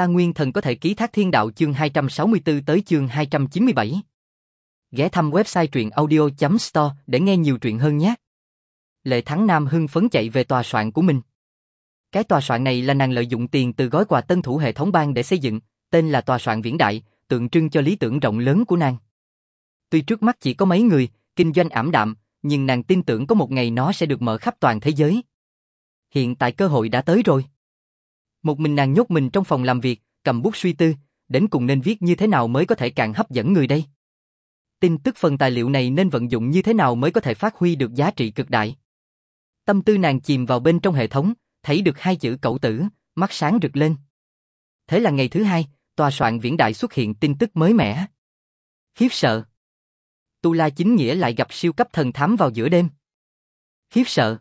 Ta nguyên thần có thể ký thác thiên đạo chương 264 tới chương 297. Ghé thăm website truyện audio.store để nghe nhiều truyện hơn nhé. Lệ Thắng Nam hưng phấn chạy về tòa soạn của mình. Cái tòa soạn này là nàng lợi dụng tiền từ gói quà tân thủ hệ thống ban để xây dựng, tên là tòa soạn viễn đại, tượng trưng cho lý tưởng rộng lớn của nàng. Tuy trước mắt chỉ có mấy người, kinh doanh ảm đạm, nhưng nàng tin tưởng có một ngày nó sẽ được mở khắp toàn thế giới. Hiện tại cơ hội đã tới rồi. Một mình nàng nhốt mình trong phòng làm việc, cầm bút suy tư, đến cùng nên viết như thế nào mới có thể càng hấp dẫn người đây. Tin tức phần tài liệu này nên vận dụng như thế nào mới có thể phát huy được giá trị cực đại. Tâm tư nàng chìm vào bên trong hệ thống, thấy được hai chữ cẩu tử, mắt sáng rực lên. Thế là ngày thứ hai, tòa soạn viễn đại xuất hiện tin tức mới mẻ. Khiếp sợ. Tu La Chính Nghĩa lại gặp siêu cấp thần thám vào giữa đêm. Khiếp sợ.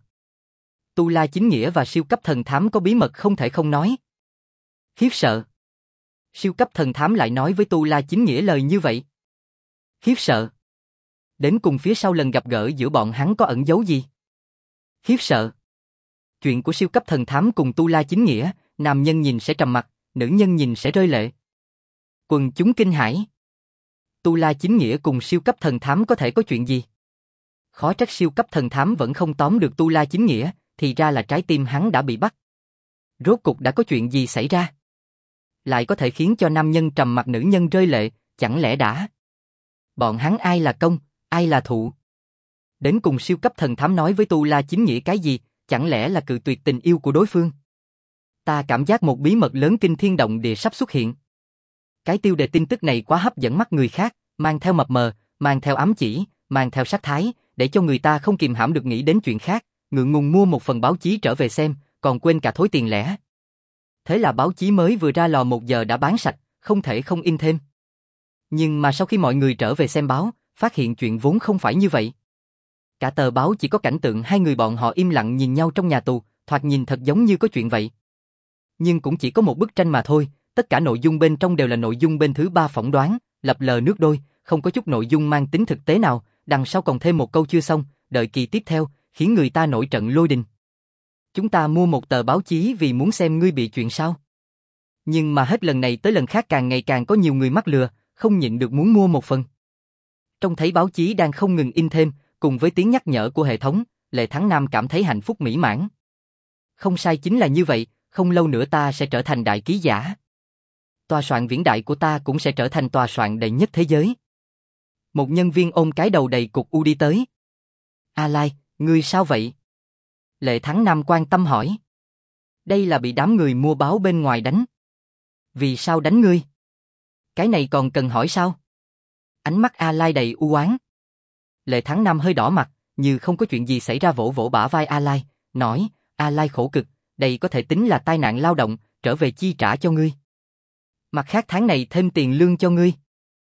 Tu La Chính Nghĩa và siêu cấp thần thám có bí mật không thể không nói. Khiếp sợ. Siêu cấp thần thám lại nói với Tu La Chính Nghĩa lời như vậy. Khiếp sợ. Đến cùng phía sau lần gặp gỡ giữa bọn hắn có ẩn giấu gì? Khiếp sợ. Chuyện của siêu cấp thần thám cùng Tu La Chính Nghĩa, nam nhân nhìn sẽ trầm mặc, nữ nhân nhìn sẽ rơi lệ. Quần chúng kinh hãi. Tu La Chính Nghĩa cùng siêu cấp thần thám có thể có chuyện gì? Khó trách siêu cấp thần thám vẫn không tóm được Tu La Chính Nghĩa, thì ra là trái tim hắn đã bị bắt. Rốt cục đã có chuyện gì xảy ra? Lại có thể khiến cho nam nhân trầm mặc nữ nhân rơi lệ, chẳng lẽ đã? Bọn hắn ai là công, ai là thụ? Đến cùng siêu cấp thần thám nói với Tu La Chính Nghĩa cái gì, chẳng lẽ là cự tuyệt tình yêu của đối phương? Ta cảm giác một bí mật lớn kinh thiên động địa sắp xuất hiện. Cái tiêu đề tin tức này quá hấp dẫn mắt người khác, mang theo mập mờ, mang theo ám chỉ, mang theo sát thái, để cho người ta không kìm hãm được nghĩ đến chuyện khác, ngượng ngùng mua một phần báo chí trở về xem, còn quên cả thối tiền lẻ. Thế là báo chí mới vừa ra lò 1 giờ đã bán sạch, không thể không in thêm. Nhưng mà sau khi mọi người trở về xem báo, phát hiện chuyện vốn không phải như vậy. Cả tờ báo chỉ có cảnh tượng hai người bọn họ im lặng nhìn nhau trong nhà tù, thoạt nhìn thật giống như có chuyện vậy. Nhưng cũng chỉ có một bức tranh mà thôi, tất cả nội dung bên trong đều là nội dung bên thứ ba phỏng đoán, lập lờ nước đôi, không có chút nội dung mang tính thực tế nào, đằng sau còn thêm một câu chưa xong, đợi kỳ tiếp theo, khiến người ta nổi trận lôi đình. Chúng ta mua một tờ báo chí vì muốn xem ngươi bị chuyện sao? Nhưng mà hết lần này tới lần khác càng ngày càng có nhiều người mắc lừa, không nhịn được muốn mua một phần. Trông thấy báo chí đang không ngừng in thêm, cùng với tiếng nhắc nhở của hệ thống, Lệ Thắng Nam cảm thấy hạnh phúc mỹ mãn. Không sai, chính là như vậy, không lâu nữa ta sẽ trở thành đại ký giả. Tòa soạn viễn đại của ta cũng sẽ trở thành tòa soạn đệ nhất thế giới. Một nhân viên ôm cái đầu đầy cục u đi tới. A Lai, ngươi sao vậy? Lệ Thắng Nam quan tâm hỏi. Đây là bị đám người mua báo bên ngoài đánh. Vì sao đánh ngươi? Cái này còn cần hỏi sao? Ánh mắt A Lai đầy u oán. Lệ Thắng Nam hơi đỏ mặt, như không có chuyện gì xảy ra, vỗ vỗ bả vai A Lai, nói, A Lai khổ cực, đây có thể tính là tai nạn lao động, trở về chi trả cho ngươi. Mặt khác tháng này thêm tiền lương cho ngươi.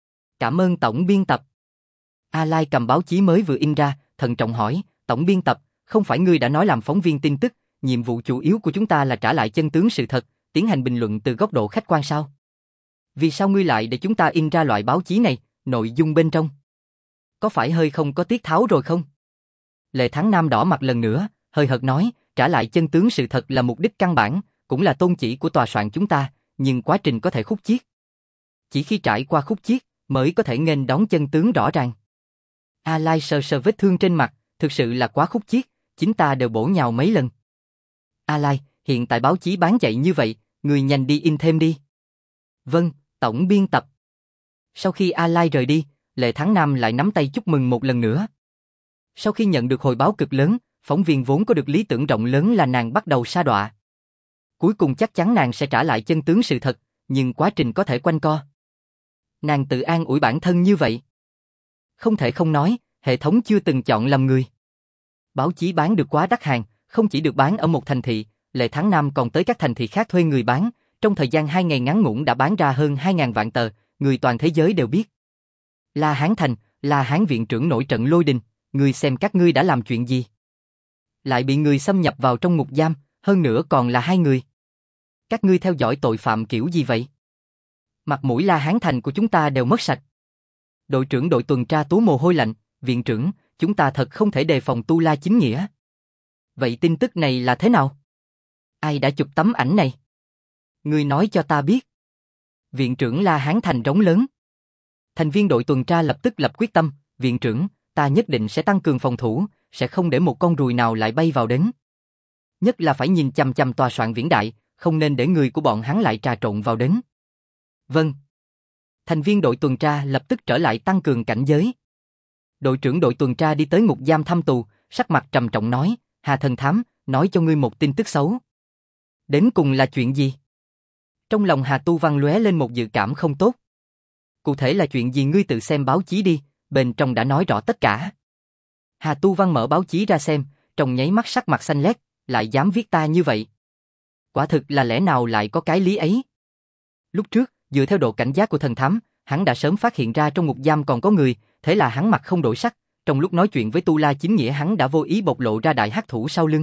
Cảm ơn tổng biên tập. A Lai cầm báo chí mới vừa in ra, thận trọng hỏi, tổng biên tập, không phải ngươi đã nói làm phóng viên tin tức, nhiệm vụ chủ yếu của chúng ta là trả lại chân tướng sự thật, tiến hành bình luận từ góc độ khách quan sao? Vì sao ngươi lại để chúng ta in ra loại báo chí này, nội dung bên trong? Có phải hơi không có tiết tháo rồi không? Lệ Thắng Nam đỏ mặt lần nữa, hơi hợt nói, trả lại chân tướng sự thật là mục đích căn bản, cũng là tôn chỉ của tòa soạn chúng ta, nhưng quá trình có thể khúc chiết. Chỉ khi trải qua khúc chiết, mới có thể nghênh đón chân tướng rõ ràng. A Lai sờ sờ vết thương trên mặt, thực sự là quá khúc chiết, chính ta đều bổ nhào mấy lần. A Lai, hiện tại báo chí bán chạy như vậy, người nhanh đi in thêm đi. Vâng, tổng biên tập. Sau khi A Lai rời đi, Lệ Thắng Nam lại nắm tay chúc mừng một lần nữa. Sau khi nhận được hồi báo cực lớn, phóng viên vốn có được lý tưởng rộng lớn là nàng bắt đầu sa đọa. Cuối cùng chắc chắn nàng sẽ trả lại chân tướng sự thật, nhưng quá trình có thể quanh co. Nàng tự an ủi bản thân như vậy. Không thể không nói, hệ thống chưa từng chọn lầm người. Báo chí bán được quá đắt hàng, không chỉ được bán ở một thành thị, Lệ Thắng Nam còn tới các thành thị khác thuê người bán, trong thời gian 2 ngày ngắn ngủn đã bán ra hơn 2.000 vạn tờ, người toàn thế giới đều biết. La Hán Thành, La Hán viện trưởng nổi trận lôi đình, ngươi xem các ngươi đã làm chuyện gì? Lại bị người xâm nhập vào trong ngục giam, hơn nữa còn là 2 người. Các ngươi theo dõi tội phạm kiểu gì vậy? Mặt mũi La Hán Thành của chúng ta đều mất sạch. Đội trưởng đội tuần tra túa mồ hôi lạnh, viện trưởng, chúng ta thật không thể đề phòng Tu La Chính Nghĩa. Vậy tin tức này là thế nào? Ai đã chụp tấm ảnh này? Ngươi nói cho ta biết. Viện trưởng La Hán Thành rống lớn. Thành viên đội tuần tra lập tức lập quyết tâm, viện trưởng, ta nhất định sẽ tăng cường phòng thủ, sẽ không để một con ruồi nào lại bay vào đến. Nhất là phải nhìn chằm chằm tòa soạn Viễn Đại, không nên để người của bọn hắn lại trà trộn vào đến. Vâng. Thành viên đội tuần tra lập tức trở lại tăng cường cảnh giới. Đội trưởng đội tuần tra đi tới ngục giam thăm tù, sắc mặt trầm trọng nói, Hà Thần Thám, nói cho ngươi một tin tức xấu. Đến cùng là chuyện gì? Trong lòng Hà Tu Văn lóe lên một dự cảm không tốt. Cụ thể là chuyện gì ngươi tự xem báo chí đi, bên trong đã nói rõ tất cả. Hà Tu Văn mở báo chí ra xem, trong nháy mắt sắc mặt xanh lét, lại dám viết ta như vậy. Quả thực là lẽ nào lại có cái lý ấy? Lúc trước, dựa theo độ cảnh giác của thần thám, hắn đã sớm phát hiện ra trong ngục giam còn có người, thế là hắn mặt không đổi sắc, trong lúc nói chuyện với Tu La Chính Nghĩa hắn đã vô ý bộc lộ ra đại hắc thủ sau lưng.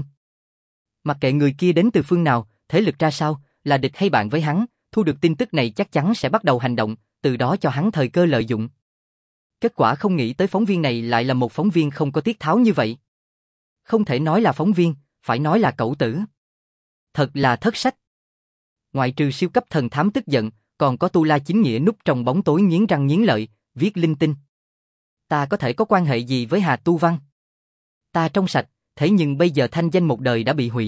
Mặc kệ người kia đến từ phương nào, thế lực ra sao, là địch hay bạn với hắn, thu được tin tức này chắc chắn sẽ bắt đầu hành động, từ đó cho hắn thời cơ lợi dụng. Kết quả không nghĩ tới phóng viên này lại là một phóng viên không có tiết tháo như vậy. Không thể nói là phóng viên, phải nói là cẩu tử. Thật là thất sách. Ngoại trừ siêu cấp thần thám tức giận, còn có Tu La Chính Nghĩa núp trong bóng tối nghiến răng nghiến lợi, viết linh tinh. Ta có thể có quan hệ gì với Hà Tu Văn? Ta trong sạch, thế nhưng bây giờ thanh danh một đời đã bị hủy.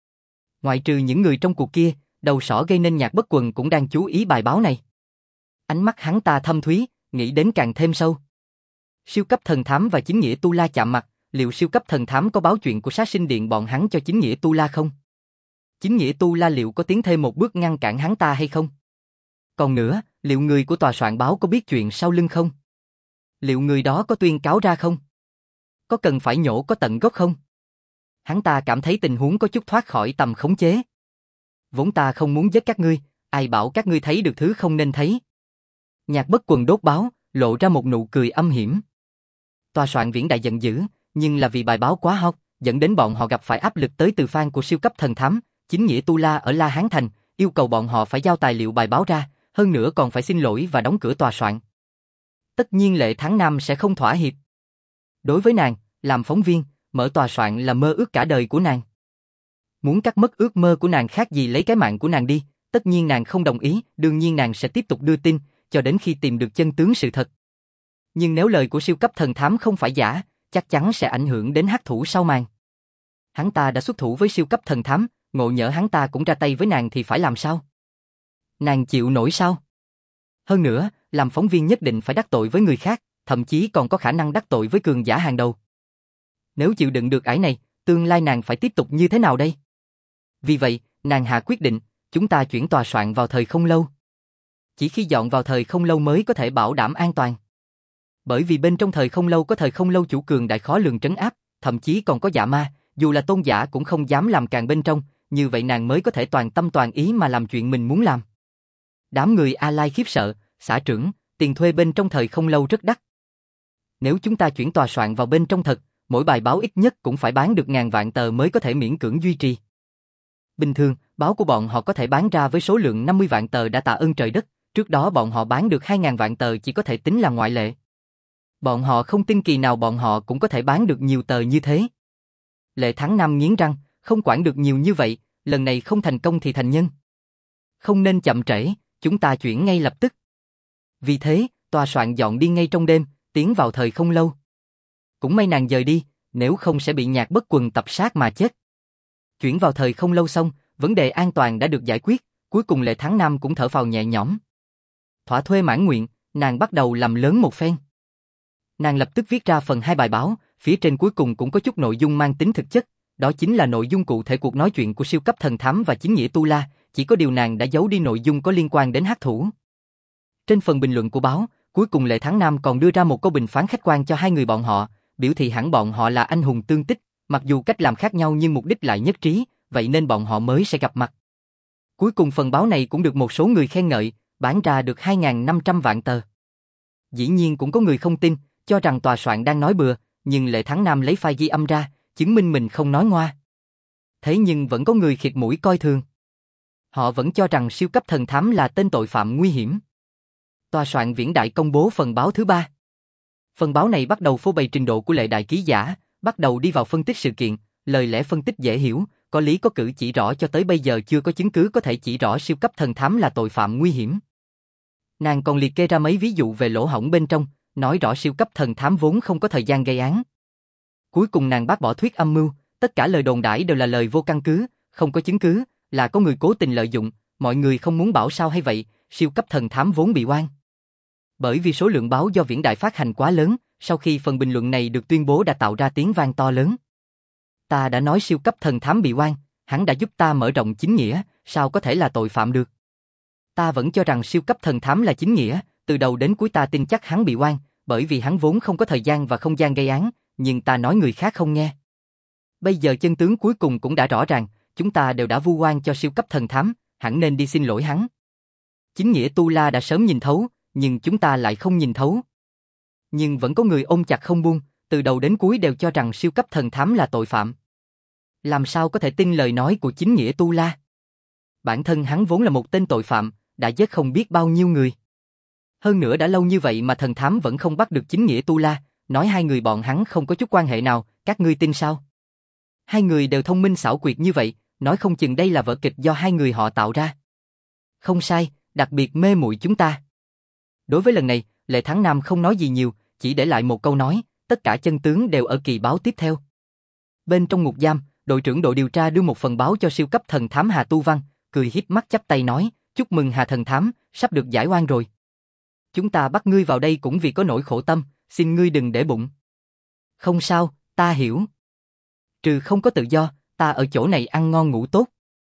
Ngoại trừ những người trong cuộc kia, đầu sỏ gây nên Nhạc Bất Quần cũng đang chú ý bài báo này. Ánh mắt hắn ta thâm thúy, nghĩ đến càng thêm sâu. Siêu cấp thần thám và Chính Nghĩa Tu La chạm mặt, liệu siêu cấp thần thám có báo chuyện của Sát Sinh Điện bọn hắn cho Chính Nghĩa Tu La không? Chính Nghĩa Tu La liệu có tiến thêm một bước ngăn cản hắn ta hay không? Còn nữa, liệu người của tòa soạn báo có biết chuyện sau lưng không? Liệu người đó có tuyên cáo ra không? Có cần phải nhổ có tận gốc không? Hắn ta cảm thấy tình huống có chút thoát khỏi tầm khống chế. Vốn ta không muốn giết các ngươi, ai bảo các ngươi thấy được thứ không nên thấy. Nhạc Bất Quần đốt báo, lộ ra một nụ cười âm hiểm. Tòa soạn Viễn Đại giận dữ, nhưng là vì bài báo quá hot, dẫn đến bọn họ gặp phải áp lực tới từ fan của siêu cấp thần thám, Chính Nghĩa Tu La ở La Hán Thành, yêu cầu bọn họ phải giao tài liệu bài báo ra, hơn nữa còn phải xin lỗi và đóng cửa tòa soạn. Tất nhiên Lệ Thắng Nam sẽ không thỏa hiệp. Đối với nàng, làm phóng viên, mở tòa soạn là mơ ước cả đời của nàng. Muốn cắt mất ước mơ của nàng khác gì lấy cái mạng của nàng đi, tất nhiên nàng không đồng ý, đương nhiên nàng sẽ tiếp tục đưa tin, cho đến khi tìm được chân tướng sự thật. Nhưng nếu lời của siêu cấp thần thám không phải giả, chắc chắn sẽ ảnh hưởng đến hắc thủ sau màn. Hắn ta đã xuất thủ với siêu cấp thần thám, ngộ nhỡ hắn ta cũng ra tay với nàng thì phải làm sao? Nàng chịu nổi sao? Hơn nữa, làm phóng viên nhất định phải đắc tội với người khác, thậm chí còn có khả năng đắc tội với cường giả hàng đầu. Nếu chịu đựng được ải này, tương lai nàng phải tiếp tục như thế nào đây? Vì vậy, nàng hạ quyết định, chúng ta chuyển tòa soạn vào thời không lâu. Chỉ khi dọn vào thời không lâu mới có thể bảo đảm an toàn. Bởi vì bên trong thời không lâu có thời không lâu chủ cường đại khó lường trấn áp, thậm chí còn có dạ ma, dù là tôn giả cũng không dám làm càng bên trong, như vậy nàng mới có thể toàn tâm toàn ý mà làm chuyện mình muốn làm. Đám người A Lai khiếp sợ, xã trưởng, tiền thuê bên trong thời không lâu rất đắt. Nếu chúng ta chuyển tòa soạn vào bên trong thật, mỗi bài báo ít nhất cũng phải bán được ngàn vạn tờ mới có thể miễn cưỡng duy trì. Bình thường, báo của bọn họ có thể bán ra với số lượng 50 vạn tờ đã tạ ơn trời đất, trước đó bọn họ bán được 2.000 vạn tờ chỉ có thể tính là ngoại lệ. Bọn họ không tin kỳ nào bọn họ cũng có thể bán được nhiều tờ như thế. Lệ Thắng Nam nghiến răng, không quản được nhiều như vậy, lần này không thành công thì thành nhân. Không nên chậm trễ, chúng ta chuyển ngay lập tức. Vì thế, tòa soạn dọn đi ngay trong đêm, tiến vào thời không lâu. Cũng may nàng dời đi, nếu không sẽ bị Nhạc Bất Quần tập sát mà chết. Chuyển vào thời không lâu xong, vấn đề an toàn đã được giải quyết, cuối cùng Lệ Thắng Nam cũng thở phào nhẹ nhõm. Thỏa thuê mãn nguyện, nàng bắt đầu làm lớn một phen. Nàng lập tức viết ra phần 2 bài báo, phía trên cuối cùng cũng có chút nội dung mang tính thực chất, đó chính là nội dung cụ thể cuộc nói chuyện của siêu cấp thần thám và Chính Nghĩa Tu La, chỉ có điều nàng đã giấu đi nội dung có liên quan đến hắc thủ. Trên phần bình luận của báo, cuối cùng Lệ Thắng Nam còn đưa ra một câu bình phán khách quan cho hai người bọn họ, biểu thị hẳn bọn họ là anh hùng tương tích, mặc dù cách làm khác nhau nhưng mục đích lại nhất trí, vậy nên bọn họ mới sẽ gặp mặt. Cuối cùng phần báo này cũng được một số người khen ngợi, bán ra được 2.500 vạn tờ. Dĩ nhiên cũng có người không tin, cho rằng tòa soạn đang nói bừa, nhưng Lệ Thắng Nam lấy file ghi âm ra, chứng minh mình không nói ngoa. Thế nhưng vẫn có người khịt mũi coi thường. Họ vẫn cho rằng siêu cấp thần thám là tên tội phạm nguy hiểm. Tòa soạn Viễn Đại công bố phần báo thứ 3. Phần báo này bắt đầu phô bày trình độ của Lệ đại ký giả, bắt đầu đi vào phân tích sự kiện, lời lẽ phân tích dễ hiểu, có lý có cử chỉ rõ cho tới bây giờ chưa có chứng cứ có thể chỉ rõ siêu cấp thần thám là tội phạm nguy hiểm. Nàng còn liệt kê ra mấy ví dụ về lỗ hổng bên trong, nói rõ siêu cấp thần thám vốn không có thời gian gây án. Cuối cùng nàng bác bỏ thuyết âm mưu, tất cả lời đồn đãi đều là lời vô căn cứ, không có chứng cứ, là có người cố tình lợi dụng, mọi người không muốn bảo sao hay vậy, siêu cấp thần thám vốn bị oan. Bởi vì số lượng báo do Viễn Đại phát hành quá lớn, sau khi phần bình luận này được tuyên bố đã tạo ra tiếng vang to lớn. Ta đã nói siêu cấp thần thám bị oan, hắn đã giúp ta mở rộng chính nghĩa, sao có thể là tội phạm được? Ta vẫn cho rằng siêu cấp thần thám là chính nghĩa, từ đầu đến cuối ta tin chắc hắn bị oan, bởi vì hắn vốn không có thời gian và không gian gây án, nhưng ta nói người khác không nghe. Bây giờ chân tướng cuối cùng cũng đã rõ ràng, chúng ta đều đã vu oan cho siêu cấp thần thám, hẳn nên đi xin lỗi hắn. Chính nghĩa Tu La đã sớm nhìn thấu, nhưng chúng ta lại không nhìn thấu. Nhưng vẫn có người ôm chặt không buông, từ đầu đến cuối đều cho rằng siêu cấp thần thám là tội phạm. Làm sao có thể tin lời nói của chính nghĩa Tu La? Bản thân hắn vốn là một tên tội phạm, đã giết không biết bao nhiêu người. Hơn nữa đã lâu như vậy mà thần thám vẫn không bắt được chính nghĩa Tu La, nói hai người bọn hắn không có chút quan hệ nào, các ngươi tin sao? Hai người đều thông minh xảo quyệt như vậy, nói không chừng đây là vở kịch do hai người họ tạo ra. Không sai, đặc biệt mê muội chúng ta. Đối với lần này, Lệ Thắng Nam không nói gì nhiều, chỉ để lại một câu nói, tất cả chân tướng đều ở kỳ báo tiếp theo. Bên trong ngục giam, đội trưởng đội điều tra đưa một phần báo cho siêu cấp thần thám Hà Tu Văn, cười híp mắt chắp tay nói, chúc mừng Hà thần thám, sắp được giải oan rồi. Chúng ta bắt ngươi vào đây cũng vì có nỗi khổ tâm, xin ngươi đừng để bụng. Không sao, ta hiểu. Trừ không có tự do, ta ở chỗ này ăn ngon ngủ tốt.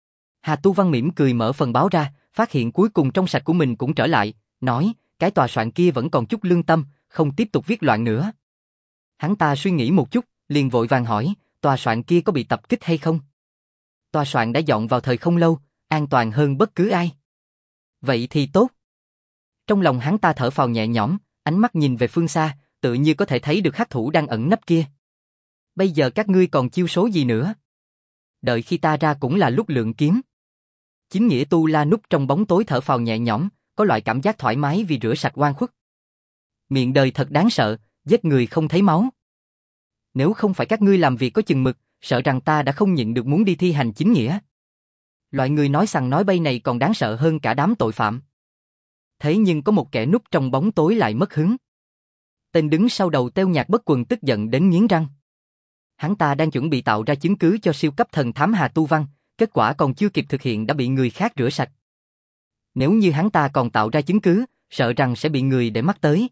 Hà Tu Văn mỉm cười mở phần báo ra, phát hiện cuối cùng trong sạch của mình cũng trở lại, nói, cái tòa soạn kia vẫn còn chút lương tâm, không tiếp tục viết loạn nữa. Hắn ta suy nghĩ một chút, liền vội vàng hỏi, tòa soạn kia có bị tập kích hay không? Tòa soạn đã dọn vào thời không lâu, an toàn hơn bất cứ ai. Vậy thì tốt. Trong lòng hắn ta thở phào nhẹ nhõm, ánh mắt nhìn về phương xa, tự như có thể thấy được hắc thủ đang ẩn nấp kia. Bây giờ các ngươi còn chiêu số gì nữa? Đợi khi ta ra cũng là lúc lượng kiếm. Chính nghĩa Tu La núp trong bóng tối thở phào nhẹ nhõm, có loại cảm giác thoải mái vì rửa sạch oan khuất. Miệng đời thật đáng sợ, giết người không thấy máu. Nếu không phải các ngươi làm việc có chừng mực, sợ rằng ta đã không nhịn được muốn đi thi hành chính nghĩa. Loại người nói sằng nói bay này còn đáng sợ hơn cả đám tội phạm. Thế nhưng có một kẻ núp trong bóng tối lại mất hứng. Tên đứng sau đầu Teo Nhạc Bất Quần tức giận đến nghiến răng. Hắn ta đang chuẩn bị tạo ra chứng cứ cho siêu cấp thần thám Hà Tu Văn, kết quả còn chưa kịp thực hiện đã bị người khác rửa sạch. Nếu như hắn ta còn tạo ra chứng cứ, sợ rằng sẽ bị người để mắt tới.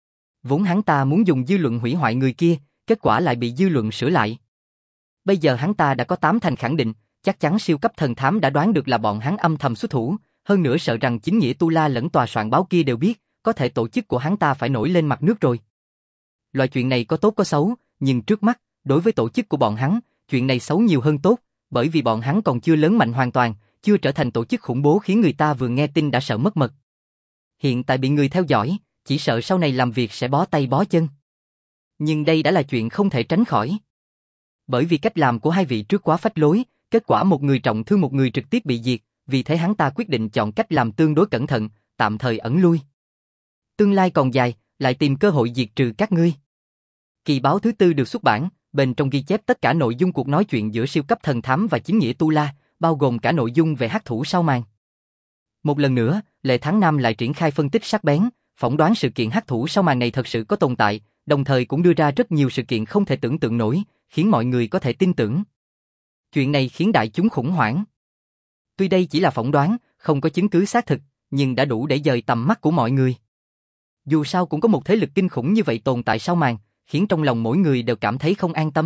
Vốn hắn ta muốn dùng dư luận hủy hoại người kia, kết quả lại bị dư luận sửa lại. Bây giờ hắn ta đã có 8 thành khẳng định, chắc chắn siêu cấp thần thám đã đoán được là bọn hắn âm thầm xuất thủ, hơn nữa sợ rằng chính nghĩa Tu La lẫn tòa soạn báo kia đều biết, có thể tổ chức của hắn ta phải nổi lên mặt nước rồi. Loại chuyện này có tốt có xấu, nhưng trước mắt, đối với tổ chức của bọn hắn, chuyện này xấu nhiều hơn tốt, bởi vì bọn hắn còn chưa lớn mạnh hoàn toàn, chưa trở thành tổ chức khủng bố khiến người ta vừa nghe tin đã sợ mất mật. Hiện tại bị người theo dõi, chỉ sợ sau này làm việc sẽ bó tay bó chân. Nhưng đây đã là chuyện không thể tránh khỏi. Bởi vì cách làm của hai vị trước quá phách lối, kết quả một người trọng thương một người trực tiếp bị diệt, vì thế hắn ta quyết định chọn cách làm tương đối cẩn thận, tạm thời ẩn lui. Tương lai còn dài, lại tìm cơ hội diệt trừ các ngươi. Kỳ báo thứ 4 được xuất bản, bên trong ghi chép tất cả nội dung cuộc nói chuyện giữa siêu cấp thần thám và chính nghĩa Tu La, bao gồm cả nội dung về hắc thủ sau màn. Một lần nữa, Lệ Thắng Nam lại triển khai phân tích sắc bén, phỏng đoán sự kiện hắc thủ sau màn này thật sự có tồn tại, đồng thời cũng đưa ra rất nhiều sự kiện không thể tưởng tượng nổi, khiến mọi người có thể tin tưởng. Chuyện này khiến đại chúng khủng hoảng. Tuy đây chỉ là phỏng đoán, không có chứng cứ xác thực, nhưng đã đủ để dời tầm mắt của mọi người. Dù sao cũng có một thế lực kinh khủng như vậy tồn tại sau màn, khiến trong lòng mỗi người đều cảm thấy không an tâm.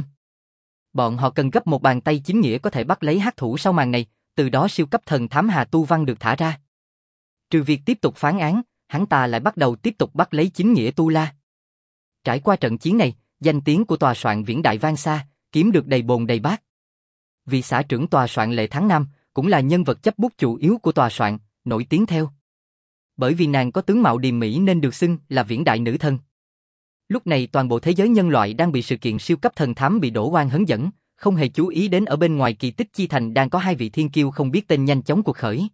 Bọn họ cần gấp một bàn tay chính nghĩa có thể bắt lấy hắc thủ sau màn này, từ đó siêu cấp thần thám Hà Tu Văn được thả ra. Trừ việc tiếp tục phán án, hắn ta lại bắt đầu tiếp tục bắt lấy chính nghĩa Tu La. Trải qua trận chiến này, danh tiếng của tòa soạn Viễn Đại vang xa, kiếm được đầy bồn đầy bát. Vị xã trưởng tòa soạn Lệ Thắng Nam cũng là nhân vật chấp bút chủ yếu của tòa soạn, nổi tiếng theo. Bởi vì nàng có tướng mạo điềm mỹ nên được xưng là Viễn Đại nữ thần. Lúc này toàn bộ thế giới nhân loại đang bị sự kiện siêu cấp thần thám bị đổ oan hấn dẫn, không hề chú ý đến ở bên ngoài Kỳ Tích Chi Thành đang có hai vị thiên kiêu không biết tên nhanh chóng cuộc khởi.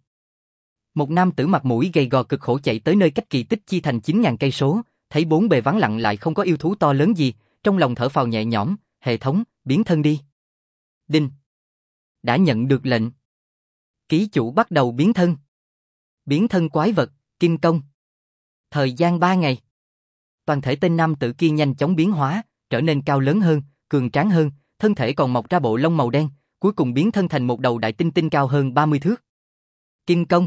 Một nam tử mặt mũi gầy gò cực khổ chạy tới nơi cách Kỳ Tích Chi Thành 9.000 cây số, thấy bốn bề vắng lặng lại không có yêu thú to lớn gì, trong lòng thở phào nhẹ nhõm, hệ thống, biến thân đi. Đinh. Đã nhận được lệnh. Ký chủ bắt đầu biến thân. Biến thân quái vật, Kim Công. Thời gian 3 ngày. Toàn thể tên nam tử kia nhanh chóng biến hóa, trở nên cao lớn hơn, cường tráng hơn, thân thể còn mọc ra bộ lông màu đen, cuối cùng biến thân thành một đầu đại tinh tinh cao hơn 30 thước. Kim công.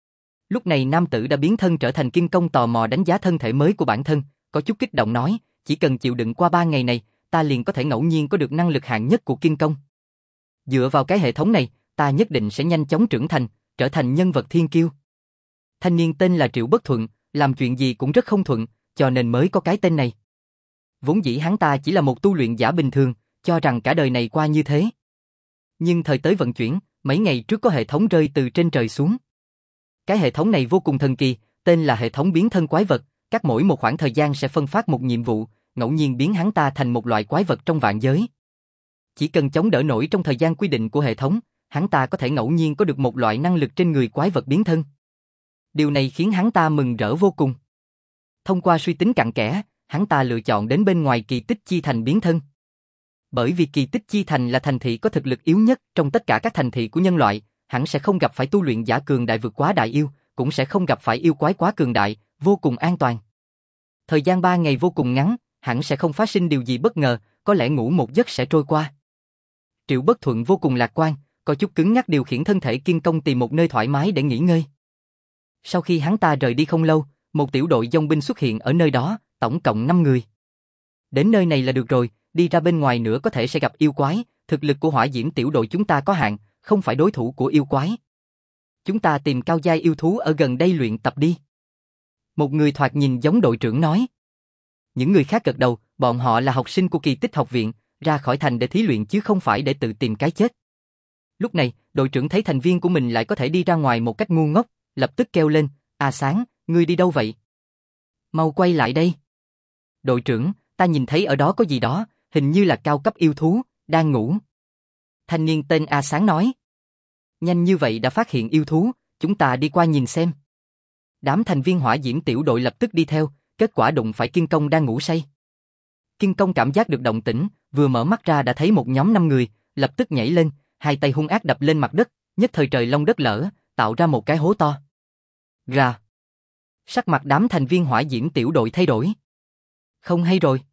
Lúc này nam tử đã biến thân trở thành Kim công tò mò đánh giá thân thể mới của bản thân, có chút kích động nói, chỉ cần chịu đựng qua 3 ngày này, ta liền có thể ngẫu nhiên có được năng lực hạng nhất của Kim công. Dựa vào cái hệ thống này, ta nhất định sẽ nhanh chóng trưởng thành, trở thành nhân vật thiên kiêu. Thanh niên tên là Triệu Bất Thuận, làm chuyện gì cũng rất không thuận, cho nên mới có cái tên này. Vốn dĩ hắn ta chỉ là một tu luyện giả bình thường, cho rằng cả đời này qua như thế. Nhưng thời tới vận chuyển, mấy ngày trước có hệ thống rơi từ trên trời xuống. Cái hệ thống này vô cùng thần kỳ, tên là hệ thống biến thân quái vật, cách mỗi một khoảng thời gian sẽ phân phát một nhiệm vụ, ngẫu nhiên biến hắn ta thành một loại quái vật trong vạn giới. Chỉ cần chống đỡ nổi trong thời gian quy định của hệ thống, hắn ta có thể ngẫu nhiên có được một loại năng lực trên người quái vật biến thân. Điều này khiến hắn ta mừng rỡ vô cùng. Thông qua suy tính cặn kẽ, hắn ta lựa chọn đến bên ngoài Kỳ Tích Chi Thành biến thân. Bởi vì Kỳ Tích Chi Thành là thành thị có thực lực yếu nhất trong tất cả các thành thị của nhân loại, hắn sẽ không gặp phải tu luyện giả cường đại vượt quá đại yêu, cũng sẽ không gặp phải yêu quái quá cường đại, vô cùng an toàn. Thời gian 3 ngày vô cùng ngắn, hẳn sẽ không phát sinh điều gì bất ngờ, có lẽ ngủ một giấc sẽ trôi qua. Triệu Bất Thuận vô cùng lạc quan, có chút cứng nhắc điều khiển thân thể Kim công tìm một nơi thoải mái để nghỉ ngơi. Sau khi hắn ta rời đi không lâu, một tiểu đội dòng binh xuất hiện ở nơi đó, tổng cộng 5 người. Đến nơi này là được rồi, đi ra bên ngoài nữa có thể sẽ gặp yêu quái, thực lực của hỏa diễm tiểu đội chúng ta có hạn, không phải đối thủ của yêu quái. Chúng ta tìm cao giai yêu thú ở gần đây luyện tập đi. Một người thoạt nhìn giống đội trưởng nói. Những người khác gật đầu, bọn họ là học sinh của Kỳ Tích học viện, ra khỏi thành để thí luyện chứ không phải để tự tìm cái chết. Lúc này, đội trưởng thấy thành viên của mình lại có thể đi ra ngoài một cách ngu ngốc, lập tức kêu lên, A Sáng, ngươi đi đâu vậy? Mau quay lại đây. Đội trưởng, ta nhìn thấy ở đó có gì đó, hình như là cao cấp yêu thú, đang ngủ. Thanh niên tên A Sáng nói. Nhanh như vậy đã phát hiện yêu thú, chúng ta đi qua nhìn xem. Đám thành viên hỏa diễm tiểu đội lập tức đi theo, kết quả đụng phải Kim công đang ngủ say. Kim công cảm giác được động tĩnh, vừa mở mắt ra đã thấy một nhóm 5 người, lập tức nhảy lên, hai tay hung ác đập lên mặt đất, nhất thời trời long đất lở, tạo ra một cái hố to. Rà. Sắc mặt đám thành viên hỏa diễm tiểu đội thay đổi. Không hay rồi.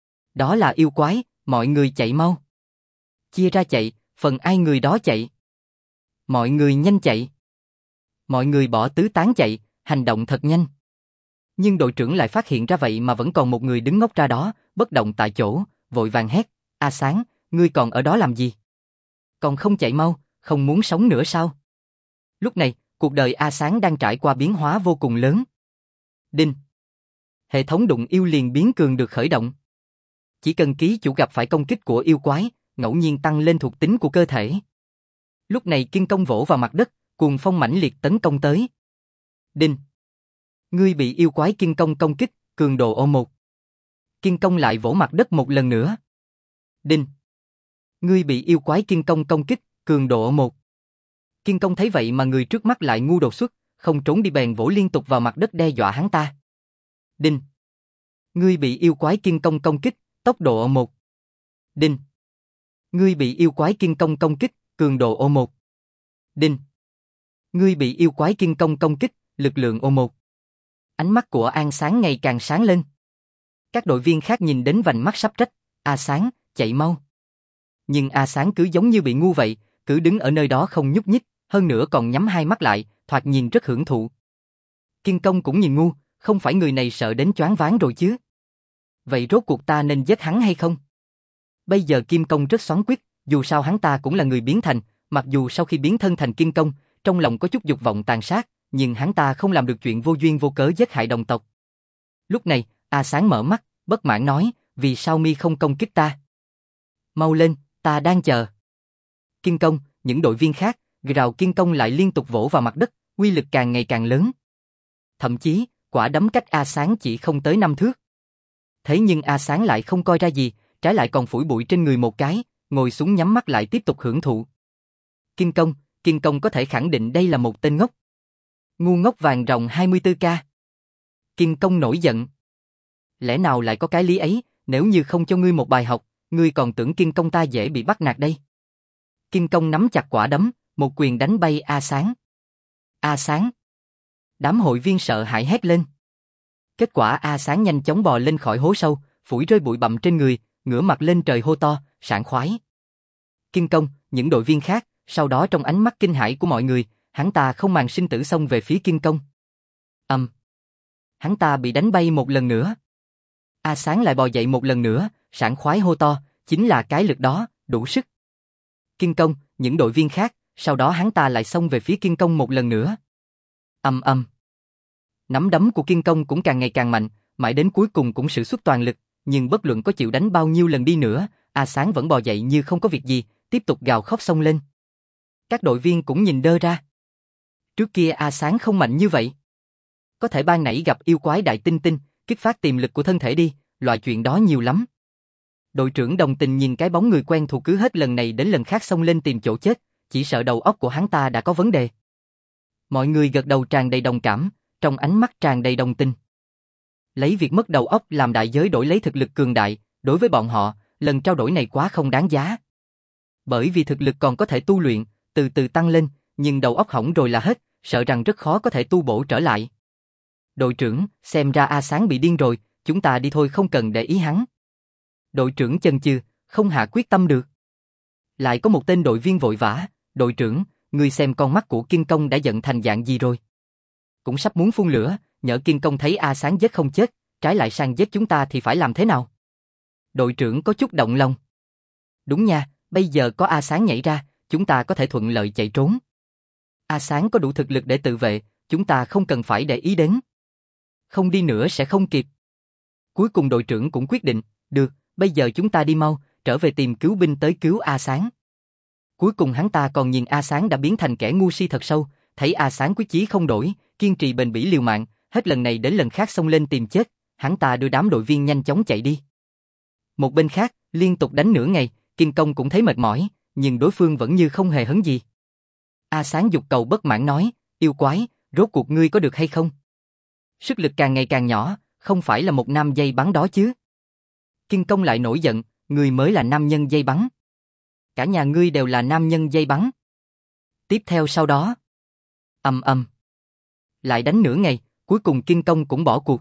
Đó là yêu quái, mọi người chạy mau. Chia ra chạy, phần ai người đó chạy. Mọi người nhanh chạy. Mọi người bỏ tứ tán chạy, hành động thật nhanh. Nhưng đội trưởng lại phát hiện ra vậy mà vẫn còn một người đứng ngốc ra đó, bất động tại chỗ, vội vàng hét, A Sáng, ngươi còn ở đó làm gì? Còn không chạy mau, không muốn sống nữa sao? Lúc này, cuộc đời A Sáng đang trải qua biến hóa vô cùng lớn. Đinh. Hệ thống đụng yêu liền biến cường được khởi động. Chỉ cần ký chủ gặp phải công kích của yêu quái, ngẫu nhiên tăng lên thuộc tính của cơ thể. Lúc này Kim công vỗ vào mặt đất, cuồng phong mãnh liệt tấn công tới. Đinh. Ngươi bị yêu quái Kim công công kích, cường độ O1. Kim công lại vỗ mặt đất một lần nữa. Đinh. Ngươi bị yêu quái Kim công công kích, cường độ O1. Kim công thấy vậy mà người trước mắt lại ngu đột xuất, không trốn đi bèn vỗ liên tục vào mặt đất đe dọa hắn ta. Đinh. Ngươi bị yêu quái Kim công công kích, tốc độ O1. Đinh. Ngươi bị yêu quái Kim công công kích, cường độ O1. Đinh. Ngươi bị yêu quái Kim công công kích, lực lượng O1. Ánh mắt của An Sáng ngày càng sáng lên. Các đội viên khác nhìn đến vành mắt sắp rách, A Sáng, chạy mau. Nhưng A Sáng cứ giống như bị ngu vậy, cứ đứng ở nơi đó không nhúc nhích, hơn nữa còn nhắm hai mắt lại, thoạt nhìn rất hưởng thụ. Kim công cũng nhìn ngu, không phải người này sợ đến choáng váng rồi chứ. Vậy rốt cuộc ta nên giết hắn hay không? Bây giờ Kim công rất xoắn quyết, dù sao hắn ta cũng là người biến thành, mặc dù sau khi biến thân thành Kim công, trong lòng có chút dục vọng tàn sát, nhưng hắn ta không làm được chuyện vô duyên vô cớ giết hại đồng tộc. Lúc này, A Sáng mở mắt, bất mãn nói, vì sao mi không công kích ta? Mau lên, ta đang chờ. Kim công, những đội viên khác, rào Kim công lại liên tục vỗ vào mặt đất, uy lực càng ngày càng lớn. Thậm chí, quả đấm cách A Sáng chỉ không tới 5 thước. Thế nhưng A Sáng lại không coi ra gì, trái lại còn phủi bụi trên người một cái, ngồi xuống nhắm mắt lại tiếp tục hưởng thụ. Kim công có thể khẳng định đây là một tên ngốc. Ngu ngốc vàng ròng 24K. Kim công nổi giận. Lẽ nào lại có cái lý ấy, nếu như không cho ngươi một bài học, ngươi còn tưởng Kim công ta dễ bị bắt nạt đây. Kim công nắm chặt quả đấm, một quyền đánh bay A Sáng. A Sáng. Đám hội viên sợ hãi hét lên. Kết quả A Sáng nhanh chóng bò lên khỏi hố sâu, phủi rơi bụi bặm trên người, ngửa mặt lên trời hô to, sảng khoái. Kiên Công, những đội viên khác, sau đó trong ánh mắt kinh hãi của mọi người, hắn ta không màng sinh tử xông về phía Kiên Công. Hắn ta bị đánh bay một lần nữa. A Sáng lại bò dậy một lần nữa, sảng khoái hô to, chính là cái lực đó, đủ sức. Kiên Công, những đội viên khác, sau đó hắn ta lại xông về phía Kiên Công một lần nữa. Nắm đấm của Kiên Công cũng càng ngày càng mạnh, mãi đến cuối cùng cũng sử xuất toàn lực, nhưng bất luận có chịu đánh bao nhiêu lần đi nữa, A Sáng vẫn bò dậy như không có việc gì, tiếp tục gào khóc xông lên. Các đội viên cũng nhìn đơ ra. Trước kia A Sáng không mạnh như vậy. Có thể ban nãy gặp yêu quái đại tinh tinh, kích phát tiềm lực của thân thể đi, loại chuyện đó nhiều lắm. Đội trưởng đồng tình nhìn cái bóng người quen thuộc cứ hết lần này đến lần khác xông lên tìm chỗ chết, chỉ sợ đầu óc của hắn ta đã có vấn đề. Mọi người gật đầu tràn đầy đồng cảm, trong ánh mắt tràn đầy đồng tình. Lấy việc mất đầu óc làm đại giới đổi lấy thực lực cường đại, đối với bọn họ, lần trao đổi này quá không đáng giá. Bởi vì thực lực còn có thể tu luyện, từ từ tăng lên, nhưng đầu óc hỏng rồi là hết, sợ rằng rất khó có thể tu bổ trở lại. Đội trưởng, xem ra A Sáng bị điên rồi, chúng ta đi thôi, không cần để ý hắn. Đội trưởng chần chừ, không hạ quyết tâm được. Lại có một tên đội viên vội vã, đội trưởng, ngươi xem con mắt của Kiên Công đã giận thành dạng gì rồi. Cũng sắp muốn phun lửa, nhỡ Kiên Công thấy A Sáng giết không chết, trái lại sang giết chúng ta thì phải làm thế nào? Đội trưởng có chút động lòng. Đúng nha, bây giờ có A Sáng nhảy ra, chúng ta có thể thuận lợi chạy trốn. A Sáng có đủ thực lực để tự vệ, chúng ta không cần phải để ý đến. Không đi nữa sẽ không kịp. Cuối cùng đội trưởng cũng quyết định, được, bây giờ chúng ta đi mau, trở về tìm cứu binh tới cứu A Sáng. Cuối cùng hắn ta còn nhìn A Sáng đã biến thành kẻ ngu si thật sâu, thấy A Sáng quyết chí không đổi, kiên trì bền bỉ liều mạng, hết lần này đến lần khác xông lên tìm chết, hắn ta đưa đám đội viên nhanh chóng chạy đi. Một bên khác, liên tục đánh nửa ngày, Kiên Công cũng thấy mệt mỏi, nhưng đối phương vẫn như không hề hấn gì. A Sáng dục cầu bất mãn nói, yêu quái, rốt cuộc ngươi có được hay không? Sức lực càng ngày càng nhỏ, không phải là một nam dây bắn đó chứ. Kiên Công lại nổi giận, ngươi mới là nam nhân dây bắn. Cả nhà ngươi đều là nam nhân dây bắn. Tiếp theo sau đó, lại đánh nửa ngày, cuối cùng Kiên Công cũng bỏ cuộc.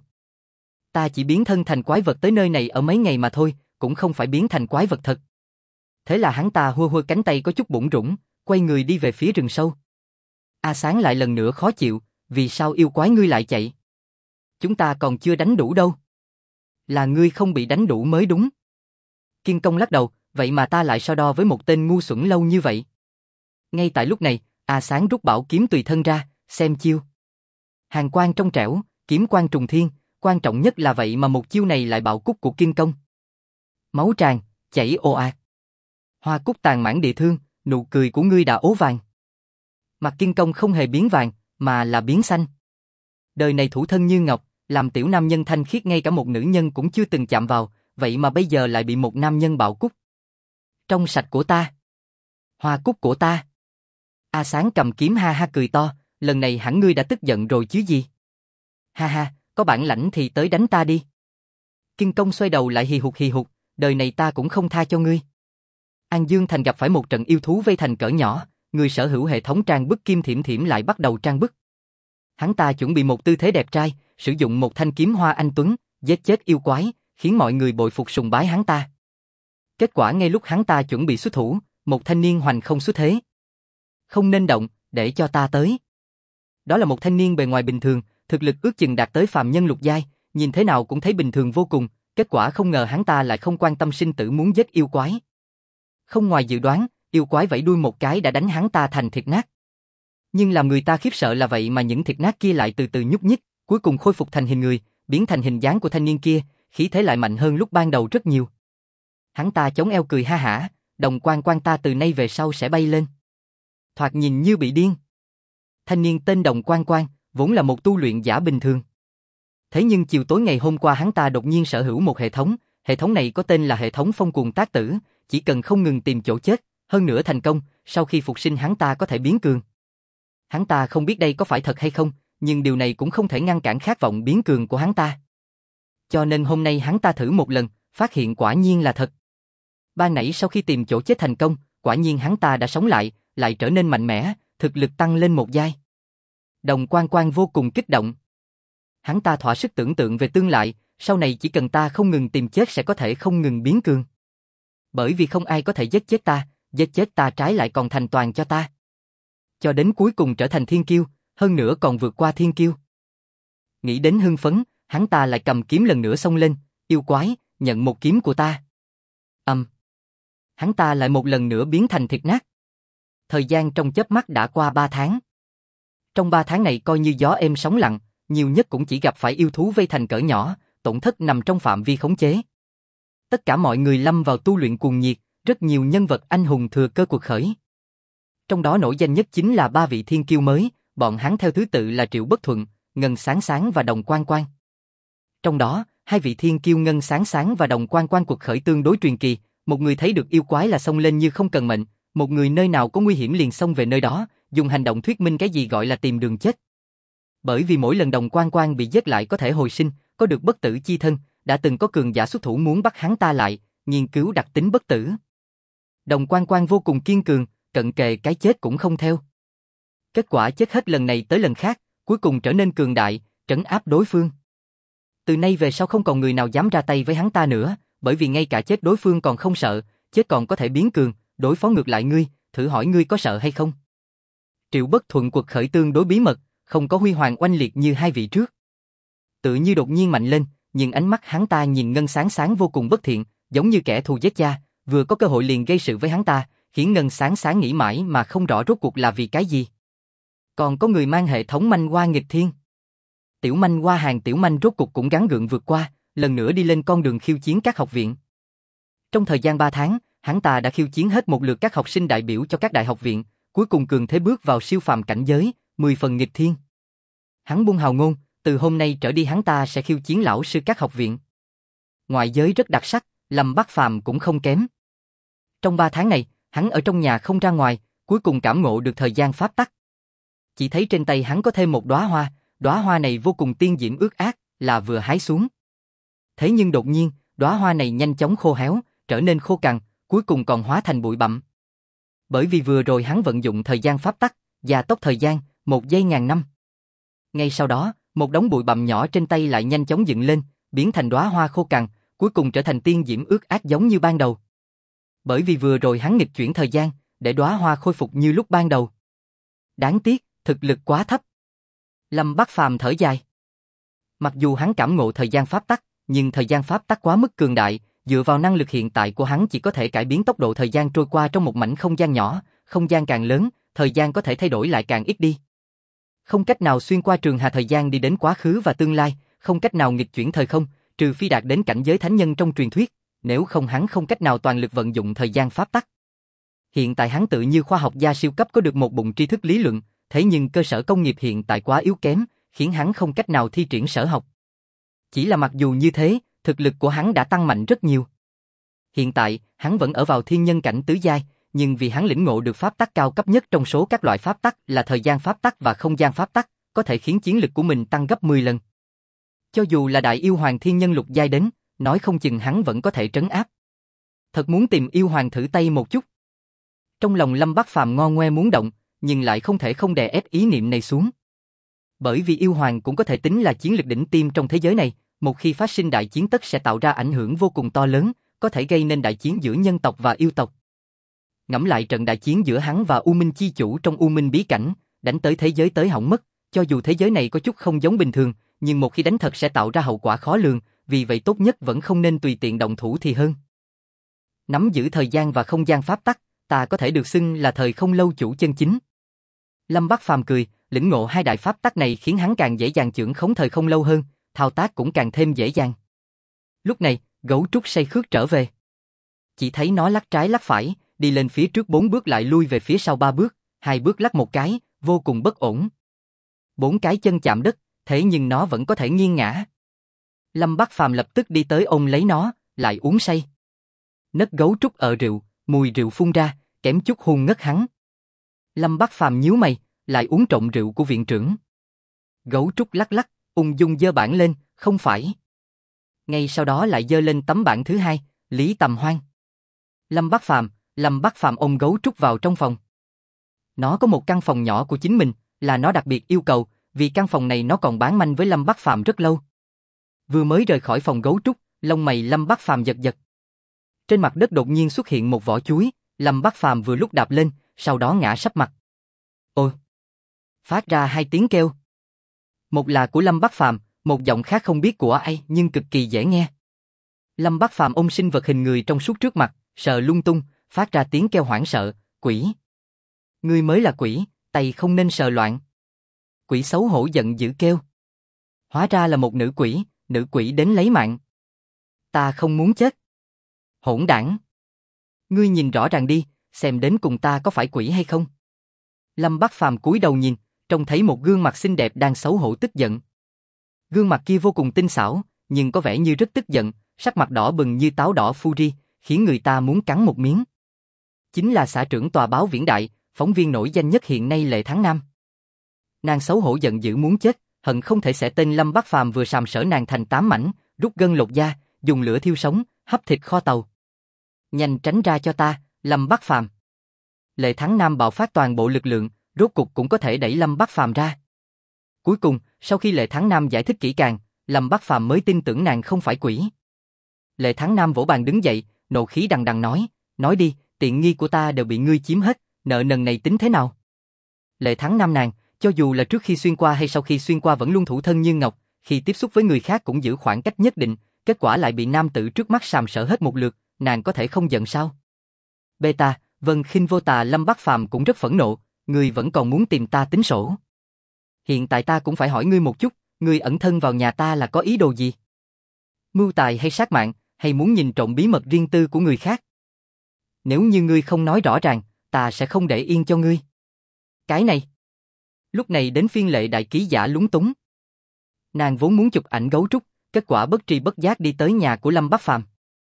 Ta chỉ biến thân thành quái vật tới nơi này ở mấy ngày mà thôi, cũng không phải biến thành quái vật thật. Thế là hắn ta hua hua cánh tay có chút bủn rủn, quay người đi về phía rừng sâu. A Sáng lại lần nữa khó chịu, vì sao yêu quái ngươi lại chạy? Chúng ta còn chưa đánh đủ đâu. Là ngươi không bị đánh đủ mới đúng. Kiên Công lắc đầu, vậy mà ta lại so đo với một tên ngu xuẩn lâu như vậy. Ngay tại lúc này, A Sáng rút bảo kiếm tùy thân ra, xem chiêu. Hàn quang trong trẻo, kiếm quang trùng thiên, quan trọng nhất là vậy mà một chiêu này lại bạo cúc của Kiên Công. Máu tràn, chảy ồ ạt. Hoa cúc tàn mãn địa thương, nụ cười của ngươi đã ố vàng. Mặt Kiên Công không hề biến vàng, mà là biến xanh. Đời này thủ thân như ngọc, làm tiểu nam nhân thanh khiết ngay cả một nữ nhân cũng chưa từng chạm vào, vậy mà bây giờ lại bị một nam nhân bạo cúc. Trong sạch của ta. Hoa cúc của ta. A Sáng cầm kiếm ha ha cười to, lần này hẳn ngươi đã tức giận rồi chứ gì. Ha ha, có bản lãnh thì tới đánh ta đi. Kiên Công xoay đầu lại hì hục, đời này ta cũng không tha cho ngươi. An Dương Thành gặp phải một trận yêu thú vây thành cỡ nhỏ, người sở hữu hệ thống trang bức Kim Thiểm Thiểm lại bắt đầu trang bức. Hắn ta chuẩn bị một tư thế đẹp trai, sử dụng một thanh kiếm hoa anh tuấn, giết chết yêu quái, khiến mọi người bội phục sùng bái hắn ta. Kết quả ngay lúc hắn ta chuẩn bị xuất thủ, một thanh niên hoành không xuất thế. Không nên động, để cho ta tới. Đó là một thanh niên bề ngoài bình thường, thực lực ước chừng đạt tới phàm nhân lục giai, nhìn thế nào cũng thấy bình thường vô cùng, kết quả không ngờ hắn ta lại không quan tâm sinh tử muốn giết yêu quái. Không ngoài dự đoán, yêu quái vẫy đuôi một cái đã đánh hắn ta thành thịt nát. Nhưng làm người ta khiếp sợ là vậy mà những thịt nát kia lại từ từ nhúc nhích, cuối cùng khôi phục thành hình người, biến thành hình dáng của thanh niên kia, khí thế lại mạnh hơn lúc ban đầu rất nhiều. Hắn ta chống eo cười ha hả, đồng quang quang ta từ nay về sau sẽ bay lên. Thoạt nhìn như bị điên. Thanh niên tên Đồng Quang Quang, vốn là một tu luyện giả bình thường. Thế nhưng chiều tối ngày hôm qua hắn ta đột nhiên sở hữu một hệ thống này có tên là hệ thống phong cuồng tác tử, chỉ cần không ngừng tìm chỗ chết, hơn nữa thành công, sau khi phục sinh hắn ta có thể biến cường. Hắn ta không biết đây có phải thật hay không, nhưng điều này cũng không thể ngăn cản khát vọng biến cường của hắn ta. Cho nên hôm nay hắn ta thử một lần, phát hiện quả nhiên là thật. Ban nãy sau khi tìm chỗ chết thành công, quả nhiên hắn ta đã sống lại trở nên mạnh mẽ, thực lực tăng lên một giai. Đồng Quang Quang vô cùng kích động. Hắn ta thỏa sức tưởng tượng về tương lai, sau này chỉ cần ta không ngừng tìm chết sẽ có thể không ngừng biến cường. Bởi vì không ai có thể giết chết ta trái lại còn thành toàn cho ta. Cho đến cuối cùng trở thành thiên kiêu, hơn nữa còn vượt qua thiên kiêu. Nghĩ đến hưng phấn, hắn ta lại cầm kiếm lần nữa xông lên, yêu quái, nhận một kiếm của ta. Hắn ta lại một lần nữa biến thành thịt nát. Thời gian trong chớp mắt đã qua 3 tháng. Trong 3 tháng này coi như gió êm sóng lặng, nhiều nhất cũng chỉ gặp phải yêu thú vây thành cỡ nhỏ, tổn thất nằm trong phạm vi khống chế. Tất cả mọi người lâm vào tu luyện cuồng nhiệt, rất nhiều nhân vật anh hùng thừa cơ cuộc khởi. Trong đó nổi danh nhất chính là 3 vị thiên kiêu mới, bọn hắn theo thứ tự là Triệu Bất Thuận, Ngân Sáng Sáng và Đồng Quan Quan. Trong đó, 2 vị thiên kiêu Ngân Sáng Sáng và Đồng Quan Quan cuộc khởi tương đối truyền kỳ, một người thấy được yêu quái là xông lên như không cần mệnh, một người nơi nào có nguy hiểm liền xông về nơi đó, dùng hành động thuyết minh cái gì gọi là tìm đường chết. Bởi vì mỗi lần Đồng Quan Quan bị giết lại có thể hồi sinh, có được bất tử chi thân, đã từng có cường giả xuất thủ muốn bắt hắn ta lại, nghiên cứu đặc tính bất tử. Đồng Quan Quan vô cùng kiên cường, cận kề cái chết cũng không theo. Kết quả chết hết lần này tới lần khác, cuối cùng trở nên cường đại, trấn áp đối phương. Từ nay về sau không còn người nào dám ra tay với hắn ta nữa, bởi vì ngay cả chết đối phương còn không sợ, chết còn có thể biến cường, đối phó ngược lại ngươi, thử hỏi ngươi có sợ hay không? Triệu Bất Thuận cuộc khởi tương đối bí mật, không có huy hoàng oanh liệt như 2 vị trước. Tự như đột nhiên mạnh lên, nhưng ánh mắt hắn ta nhìn Ngân Sáng Sáng vô cùng bất thiện, giống như kẻ thù giết cha, vừa có cơ hội liền gây sự với hắn ta, khiến Ngân Sáng Sáng nghĩ mãi mà không rõ rốt cuộc là vì cái gì. Còn có người mang hệ thống manh hoa nghịch thiên. Tiểu manh hoa hàng tiểu manh rốt cuộc cũng gắng gượng vượt qua, lần nữa đi lên con đường khiêu chiến các học viện. Trong thời gian 3 tháng, hắn ta đã khiêu chiến hết một lượt các học sinh đại biểu cho các đại học viện, cuối cùng cường thế bước vào siêu phàm cảnh giới, 10 phần nghịch thiên. Hắn buông hào ngôn, từ hôm nay trở đi hắn ta sẽ khiêu chiến lão sư các học viện. Ngoại giới rất đặc sắc, Lâm Bắc Phàm cũng không kém. Trong 3 tháng này, hắn ở trong nhà không ra ngoài, cuối cùng cảm ngộ được thời gian pháp tắc. Chỉ thấy trên tay hắn có thêm một đóa hoa này vô cùng tiên diễm ướt át, là vừa hái xuống. Thế nhưng đột nhiên, đóa hoa này nhanh chóng khô héo, trở nên khô cằn, cuối cùng còn hóa thành bụi bặm. Bởi vì vừa rồi hắn vận dụng thời gian pháp tắc, gia tốc thời gian, 1 giây ngàn năm. Ngay sau đó, một đống bụi bặm nhỏ trên tay lại nhanh chóng dựng lên, biến thành đóa hoa khô cằn, cuối cùng trở thành tiên diễm ướt át giống như ban đầu. Bởi vì vừa rồi hắn nghịch chuyển thời gian, để đóa hoa khôi phục như lúc ban đầu. Đáng tiếc, thực lực quá thấp. Lâm Bắc Phàm thở dài. Mặc dù hắn cảm ngộ thời gian pháp tắc, nhưng thời gian pháp tắc quá mức cường đại, dựa vào năng lực hiện tại của hắn chỉ có thể cải biến tốc độ thời gian trôi qua trong một mảnh không gian nhỏ, không gian càng lớn, thời gian có thể thay đổi lại càng ít đi. Không cách nào xuyên qua trường hà thời gian đi đến quá khứ và tương lai, không cách nào nghịch chuyển thời không, trừ phi đạt đến cảnh giới thánh nhân trong truyền thuyết, nếu không hắn không cách nào toàn lực vận dụng thời gian pháp tắc. Hiện tại hắn tự như khoa học gia siêu cấp có được một bụng tri thức lý luận, thế nhưng cơ sở công nghiệp hiện tại quá yếu kém, khiến hắn không cách nào thi triển sở học. Chỉ là mặc dù như thế, thực lực của hắn đã tăng mạnh rất nhiều. Hiện tại, hắn vẫn ở vào thiên nhân cảnh tứ giai, nhưng vì hắn lĩnh ngộ được pháp tắc cao cấp nhất trong số các loại pháp tắc là thời gian pháp tắc và không gian pháp tắc, có thể khiến chiến lực của mình tăng gấp 10 lần. Cho dù là đại yêu hoàng thiên nhân lục giai đến, nói không chừng hắn vẫn có thể trấn áp. Thật muốn tìm yêu hoàng thử tay một chút. Trong lòng Lâm Bắc Phàm ngo ngoe muốn động, nhưng lại không thể không đè ép ý niệm này xuống. Bởi vì yêu hoàng cũng có thể tính là chiến lực đỉnh tiêm trong thế giới này, một khi phát sinh đại chiến tất sẽ tạo ra ảnh hưởng vô cùng to lớn, có thể gây nên đại chiến giữa nhân tộc và yêu tộc. Ngẫm lại trận đại chiến giữa hắn và U Minh Chi Chủ trong U Minh bí cảnh, đánh tới thế giới tới hỏng mất, cho dù thế giới này có chút không giống bình thường, nhưng một khi đánh thật sẽ tạo ra hậu quả khó lường, vì vậy tốt nhất vẫn không nên tùy tiện động thủ thì hơn. Nắm giữ thời gian và không gian pháp tắc, ta có thể được xưng là thời không lâu chủ chân chính. Lâm Bắc Phàm cười, lĩnh ngộ 2 đại pháp tắc này khiến hắn càng dễ dàng chưởng khống thời không lâu hơn, thao tác cũng càng thêm dễ dàng. Lúc này, gấu trúc say khướt trở về. Chỉ thấy nó lắc trái lắc phải, đi lên phía trước 4 bước lại lui về phía sau 3 bước, 2 bước lắc một cái, vô cùng bất ổn. 4 cái chân chạm đất, thế nhưng nó vẫn có thể nghiêng ngã. Lâm Bắc Phàm lập tức đi tới ôm lấy nó, lại uống say. Nấc gấu trúc ở rượu, mùi rượu phun ra, kém chút hôn ngất hắn. Lâm Bắc Phàm nhíu mày, lại uống trộm rượu của viện trưởng. Gấu trúc lắc lắc, ung dung giơ bảng lên, không phải. Ngay sau đó lại giơ lên tấm bảng thứ 2, Lý Tầm Hoan. Lâm Bắc Phàm ôm gấu trúc vào trong phòng. Nó có một căn phòng nhỏ của chính mình, là nó đặc biệt yêu cầu, vì căn phòng này nó còn bán manh với Lâm Bắc Phàm rất lâu. Vừa mới rời khỏi phòng gấu trúc, lông mày Lâm Bắc Phàm giật giật. Trên mặt đất đột nhiên xuất hiện một vỏ chuối, Lâm Bắc Phàm vừa lúc đạp lên, sau đó ngã sấp mặt. Ôi! Phát ra hai tiếng kêu. Một là của Lâm Bắc Phàm, một giọng khác không biết của ai nhưng cực kỳ dễ nghe. Lâm Bắc Phàm ôm sinh vật hình người trong suốt trước mặt, sờ lung tung, phát ra tiếng kêu hoảng sợ, quỷ. Ngươi mới là quỷ, tay không nên sờ loạn. Quỷ xấu hổ giận dữ kêu. Hóa ra là một nữ quỷ đến lấy mạng. Ta không muốn chết. Hỗn đảng. Ngươi nhìn rõ ràng đi, xem đến cùng ta có phải quỷ hay không. Lâm Bắc Phàm cúi đầu nhìn, trông thấy một gương mặt xinh đẹp đang xấu hổ tức giận. Gương mặt kia vô cùng tinh xảo, nhưng có vẻ như rất tức giận, sắc mặt đỏ bừng như táo đỏ Fuji, khiến người ta muốn cắn một miếng. Chính là xã trưởng tòa báo Viễn Đại, phóng viên nổi danh nhất hiện nay Lệ Thắng Nam. Nàng xấu hổ giận dữ muốn chết, hận không thể xẻ tên Lâm Bắc Phàm vừa sàm sỡ nàng thành 8 mảnh, rút gân lột da, dùng lửa thiêu sống, hấp thịt kho tàu. Nhanh tránh ra cho ta, Lâm Bắc Phàm. Lệ Thắng Nam bạo phát toàn bộ lực lượng, rốt cục cũng có thể đẩy Lâm Bắc Phàm ra. Cuối cùng, sau khi Lệ Thắng Nam giải thích kỹ càng, Lâm Bắc Phàm mới tin tưởng nàng không phải quỷ. Lệ Thắng Nam vỗ bàn đứng dậy, nộ khí đằng đằng nói đi, tiện nghi của ta đều bị ngươi chiếm hết, nợ nần này tính thế nào? Lệ Thắng Nam nàng, cho dù là trước khi xuyên qua hay sau khi xuyên qua vẫn luôn thủ thân như ngọc, khi tiếp xúc với người khác cũng giữ khoảng cách nhất định, kết quả lại bị nam tử trước mắt sàm sỡ hết một lượt, nàng có thể không giận sao? Beta, Vân Khinh Vô Tà Lâm Bắc Phàm cũng rất phẫn nộ, ngươi vẫn còn muốn tìm ta tính sổ. Hiện tại ta cũng phải hỏi ngươi một chút, ngươi ẩn thân vào nhà ta là có ý đồ gì? Mưu tài hay sát mạng, hay muốn nhìn trộm bí mật riêng tư của người khác? Nếu như ngươi không nói rõ ràng, ta sẽ không để yên cho ngươi. Cái này. Lúc này đến phiên Lệ đại ký giả lúng túng. Nàng vốn muốn chụp ảnh gấu trúc, kết quả bất tri bất giác đi tới nhà của Lâm Bắc Phàm.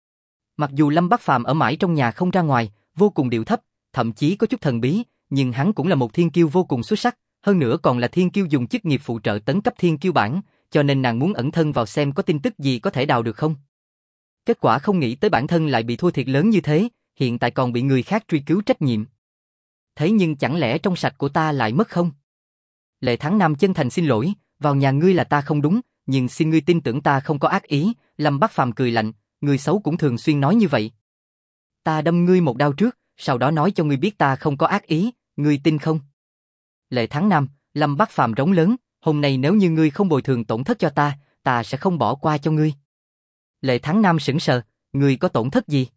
Mặc dù Lâm Bắc Phàm ở mãi trong nhà không ra ngoài, vô cùng điệu thấp, thậm chí có chút thần bí, nhưng hắn cũng là một thiên kiêu vô cùng xuất sắc, hơn nữa còn là thiên kiêu dùng chức nghiệp phụ trợ tấn cấp thiên kiêu bản, cho nên nàng muốn ẩn thân vào xem có tin tức gì có thể đào được không. Kết quả không nghĩ tới bản thân lại bị thua thiệt lớn như thế, hiện tại còn bị người khác truy cứu trách nhiệm. Thế nhưng chẳng lẽ trong sạch của ta lại mất không? Lệ Thắng Nam chân thành xin lỗi, vào nhà ngươi là ta không đúng, nhưng xin ngươi tin tưởng ta không có ác ý. Lâm Bắc Phàm cười lạnh, người xấu cũng thường xuyên nói như vậy. Ta đâm ngươi một đao trước, sau đó nói cho ngươi biết ta không có ác ý, ngươi tin không? Lệ Thắng Nam, Lâm Bắc Phàm rống lớn, hôm nay nếu như ngươi không bồi thường tổn thất cho ta, ta sẽ không bỏ qua cho ngươi. Lệ Thắng Nam sững sờ, ngươi có tổn thất gì?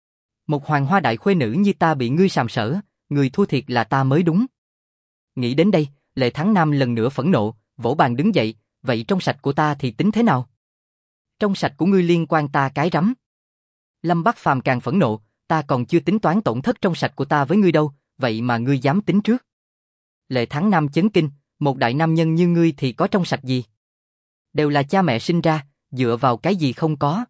Một hoàng hoa đại khuê nữ như ta bị ngươi sàm sỡ, người thua thiệt là ta mới đúng. Nghĩ đến đây, Lệ Thắng Nam lần nữa phẫn nộ, vỗ bàn đứng dậy, vậy trong sạch của ta thì tính thế nào? Trong sạch của ngươi liên quan ta cái rắm. Lâm Bắc Phàm càng phẫn nộ, ta còn chưa tính toán tổn thất trong sạch của ta với ngươi đâu, vậy mà ngươi dám tính trước. Lệ Thắng Nam chấn kinh, một đại nam nhân như ngươi thì có trong sạch gì? Đều là cha mẹ sinh ra, dựa vào cái gì không có?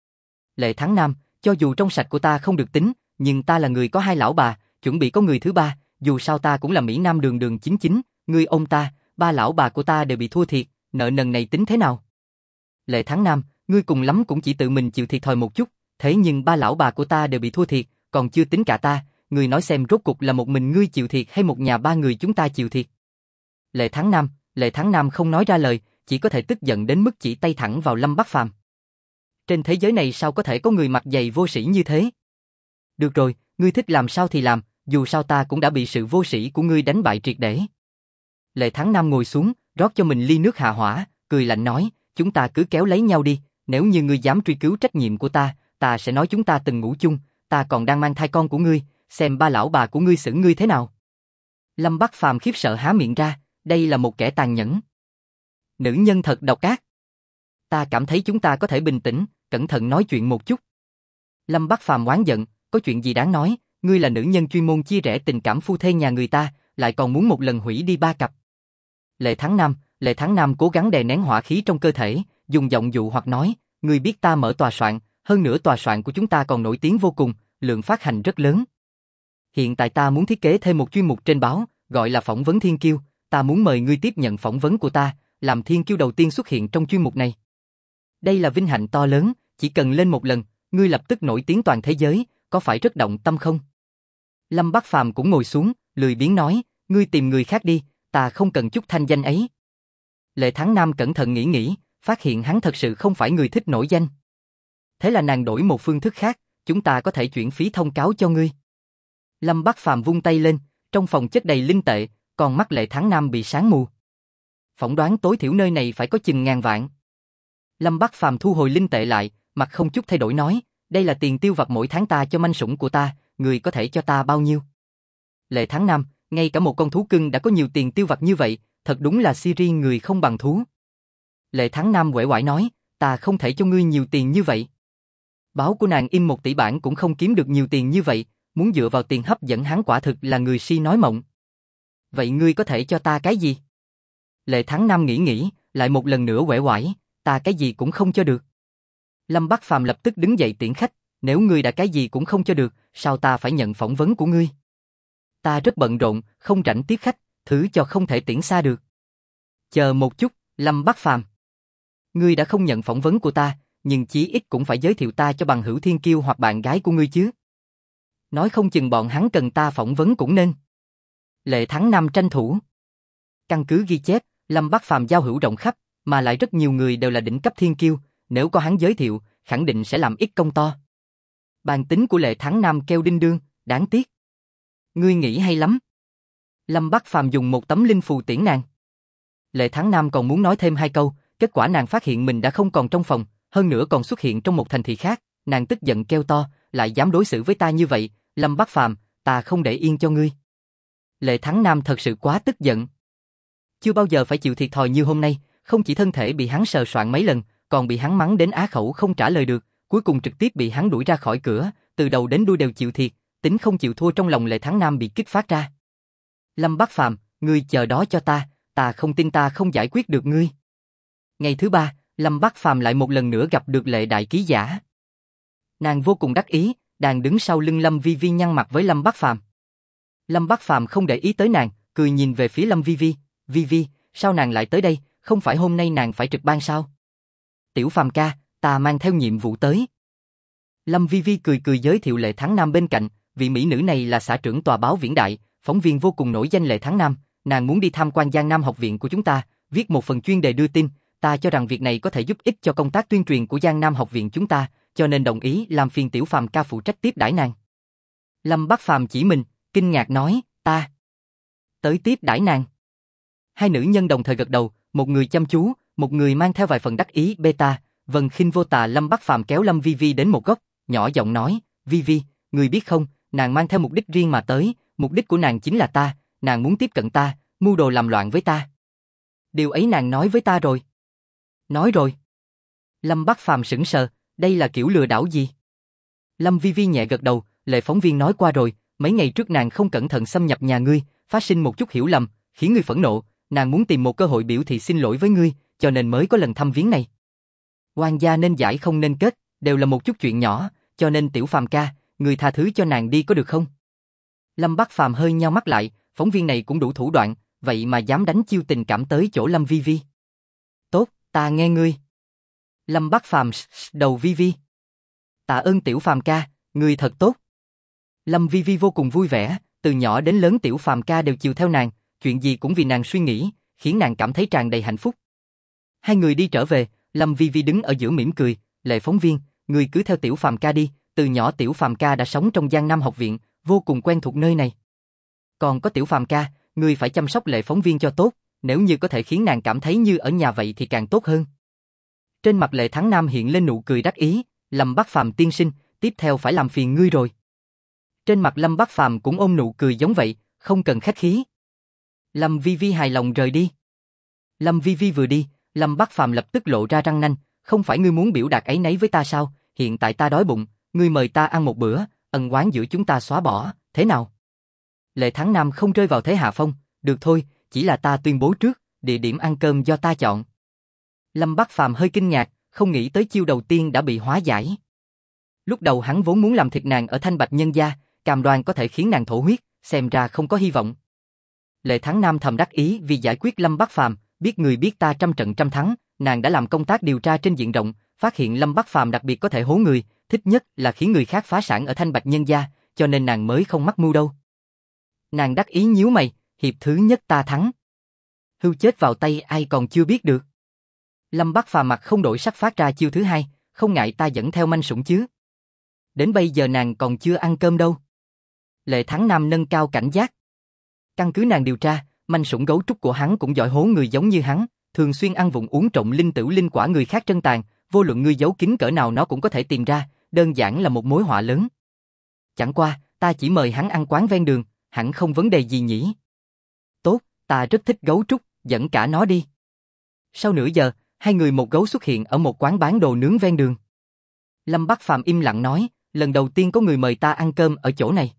Lệ Thắng Nam, cho dù trong sạch của ta không được tính, nhưng ta là người có hai lão bà, chuẩn bị có người thứ ba, dù sao ta cũng là Mỹ Nam đường đường chính chính, ngươi ôm ta, ba lão bà của ta đều bị thua thiệt, nợ nần này tính thế nào? Lệ Thắng Nam, ngươi cùng lắm cũng chỉ tự mình chịu thiệt thòi một chút, thế nhưng ba lão bà của ta đều bị thua thiệt, còn chưa tính cả ta, ngươi nói xem rốt cục là một mình ngươi chịu thiệt hay một nhà ba người chúng ta chịu thiệt? Lệ Thắng Nam không nói ra lời, chỉ có thể tức giận đến mức chỉ tay thẳng vào Lâm Bắc Phàm. Trên thế giới này sao có thể có người mặt dày vô sĩ như thế? Được rồi, ngươi thích làm sao thì làm, dù sao ta cũng đã bị sự vô sĩ của ngươi đánh bại triệt để. Lệ Thắng Nam ngồi xuống, rót cho mình ly nước hạ hỏa, cười lạnh nói, chúng ta cứ kéo lấy nhau đi, nếu như ngươi dám truy cứu trách nhiệm của ta sẽ nói chúng ta từng ngủ chung, ta còn đang mang thai con của ngươi, xem ba lão bà của ngươi xử ngươi thế nào. Lâm Bắc Phàm khiếp sợ há miệng ra, đây là một kẻ tàn nhẫn. Nữ nhân thật độc ác. Ta cảm thấy chúng ta có thể bình tĩnh, cẩn thận nói chuyện một chút. Lâm Bắc Phàm oán giận, có chuyện gì đáng nói, ngươi là nữ nhân chuyên môn chia rẽ tình cảm phu thê nhà người ta, lại còn muốn một lần hủy đi ba cặp. Lệ Thắng Nam cố gắng đè nén hỏa khí trong cơ thể, dùng giọng dụ hoặc nói, ngươi biết ta mở tòa soạn, hơn nữa tòa soạn của chúng ta còn nổi tiếng vô cùng, lượng phát hành rất lớn. Hiện tại ta muốn thiết kế thêm một chuyên mục trên báo, gọi là phỏng vấn thiên kiêu, ta muốn mời ngươi tiếp nhận phỏng vấn của ta, làm thiên kiêu đầu tiên xuất hiện trong chuyên mục này. Đây là vinh hạnh to lớn, chỉ cần lên một lần, ngươi lập tức nổi tiếng toàn thế giới, có phải rất động tâm không? Lâm Bắc Phàm cũng ngồi xuống, lười biếng nói, ngươi tìm người khác đi, ta không cần chút thanh danh ấy. Lệ Thắng Nam cẩn thận nghĩ, phát hiện hắn thật sự không phải người thích nổi danh. Thế là nàng đổi một phương thức khác, chúng ta có thể chuyển phí thông cáo cho ngươi. Lâm Bắc Phàm vung tay lên, trong phòng chất đầy linh tệ, còn mắt Lệ Thắng Nam bị sáng mù. Phỏng đoán tối thiểu nơi này phải có chừng ngàn vạn. Lâm Bắc Phàm thu hồi linh tệ lại, mặt không chút thay đổi nói, đây là tiền tiêu vặt mỗi tháng ta cho manh sủng của ta, người có thể cho ta bao nhiêu? Lệ Thắng Nam, ngay cả một con thú cưng đã có nhiều tiền tiêu vặt như vậy, thật đúng là si ri người không bằng thú. Lệ Thắng Nam uể oải nói, ta không thể cho ngươi nhiều tiền như vậy. Báo của nàng in 1 tỷ bản cũng không kiếm được nhiều tiền như vậy, muốn dựa vào tiền hấp dẫn hắn quả thực là người si nói mộng. Vậy ngươi có thể cho ta cái gì? Lệ Thắng Nam nghĩ, lại một lần nữa uể oải, ta cái gì cũng không cho được. Lâm Bắc Phàm lập tức đứng dậy tiễn khách, nếu ngươi đã cái gì cũng không cho được, sao ta phải nhận phỏng vấn của ngươi? Ta rất bận rộn, không rảnh tiếp khách, thứ cho không thể tiễn xa được. Chờ một chút, Lâm Bắc Phàm. Ngươi đã không nhận phỏng vấn của ta, nhưng chí ít cũng phải giới thiệu ta cho bằng hữu thiên kiêu hoặc bạn gái của ngươi chứ. Nói không chừng bọn hắn cần ta phỏng vấn cũng nên. Lệ Thắng Nam tranh thủ. Căn cứ ghi chép, Lâm Bắc Phàm giao hữu rộng khắp, mà lại rất nhiều người đều là đỉnh cấp thiên kiêu, nếu có hắn giới thiệu, khẳng định sẽ làm ít công to. Bàn tính của Lệ Thắng Nam kêu đinh đương, đáng tiếc. Ngươi nghĩ hay lắm. Lâm Bắc Phàm dùng một tấm linh phù tiễn nàng. Lệ Thắng Nam còn muốn nói thêm 2 câu, kết quả nàng phát hiện mình đã không còn trong phòng, hơn nữa còn xuất hiện trong một thành thị khác, nàng tức giận kêu to, lại dám đối xử với ta như vậy, Lâm Bắc Phàm, ta không để yên cho ngươi. Lệ Thắng Nam thật sự quá tức giận. Chưa bao giờ phải chịu thiệt thòi như hôm nay, không chỉ thân thể bị hắn sờ soạng mấy lần, còn bị hắn mắng đến á khẩu không trả lời được, cuối cùng trực tiếp bị hắn đuổi ra khỏi cửa, từ đầu đến đuôi đều chịu thiệt, tính không chịu thua trong lòng Lệ Thắng Nam bị kích phát ra. Lâm Bắc Phàm, ngươi chờ đó cho ta không tin ta không giải quyết được ngươi. Ngày thứ 3, Lâm Bắc Phàm lại một lần nữa gặp được Lệ đại ký giả. Nàng vô cùng đắc ý, đang đứng sau lưng Lâm Vi Vi nhăn mặt với Lâm Bắc Phàm. Lâm Bắc Phàm không để ý tới nàng, cười nhìn về phía Lâm Vi Vi, Vi Vi, sao nàng lại tới đây, không phải hôm nay nàng phải trực ban sao? Tiểu Phàm ca, ta mang theo nhiệm vụ tới. Lâm Vi Vi cười giới thiệu Lệ Thắng Nam bên cạnh, vị mỹ nữ này là xã trưởng tòa báo Viễn Đại, phóng viên vô cùng nổi danh Lệ Thắng Nam, nàng muốn đi tham quan Giang Nam học viện của chúng ta, viết một phần chuyên đề đưa tin, ta cho rằng việc này có thể giúp ích cho công tác tuyên truyền của Giang Nam học viện chúng ta, cho nên đồng ý làm phiền Tiểu Phàm ca phụ trách tiếp đãi nàng. Lâm Bắc Phàm chỉ mình, kinh ngạc nói, ta tới tiếp đãi nàng. Hai nữ nhân đồng thời gật đầu, một người chăm chú, một người mang theo vài phần đắc ý beta, vần khinh vô tà. Lâm Bắc Phàm kéo Lâm Vi Vi đến một góc, nhỏ giọng nói, Vi Vi, người biết không, nàng mang theo mục đích riêng mà tới, mục đích của nàng chính là ta, nàng muốn tiếp cận ta, mưu đồ làm loạn với ta. Điều ấy nàng nói với ta rồi. Nói rồi. Lâm Bắc Phàm sững sờ, đây là kiểu lừa đảo gì? Lâm Vi Vi nhẹ gật đầu, Lệ phóng viên nói qua rồi, mấy ngày trước nàng không cẩn thận xâm nhập nhà ngươi, phát sinh một chút hiểu lầm, khiến ngươi phẫn nộ, nàng muốn tìm một cơ hội biểu thị xin lỗi với ngươi, cho nên mới có lần thăm viếng này. Oan gia nên giải không nên kết, đều là một chút chuyện nhỏ, cho nên Tiểu Phàm ca, ngươi tha thứ cho nàng đi có được không? Lâm Bắc Phàm hơi nheo mắt lại, phóng viên này cũng đủ thủ đoạn, vậy mà dám đánh chiêu tình cảm tới chỗ Lâm Vi Vi. Tốt, ta nghe ngươi. Lâm Bắc Phàm đầu Vi Vi. Tạ ơn Tiểu Phàm ca, ngươi thật tốt. Lâm Vi Vi vô cùng vui vẻ, từ nhỏ đến lớn Tiểu Phàm ca đều chiều theo nàng, chuyện gì cũng vì nàng suy nghĩ, khiến nàng cảm thấy tràn đầy hạnh phúc. Hai người đi trở về, Lâm Vi Vi đứng ở giữa mỉm cười, Lệ phóng viên, ngươi cứ theo Tiểu Phàm ca đi, từ nhỏ Tiểu Phàm ca đã sống trong Giang Nam học viện, vô cùng quen thuộc nơi này. Còn có Tiểu Phàm ca, ngươi phải chăm sóc Lệ phóng viên cho tốt, nếu như có thể khiến nàng cảm thấy như ở nhà vậy thì càng tốt hơn. Trên mặt Lệ Thắng Nam hiện lên nụ cười đắc ý, Lâm Bắc Phàm tiên sinh, tiếp theo phải làm phiền ngươi rồi. Trên mặt Lâm Bắc Phàm cũng ôm nụ cười giống vậy, không cần khách khí. Lâm Vi Vi hài lòng rời đi. Lâm Vi Vi vừa đi, Lâm Bắc Phàm lập tức lộ ra răng nanh, không phải ngươi muốn biểu đạt áy náy với ta sao, hiện tại ta đói bụng, ngươi mời ta ăn một bữa, ân oán giữa chúng ta xóa bỏ, thế nào? Lệ Thắng Nam không rơi vào thế hạ phong, được thôi, chỉ là ta tuyên bố trước, địa điểm ăn cơm do ta chọn. Lâm Bắc Phàm hơi kinh ngạc, không nghĩ tới chiêu đầu tiên đã bị hóa giải. Lúc đầu hắn vốn muốn làm thịt nàng ở Thanh Bạch Nhân gia, cam đoan có thể khiến nàng thổ huyết, xem ra không có hy vọng. Lệ Thắng Nam thầm đắc ý vì giải quyết Lâm Bắc Phàm, biết người biết ta trăm trận trăm thắng, nàng đã làm công tác điều tra trên diện rộng, phát hiện Lâm Bắc Phàm đặc biệt có thể hố người, thích nhất là khiến người khác phá sản ở Thanh Bạch Nhân gia, cho nên nàng mới không mắc mưu đâu. Nàng đắc ý nhíu mày, hiệp thứ nhất ta thắng. Hưu chết vào tay ai còn chưa biết được. Lâm Bắc Phàm mặt không đổi sắc phát ra chiêu thứ hai, không ngại ta dẫn theo manh sủng chứ. Đến bây giờ nàng còn chưa ăn cơm đâu. Lệ Thắng Nam nâng cao cảnh giác. Căn cứ nàng điều tra, manh sủng gấu trúc của hắn cũng giỏi hố người giống như hắn, thường xuyên ăn vụng uống trộm linh tửu linh quả người khác trân tàn, vô luận ngươi giấu kín cỡ nào nó cũng có thể tìm ra, đơn giản là một mối họa lớn. Chẳng qua, ta chỉ mời hắn ăn quán ven đường, hẳn không vấn đề gì nhỉ. Tốt, ta rất thích gấu trúc, dẫn cả nó đi. Sau nửa giờ, hai người một gấu xuất hiện ở một quán bán đồ nướng ven đường. Lâm Bắc Phàm im lặng nói, lần đầu tiên có người mời ta ăn cơm ở chỗ này.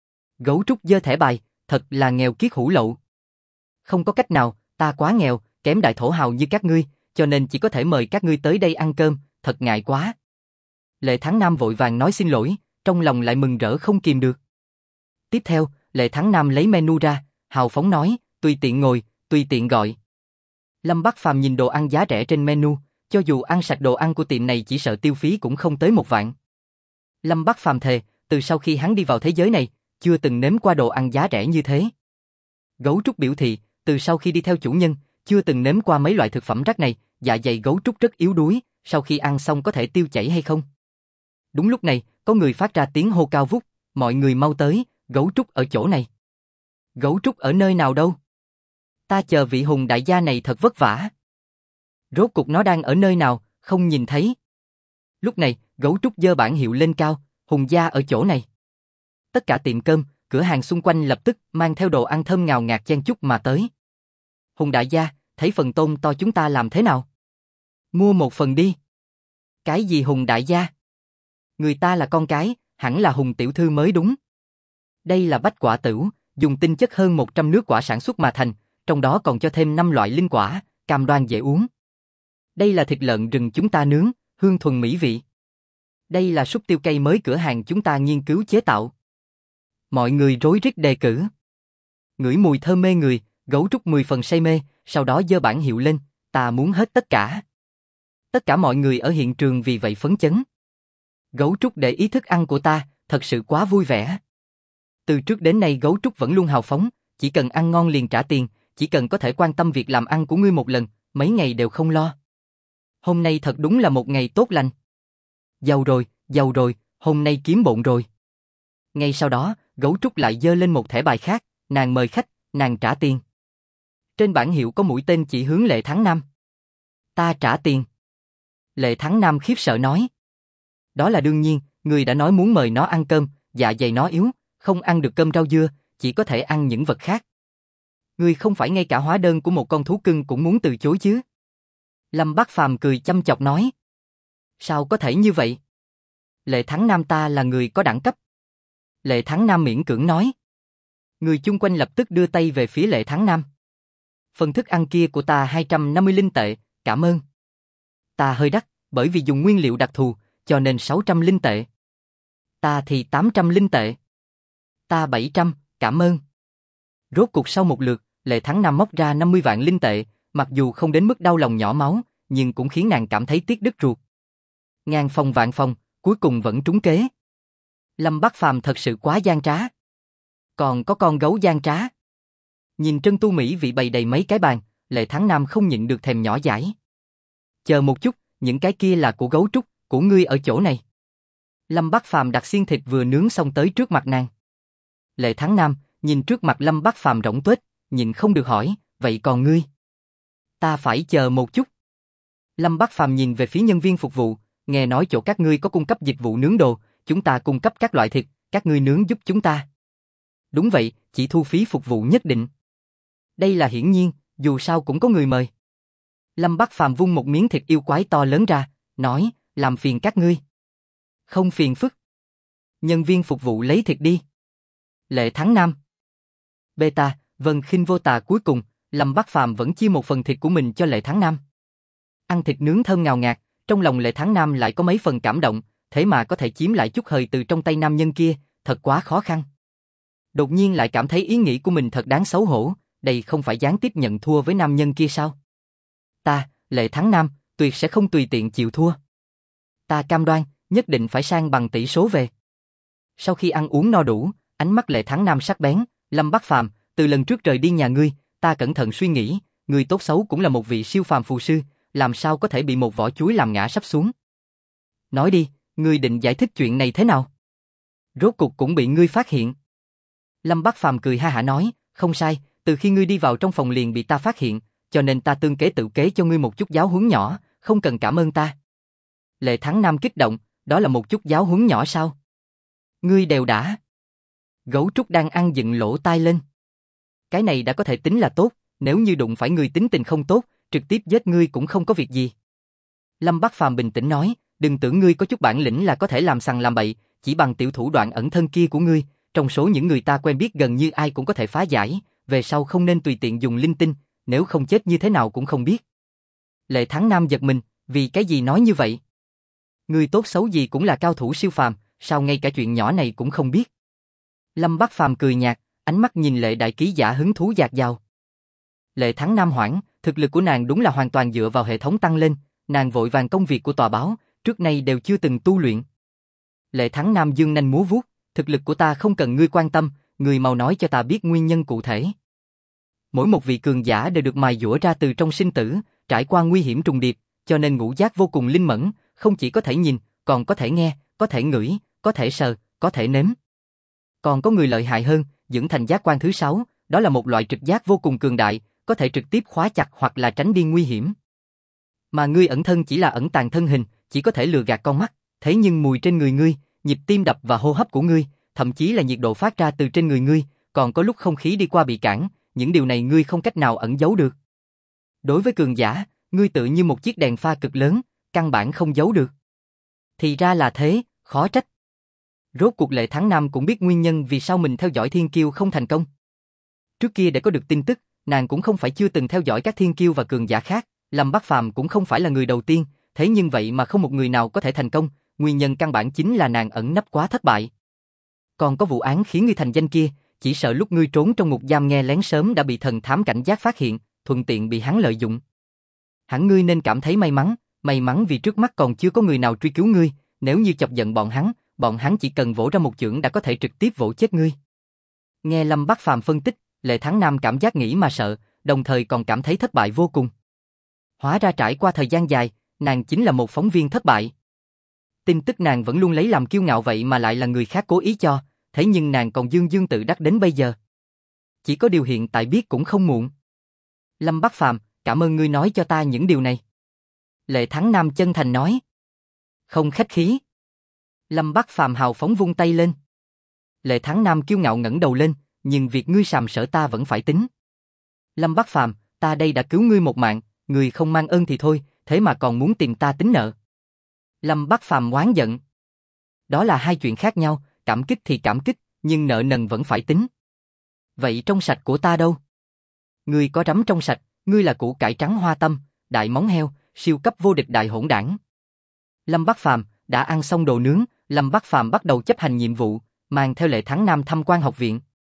Gấu trúc giơ thẻ bài, thật là nghèo kiết hủ lậu. Không có cách nào, ta quá nghèo, kém đại thổ hào như các ngươi, cho nên chỉ có thể mời các ngươi tới đây ăn cơm, thật ngại quá. Lệ Thắng Nam vội vàng nói xin lỗi, trong lòng lại mừng rỡ không kìm được. Tiếp theo, Lệ Thắng Nam lấy menu ra, hào phóng nói, tùy tiện ngồi, tùy tiện gọi. Lâm Bắc Phàm nhìn đồ ăn giá rẻ trên menu, cho dù ăn sạch đồ ăn của tiệm này chỉ sợ tiêu phí cũng không tới 1 vạn. Lâm Bắc Phàm thề, từ sau khi hắn đi vào thế giới này, chưa từng nếm qua đồ ăn giá rẻ như thế. Gấu trúc biểu thị, từ sau khi đi theo chủ nhân, chưa từng nếm qua mấy loại thực phẩm rác này, dạ dày gấu trúc rất yếu đuối, sau khi ăn xong có thể tiêu chảy hay không? Đúng lúc này, có người phát ra tiếng hô cao vút, mọi người mau tới, gấu trúc ở chỗ này. Gấu trúc ở nơi nào đâu? Ta chờ vị Hùng đại gia này thật vất vả. Rốt cuộc nó đang ở nơi nào, không nhìn thấy. Lúc này, gấu trúc giơ bảng hiệu lên cao, Hùng gia ở chỗ này. Tất cả tiệm cơm, cửa hàng xung quanh lập tức mang theo đồ ăn thơm ngào ngạt chen chúc mà tới. Hùng đại gia, thấy phần tôm to chúng ta làm thế nào? Mua một phần đi. Cái gì Hùng đại gia? Người ta là con cái, hẳn là Hùng tiểu thư mới đúng. Đây là bách quả tửu, dùng tinh chất hơn 100 nước quả sản xuất mà thành, trong đó còn cho thêm 5 loại linh quả, cam đoan dễ uống. Đây là thịt lợn rừng chúng ta nướng, hương thuần mỹ vị. Đây là súp tiêu cây mới cửa hàng chúng ta nghiên cứu chế tạo. Mọi người rối rít đề cử. Ngửi mùi thơm mê người, gấu trúc 10 phần say mê, sau đó giơ bảng hiệu lên, ta muốn hết tất cả. Tất cả mọi người ở hiện trường vì vậy phấn chấn. Gấu trúc để ý thức ăn của ta, thật sự quá vui vẻ. Từ trước đến nay gấu trúc vẫn luôn hào phóng, chỉ cần ăn ngon liền trả tiền, chỉ cần có thể quan tâm việc làm ăn của ngươi một lần, mấy ngày đều không lo. Hôm nay thật đúng là một ngày tốt lành. Giàu rồi, hôm nay kiếm bộn rồi. Ngay sau đó, gấu trúc lại giơ lên một thẻ bài khác, nàng mời khách, nàng trả tiền. Trên bảng hiệu có mũi tên chỉ hướng Lệ Thắng Nam. Ta trả tiền. Lệ Thắng Nam khiếp sợ nói. Đó là đương nhiên, người đã nói muốn mời nó ăn cơm, dạ dày nó yếu, không ăn được cơm rau dưa, chỉ có thể ăn những vật khác. Ngươi không phải ngay cả hóa đơn của một con thú cưng cũng muốn từ chối chứ? Lâm Bắc Phàm cười chăm chọc nói. Sao có thể như vậy? Lệ Thắng Nam ta là người có đẳng cấp. Lệ Thắng Nam miễn cưỡng nói. Người chung quanh lập tức đưa tay về phía Lệ Thắng Nam. Phần thức ăn kia của ta 250 linh tệ, cảm ơn. Ta hơi đắt, bởi vì dùng nguyên liệu đặc thù, cho nên 600 linh tệ. Ta thì 800 linh tệ. Ta 700, cảm ơn. Rốt cuộc sau một lượt, Lệ Thắng Nam móc ra 50 vạn linh tệ, mặc dù không đến mức đau lòng nhỏ máu, nhưng cũng khiến nàng cảm thấy tiếc đứt ruột. Ngàn phòng vạn phòng, cuối cùng vẫn trúng kế. Lâm Bắc Phàm thật sự quá gian trá. Còn có con gấu gian trá. Nhìn Trân Tu Mỹ vị bày đầy mấy cái bàn, Lệ Thắng Nam không nhịn được thèm nhỏ dãi. Chờ một chút, những cái kia là của gấu trúc, của ngươi ở chỗ này. Lâm Bắc Phàm đặt xiên thịt vừa nướng xong tới trước mặt nàng. Lệ Thắng Nam nhìn trước mặt Lâm Bắc Phàm rỗng tuếch, nhìn không được hỏi, vậy còn ngươi? Ta phải chờ một chút. Lâm Bắc Phàm nhìn về phía nhân viên phục vụ, nghe nói chỗ các ngươi có cung cấp dịch vụ nướng đồ, chúng ta cung cấp các loại thịt, các ngươi nướng giúp chúng ta. Đúng vậy, chỉ thu phí phục vụ nhất định. Đây là hiển nhiên, dù sao cũng có người mời. Lâm Bắc Phàm vung một miếng thịt yêu quái to lớn ra, nói, làm phiền các ngươi. Không phiền phức. Nhân viên phục vụ lấy thịt đi. Lệ Thắng Nam. Beta, Vân Khinh Vô Tà cuối cùng, Lâm Bắc Phàm vẫn chia một phần thịt của mình cho Lệ Thắng Nam. Ăn thịt nướng thơm ngào ngạt, trong lòng Lệ Thắng Nam lại có mấy phần cảm động, thế mà có thể chiếm lại chút hời từ trong tay nam nhân kia, thật quá khó khăn. Đột nhiên lại cảm thấy ý nghĩ của mình thật đáng xấu hổ, đây không phải gián tiếp nhận thua với nam nhân kia sao? Ta, Lệ Thắng Nam, tuyệt sẽ không tùy tiện chịu thua. Ta cam đoan, nhất định phải sang bằng tỷ số về. Sau khi ăn uống no đủ, ánh mắt Lệ Thắng Nam sắc bén, Lâm Bắc Phàm, từ lần trước rời đi nhà ngươi, ta cẩn thận suy nghĩ, người tốt xấu cũng là một vị siêu phàm phù sư, làm sao có thể bị một vỏ chuối làm ngã sắp xuống. Nói đi, ngươi định giải thích chuyện này thế nào? Rốt cuộc cũng bị ngươi phát hiện. Lâm Bắc Phàm cười ha hả nói, không sai, từ khi ngươi đi vào trong phòng liền bị ta phát hiện, cho nên ta tương kế tự kế cho ngươi một chút giáo huấn nhỏ, không cần cảm ơn ta. Lệ Thắng Nam kích động, đó là một chút giáo huấn nhỏ sao? Ngươi đều đã. Gấu trúc đang ăn dựng lỗ tai lên. Cái này đã có thể tính là tốt, nếu như đụng phải người tính tình không tốt, trực tiếp giết ngươi cũng không có việc gì. Lâm Bắc Phàm bình tĩnh nói, đừng tưởng ngươi có chút bản lĩnh là có thể làm sằng làm bậy, chỉ bằng tiểu thủ đoạn ẩn thân kia của ngươi, trong số những người ta quen biết gần như ai cũng có thể phá giải, về sau không nên tùy tiện dùng linh tinh, nếu không chết như thế nào cũng không biết. Lệ Thắng Nam giật mình, vì cái gì nói như vậy? Ngươi tốt xấu gì cũng là cao thủ siêu phàm, sao ngay cả chuyện nhỏ này cũng không biết? Lâm Bắc Phàm cười nhạt, ánh mắt nhìn Lệ đại ký giả hứng thú dạt dào. Lệ Thắng Nam hoảng, thực lực của nàng đúng là hoàn toàn dựa vào hệ thống tăng lên, nàng vội vàng công việc của tòa báo, trước nay đều chưa từng tu luyện. Lệ Thắng Nam dương nanh múa vuốt, thực lực của ta không cần ngươi quan tâm, ngươi mau nói cho ta biết nguyên nhân cụ thể. Mỗi một vị cường giả đều được mài dũa ra từ trong sinh tử, trải qua nguy hiểm trùng điệp, cho nên ngũ giác vô cùng linh mẫn, không chỉ có thể nhìn, còn có thể nghe, có thể ngửi, có thể sờ, có thể nếm. Còn có người lợi hại hơn, dưỡng thành giác quan thứ 6, đó là một loại trực giác vô cùng cường đại, có thể trực tiếp khóa chặt hoặc là tránh đi nguy hiểm. Mà ngươi ẩn thân chỉ là ẩn tàng thân hình, chỉ có thể lừa gạt con mắt, thế nhưng mùi trên người ngươi, nhịp tim đập và hô hấp của ngươi, thậm chí là nhiệt độ phát ra từ trên người ngươi, còn có lúc không khí đi qua bị cản, những điều này ngươi không cách nào ẩn giấu được. Đối với cường giả, ngươi tự như một chiếc đèn pha cực lớn, căn bản không giấu được. Thì ra là thế, khó trách. Rốt cuộc Lệ Thắng Nam cũng biết nguyên nhân vì sao mình theo dõi thiên kiêu không thành công. Trước kia để có được tin tức, nàng cũng không phải chưa từng theo dõi các thiên kiêu và cường giả khác, Lâm Bắc Phàm cũng không phải là người đầu tiên, thế nhưng vậy mà không một người nào có thể thành công, nguyên nhân căn bản chính là nàng ẩn nấp quá thất bại. Còn có vụ án khiến ngươi thành danh kia, chỉ sợ lúc ngươi trốn trong ngục giam nghe lén sớm đã bị thần thám cảnh giác phát hiện, thuận tiện bị hắn lợi dụng. Hẳn ngươi nên cảm thấy may mắn vì trước mắt còn chưa có người nào truy cứu ngươi, nếu như chọc giận bọn hắn chỉ cần vỗ ra một chưởng đã có thể trực tiếp vỗ chết ngươi. Nghe Lâm Bắc Phàm phân tích, Lệ Thắng Nam cảm giác nghĩ mà sợ, đồng thời còn cảm thấy thất bại vô cùng. Hóa ra trải qua thời gian dài, nàng chính là một phóng viên thất bại. Tin tức nàng vẫn luôn lấy làm kiêu ngạo vậy mà lại là người khác cố ý cho, thế nhưng nàng còn dương dương tự đắc đến bây giờ. Chỉ có điều hiện tại biết cũng không muộn. Lâm Bắc Phàm, cảm ơn ngươi nói cho ta những điều này. Lệ Thắng Nam chân thành nói. Không khách khí. Lâm Bắc Phàm hào phóng vung tay lên. Lệ Thắng Nam kiêu ngạo ngẩng đầu lên, nhưng việc ngươi sàm sỡ ta vẫn phải tính. Lâm Bắc Phàm, ta đây đã cứu ngươi một mạng, ngươi không mang ơn thì thôi, thế mà còn muốn tìm ta tính nợ. Lâm Bắc Phàm oán giận. Đó là hai chuyện khác nhau, cảm kích thì cảm kích, nhưng nợ nần vẫn phải tính. Vậy trong sạch của ta đâu? Ngươi có rắm trong sạch, ngươi là củ cải trắng hoa tâm, đại móng heo, siêu cấp vô địch đại hỗn đảng. Lâm Bắc Phàm đã ăn xong đồ nướng, Lâm Bắc Phàm bắt đầu chấp hành nhiệm vụ, mang theo Lệ Thắng Nam tham quan học viện.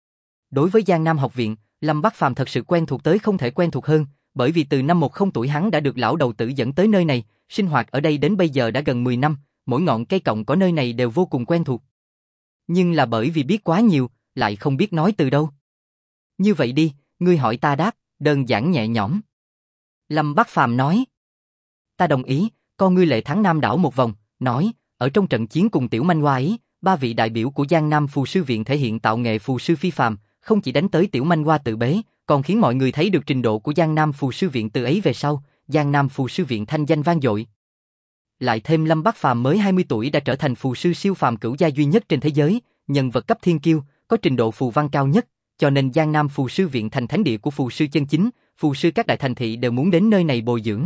Đối với Giang Nam học viện, Lâm Bắc Phàm thật sự quen thuộc tới không thể quen thuộc hơn, bởi vì từ năm 10 tuổi hắn đã được lão đầu tử dẫn tới nơi này, sinh hoạt ở đây đến bây giờ đã gần 10 năm, mỗi ngọn cây cọng cỏ nơi này đều vô cùng quen thuộc. Nhưng là bởi vì biết quá nhiều, lại không biết nói từ đâu. Như vậy đi, ngươi hỏi ta đáp, đơn giản nhẹ nhõm. Lâm Bắc Phàm nói. Ta đồng ý, con ngươi Lệ Thắng Nam đảo một vòng, nói, ở trong trận chiến cùng tiểu manh hoa ấy, 3 vị đại biểu của Giang Nam Phù Sư Viện thể hiện tạo nghệ phù sư phi phàm, không chỉ đánh tới tiểu manh hoa tự bế, còn khiến mọi người thấy được trình độ của Giang Nam Phù Sư Viện từ ấy về sau, Giang Nam Phù Sư Viện thanh danh vang dội. Lại thêm Lâm Bắc Phàm mới 20 tuổi đã trở thành phù sư siêu phàm cửu gia duy nhất trên thế giới, nhân vật cấp thiên kiêu, có trình độ phù văn cao nhất, cho nên Giang Nam Phù Sư Viện thành thánh địa của phù sư chân chính, phù sư các đại thành thị đều muốn đến nơi này bồi dưỡng.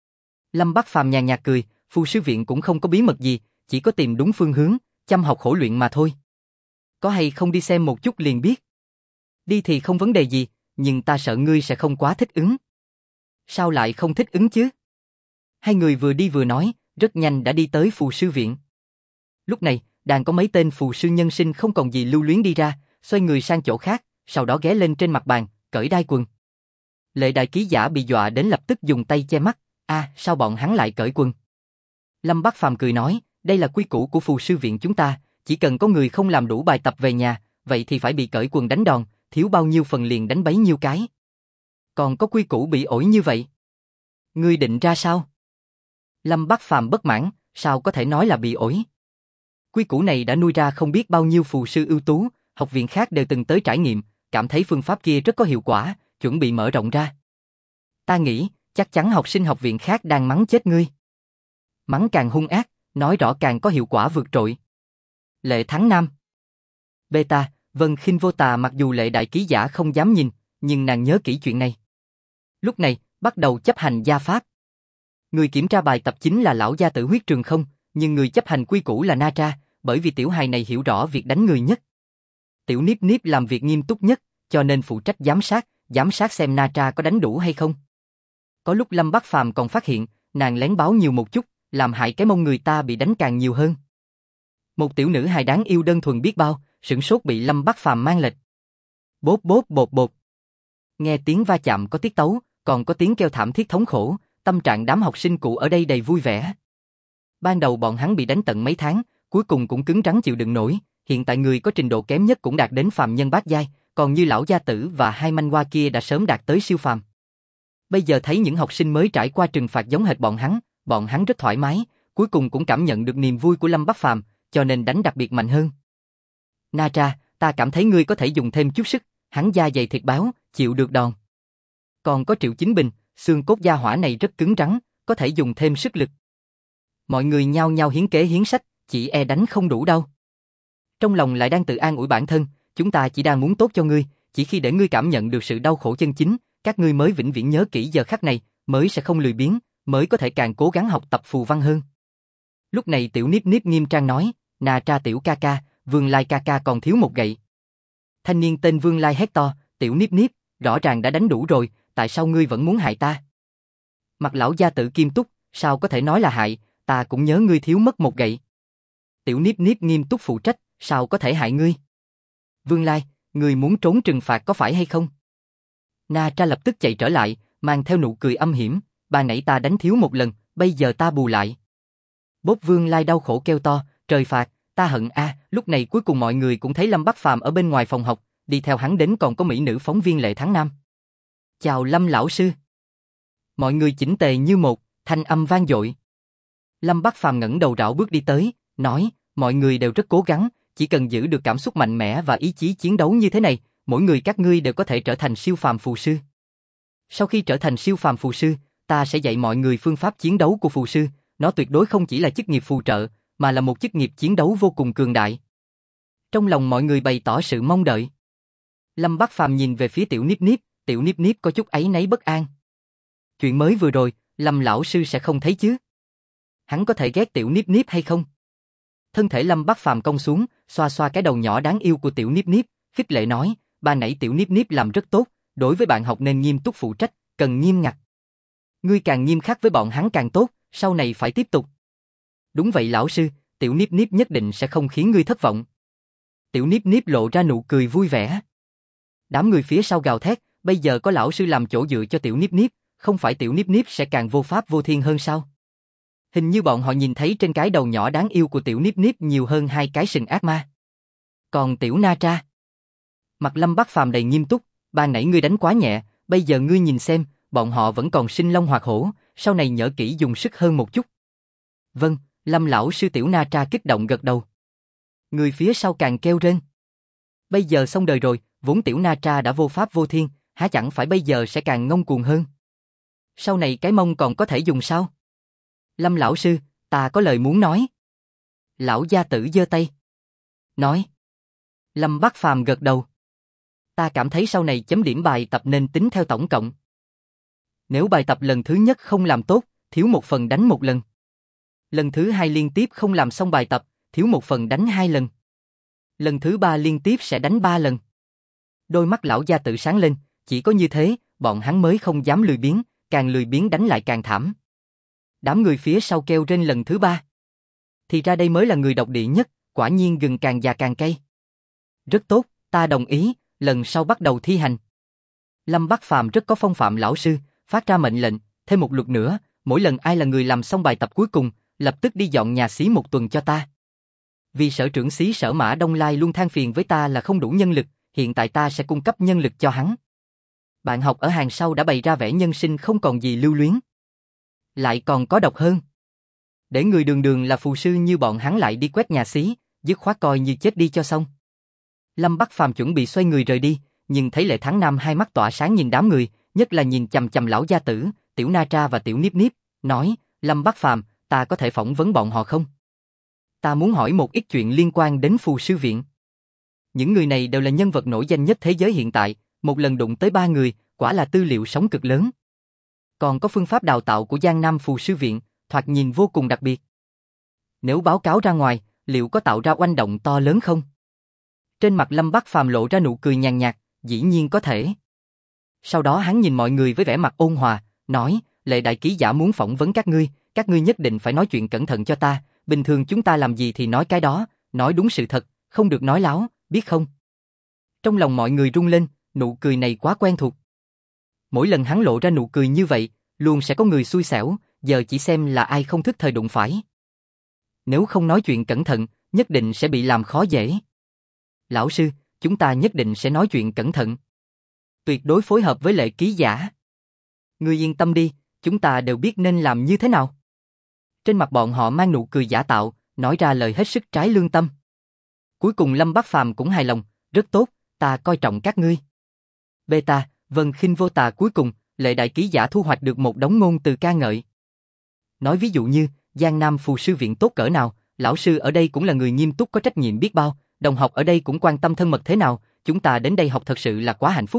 Lâm Bắc Phàm nhàn nhạt cười, Phù Sư Viện cũng không có bí mật gì, chỉ có tìm đúng phương hướng, chăm học khổ luyện mà thôi. Có hay không đi xem một chút liền biết. Đi thì không vấn đề gì, nhưng ta sợ ngươi sẽ không quá thích ứng. Sao lại không thích ứng chứ? Hai người vừa đi vừa nói, rất nhanh đã đi tới Phù Sư Viện. Lúc này, đàn có mấy tên phù sư nhân sinh không còn gì lưu luyến đi ra, xoay người sang chỗ khác, sau đó ghé lên trên mặt bàn, cởi đai quần. Lệ đại ký giả bị dọa đến lập tức dùng tay che mắt, sao bọn hắn lại cởi quần? Lâm Bắc Phàm cười nói, đây là quy củ của Phù Sư Viện chúng ta, chỉ cần có người không làm đủ bài tập về nhà, vậy thì phải bị cởi quần đánh đòn, thiếu bao nhiêu phần liền đánh bấy nhiêu cái. Còn có quy củ bị ổi như vậy. Ngươi định ra sao? Lâm Bắc Phàm bất mãn, sao có thể nói là bị ổi? Quy củ này đã nuôi ra không biết bao nhiêu phù sư ưu tú, học viện khác đều từng tới trải nghiệm, cảm thấy phương pháp kia rất có hiệu quả, chuẩn bị mở rộng ra. Ta nghĩ, chắc chắn học sinh học viện khác đang mắng chết ngươi. Mắng càng hung ác, nói rõ càng có hiệu quả vượt trội. Lệ Thắng Nam. Beta, Vân Khinh Vô Tà mặc dù Lệ đại ký giả không dám nhìn, nhưng nàng nhớ kỹ chuyện này. Lúc này, bắt đầu chấp hành gia pháp. Người kiểm tra bài tập chính là lão gia tử Huyết Trường Không, nhưng người chấp hành quy củ là Na Tra, bởi vì tiểu hài này hiểu rõ việc đánh người nhất. Tiểu Niếp Niếp làm việc nghiêm túc nhất, cho nên phụ trách giám sát xem Na Tra có đánh đủ hay không. Có lúc Lâm Bắc Phàm còn phát hiện, nàng lén báo nhiều một chút, làm hại cái mông người ta bị đánh càng nhiều hơn. Một tiểu nữ hài đáng yêu đơn thuần biết bao, sửng sốt bị Lâm Bắc Phàm mang lệch. Bốp bốp bột bột. Nghe tiếng va chạm có tiết tấu, còn có tiếng kêu thảm thiết thống khổ, tâm trạng đám học sinh cũ ở đây đầy vui vẻ. Ban đầu bọn hắn bị đánh tận mấy tháng, cuối cùng cũng cứng rắn chịu đựng nổi, hiện tại người có trình độ kém nhất cũng đạt đến phàm nhân bát giai, còn như lão gia tử và hai manh hoa kia đã sớm đạt tới siêu phàm. Bây giờ thấy những học sinh mới trải qua trừng phạt giống hệt bọn hắn rất thoải mái, cuối cùng cũng cảm nhận được niềm vui của Lâm Bắc Phàm, cho nên đánh đặc biệt mạnh hơn. Na Tra, ta cảm thấy ngươi có thể dùng thêm chút sức, hắn da dày thịt béo, chịu được đòn. Còn có Triệu Chính Bình, xương cốt da hỏa này rất cứng rắn, có thể dùng thêm sức lực. Mọi người nhao nhao hiến kế hiến sách, chỉ e đánh không đủ đâu. Trong lòng lại đang tự an ủi bản thân, chúng ta chỉ đang muốn tốt cho ngươi, chỉ khi để ngươi cảm nhận được sự đau khổ chân chính, các ngươi mới vĩnh viễn nhớ kỹ giờ khắc này, mới sẽ không lười biếng, mới có thể càng cố gắng học tập phù văn hơn. Lúc này Tiểu Niếp Niếp nghiêm trang nói, Na Tra tiểu ca ca, Vương Lai ca ca còn thiếu một gậy. Thanh niên tên Vương Lai hét to, Tiểu Niếp Niếp, rõ ràng đã đánh đủ rồi, tại sao ngươi vẫn muốn hại ta? Mặt lão gia tử nghiêm túc, sao có thể nói là hại, ta cũng nhớ ngươi thiếu mất một gậy. Tiểu Niếp Niếp nghiêm túc phụ trách, sao có thể hại ngươi? Vương Lai, ngươi muốn trốn trừng phạt có phải hay không? Na Tra lập tức chạy trở lại, mang theo nụ cười âm hiểm, ban nãy ta đánh thiếu một lần, bây giờ ta bù lại. Bốp Vương Lai đau khổ kêu to, trời phạt, ta hận a. Lúc này cuối cùng mọi người cũng thấy Lâm Bắc Phàm ở bên ngoài phòng học, đi theo hắn đến còn có mỹ nữ phóng viên Lệ Thắng Nam. Chào Lâm lão sư. Mọi người chỉnh tề như một, thanh âm vang dội. Lâm Bắc Phàm ngẩng đầu rảo bước đi tới, nói, mọi người đều rất cố gắng, chỉ cần giữ được cảm xúc mạnh mẽ và ý chí chiến đấu như thế này, mỗi người các ngươi đều có thể trở thành siêu phàm phù sư. Sau khi trở thành siêu phàm phù sư, ta sẽ dạy mọi người phương pháp chiến đấu của phù sư, nó tuyệt đối không chỉ là chức nghiệp phù trợ, mà là một chức nghiệp chiến đấu vô cùng cường đại. Trong lòng mọi người bày tỏ sự mong đợi. Lâm Bắc Phàm nhìn về phía Tiểu Niếp Niếp có chút áy náy bất an. Chuyện mới vừa rồi, Lâm lão sư sẽ không thấy chứ? Hắn có thể ghét Tiểu Niếp Niếp hay không? Thân thể Lâm Bắc Phàm cong xuống, xoa xoa cái đầu nhỏ đáng yêu của Tiểu Niếp Niếp, khích lệ nói, ban nãy Tiểu Niếp Niếp làm rất tốt, đối với bạn học nên nghiêm túc phụ trách, cần nghiêm ngặt. Ngươi càng nghiêm khắc với bọn hắn càng tốt, sau này phải tiếp tục. Đúng vậy lão sư, Tiểu Niếp Niếp nhất định sẽ không khiến ngươi thất vọng. Tiểu Niếp Niếp lộ ra nụ cười vui vẻ. Đám người phía sau gào thét, bây giờ có lão sư làm chỗ dựa cho Tiểu Niếp Niếp, không phải Tiểu Niếp Niếp sẽ càng vô pháp vô thiên hơn sao? Hình như bọn họ nhìn thấy trên cái đầu nhỏ đáng yêu của Tiểu Niếp Niếp nhiều hơn hai cái sừng ác ma. Còn Tiểu Na Tra? Mặt Lâm Bắc Phàm đầy nghiêm túc, ban nãy ngươi đánh quá nhẹ, bây giờ ngươi nhìn xem, bọn họ vẫn còn sinh long hoạt hổ, sau này nhớ kỹ dùng sức hơn một chút. Vâng, Lâm lão sư. Tiểu Na Tra kích động gật đầu. Người phía sau càng kêu rên. Bây giờ xong đời rồi, vốn Tiểu Na Tra đã vô pháp vô thiên, há chẳng phải bây giờ sẽ càng ngông cuồng hơn. Sau này cái mông còn có thể dùng sao? Lâm lão sư, ta có lời muốn nói. Lão gia tử giơ tay. Nói. Lâm Bắc Phàm gật đầu. Ta cảm thấy sau này chấm điểm bài tập nên tính theo tổng cộng. Nếu bài tập lần thứ nhất không làm tốt, thiếu một phần đánh một lần. Lần thứ hai liên tiếp không làm xong bài tập, thiếu một phần đánh 2 lần. Lần thứ 3 liên tiếp sẽ đánh 3 lần. Đôi mắt lão gia tử sáng lên, chỉ có như thế, bọn hắn mới không dám lười biếng, càng lười biếng đánh lại càng thảm. Đám người phía sau kêu rên lần thứ 3. Thì ra đây mới là người độc địa nhất, quả nhiên gừng càng già càng cay. Rất tốt, ta đồng ý, lần sau bắt đầu thi hành. Lâm Bắc Phàm rất có phong phạm lão sư, phát ra mệnh lệnh, thêm một luật nữa, mỗi lần ai là người làm xong bài tập cuối cùng, lập tức đi dọn nhà xí một tuần cho ta. Vì sở trưởng xí Sở Mã Đông Lai luôn than phiền với ta là không đủ nhân lực, hiện tại ta sẽ cung cấp nhân lực cho hắn. Bạn học ở hàng sau đã bày ra vẻ nhân sinh không còn gì lưu luyến. Lại còn có độc hơn. Để người đường đường là phù sư như bọn hắn lại đi quét nhà xí, dứt khoát coi như chết đi cho xong. Lâm Bắc Phàm chuẩn bị xoay người rời đi, nhưng thấy Lệ Thắng Nam hai mắt tỏa sáng nhìn đám người, nhất là nhìn chằm chằm lão gia tử, Tiểu Na Tra và Tiểu Niếp Niếp, nói, Lâm Bắc Phàm, ta có thể phỏng vấn bọn họ không? Ta muốn hỏi một ít chuyện liên quan đến phù sư viện. Những người này đều là nhân vật nổi danh nhất thế giới hiện tại, một lần đụng tới 3 người, quả là tư liệu sống cực lớn. Còn có phương pháp đào tạo của Giang Nam phù sư viện, thoạt nhìn vô cùng đặc biệt. Nếu báo cáo ra ngoài, liệu có tạo ra oanh động to lớn không? Trên mặt Lâm Bắc Phàm lộ ra nụ cười nhàn nhạt, dĩ nhiên có thể. Sau đó hắn nhìn mọi người với vẻ mặt ôn hòa, nói, Lệ đại ký giả muốn phỏng vấn các ngươi nhất định phải nói chuyện cẩn thận cho ta, bình thường chúng ta làm gì thì nói cái đó, nói đúng sự thật, không được nói láo, biết không? Trong lòng mọi người rung lên, nụ cười này quá quen thuộc. Mỗi lần hắn lộ ra nụ cười như vậy, luôn sẽ có người xui xẻo, giờ chỉ xem là ai không thức thời đụng phải. Nếu không nói chuyện cẩn thận, nhất định sẽ bị làm khó dễ. Lão sư, chúng ta nhất định sẽ nói chuyện cẩn thận. Tuyệt đối phối hợp với Lệ ký giả. Ngươi yên tâm đi, chúng ta đều biết nên làm như thế nào. Trên mặt bọn họ mang nụ cười giả tạo, nói ra lời hết sức trái lương tâm. Cuối cùng Lâm Bắc Phàm cũng hài lòng, rất tốt, ta coi trọng các ngươi. Beta, Vân Khinh Vô Tà cuối cùng, Lệ đại ký giả thu hoạch được một đống ngôn từ ca ngợi. Nói ví dụ như, Giang Nam phù sư viện tốt cỡ nào, lão sư ở đây cũng là người nghiêm túc có trách nhiệm biết bao, đồng học ở đây cũng quan tâm thân mật thế nào, chúng ta đến đây học thật sự là quá hạnh phúc.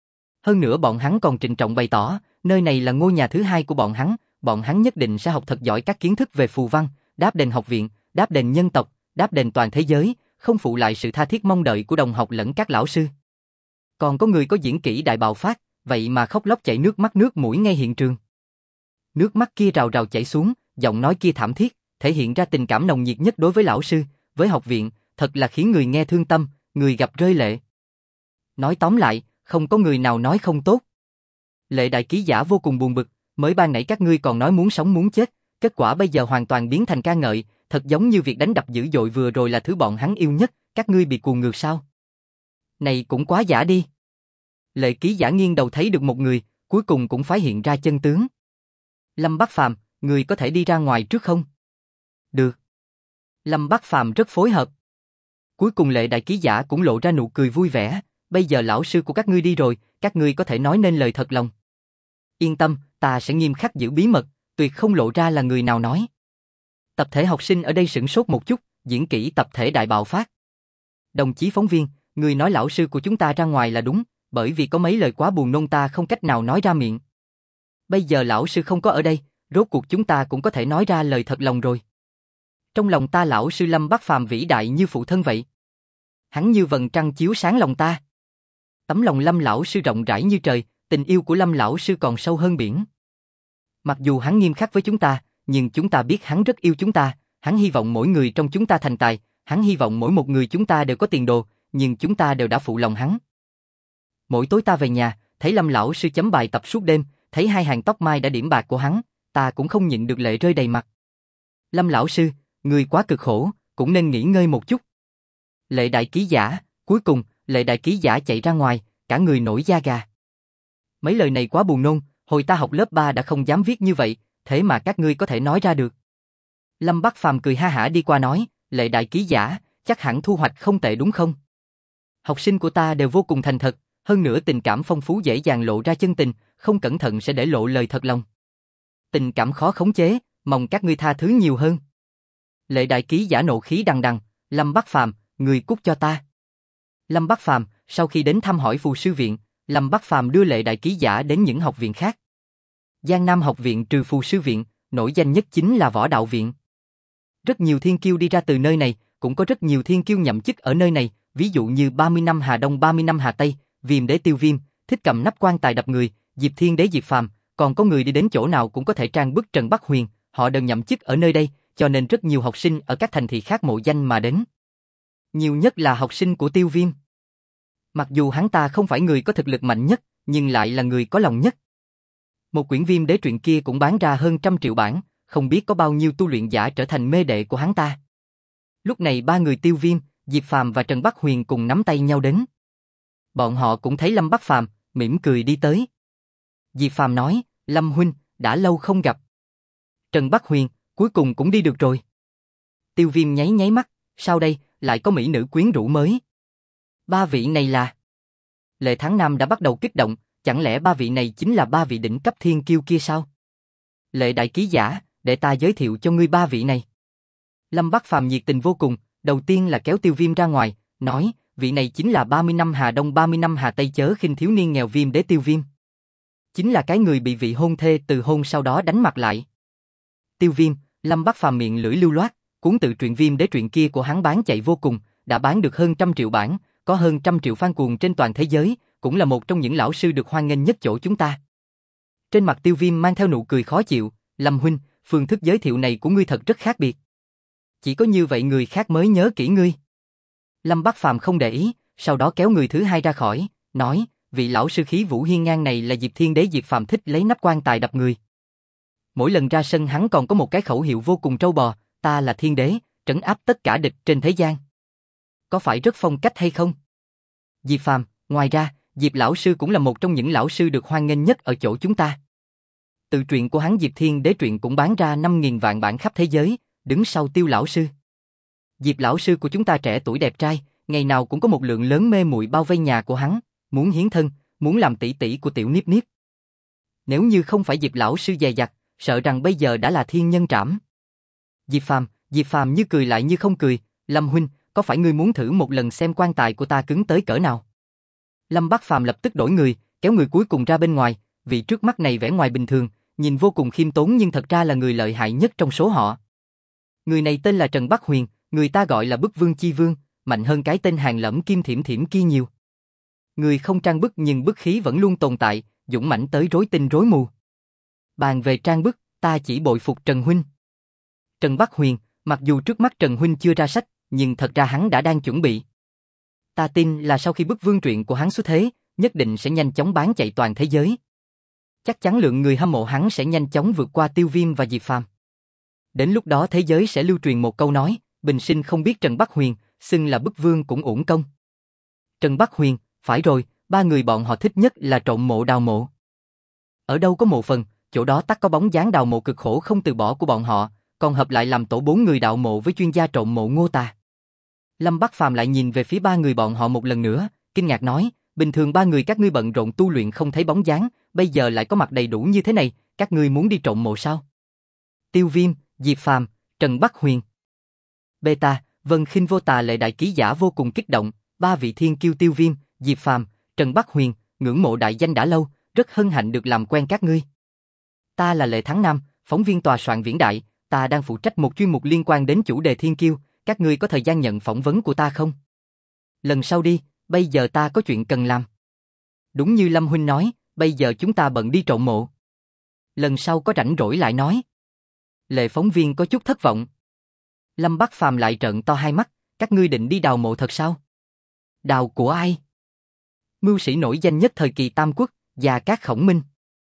Hơn nữa bọn hắn còn trịnh trọng bày tỏ, nơi này là ngôi nhà thứ hai của bọn hắn nhất định sẽ học thật giỏi các kiến thức về phù văn, đáp đền học viện, đáp đền nhân tộc, đáp đền toàn thế giới, không phụ lại sự tha thiết mong đợi của đồng học lẫn các lão sư. Còn có người có diễn kỹ đại bạo phát, vậy mà khóc lóc chảy nước mũi ngay hiện trường. Nước mắt kia rào rào chảy xuống, giọng nói kia thảm thiết, thể hiện ra tình cảm nồng nhiệt nhất đối với lão sư, với học viện, thật là khiến người nghe thương tâm, người gặp rơi lệ. Nói tóm lại, không có người nào nói không tốt. Lệ đại ký giả vô cùng buồn bực, mới ban nãy các ngươi còn nói muốn sống muốn chết, kết quả bây giờ hoàn toàn biến thành ca ngợi, thật giống như việc đánh đập dữ dội vừa rồi là thứ bọn hắn yêu nhất, các ngươi bị cuồng ngược sao? Này cũng quá giả đi. Lệ ký giả nghiêng đầu thấy được một người, cuối cùng cũng phái hiện ra chân tướng. Lâm Bắc Phàm, người có thể đi ra ngoài trước không? Được. Lâm Bắc Phàm rất phối hợp. Cuối cùng Lệ đại ký giả cũng lộ ra nụ cười vui vẻ, bây giờ lão sư của các ngươi đi rồi, các ngươi có thể nói nên lời thật lòng. Yên tâm, ta sẽ nghiêm khắc giữ bí mật, tuyệt không lộ ra là người nào nói. Tập thể học sinh ở đây sửng sốt một chút, diễn kỹ tập thể đại bạo phát. Đồng chí phóng viên, người nói lão sư của chúng ta ra ngoài là đúng, bởi vì có mấy lời quá buồn nôn ta không cách nào nói ra miệng. Bây giờ lão sư không có ở đây, rốt cuộc chúng ta cũng có thể nói ra lời thật lòng rồi. Trong lòng ta lão sư Lâm Bắc Phàm vĩ đại như phụ thân vậy. Hắn như vầng trăng chiếu sáng lòng ta. Tấm lòng Lâm lão sư rộng rãi như trời, tình yêu của Lâm lão sư còn sâu hơn biển. Mặc dù hắn nghiêm khắc với chúng ta, nhưng chúng ta biết hắn rất yêu chúng ta, hắn hy vọng mỗi người trong chúng ta thành tài, hắn hy vọng mỗi một người chúng ta đều có tiền đồ, nhưng chúng ta đều đã phụ lòng hắn. Mỗi tối ta về nhà, thấy Lâm lão sư chấm bài tập suốt đêm, thấy hai hàng tóc mai đã điểm bạc của hắn, ta cũng không nhịn được lệ rơi đầy mặt. Lâm lão sư, người quá cực khổ, cũng nên nghỉ ngơi một chút. Lệ đại ký giả, cuối cùng, Lệ đại ký giả chạy ra ngoài, cả người nổi da gà. Mấy lời này quá buồn nôn, hồi ta học lớp 3 đã không dám viết như vậy, thế mà các ngươi có thể nói ra được. Lâm Bắc Phàm cười ha hả đi qua nói, Lệ đại ký giả, chắc hẳn thu hoạch không tệ đúng không? Học sinh của ta đều vô cùng thành thật, hơn nữa tình cảm phong phú dễ dàng lộ ra chân tình, không cẩn thận sẽ để lộ lời thật lòng. Tình cảm khó khống chế, mong các ngươi tha thứ nhiều hơn. Lệ đại ký giả nộ khí đằng đằng, Lâm Bắc Phàm, người cút cho ta. Lâm Bắc Phàm, sau khi đến thăm hỏi phù sư viện, Lâm Bắc Phàm đưa Lệ đại ký giả đến những học viện khác. Giang Nam học viện trừ phù sư viện, nổi danh nhất chính là võ đạo viện. Rất nhiều thiên kiêu đi ra từ nơi này, cũng có rất nhiều thiên kiêu nhậm chức ở nơi này, ví dụ như 30 năm Hà Đông 30 năm Hà Tây, Viêm đế Tiêu Viêm, thích cầm nắp quan tài đập người, Diệp Thiên đế Diệp Phàm, còn có người đi đến chỗ nào cũng có thể trang bức Trần Bắc Huyền, họ đều nhậm chức ở nơi đây, cho nên rất nhiều học sinh ở các thành thị khác mộ danh mà đến. Nhiều nhất là học sinh của Tiêu Viêm. Mặc dù hắn ta không phải người có thực lực mạnh nhất, nhưng lại là người có lòng nhất. Một quyển Viêm đế truyện kia cũng bán ra hơn 100 triệu bản, không biết có bao nhiêu tu luyện giả trở thành mê đệ của hắn ta. Lúc này ba người Tiêu Viêm, Diệp Phàm và Trần Bắc Huyền cùng nắm tay nhau đến. Bọn họ cũng thấy Lâm Bắc Phàm, mỉm cười đi tới. Diệp Phàm nói, Lâm huynh, đã lâu không gặp. Trần Bắc Huyền, cuối cùng cũng đi được rồi. Tiêu Viêm nháy nháy mắt, sau đây, lại có mỹ nữ quyến rũ mới. Ba vị này là... Lệ Thắng Nam đã bắt đầu kích động, chẳng lẽ ba vị này chính là ba vị đỉnh cấp thiên kiêu kia sao? Lệ đại ký giả, để ta giới thiệu cho ngươi ba vị này. Lâm Bắc Phàm nhiệt tình vô cùng, đầu tiên là kéo Tiêu Viêm ra ngoài, nói, vị này chính là 30 năm Hà Đông 30 năm Hà Tây chớ khinh thiếu niên nghèo Viêm đế Tiêu Viêm. Chính là cái người bị vị hôn thê từ hôn sau đó đánh mặt lại. Tiêu Viêm, Lâm Bắc Phàm miệng lưỡi lưu loát, cuốn tự truyện Viêm đế truyện kia của hắn bán chạy vô cùng, đã bán được hơn 100 triệu bản, có hơn 100 triệu fan cuồng trên toàn thế giới, cũng là một trong những lão sư được hoan nghênh nhất chỗ chúng ta. Trên mặt Tiêu Viêm mang theo nụ cười khó chịu, Lâm huynh, phương thức giới thiệu này của ngươi thật rất khác biệt. Chỉ có như vậy người khác mới nhớ kỹ ngươi. Lâm Bắc Phàm không để ý, sau đó kéo người thứ hai ra khỏi, nói, vị lão sư khí vũ hiên ngang này là Diệp Thiên Đế. Diệp Phàm thích lấy nắp quan tài đập người. Mỗi lần ra sân hắn còn có một cái khẩu hiệu vô cùng trâu bò, ta là Thiên Đế, trấn áp tất cả địch trên thế gian. Có phải rất phong cách hay không? Diệp Phàm, ngoài ra, Diệp lão sư cũng là một trong những lão sư được hoan nghênh nhất ở chỗ chúng ta. Tự truyện của hắn Diệp Thiên Đế truyện cũng bán ra 5.000 vạn bản khắp thế giới, đứng sau Tiêu lão sư. Diệp lão sư của chúng ta trẻ tuổi đẹp trai, ngày nào cũng có một lượng lớn mê muội bao vây nhà của hắn, muốn hiến thân, muốn làm tỷ tỷ của Tiểu Niếp Niếp. Nếu như không phải Diệp lão sư dè dặt, sợ rằng bây giờ đã là thiên nhân trảm. Diệp Phàm như cười lại như không cười, Lâm huynh, có phải ngươi muốn thử một lần xem quan tài của ta cứng tới cỡ nào? Lâm Bắc Phàm lập tức đổi người, kéo người cuối cùng ra bên ngoài, vị trước mắt này vẻ ngoài bình thường, nhìn vô cùng khiêm tốn nhưng thật ra là người lợi hại nhất trong số họ. Người này tên là Trần Bắc Huyền, người ta gọi là Bức Vương Chi Vương, mạnh hơn cái tên Hàn Lẫm Kim Thiểm Thiểm kia nhiều. Người không trang bức nhưng bức khí vẫn luôn tồn tại, dũng mãnh tới rối tinh rối mù. Bàn về trang bức, ta chỉ bội phục Trần huynh. Trần Bắc Huyền, mặc dù trước mắt Trần huynh chưa ra sách, nhưng thật ra hắn đã đang chuẩn bị. Ta tin là sau khi bức vương truyện của hắn xuất thế, nhất định sẽ nhanh chóng bán chạy toàn thế giới. Chắc chắn lượng người hâm mộ hắn sẽ nhanh chóng vượt qua Tiêu Viêm và Diệp Phàm. Đến lúc đó thế giới sẽ lưu truyền một câu nói, bình sinh không biết Trần Bắc Huyền, xưng là bức vương cũng uổng công. Trần Bắc Huyền, phải rồi, ba người bọn họ thích nhất là trộm mộ đào mộ. Ở đâu có mộ phần, chỗ đó tắc có bóng dáng đào mộ cực khổ không từ bỏ của bọn họ, còn hợp lại làm tổ 4 người đạo mộ với chuyên gia trộm mộ Ngô Tà. Lâm Bắc Phàm lại nhìn về phía ba người bọn họ một lần nữa, kinh ngạc nói, bình thường ba người các ngươi bận rộn tu luyện không thấy bóng dáng, bây giờ lại có mặt đầy đủ như thế này, các ngươi muốn đi trộm mộ sao? Tiêu Viêm, Diệp Phàm, Trần Bắc Huyền. Beta, Vân Khinh Vô Tà Lệ đại ký giả vô cùng kích động, ba vị thiên kiêu Tiêu Viêm, Diệp Phàm, Trần Bắc Huyền, ngưỡng mộ đại danh đã lâu, rất hân hạnh được làm quen các ngươi. Ta là Lệ Thắng Nam, phóng viên tòa soạn Viễn Đại, ta đang phụ trách một chuyên mục liên quan đến chủ đề thiên kiêu, các ngươi có thời gian nhận phỏng vấn của ta không? Lần sau đi, bây giờ ta có chuyện cần làm. Đúng như Lâm huynh nói, bây giờ chúng ta bận đi trộm mộ. Lần sau có rảnh rỗi lại nói. Lệ phóng viên có chút thất vọng. Lâm Bắc Phàm lại trợn to hai mắt, các ngươi định đi đào mộ thật sao? Đào của ai? Mưu sĩ nổi danh nhất thời kỳ Tam Quốc, Gia Cát Khổng Minh.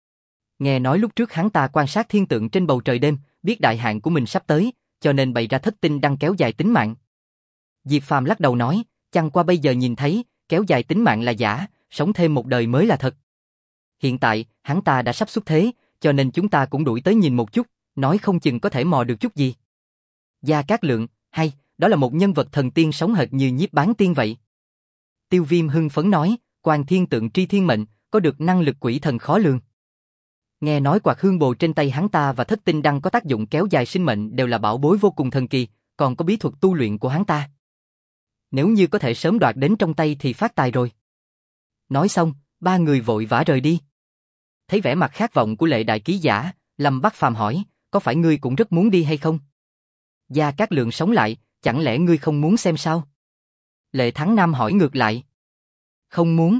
Nghe nói lúc trước hắn ta quan sát thiên tượng trên bầu trời đêm, biết đại hạn của mình sắp tới, cho nên bày ra thất tinh đăng kéo dài tính mạng. Diệp Phàm lắc đầu nói, chẳng qua bây giờ nhìn thấy, kéo dài tính mạng là giả, sống thêm một đời mới là thật. Hiện tại, hắn ta đã sắp xuất thế, cho nên chúng ta cũng đuổi tới nhìn một chút, nói không chừng có thể mò được chút gì. Gia Cát Lượng, hay, đó là một nhân vật thần tiên sống hệt như Nhiếp Bán Tiên vậy. Tiêu Viêm hưng phấn nói, Quan Thiên Tượng tri thiên mệnh, có được năng lực quỷ thần khó lường. Nghe nói quạt hương bồ trên tay hắn ta và thất tinh đăng có tác dụng kéo dài sinh mệnh đều là bảo bối vô cùng thần kỳ, còn có bí thuật tu luyện của hắn ta. Nếu như có thể sớm đoạt đến trong tay thì phát tài rồi. Nói xong, ba người vội vã rời đi. Thấy vẻ mặt khát vọng của Lệ đại ký giả, Lâm Bắc Phàm hỏi, có phải ngươi cũng rất muốn đi hay không? Gia Cát Lượng sống lại, chẳng lẽ ngươi không muốn xem sao? Lệ Thắng Nam hỏi ngược lại. Không muốn.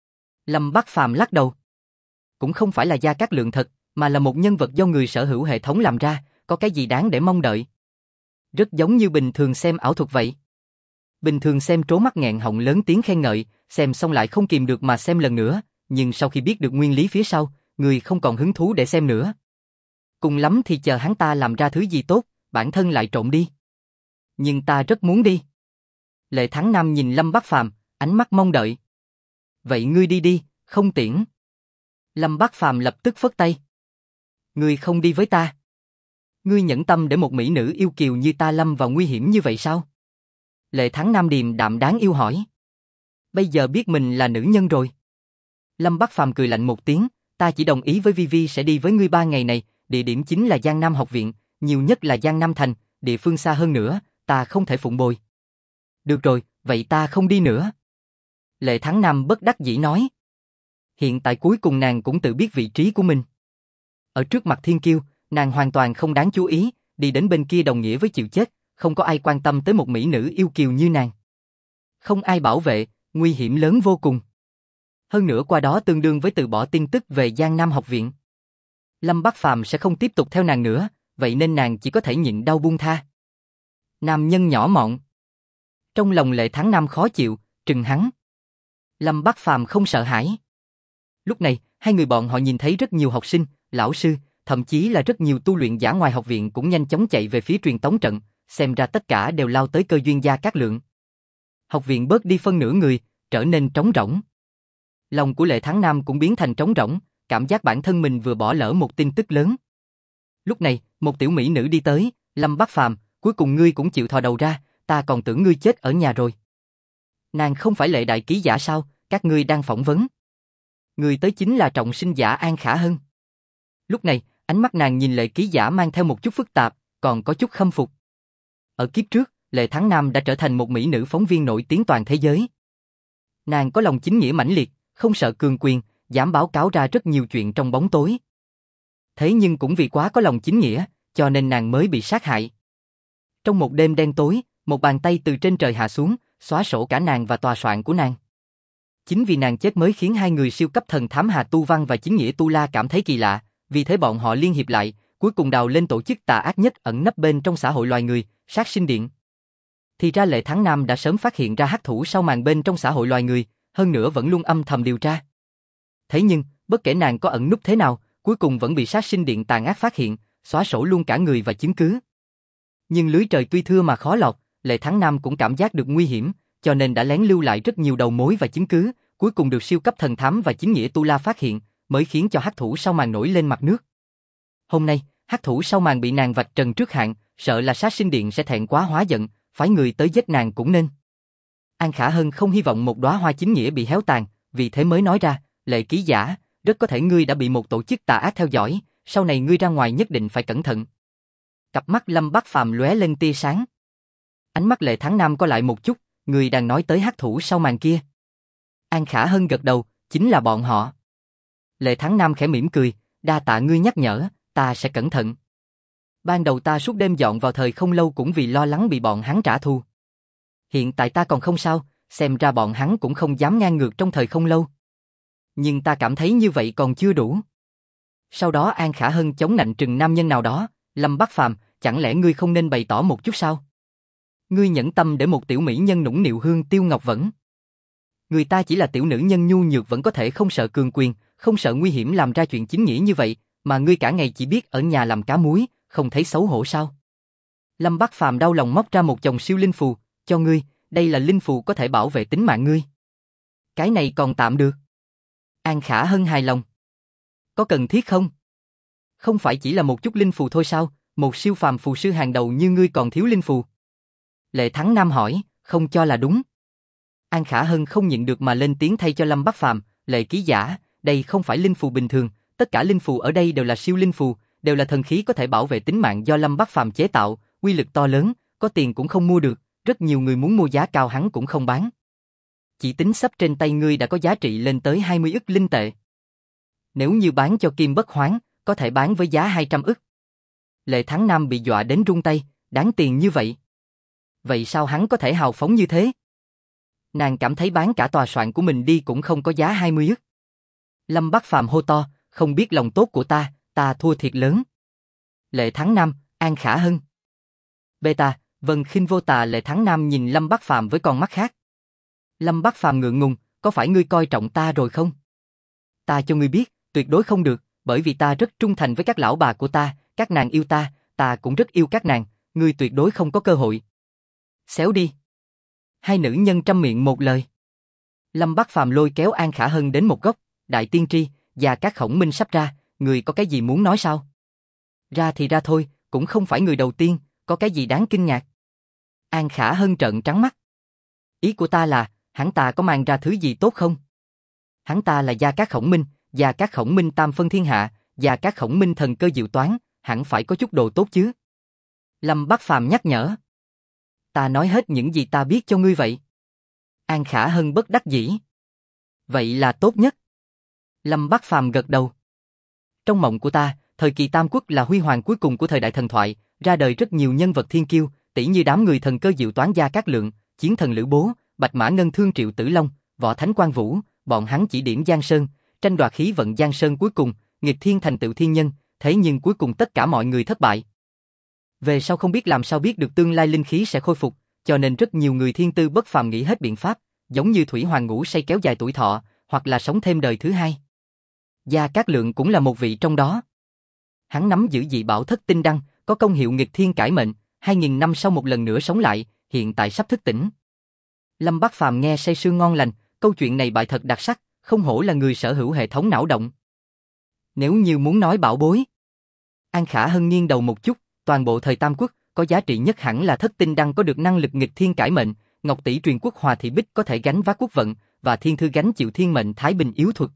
Lâm Bắc Phàm lắc đầu. Cũng không phải là Gia Cát Lượng thật, mà là một nhân vật do người sở hữu hệ thống làm ra, có cái gì đáng để mong đợi. Rất giống như bình thường xem ảo thuật vậy. Bình thường xem trố mắt nghẹn họng lớn tiếng khen ngợi, xem xong lại không kìm được mà xem lần nữa, nhưng sau khi biết được nguyên lý phía sau, người không còn hứng thú để xem nữa. Cùng lắm thì chờ hắn ta làm ra thứ gì tốt, bản thân lại trộn đi. Nhưng ta rất muốn đi. Lệ Thắng Nam nhìn Lâm Bắc Phàm, ánh mắt mong đợi. Vậy ngươi đi đi, Không tiễn. Lâm Bác Phàm lập tức phất tay. Ngươi không đi với ta. Ngươi nhẫn tâm để một mỹ nữ yêu kiều như ta lâm vào nguy hiểm như vậy sao? Lệ Thắng Nam điềm đạm đáng yêu hỏi. Bây giờ biết mình là nữ nhân rồi. Lâm Bác Phàm cười lạnh một tiếng, ta chỉ đồng ý với Vi sẽ đi với ngươi 3 ngày này, địa điểm chính là Giang Nam học viện, nhiều nhất là Giang Nam thành, địa phương xa hơn nữa, ta không thể phụng bồi. Được rồi, vậy ta không đi nữa. Lệ Thắng Nam bất đắc dĩ nói. Hiện tại cuối cùng nàng cũng tự biết vị trí của mình. Ở trước mặt thiên kiêu, nàng hoàn toàn không đáng chú ý, đi đến bên kia đồng nghĩa với chịu chết, không có ai quan tâm tới một mỹ nữ yêu kiều như nàng. Không ai bảo vệ, nguy hiểm lớn vô cùng. Hơn nữa qua đó tương đương với từ bỏ tin tức về Giang Nam học viện. Lâm Bác Phàm sẽ không tiếp tục theo nàng nữa, vậy nên nàng chỉ có thể nhịn đau buông tha. Nam nhân nhỏ mọn. Trong lòng Lệ Thắng Nam khó chịu, trừng hắn. Lâm Bác Phàm không sợ hãi. Lúc này, hai người bọn họ nhìn thấy rất nhiều học sinh, lão sư, thậm chí là rất nhiều tu luyện giả ngoài học viện cũng nhanh chóng chạy về phía truyền tống trận, xem ra tất cả đều lao tới Cơ Duyên Gia Cát Lượng. Học viện bớt đi phân nửa người, trở nên trống rỗng. Lòng của Lệ Thắng Nam cũng biến thành trống rỗng, cảm giác bản thân mình vừa bỏ lỡ một tin tức lớn. Lúc này, một tiểu mỹ nữ đi tới, Lâm Bác Phàm, cuối cùng ngươi cũng chịu thò đầu ra, ta còn tưởng ngươi chết ở nhà rồi. Nàng không phải Lệ đại ký giả sao, các ngươi đang phỏng vấn. Người tới chính là trọng sinh giả An Khả Hân. Lúc này, ánh mắt nàng nhìn Lệ ký giả mang theo một chút phức tạp, còn có chút khâm phục. Ở kiếp trước, Lệ Thắng Nam đã trở thành một mỹ nữ phóng viên nổi tiếng toàn thế giới. Nàng có lòng chính nghĩa mãnh liệt, không sợ cường quyền, dám báo cáo ra rất nhiều chuyện trong bóng tối. Thế nhưng cũng vì quá có lòng chính nghĩa, cho nên nàng mới bị sát hại. Trong một đêm đen tối, một bàn tay từ trên trời hạ xuống, xóa sổ cả nàng và tòa soạn của nàng. Chính vì nàng chết mới khiến hai người siêu cấp thần thám Hà Tu Văn và chính nghĩa Tu La cảm thấy kỳ lạ, vì thế bọn họ liên hiệp lại, cuối cùng đào lên tổ chức tà ác nhất ẩn nấp bên trong xã hội loài người, Sát Sinh Điện. Thì ra Lệ Thắng Nam đã sớm phát hiện ra hắc thủ sau màn bên trong xã hội loài người, hơn nữa vẫn luôn âm thầm điều tra. Thế nhưng, bất kể nàng có ẩn núp thế nào, cuối cùng vẫn bị Sát Sinh Điện tàn ác phát hiện, xóa sổ luôn cả người và chứng cứ. Nhưng lưới trời tuy thưa mà khó lọt, Lệ Thắng Nam cũng cảm giác được nguy hiểm, cho nên đã lén lưu lại rất nhiều đầu mối và chứng cứ, cuối cùng được siêu cấp thần thám và chính nghĩa Tu La phát hiện, mới khiến cho hắc thủ sau màn nổi lên mặt nước. Hôm nay, hắc thủ sau màn bị nàng vạch trần trước hạn, sợ là Sát Sinh Điện sẽ thẹn quá hóa giận, phái người tới giết nàng cũng nên. An Khả Hân không hy vọng một đóa hoa chính nghĩa bị héo tàn, vì thế mới nói ra, Lệ ký giả, rất có thể ngươi đã bị một tổ chức tà ác theo dõi, sau này ngươi ra ngoài nhất định phải cẩn thận. Cặp mắt Lâm Bác Phàm lóe lên tia sáng. Ánh mắt Lệ Thắng Nam co lại một chút, người đang nói tới hắc thủ sau màn kia. An Khả Hân gật đầu, chính là bọn họ. Lệ Thắng Nam khẽ mỉm cười, đa tạ ngươi nhắc nhở, ta sẽ cẩn thận. Ban đầu ta suốt đêm dọn vào thời không lâu cũng vì lo lắng bị bọn hắn trả thù. Hiện tại ta còn không sao, xem ra bọn hắn cũng không dám ngang ngược trong thời không lâu. Nhưng ta cảm thấy như vậy còn chưa đủ. Sau đó An Khả Hân chống nạnh trừng nam nhân nào đó, Lâm Bác Phàm, chẳng lẽ ngươi không nên bày tỏ một chút sao? Ngươi nhẫn tâm để một tiểu mỹ nhân nũng nịu hương tiêu ngọc vẫn. Người ta chỉ là tiểu nữ nhân nhu nhược vẫn có thể không sợ cường quyền, không sợ nguy hiểm làm ra chuyện chính nghĩa như vậy, mà ngươi cả ngày chỉ biết ở nhà làm cá muối, không thấy xấu hổ sao? Lâm Bác Phàm đau lòng móc ra một chồng siêu linh phù, cho ngươi, đây là linh phù có thể bảo vệ tính mạng ngươi. Cái này còn tạm được. An Khả Hân hài lòng. Có cần thiết không? Không phải chỉ là một chút linh phù thôi sao, một siêu phàm phù sư hàng đầu như ngươi còn thiếu linh phù. Lệ Thắng Nam hỏi, không cho là đúng. An Khả Hân không nhịn được mà lên tiếng thay cho Lâm Bác Phàm, Lệ ký giả, đây không phải linh phù bình thường, tất cả linh phù ở đây đều là siêu linh phù, đều là thần khí có thể bảo vệ tính mạng do Lâm Bác Phàm chế tạo, uy lực to lớn, có tiền cũng không mua được, rất nhiều người muốn mua giá cao hắn cũng không bán. Chỉ tính sắp trên tay ngươi đã có giá trị lên tới 20 ức linh tệ. Nếu như bán cho Kim Bất Hoán, có thể bán với giá 200 ức. Lệ Thắng Nam bị dọa đến run tay, đáng tiền như vậy. Vậy sao hắn có thể hào phóng như thế? Nàng cảm thấy bán cả tòa soạn của mình đi cũng không có giá 20 ức. Lâm Bác Phàm hô to, không biết lòng tốt của ta thua thiệt lớn. Lệ Thắng Nam, An Khả Hân. Beta, Vân Khinh Vô Tà. Lệ Thắng Nam nhìn Lâm Bác Phàm với con mắt khác. Lâm Bác Phàm ngượng ngùng, có phải ngươi coi trọng ta rồi không? Ta cho ngươi biết, tuyệt đối không được, bởi vì ta rất trung thành với các lão bà của ta, các nàng yêu ta cũng rất yêu các nàng, ngươi tuyệt đối không có cơ hội. Xéo đi. Hai nữ nhân trăm miệng một lời. Lâm Bác Phàm lôi kéo An Khả Hân đến một góc, Đại tiên tri, Gia Cát Khổng Minh sắp ra, người có cái gì muốn nói sao? Ra thì ra thôi, cũng không phải người đầu tiên, có cái gì đáng kinh ngạc? An Khả Hân trợn trắng mắt. Ý của ta là, hắn ta có mang ra thứ gì tốt không? Hắn ta là Gia Cát Khổng Minh, Gia Cát Khổng Minh tam phân thiên hạ, Gia Cát Khổng Minh thần cơ diệu toán, hẳn phải có chút đồ tốt chứ. Lâm Bắc Phàm nhắc nhở. Ta nói hết những gì ta biết cho ngươi vậy. An Khả Hân bất đắc dĩ. Vậy là tốt nhất. Lâm Bắc Phàm gật đầu. Trong mộng của ta, thời kỳ Tam Quốc là huy hoàng cuối cùng của thời đại thần thoại, ra đời rất nhiều nhân vật thiên kiêu, tỷ như đám người thần cơ diệu toán Gia Cát Lượng, chiến thần Lữ Bố, Bạch Mã Ngân Thương Triệu Tử Long, Võ Thánh Quan Vũ, bọn hắn chỉ điểm Giang Sơn, tranh đoạt khí vận Giang Sơn cuối cùng, nghịch thiên thành tựu thiên nhân, thế nhưng cuối cùng tất cả mọi người thất bại. Về sau không biết làm sao biết được tương lai linh khí sẽ khôi phục, cho nên rất nhiều người thiên tư bất phàm nghĩ hết biện pháp, giống như Thủy Hoàng ngủ say kéo dài tuổi thọ, hoặc là sống thêm đời thứ hai. Gia Cát Lượng cũng là một vị trong đó. Hắn nắm giữ dị bảo thất tinh đăng, có công hiệu nghịch thiên cải mệnh, 2000 năm sau một lần nữa sống lại, hiện tại sắp thức tỉnh. Lâm Bắc Phàm nghe say sưa ngon lành, câu chuyện này bại thật đặc sắc, không hổ là người sở hữu hệ thống não động. Nếu như muốn nói bảo bối, An Khả Hân nghiêng đầu một chút, toàn bộ thời Tam Quốc, có giá trị nhất hẳn là thất tinh đăng có được năng lực nghịch thiên cải mệnh, Ngọc Tỷ truyền quốc Hòa Thị Bích có thể gánh vác quốc vận, và Thiên Thư gánh chịu thiên mệnh thái bình yếu thuật.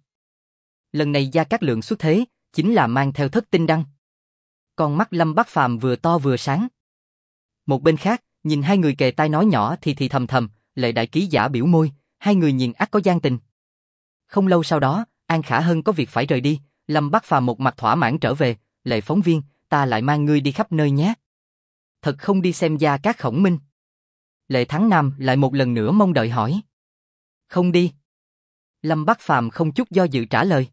Lần này Gia Cát Lượng xuất thế, chính là mang theo thất tinh đăng. Con mắt Lâm Bắc Phàm vừa to vừa sáng. Một bên khác, nhìn hai người kề tai nói nhỏ thì thầm thầm, Lệ đại ký giả biểu môi, hai người nhìn ắt có gian tình. Không lâu sau đó, An Khả Hân có việc phải rời đi, Lâm Bắc Phàm một mặt thỏa mãn trở về, Lệ phóng viên, ta lại mang ngươi đi khắp nơi nhé. Thật không đi xem Gia Cát Khổng Minh? Lệ Thắng Nam lại một lần nữa mong đợi hỏi. Không đi. Lâm Bắc Phàm không chút do dự trả lời.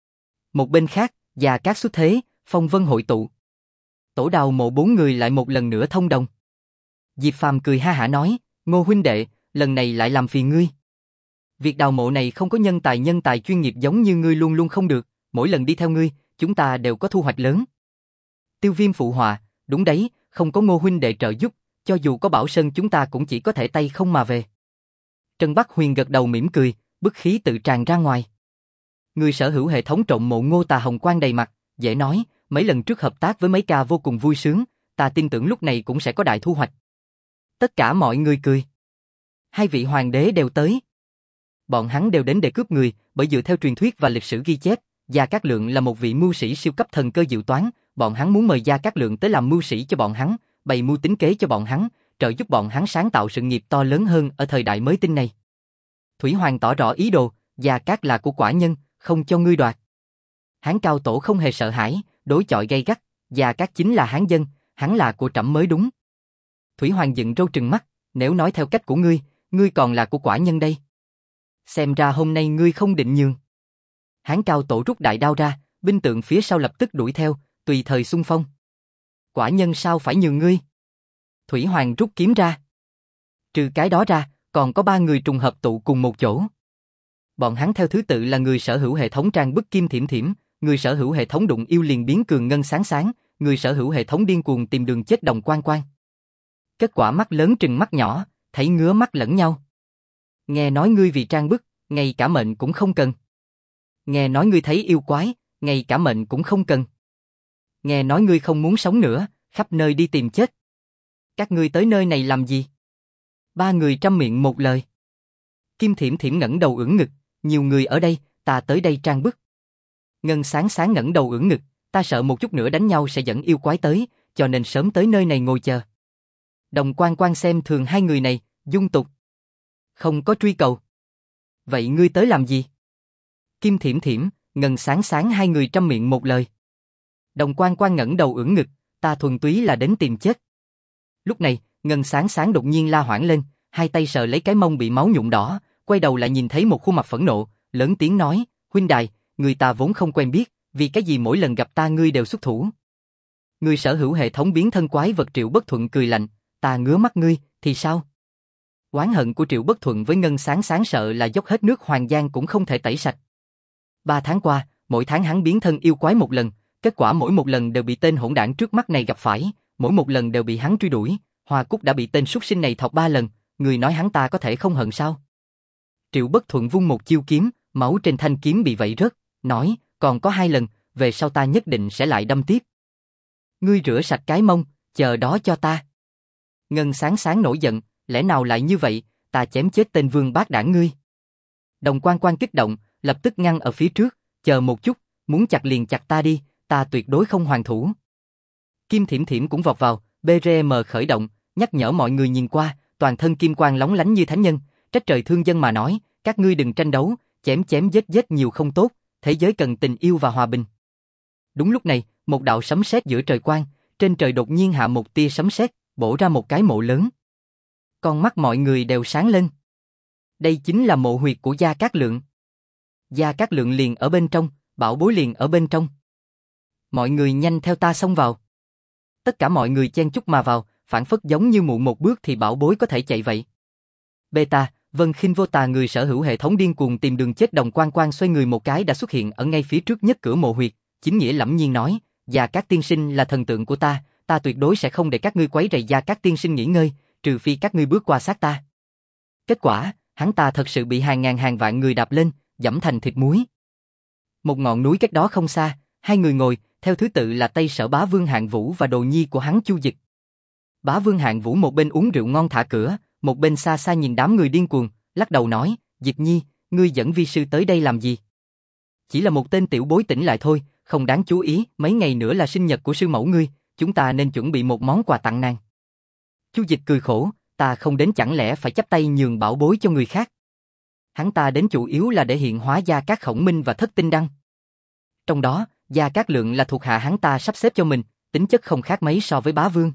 Một bên khác, Gia Cát xuất thế, phong vân hội tụ. Tổ đào mộ 4 người lại một lần nữa thông đồng. Diệp Phàm cười ha hả nói, Ngô huynh đệ, lần này lại làm phiền ngươi. Việc đào mộ này không có nhân tài chuyên nghiệp giống như ngươi luôn luôn không được, mỗi lần đi theo ngươi, chúng ta đều có thu hoạch lớn. Tiêu Viêm phụ họa, đúng đấy, không có Ngô huynh đệ trợ giúp, cho dù có Bảo Sơn chúng ta cũng chỉ có thể tay không mà về. Trần Bắc Huyền gật đầu mỉm cười, bức khí tự tràn ra ngoài. Người sở hữu hệ thống trộm mộ Ngô Tà hồng quang đầy mặt, dễ nói, mấy lần trước hợp tác với mấy ca vô cùng vui sướng, ta tin tưởng lúc này cũng sẽ có đại thu hoạch. Tất cả mọi người cười. Hai vị hoàng đế đều tới. Bọn hắn đều đến để cướp người, bởi dựa theo truyền thuyết và lịch sử ghi chép, Gia Cát Lượng là một vị mưu sĩ siêu cấp thần cơ diệu toán, bọn hắn muốn mời Gia Cát Lượng tới làm mưu sĩ cho bọn hắn, bày mưu tính kế cho bọn hắn, trợ giúp bọn hắn sáng tạo sự nghiệp to lớn hơn ở thời đại mới tinh này. Thủy Hoàng tỏ rõ ý đồ, Gia Cát là của quả nhân, không cho ngươi đoạt. Hán cao tổ không hề sợ hãi, đối chọi gay gắt, Gia Cát chính là Hán dân, hắn là của trẫm mới đúng. Thủy Hoàng dựng râu trừng mắt, nếu nói theo cách của ngươi còn là của quả nhân đây. Xem ra hôm nay ngươi không định nhường. Hán cao tổ rút đại đao ra, binh tượng phía sau lập tức đuổi theo, tùy thời xung phong. Quả nhân sao phải nhường ngươi? Thủy Hoàng rút kiếm ra. Trừ cái đó ra, còn có 3 người trùng hợp tụ cùng một chỗ. Bọn hắn theo thứ tự là người sở hữu hệ thống trang bức Kim Thiểm Thiểm, người sở hữu hệ thống đụng yêu liền biến cường ngân sáng sáng, người sở hữu hệ thống điên cuồng tìm đường chết Đồng Quan Quan. Kết quả mắt lớn trừng mắt nhỏ, thấy ngứa mắt lẫn nhau. Nghe nói ngươi vì trang bức, ngay cả mệnh cũng không cần. Nghe nói ngươi thấy yêu quái, ngay cả mệnh cũng không cần. Nghe nói ngươi không muốn sống nữa, khắp nơi đi tìm chết. Các ngươi tới nơi này làm gì? 3 người trăm miệng một lời. Kim Thiểm Thiểm ngẩng đầu ưỡn ngực, nhiều người ở đây, ta tới đây trang bức. Ngân sáng sáng ngẩng đầu ưỡn ngực, ta sợ một chút nữa đánh nhau sẽ dẫn yêu quái tới, cho nên sớm tới nơi này ngồi chờ. Đồng Quan Quan xem thường 2 người này, dung tục. Không có truy cầu. Vậy ngươi tới làm gì? Kim Thiểm Thiểm, Ngân sáng sáng 2 người trăm miệng một lời. Đồng Quan Quan ngẩng đầu ưỡn ngực, ta thuần túy là đến tìm chết. Lúc này, Ngân sáng sáng đột nhiên la hoảng lên, hai tay sờ lấy cái mông bị máu nhuộm đỏ, quay đầu lại nhìn thấy một khuôn mặt phẫn nộ, lớn tiếng nói, huynh đài, người ta vốn không quen biết, vì cái gì mỗi lần gặp ta ngươi đều xuất thủ. Người sở hữu hệ thống biến thân quái vật Triệu Bất Thuận cười lạnh, ta ngứa mắt ngươi, thì sao? Oán hận của Triệu Bất Thuận với Ngân sáng sáng sợ là dốc hết nước Hoàng Giang cũng không thể tẩy sạch. 3 tháng qua, mỗi tháng hắn biến thân yêu quái một lần, kết quả mỗi một lần đều bị tên hỗn đảng trước mắt này gặp phải, mỗi một lần đều bị hắn truy đuổi, Hoa Cúc đã bị tên súc sinh này thọc 3 lần, người nói hắn ta có thể không hận sao? Triệu Bất Thuận vung một chiêu kiếm, máu trên thanh kiếm bị vẩy rớt, nói, còn có 2 lần, về sau ta nhất định sẽ lại đâm tiếp. Ngươi rửa sạch cái mông, chờ đó cho ta. Ngân Sáng Sáng nổi giận, lẽ nào lại như vậy, ta chém chết tên vương bát đảng ngươi. Đồng Quan Quan kích động, lập tức ngăn ở phía trước, chờ một chút, muốn chặt liền chặt ta đi, ta tuyệt đối không hoàn thủ. Kim Thiểm Thiểm cũng vọt vào, BRM khởi động, nhắc nhở mọi người nhìn qua, toàn thân kim quang lóng lánh như thánh nhân, trách trời thương dân mà nói, các ngươi đừng tranh đấu, chém chém giết giết nhiều không tốt, thế giới cần tình yêu và hòa bình. Đúng lúc này, một đạo sấm sét giữa trời quang, trên trời đột nhiên hạ một tia sấm sét, bổ ra một cái mộ lớn. Con mắt mọi người đều sáng lên. Đây chính là mộ huyệt của Gia Cát Lượng. Gia Cát Lượng liền ở bên trong, bảo bối liền ở bên trong. Mọi người nhanh theo ta xông vào. Tất cả mọi người chen chúc mà vào, phản phất giống như muộn một bước thì bảo bối có thể chạy vậy. Beta, Vân Khinh Vô Tà người sở hữu hệ thống điên cuồng tìm đường chết Đồng Quan Quan xoay người một cái đã xuất hiện ở ngay phía trước nhất cửa mộ huyệt, chính nghĩa lẫm nhiên nói, Gia Cát tiên sinh là thần tượng của ta tuyệt đối sẽ không để các ngươi quấy rầy Gia Cát tiên sinh nghỉ ngơi, trừ phi các ngươi bước qua xác ta. Kết quả, hắn ta thật sự bị hàng ngàn hàng vạn người đạp lên, dẫm thành thịt muối. Một ngọn núi cách đó không xa, 2 người ngồi, theo thứ tự là Tây Sở Bá Vương Hạng Vũ và đồ nhi của hắn Chu Dịch. Bá Vương Hạng Vũ một bên uống rượu ngon thả cửa, một bên xa xa nhìn đám người điên cuồng, lắc đầu nói, Dịch Nhi, ngươi dẫn vi sư tới đây làm gì? Chỉ là một tên tiểu bối tỉnh lại thôi, không đáng chú ý, mấy ngày nữa là sinh nhật của sư mẫu ngươi, chúng ta nên chuẩn bị một món quà tặng nàng. Chu Dịch cười khổ, ta không đến chẳng lẽ phải chắp tay nhường bảo bối cho người khác. Hắn ta đến chủ yếu là để hiện hóa Gia Cát Khổng Minh và Thất Tinh Đăng. Trong đó, Gia Cát Lượng là thuộc hạ hắn ta sắp xếp cho mình, tính chất không khác mấy so với Bá Vương.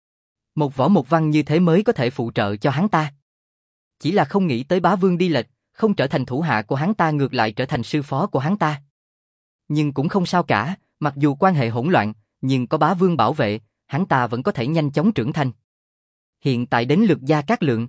Một võ một văn như thế mới có thể phụ trợ cho hắn ta. Chỉ là không nghĩ tới Bá Vương đi lệch, không trở thành thủ hạ của hắn ta ngược lại trở thành sư phó của hắn ta. Nhưng cũng không sao cả, mặc dù quan hệ hỗn loạn, nhưng có Bá Vương bảo vệ, hắn ta vẫn có thể nhanh chóng trưởng thành. Hiện tại đến lượt Gia Cát Lượng.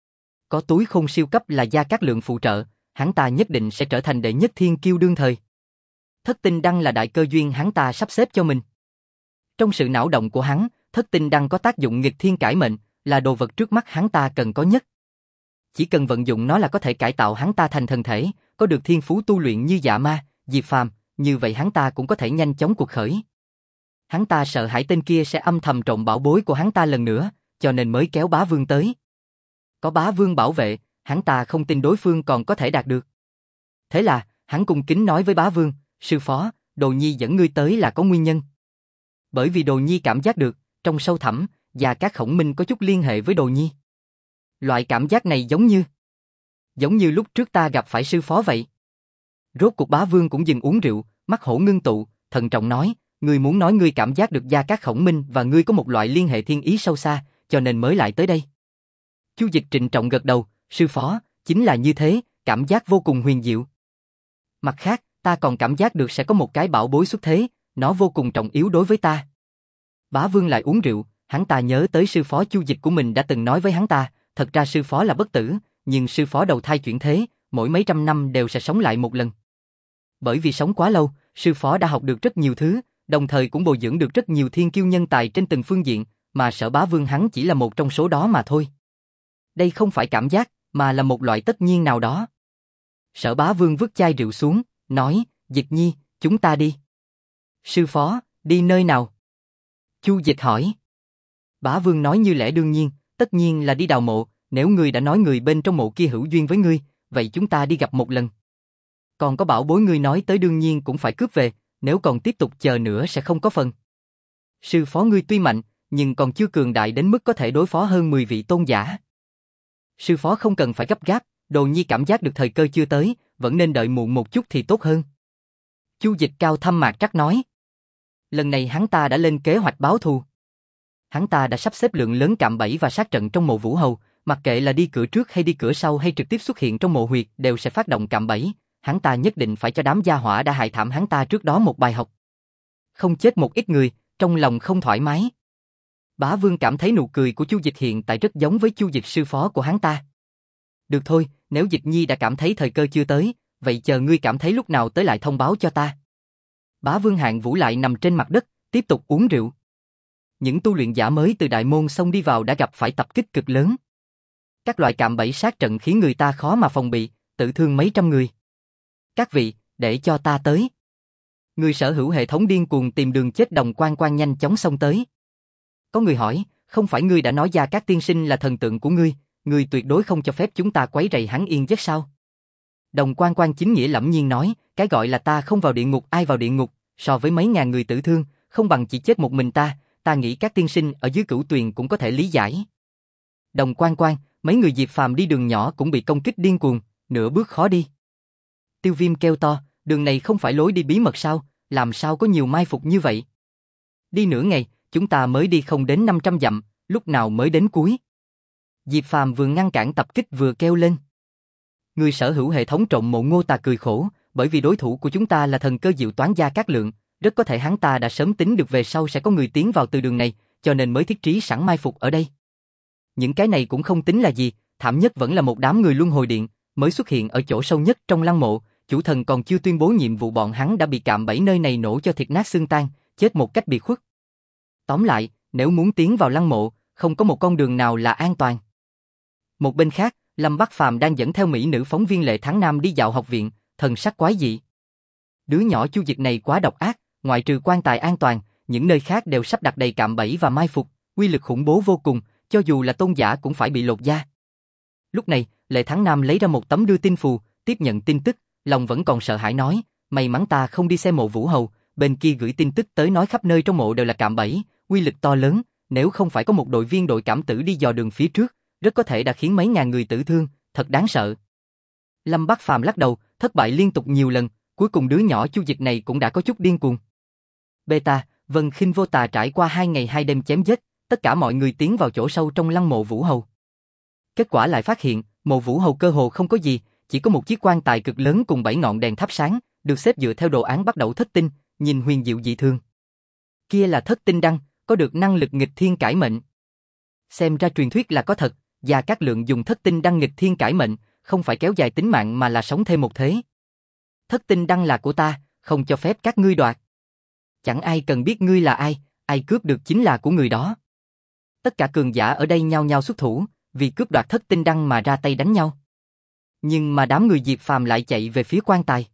Có túi khôn siêu cấp là Gia Cát Lượng phụ trợ, hắn ta nhất định sẽ trở thành đệ nhất thiên kiêu đương thời. Thất Tinh Đăng là đại cơ duyên hắn ta sắp xếp cho mình. Trong sự não động của hắn, Thất Tinh Đăng có tác dụng nghịch thiên cải mệnh, là đồ vật trước mắt hắn ta cần có nhất. Chỉ cần vận dụng nó là có thể cải tạo hắn ta thành thần thể, có được thiên phú tu luyện như Dạ Ma, Diệp Phàm, như vậy hắn ta cũng có thể nhanh chóng cuộc khởi. Hắn ta sợ hãi tên kia sẽ âm thầm trộm bảo bối của hắn ta lần nữa, cho nên mới kéo Bá Vương tới. Có Bá Vương bảo vệ, hắn ta không tin đối phương còn có thể đạt được. Thế là, hắn cung kính nói với Bá Vương, sư phó, Đồ Nhi dẫn ngươi tới là có nguyên nhân. Bởi vì Đồ Nhi cảm giác được, trong sâu thẳm, Gia Cát Khổng Minh có chút liên hệ với Đồ Nhi. Loại cảm giác này giống như lúc trước ta gặp phải sư phó vậy. Rốt cuộc Bá Vương cũng dừng uống rượu, mắt hổ ngưng tụ, thận trọng nói, ngươi muốn nói ngươi cảm giác được Gia Cát Khổng Minh và ngươi có một loại liên hệ thiên ý sâu xa, cho nên mới lại tới đây. Chu Dịch trịnh trọng gật đầu, sư phó, chính là như thế, cảm giác vô cùng huyền diệu. Mặt khác, ta còn cảm giác được sẽ có một cái bảo bối xuất thế, nó vô cùng trọng yếu đối với ta. Bá Vương lại uống rượu, hắn ta nhớ tới sư phó Chu Dịch của mình đã từng nói với hắn ta, thật ra sư phó là bất tử, nhưng sư phó đầu thai chuyển thế, mỗi mấy trăm năm đều sẽ sống lại một lần. Bởi vì sống quá lâu, sư phó đã học được rất nhiều thứ, đồng thời cũng bồi dưỡng được rất nhiều thiên kiêu nhân tài trên từng phương diện, mà Sở Bá Vương hắn chỉ là một trong số đó mà thôi. Đây không phải cảm giác, mà là một loại tất nhiên nào đó. Sở Bá Vương vứt chai rượu xuống, nói, Dịch Nhi, chúng ta đi. Sư phó, đi nơi nào? Chu Dịch hỏi. Bá Vương nói như lẽ đương nhiên, tất nhiên là đi đào mộ, nếu ngươi đã nói người bên trong mộ kia hữu duyên với ngươi, vậy chúng ta đi gặp một lần. Còn có bảo bối ngươi nói tới đương nhiên cũng phải cướp về, nếu còn tiếp tục chờ nữa sẽ không có phần. Sư phó ngươi tuy mạnh, nhưng còn chưa cường đại đến mức có thể đối phó hơn 10 vị tôn giả. Sư phó không cần phải gấp gáp, Đồ Nhi cảm giác được thời cơ chưa tới, vẫn nên đợi muộn một chút thì tốt hơn. Chu Dịch cao thâm mạc trắc nói. Lần này hắn ta đã lên kế hoạch báo thù. Hắn ta đã sắp xếp lượng lớn cạm bẫy và sát trận trong mộ Vũ Hầu, mặc kệ là đi cửa trước hay đi cửa sau hay trực tiếp xuất hiện trong mộ huyệt đều sẽ phát động cạm bẫy. Hắn ta nhất định phải cho đám gia hỏa đã hại thảm hắn ta trước đó một bài học. Không chết một ít người, trong lòng không thoải mái. Bá Vương cảm thấy nụ cười của Chu Dịch hiện tại rất giống với Chu Dịch sư phó của hắn ta. Được thôi, nếu Dịch Nhi đã cảm thấy thời cơ chưa tới, vậy chờ ngươi cảm thấy lúc nào tới lại thông báo cho ta. Bá Vương Hạng Vũ lại nằm trên mặt đất, tiếp tục uống rượu. Những tu luyện giả mới từ đại môn xông đi vào đã gặp phải tập kích cực lớn. Các loại cạm bẫy sát trận khiến người ta khó mà phòng bị, tự thương mấy trăm người. Các vị, để cho ta tới. Người sở hữu hệ thống điên cuồng tìm đường chết Đồng Quan Quan nhanh chóng xông tới. Có người hỏi, không phải ngươi đã nói Gia Cát tiên sinh là thần tượng của ngươi tuyệt đối không cho phép chúng ta quấy rầy hắn yên giấc sao? Đồng Quan Quan chính nghĩa lẫm nhiên nói, cái gọi là ta không vào địa ngục ai vào địa ngục, so với mấy ngàn người tử thương, không bằng chỉ chết một mình ta nghĩ các tiên sinh ở dưới Cửu Tuyền cũng có thể lý giải. Đồng Quan Quan, mấy người Diệp Phàm đi đường nhỏ cũng bị công kích điên cuồng, nửa bước khó đi. Tiêu Viêm kêu to, đường này không phải lối đi bí mật sao, làm sao có nhiều mai phục như vậy? Đi nửa ngày, chúng ta mới đi không đến 500 dặm, lúc nào mới đến cuối? Diệp Phàm vừa ngăn cản tập kích vừa kêu lên. Người sở hữu hệ thống trộm mộ Ngô Tà cười khổ, bởi vì đối thủ của chúng ta là thần cơ diệu toán Gia Cát Lượng, rất có thể hắn ta đã sớm tính được về sau sẽ có người tiến vào từ đường này, cho nên mới thiết trí sẵn mai phục ở đây. Những cái này cũng không tính là gì, thảm nhất vẫn là một đám người luân hồi điện, mới xuất hiện ở chỗ sâu nhất trong lăng mộ, chủ thần còn chưa tuyên bố nhiệm vụ bọn hắn đã bị cạm bẫy nơi này nổ cho thịt nát xương tan, chết một cách biệt khuất. Tóm lại, nếu muốn tiến vào lăng mộ, không có một con đường nào là an toàn. Một bên khác, Lâm Bắc Phàm đang dẫn theo mỹ nữ phóng viên Lệ Thắng Nam đi dạo học viện, thần sắc quái dị. Đứa nhỏ Chu Dịch này quá độc ác, ngoại trừ quan tài an toàn, những nơi khác đều sắp đặt đầy cạm bẫy và mai phục, uy lực khủng bố vô cùng, cho dù là tôn giả cũng phải bị lột da. Lúc này, Lệ Thắng Nam lấy ra một tấm đưa tin phù, tiếp nhận tin tức, lòng vẫn còn sợ hãi nói, may mắn ta không đi xem mộ Vũ Hầu, bên kia gửi tin tức tới nói khắp nơi trong mộ đều là cạm bẫy, uy lực to lớn, nếu không phải có một đội viên đội cảm tử đi dò đường phía trước, rất có thể đã khiến mấy ngàn người tử thương, thật đáng sợ. Lâm Bắc Phàm lắc đầu, thất bại liên tục nhiều lần, cuối cùng đứa nhỏ Chu Dịch này cũng đã có chút điên cuồng. Beta, Vân Khinh Vô Tà trải qua 2 ngày 2 đêm chém giết, tất cả mọi người tiến vào chỗ sâu trong lăng mộ Vũ Hầu. Kết quả lại phát hiện, mộ Vũ Hầu cơ hồ không có gì, chỉ có một chiếc quan tài cực lớn cùng 7 ngọn đèn thắp sáng, được xếp dựa theo đồ án bắt đầu thất tinh, nhìn huyền diệu dị thường. Kia là thất tinh đăng, có được năng lực nghịch thiên cải mệnh. Xem ra truyền thuyết là có thật, Gia Cát Lượng dùng thất tinh đăng nghịch thiên cải mệnh, không phải kéo dài tính mạng mà là sống thêm một thế. Thất tinh đăng là của ta, không cho phép các ngươi đoạt. Chẳng ai cần biết ngươi là ai cướp được chính là của người đó. Tất cả cường giả ở đây nhao nhao xuất thủ, vì cướp đoạt thất tinh đăng mà ra tay đánh nhau. Nhưng mà đám người Diệp Phàm lại chạy về phía quan tài.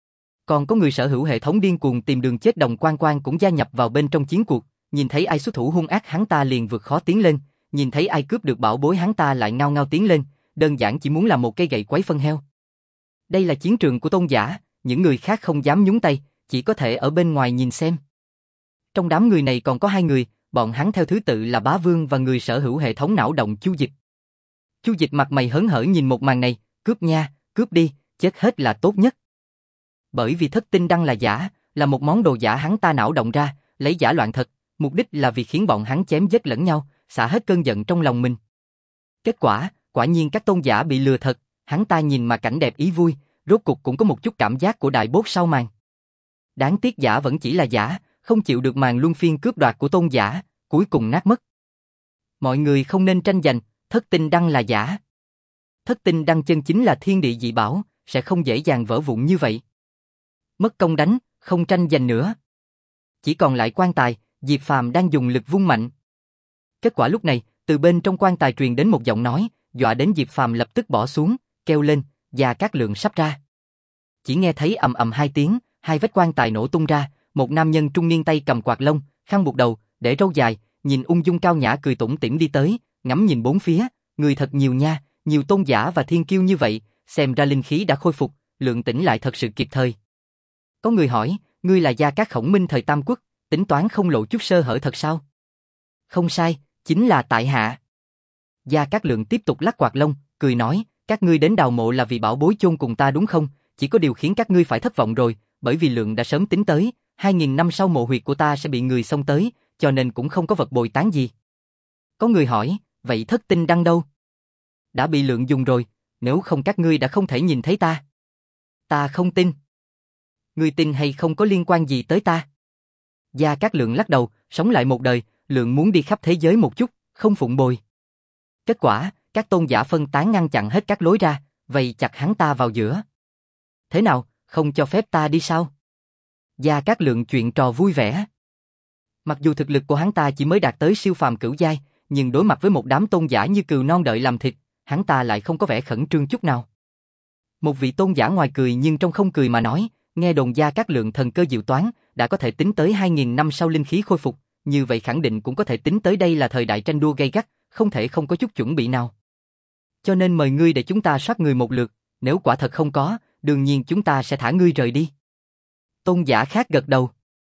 Còn có người sở hữu hệ thống điên cuồng tìm đường chết Đồng Quan Quan cũng gia nhập vào bên trong chiến cuộc, nhìn thấy ai xuất thủ hung ác hắn ta liền vượt khó tiến lên, nhìn thấy ai cướp được bảo bối hắn ta lại ngao ngao tiến lên, đơn giản chỉ muốn làm một cây gậy quấy phân heo. Đây là chiến trường của tôn giả, những người khác không dám nhúng tay, chỉ có thể ở bên ngoài nhìn xem. Trong đám người này còn có 2 người, bọn hắn theo thứ tự là Bá Vương và người sở hữu hệ thống não động Chu Dịch. Chu Dịch mặt mày hớn hở nhìn một màn này, cướp nha, cướp đi, chết hết là tốt nhất. Bởi vì thất tinh đăng là giả, là một món đồ giả hắn ta não động ra, lấy giả loạn thật, mục đích là vì khiến bọn hắn chém giết lẫn nhau, xả hết cơn giận trong lòng mình. Kết quả, quả nhiên các tôn giả bị lừa thật, hắn ta nhìn mà cảnh đẹp ý vui, rốt cục cũng có một chút cảm giác của đại bốt sau màn. Đáng tiếc giả vẫn chỉ là giả, không chịu được màn luân phiên cướp đoạt của tôn giả, cuối cùng nát mất. Mọi người không nên tranh giành, thất tinh đăng là giả. Thất tinh đăng chân chính là thiên địa dị bảo, sẽ không dễ dàng vỡ vụn như vậy. Mất công đánh, không tranh giành nữa. Chỉ còn lại quan tài, Diệp Phàm đang dùng lực vung mạnh. Kết quả lúc này, từ bên trong quan tài truyền đến một giọng nói, dọa đến Diệp Phàm lập tức bỏ xuống, kêu lên, Gia Cát Lượng sắp ra. Chỉ nghe thấy ầm ầm 2 tiếng, 2 vết quan tài nổ tung ra, một nam nhân trung niên tay cầm quạt lông, khăn buộc đầu, để râu dài, nhìn ung dung cao nhã cười tủm tỉm đi tới, ngắm nhìn bốn phía, người thật nhiều nha, nhiều tôn giả và thiên kiêu như vậy, xem ra linh khí đã khôi phục, Lượng tỉnh lại thật sự kịp thời. Có người hỏi, ngươi là Gia Cát Khổng Minh thời Tam Quốc, tính toán không lộ chút sơ hở thật sao? Không sai, chính là tại hạ. Gia Cát Lượng tiếp tục lắc quạt lông, cười nói, các ngươi đến đào mộ là vì bảo bối chôn cùng ta đúng không? Chỉ có điều khiến các ngươi phải thất vọng rồi, bởi vì Lượng đã sớm tính tới, 2000 năm sau mộ huyệt của ta sẽ bị người xông tới, cho nên cũng không có vật bồi tán gì. Có người hỏi, vậy thất tinh đăng đâu? Đã bị Lượng dùng rồi, nếu không các ngươi đã không thể nhìn thấy ta. Ta không tin. Ngươi tin hay không có liên quan gì tới ta? Gia Cát Lượng lắc đầu, sống lại một đời, Lượng muốn đi khắp thế giới một chút, không phụng bồi. Kết quả, các tôn giả phân tán ngăn chặn hết các lối ra, vây chặt hắn ta vào giữa. Thế nào, không cho phép ta đi sao? Gia Cát Lượng chuyện trò vui vẻ. Mặc dù thực lực của hắn ta chỉ mới đạt tới siêu phàm cửu giai, nhưng đối mặt với một đám tôn giả như cừu non đợi làm thịt, hắn ta lại không có vẻ khẩn trương chút nào. Một vị tôn giả ngoài cười nhưng trong không cười mà nói, nghe đồn Gia Cát Lượng thần cơ diệu toán, đã có thể tính tới 2.000 năm sau linh khí khôi phục, như vậy khẳng định cũng có thể tính tới đây là thời đại tranh đua gay gắt, không thể không có chút chuẩn bị nào. Cho nên mời ngươi để chúng ta soát người một lượt, nếu quả thật không có, đương nhiên chúng ta sẽ thả ngươi rời đi. Tôn giả khác gật đầu.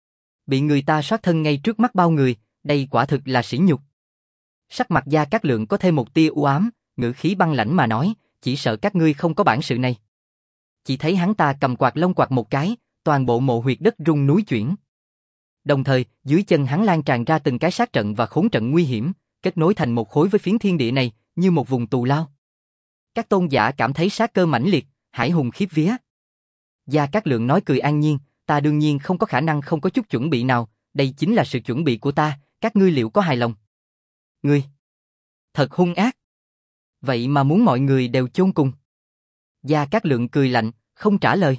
Bị người ta soát thân ngay trước mắt bao người, đây quả thực là sỉ nhục. Sắc mặt Gia Cát Lượng có thêm một tia u ám, ngữ khí băng lãnh mà nói, chỉ sợ các ngươi không có bản sự này. Chỉ thấy hắn ta cầm quạt lông quạt một cái, toàn bộ mộ huyệt đất rung núi chuyển. Đồng thời, dưới chân hắn lan tràn ra từng cái sát trận và khốn trận nguy hiểm, kết nối thành một khối với phiến thiên địa này, như một vùng tù lao. Các tôn giả cảm thấy sát cơ mãnh liệt, hải hùng khiếp vía. Gia Cát Lượng nói cười an nhiên, ta đương nhiên không có khả năng không có chút chuẩn bị nào, đây chính là sự chuẩn bị của ta, các ngươi liệu có hài lòng? Ngươi, thật hung ác. Vậy mà muốn mọi người đều chôn cùng. Gia Cát Lượng cười lạnh, không trả lời.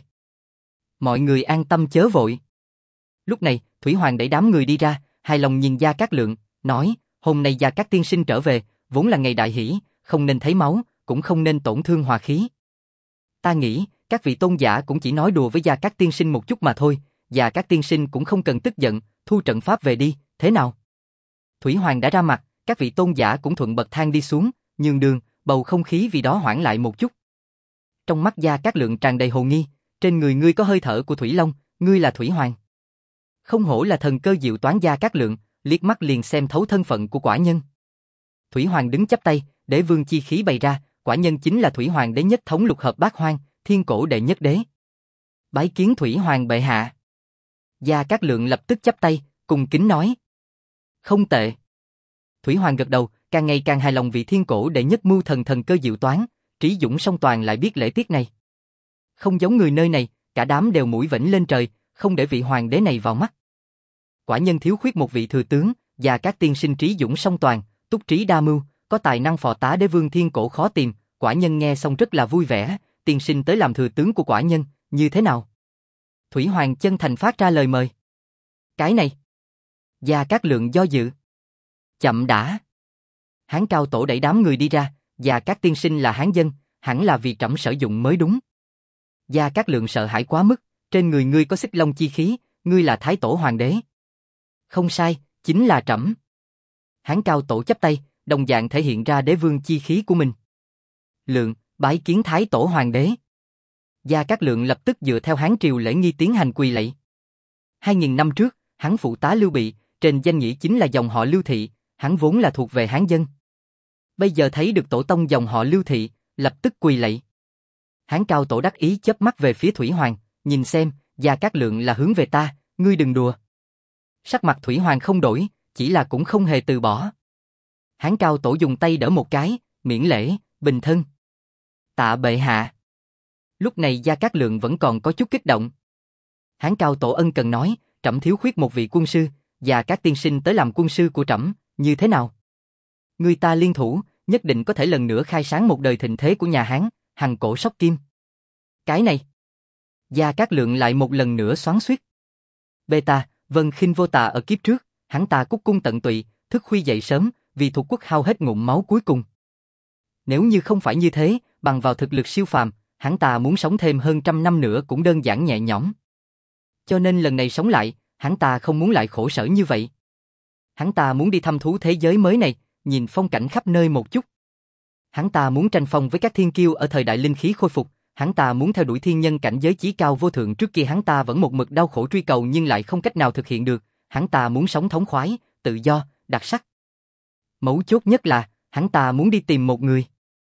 Mọi người an tâm chớ vội. Lúc này, Thủy Hoàng đẩy đám người đi ra, hài lòng nhìn Gia Cát Lượng, nói, hôm nay Gia Cát tiên sinh trở về, vốn là ngày đại hỷ, không nên thấy máu, cũng không nên tổn thương hòa khí. Ta nghĩ, các vị tôn giả cũng chỉ nói đùa với Gia Cát tiên sinh một chút mà thôi, Gia Cát tiên sinh cũng không cần tức giận, thu trận pháp về đi, thế nào? Thủy Hoàng đã ra mặt, các vị tôn giả cũng thuận bậc thang đi xuống, nhường đường, bầu không khí vì đó hoãn lại một chút. Trong mắt Gia Cát Lượng tràn đầy hồ nghi, trên người ngươi có hơi thở của Thủy Long, ngươi là Thủy Hoàng. Không hổ là thần cơ diệu toán Gia Cát Lượng, liếc mắt liền xem thấu thân phận của quả nhân. Thủy Hoàng đứng chắp tay, đế vương chi khí bày ra, quả nhân chính là Thủy Hoàng đế nhất thống lục hợp bát hoang, thiên cổ đệ nhất đế. Bái kiến Thủy Hoàng bệ hạ. Gia Cát Lượng lập tức chắp tay, cùng kính nói. Không tệ. Thủy Hoàng gật đầu, càng ngày càng hài lòng vị thiên cổ đệ nhất mưu thần thần cơ diệu toán, trí dũng song toàn lại biết lễ tiết này. Không giống người nơi này, cả đám đều mũi vểnh lên trời, không để vị hoàng đế này vào mắt. Quả nhân thiếu khuyết một vị thừa tướng, và các tiên sinh trí dũng song toàn, túc trí đa mưu, có tài năng phò tá đế vương thiên cổ khó tìm, quả nhân nghe xong rất là vui vẻ, tiên sinh tới làm thừa tướng của quả nhân, như thế nào? Thủy Hoàng chân thành phát ra lời mời. Cái này. Gia Cát Lượng do dự. Chậm đã. Hán cao tổ đẩy đám người đi ra, và các tiên sinh là hán dân, hẳn là vì trẫm sử dụng mới đúng. Gia Cát Lượng sợ hãi quá mức, trên người ngươi có xích long chi khí, ngươi là thái tổ hoàng đế. Không sai, chính là trẫm. Hán cao tổ chắp tay, đồng dạng thể hiện ra đế vương chi khí của mình. Lượng, bái kiến thái tổ hoàng đế. Gia Cát Lượng lập tức dựa theo Hán triều lễ nghi tiến hành quỳ lạy. 2.000 năm trước, hắn phụ tá Lưu Bị, trên danh nghĩa chính là dòng họ Lưu Thị, hắn vốn là thuộc về Hán dân. Bây giờ thấy được tổ tông dòng họ Lưu Thị, lập tức quỳ lạy. Hán cao tổ đắc ý chớp mắt về phía Thủy Hoàng, nhìn xem, Gia Cát Lượng là hướng về ta, ngươi đừng đùa. Sắc mặt Thủy Hoàng không đổi, chỉ là cũng không hề từ bỏ. Hán cao tổ dùng tay đỡ một cái, miễn lễ, bình thân. Tạ bệ hạ. Lúc này Gia Cát Lượng vẫn còn có chút kích động. Hán cao tổ ân cần nói, trẫm thiếu khuyết một vị quân sư, và các tiên sinh tới làm quân sư của trẫm, như thế nào? Người ta liên thủ, nhất định có thể lần nữa khai sáng một đời thịnh thế của nhà Hán, hằng cổ sóc kim. Cái này. Gia Cát Lượng lại một lần nữa xoắn xuýt. Bê ta, Vân Khinh vô tà ở kiếp trước, hắn ta cúc cung tận tụy, thức khuya dậy sớm, vì thuộc quốc hao hết ngụm máu cuối cùng. Nếu như không phải như thế, bằng vào thực lực siêu phàm, hắn ta muốn sống thêm hơn 100 năm nữa cũng đơn giản nhẹ nhõm. Cho nên lần này sống lại, hắn ta không muốn lại khổ sở như vậy. Hắn ta muốn đi thăm thú thế giới mới này, nhìn phong cảnh khắp nơi một chút. Hắn ta muốn tranh phong với các thiên kiêu ở thời đại linh khí khôi phục, hắn ta muốn theo đuổi thiên nhân cảnh giới chí cao vô thượng trước kia hắn ta vẫn một mực đau khổ truy cầu nhưng lại không cách nào thực hiện được, hắn ta muốn sống thống khoái, tự do, đặc sắc. Mấu chốt nhất là, hắn ta muốn đi tìm một người.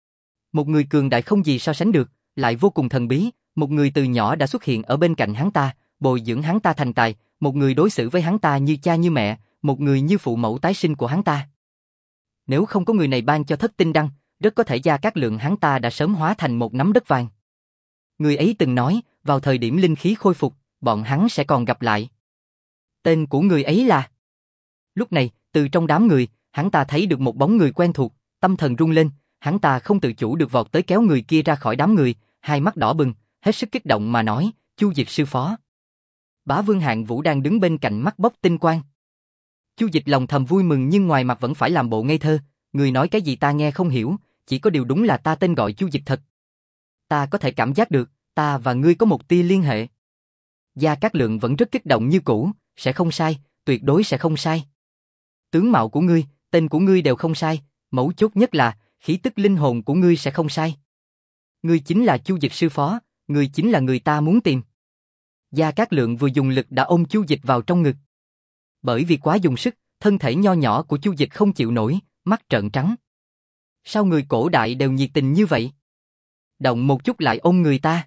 Một người cường đại không gì so sánh được, lại vô cùng thần bí, một người từ nhỏ đã xuất hiện ở bên cạnh hắn ta, bồi dưỡng hắn ta thành tài, một người đối xử với hắn ta như cha như mẹ, một người như phụ mẫu tái sinh của hắn ta. Nếu không có người này ban cho Thất Tinh Đăng, rất có thể Gia Cát Lượng hắn ta đã sớm hóa thành một nắm đất vàng. Người ấy từng nói, vào thời điểm linh khí khôi phục, bọn hắn sẽ còn gặp lại. Tên của người ấy là... Lúc này, từ trong đám người, hắn ta thấy được một bóng người quen thuộc, tâm thần rung lên, hắn ta không tự chủ được vọt tới kéo người kia ra khỏi đám người, hai mắt đỏ bừng, hết sức kích động mà nói, Chu Dịch sư phó. Bá Vương Hạng Vũ đang đứng bên cạnh mắt bốc tinh quang. Chu Dịch lòng thầm vui mừng nhưng ngoài mặt vẫn phải làm bộ ngây thơ, người nói cái gì ta nghe không hiểu, chỉ có điều đúng là ta tên gọi Chu Dịch thật. ta có thể cảm giác được, ta và ngươi có một tia liên hệ. Gia Cát Lượng vẫn rất kích động như cũ, sẽ không sai, tuyệt đối sẽ không sai. Tướng mạo của ngươi, tên của ngươi đều không sai, mấu chốt nhất là, khí tức linh hồn của ngươi sẽ không sai. Ngươi chính là Chu Dịch sư phó, ngươi chính là người ta muốn tìm. Gia Cát Lượng vừa dùng lực đã ôm Chu Dịch vào trong ngực. Bởi vì quá dùng sức, thân thể nho nhỏ của Chu Dịch không chịu nổi, mắt trợn trắng. Sao người cổ đại đều nhiệt tình như vậy? Động một chút lại ôm người ta.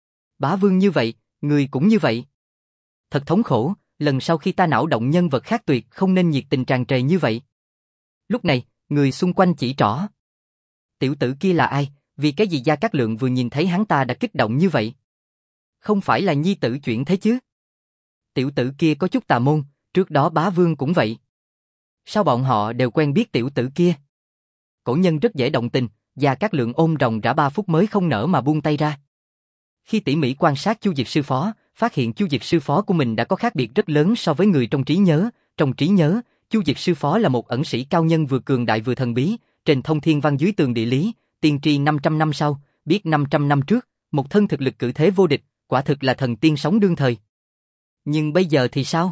Bá Vương như vậy, người cũng như vậy. Thật thống khổ, lần sau khi ta não động nhân vật khác tuyệt không nên nhiệt tình tràn trề như vậy. Lúc này, người xung quanh chỉ trỏ. Tiểu tử kia là ai? Vì cái gì Gia Cát Lượng vừa nhìn thấy hắn ta đã kích động như vậy? Không phải là nhi tử chuyển thế chứ? Tiểu tử kia có chút tà môn, trước đó Bá Vương cũng vậy. Sao bọn họ đều quen biết tiểu tử kia? Cổ nhân rất dễ động tình, Gia Cát Lượng ôm ròng rã 3 phút mới không nỡ mà buông tay ra. Khi tỉ mỉ quan sát Chu Dịch sư phó, phát hiện Chu Dịch sư phó của mình đã có khác biệt rất lớn so với người trong trí nhớ. Trong trí nhớ, Chu Dịch sư phó là một ẩn sĩ cao nhân vừa cường đại vừa thần bí, trên thông thiên văn dưới tường địa lý, tiên tri 500 năm sau, biết 500 năm trước, một thân thực lực cử thế vô địch, quả thực là thần tiên sống đương thời. Nhưng bây giờ thì sao?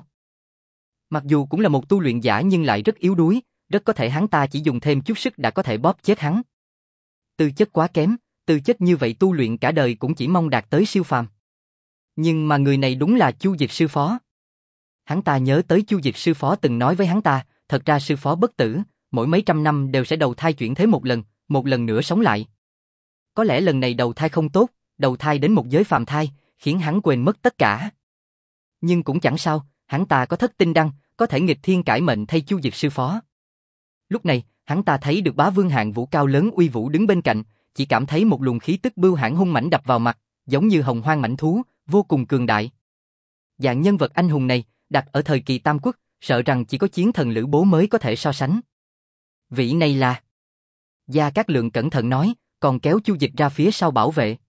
Mặc dù cũng là một tu luyện giả nhưng lại rất yếu đuối, rất có thể hắn ta chỉ dùng thêm chút sức đã có thể bóp chết hắn. Tư chất quá kém, tư chất như vậy tu luyện cả đời cũng chỉ mong đạt tới siêu phàm. Nhưng mà người này đúng là Chu Dịch sư phó. Hắn ta nhớ tới Chu Dịch sư phó từng nói với hắn ta, thật ra sư phó bất tử, mỗi mấy trăm năm đều sẽ đầu thai chuyển thế một lần nữa sống lại. Có lẽ lần này đầu thai không tốt, đầu thai đến một giới phàm thai, khiến hắn quên mất tất cả. Nhưng cũng chẳng sao, hắn ta có thất tinh đăng, có thể nghịch thiên cải mệnh thay Chu Dịch sư phó. Lúc này, hắn ta thấy được Bá Vương hạng vũ cao lớn uy vũ đứng bên cạnh, chỉ cảm thấy một luồng khí tức bưu hãn hung mãnh đập vào mặt, giống như hồng hoang mãnh thú, vô cùng cường đại. Dạng nhân vật anh hùng này, đặt ở thời kỳ Tam Quốc, sợ rằng chỉ có chiến thần Lữ Bố mới có thể so sánh. Vị này là... Gia Cát Lượng cẩn thận nói, còn kéo Chu Dịch ra phía sau bảo vệ.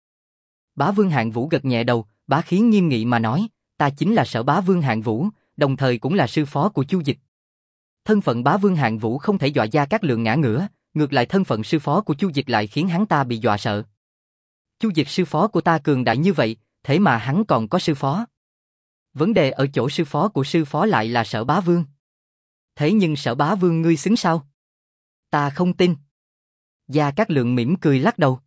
Bá Vương hạng vũ gật nhẹ đầu, bá khí nghiêm nghị mà nói, ta chính là Sở Bá Vương hạng vũ, đồng thời cũng là sư phó của Chu Dịch. Thân phận Bá Vương hạng vũ không thể dọa Gia Cát Lượng ngã ngửa, ngược lại thân phận sư phó của Chu Dịch lại khiến hắn ta bị dọa sợ. Chu Dịch sư phó của ta cường đại như vậy, thế mà hắn còn có sư phó. Vấn đề ở chỗ sư phó của sư phó lại là Sở Bá Vương. Thế nhưng Sở Bá Vương ngươi xứng sao? Ta không tin. Gia Cát Lượng mỉm cười lắc đầu.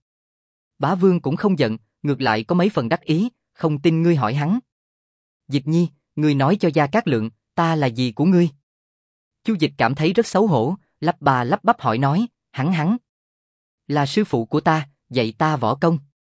Bá Vương cũng không giận, ngược lại có mấy phần đắc ý, không tin ngươi hỏi hắn. Dịch Nhi, ngươi nói cho Gia Cát Lượng, ta là gì của ngươi? Chu Dịch cảm thấy rất xấu hổ, lắp ba lắp bắp hỏi nói, hắn là sư phụ của ta, dạy ta võ công.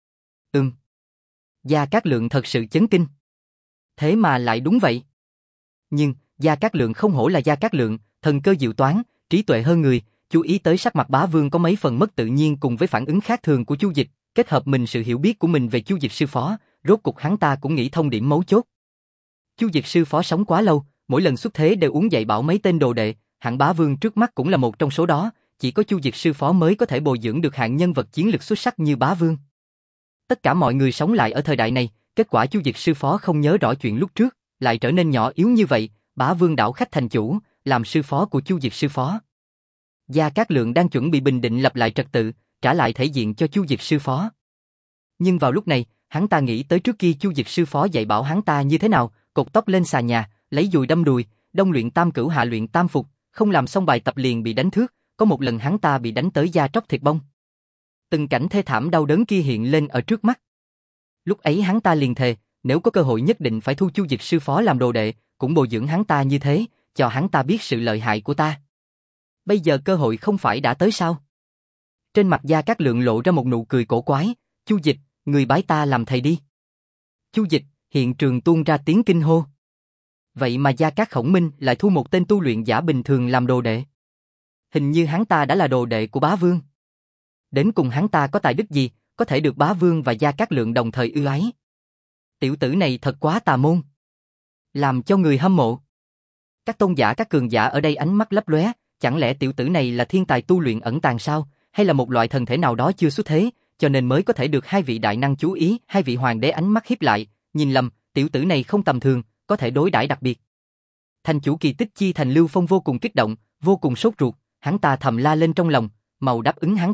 Gia Cát Lượng thật sự chấn kinh. Thế mà lại đúng vậy. Nhưng, Gia Cát Lượng không hổ là Gia Cát Lượng, thần cơ diệu toán, trí tuệ hơn người, chú ý tới sắc mặt Bá Vương có mấy phần mất tự nhiên cùng với phản ứng khác thường của Chu Dịch, kết hợp mình sự hiểu biết của mình về Chu Dịch sư phó, rốt cục hắn ta cũng nghĩ thông điểm mấu chốt. Chu Dịch sư phó sống quá lâu, mỗi lần xuất thế đều uống dạy bảo mấy tên đồ đệ, hạng Bá Vương trước mắt cũng là một trong số đó, chỉ có Chu Dịch sư phó mới có thể bồi dưỡng được hạng nhân vật chiến lực xuất sắc như Bá Vương. Tất cả mọi người sống lại ở thời đại này, kết quả Chu Dịch sư phó không nhớ rõ chuyện lúc trước, lại trở nên nhỏ yếu như vậy, Bá Vương đảo khách thành chủ, làm sư phó của Chu Dịch sư phó. Gia Cát Lượng đang chuẩn bị bình định lập lại trật tự, trả lại thể diện cho Chu Dịch sư phó. Nhưng vào lúc này, hắn ta nghĩ tới trước kia Chu Dịch sư phó dạy bảo hắn ta như thế nào, cột tóc lên xà nhà, lấy dùi đâm đùi, đông luyện tam cửu hạ luyện tam phục, không làm xong bài tập liền bị đánh thước, có một lần hắn ta bị đánh tới da tróc thịt bong. Từng cảnh thê thảm đau đớn kia hiện lên ở trước mắt. Lúc ấy hắn ta liền thề, nếu có cơ hội nhất định phải thu Chu Dịch sư phó làm đồ đệ, cũng bồi dưỡng hắn ta như thế, cho hắn ta biết sự lợi hại của ta. Bây giờ cơ hội không phải đã tới sao? Trên mặt Gia Cát Lượng lộ ra một nụ cười cổ quái, Chu Dịch, người bái ta làm thầy đi. Chu Dịch, hiện trường tuôn ra tiếng kinh hô. Vậy mà Gia Cát Khổng Minh lại thu một tên tu luyện giả bình thường làm đồ đệ. Hình như hắn ta đã là đồ đệ của Bá Vương. Đến cùng hắn ta có tài đức gì, có thể được Bá Vương và Gia Cát Lượng đồng thời ưu ái. Tiểu tử này thật quá tà môn. Làm cho người hâm mộ. Các tôn giả các cường giả ở đây ánh mắt lấp lóe, chẳng lẽ tiểu tử này là thiên tài tu luyện ẩn tàng sao, hay là một loại thần thể nào đó chưa xuất thế, cho nên mới có thể được hai vị đại năng chú ý, hai vị hoàng đế ánh mắt hiếp lại, nhìn lầm, tiểu tử này không tầm thường, có thể đối đãi đặc biệt. Thành chủ Kỳ Tích Chi Thành Lưu Phong vô cùng kích động, vô cùng sốt ruột, hắn ta thầm la lên trong lòng, màu đáp ứng hắn ta,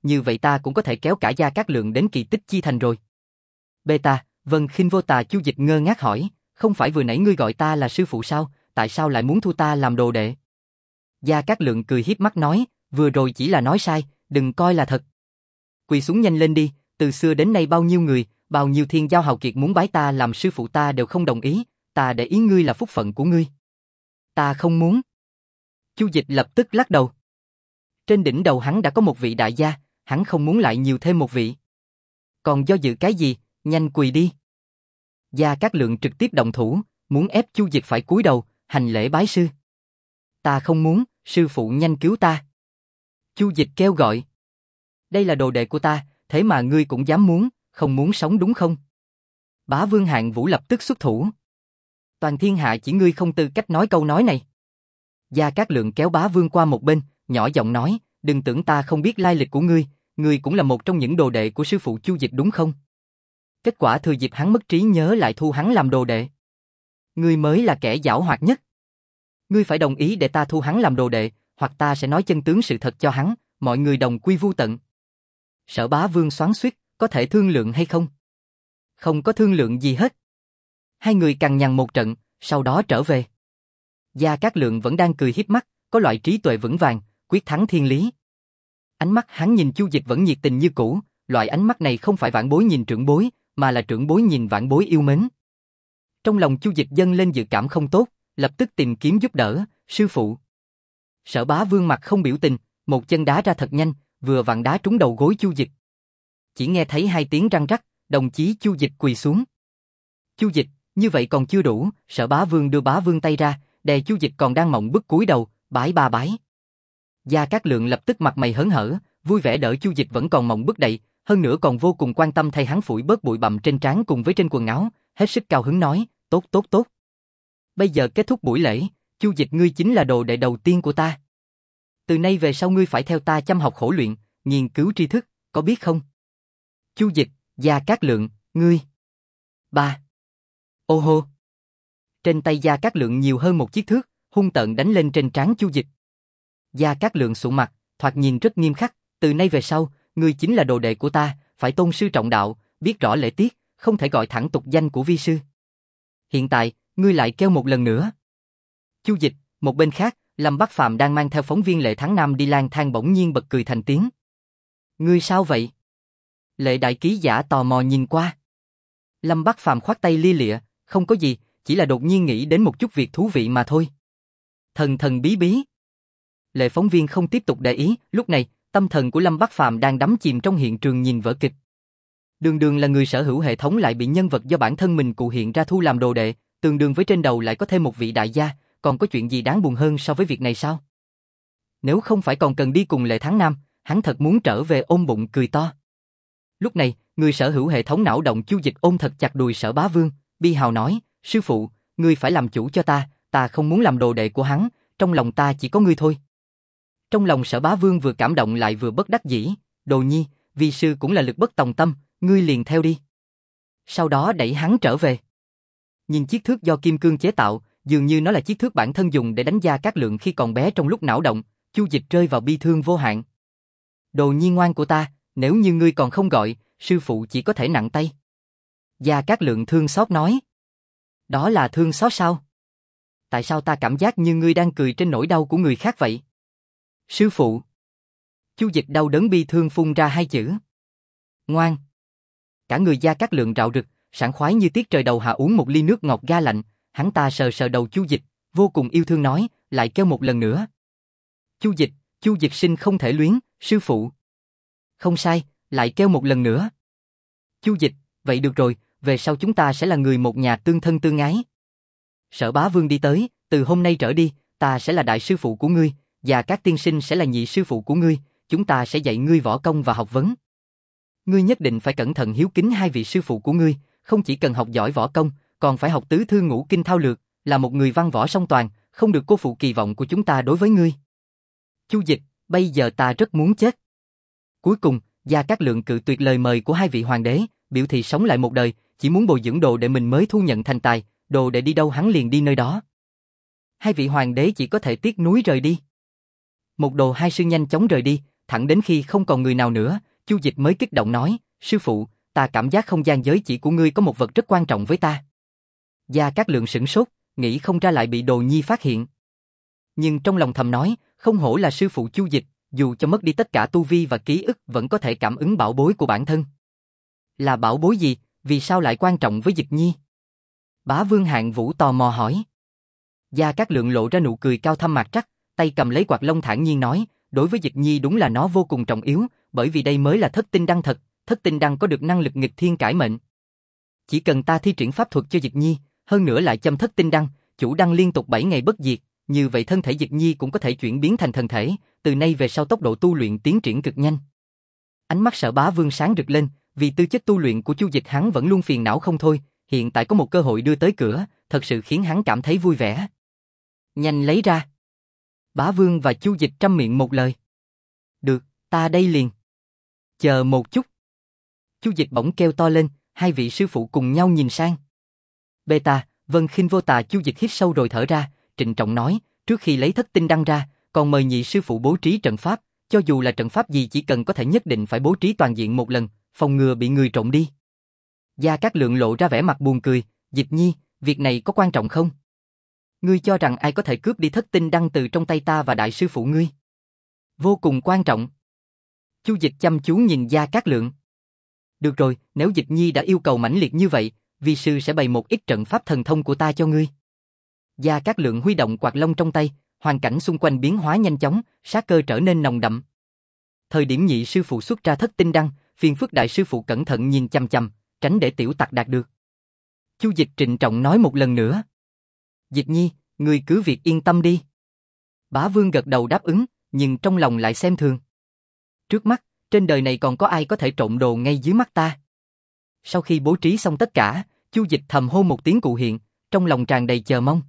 như vậy ta cũng có thể kéo cả Gia Cát Lượng đến Kỳ Tích Chi Thành rồi. Beta, vâng Khinh Vô Tà. Chu Dịch ngơ ngác hỏi, không phải vừa nãy ngươi gọi ta là sư phụ sao, tại sao lại muốn thu ta làm đồ đệ? Gia Cát Lượng cười hiếp mắt nói, vừa rồi chỉ là nói sai, đừng coi là thật. Quỳ xuống nhanh lên đi, từ xưa đến nay bao nhiêu người, bao nhiêu thiên giao hào kiệt muốn bái ta làm sư phụ ta đều không đồng ý, ta để ý ngươi là phúc phận của ngươi. Ta không muốn. Chu Dịch lập tức lắc đầu. Trên đỉnh đầu hắn đã có một vị đại gia, hắn không muốn lại nhiều thêm một vị. Còn do dự cái gì, nhanh quỳ đi. Gia Cát Lượng trực tiếp động thủ, muốn ép Chu Dịch phải cúi đầu, hành lễ bái sư. Ta không muốn, sư phụ nhanh cứu ta. Chu Dịch kêu gọi. Đây là đồ đệ của ta, thế mà ngươi cũng dám muốn, không muốn sống đúng không? Bá Vương Hạng Vũ lập tức xuất thủ. Toàn thiên hạ chỉ ngươi không tư cách nói câu nói này. Gia Cát Lượng kéo Bá Vương qua một bên, nhỏ giọng nói, đừng tưởng ta không biết lai lịch của ngươi cũng là một trong những đồ đệ của sư phụ Chu Dịch đúng không? Kết quả thừa dịp hắn mất trí nhớ lại thu hắn làm đồ đệ. Ngươi mới là kẻ giảo hoạt nhất. Ngươi phải đồng ý để ta thu hắn làm đồ đệ, hoặc ta sẽ nói chân tướng sự thật cho hắn, mọi người đồng quy vu tận. Sở Bá Vương xoắn xuýt, có thể thương lượng hay không? Không có thương lượng gì hết. Hai người cằn nhằn một trận, sau đó trở về. Gia Cát Lượng vẫn đang cười hiếp mắt, có loại trí tuệ vững vàng, quyết thắng thiên lý. Ánh mắt hắn nhìn Chu Dịch vẫn nhiệt tình như cũ, loại ánh mắt này không phải vãn bối nhìn trưởng bối, mà là trưởng bối nhìn vãn bối yêu mến. Trong lòng Chu Dịch dâng lên dự cảm không tốt, lập tức tìm kiếm giúp đỡ, sư phụ. Sở Bá Vương mặt không biểu tình, một chân đá ra thật nhanh, vừa vặn đá trúng đầu gối Chu Dịch. Chỉ nghe thấy hai tiếng răng rắc, đồng chí Chu Dịch quỳ xuống. Chu Dịch, như vậy còn chưa đủ, Sở Bá Vương đưa Bá Vương tay ra, đè Chu Dịch còn đang mộng bức cúi đầu, bái ba bái. Gia Cát Lượng lập tức mặt mày hớn hở, vui vẻ đỡ Chu Dịch vẫn còn mộng bức đậy, hơn nữa còn vô cùng quan tâm thay hắn phủi bớt bụi bặm trên trán cùng với trên quần áo, hết sức cao hứng nói, tốt tốt tốt. Bây giờ kết thúc buổi lễ, Chu Dịch ngươi chính là đồ đệ đầu tiên của ta. Từ nay về sau ngươi phải theo ta chăm học khổ luyện, nghiên cứu tri thức, có biết không? Chu Dịch, Gia Cát Lượng, ngươi. Ba. Ô hô. Trên tay Gia Cát Lượng nhiều hơn một chiếc thước, hung tợn đánh lên trên trán Chu Dịch. Gia Cát Lượng sụ mặt, thoạt nhìn rất nghiêm khắc, từ nay về sau, ngươi chính là đồ đệ của ta, phải tôn sư trọng đạo, biết rõ lễ tiết, không thể gọi thẳng tục danh của vi sư. Hiện tại, ngươi lại kêu một lần nữa. Chu Dịch, một bên khác, Lâm Bắc Phàm đang mang theo phóng viên Lệ Thắng Nam đi lang thang bỗng nhiên bật cười thành tiếng. Ngươi sao vậy? Lệ đại ký giả tò mò nhìn qua. Lâm Bắc Phàm khoát tay lia lịa, không có gì, chỉ là đột nhiên nghĩ đến một chút việc thú vị mà thôi. Thần thần bí bí. Lệ phóng viên không tiếp tục để ý, lúc này, tâm thần của Lâm Bắc Phàm đang đắm chìm trong hiện trường nhìn vở kịch. Đường đường là người sở hữu hệ thống lại bị nhân vật do bản thân mình cụ hiện ra thu làm đồ đệ, tương đương với trên đầu lại có thêm một vị đại gia, còn có chuyện gì đáng buồn hơn so với việc này sao? Nếu không phải còn cần đi cùng Lệ Thắng Nam, hắn thật muốn trở về ôm bụng cười to. Lúc này, người sở hữu hệ thống não động Chu Dịch ôm thật chặt đùi Sở Bá Vương, bi hào nói, sư phụ, ngươi phải làm chủ cho ta không muốn làm đồ đệ của hắn, trong lòng ta chỉ có ngươi thôi. Trong lòng Sở Bá Vương vừa cảm động lại vừa bất đắc dĩ, đồ nhi, vi sư cũng là lực bất tòng tâm, ngươi liền theo đi. Sau đó đẩy hắn trở về. Nhìn chiếc thước do kim cương chế tạo, dường như nó là chiếc thước bản thân dùng để đánh Gia Cát Lượng khi còn bé trong lúc não động, Chu Dịch rơi vào bi thương vô hạn. Đồ nhi ngoan của ta, nếu như ngươi còn không gọi, sư phụ chỉ có thể nặng tay. Gia Cát Lượng thương xót nói. Đó là thương xót sao? Tại sao ta cảm giác như ngươi đang cười trên nỗi đau của người khác vậy? Sư phụ. Chu Dịch đau đớn bi thương phun ra hai chữ. Ngoan. Cả người Gia Cát Lượng rạo rực, sảng khoái như tiết trời đầu hạ uống một ly nước ngọt ga lạnh, hắn ta sờ sờ đầu Chu Dịch, vô cùng yêu thương nói, lại kêu một lần nữa. Chu Dịch sinh không thể luyến, sư phụ. Không sai, lại kêu một lần nữa. Chu Dịch, vậy được rồi, về sau chúng ta sẽ là người một nhà tương thân tương ái. Sở Bá Vương đi tới, từ hôm nay trở đi, ta sẽ là đại sư phụ của ngươi, và các tiên sinh sẽ là nhị sư phụ của ngươi, chúng ta sẽ dạy ngươi võ công và học vấn. Ngươi nhất định phải cẩn thận hiếu kính hai vị sư phụ của ngươi, không chỉ cần học giỏi võ công, còn phải học tứ thư ngũ kinh thao lược, là một người văn võ song toàn, không được cô phụ kỳ vọng của chúng ta đối với ngươi. Chu Dịch, bây giờ ta rất muốn chết. Cuối cùng, Gia Cát Lượng cự tuyệt lời mời của hai vị hoàng đế, biểu thị sống lại một đời, chỉ muốn bồi dưỡng đồ để mình mới thu nhận thành tài, đồ để đi đâu hắn liền đi nơi đó. Hai vị hoàng đế chỉ có thể tiếc nuối rời đi. Một đồ hai sư nhanh chóng rời đi, thẳng đến khi không còn người nào nữa, Chu Dịch mới kích động nói, sư phụ, ta cảm giác không gian giới chỉ của ngươi có một vật rất quan trọng với ta. Gia Cát Lượng sửng sốt, nghĩ không ra lại bị Đồ Nhi phát hiện. Nhưng trong lòng thầm nói, không hổ là sư phụ Chu Dịch, dù cho mất đi tất cả tu vi và ký ức vẫn có thể cảm ứng bảo bối của bản thân. Là bảo bối gì, vì sao lại quan trọng với Dịch Nhi? Bá Vương Hạng Vũ tò mò hỏi. Gia Cát Lượng lộ ra nụ cười cao thâm mạc trắc, tay cầm lấy quạt lông thản nhiên nói, đối với Dịch Nhi đúng là nó vô cùng trọng yếu, bởi vì đây mới là thất tinh đăng thật, thất tinh đăng có được năng lực nghịch thiên cải mệnh. Chỉ cần ta thi triển pháp thuật cho Dịch Nhi, hơn nữa lại châm thất tinh đăng, chủ đăng liên tục 7 ngày bất diệt, như vậy thân thể Dịch Nhi cũng có thể chuyển biến thành thần thể, từ nay về sau tốc độ tu luyện tiến triển cực nhanh. Ánh mắt Sở Bá Vương sáng rực lên, vì tư chất tu luyện của Chu Dịch hắn vẫn luôn phiền não không thôi, hiện tại có một cơ hội đưa tới cửa, thật sự khiến hắn cảm thấy vui vẻ. Nhanh lấy ra. Bá Vương và Chu Dịch trăm miệng một lời. Được, ta đây liền. Chờ một chút. Chu Dịch bỗng kêu to lên, hai vị sư phụ cùng nhau nhìn sang. Beta, Vân Khinh Vô Tà. Chu Dịch hít sâu rồi thở ra, trịnh trọng nói, trước khi lấy thất tinh đăng ra, còn mời nhị sư phụ bố trí trận pháp, cho dù là trận pháp gì chỉ cần có thể nhất định phải bố trí toàn diện một lần, phòng ngừa bị người trộm đi. Gia Cát Lượng lộ ra vẻ mặt buồn cười, Dịch Nhi, việc này có quan trọng không? Ngươi cho rằng ai có thể cướp đi thất tinh đăng từ trong tay ta và đại sư phụ ngươi? Vô cùng quan trọng. Chu Dịch chăm chú nhìn Gia Cát Lượng. Được rồi, nếu Dịch Nhi đã yêu cầu mãnh liệt như vậy, vi sư sẽ bày một ít trận pháp thần thông của ta cho ngươi. Gia Cát Lượng huy động quạt lông trong tay, hoàn cảnh xung quanh biến hóa nhanh chóng, sát cơ trở nên nồng đậm. Thời điểm nhị sư phụ xuất ra thất tinh đăng, phiền phức đại sư phụ cẩn thận nhìn chằm chằm, tránh để tiểu tặc đạt được. Chu Dịch trịnh trọng nói một lần nữa. Dịch Nhi, ngươi cứ việc yên tâm đi. Bá Vương gật đầu đáp ứng, nhưng trong lòng lại xem thường. Trước mắt, trên đời này còn có ai có thể trộm đồ ngay dưới mắt ta? Sau khi bố trí xong tất cả, Chu Dịch thầm hô một tiếng cụ hiện, trong lòng tràn đầy chờ mong.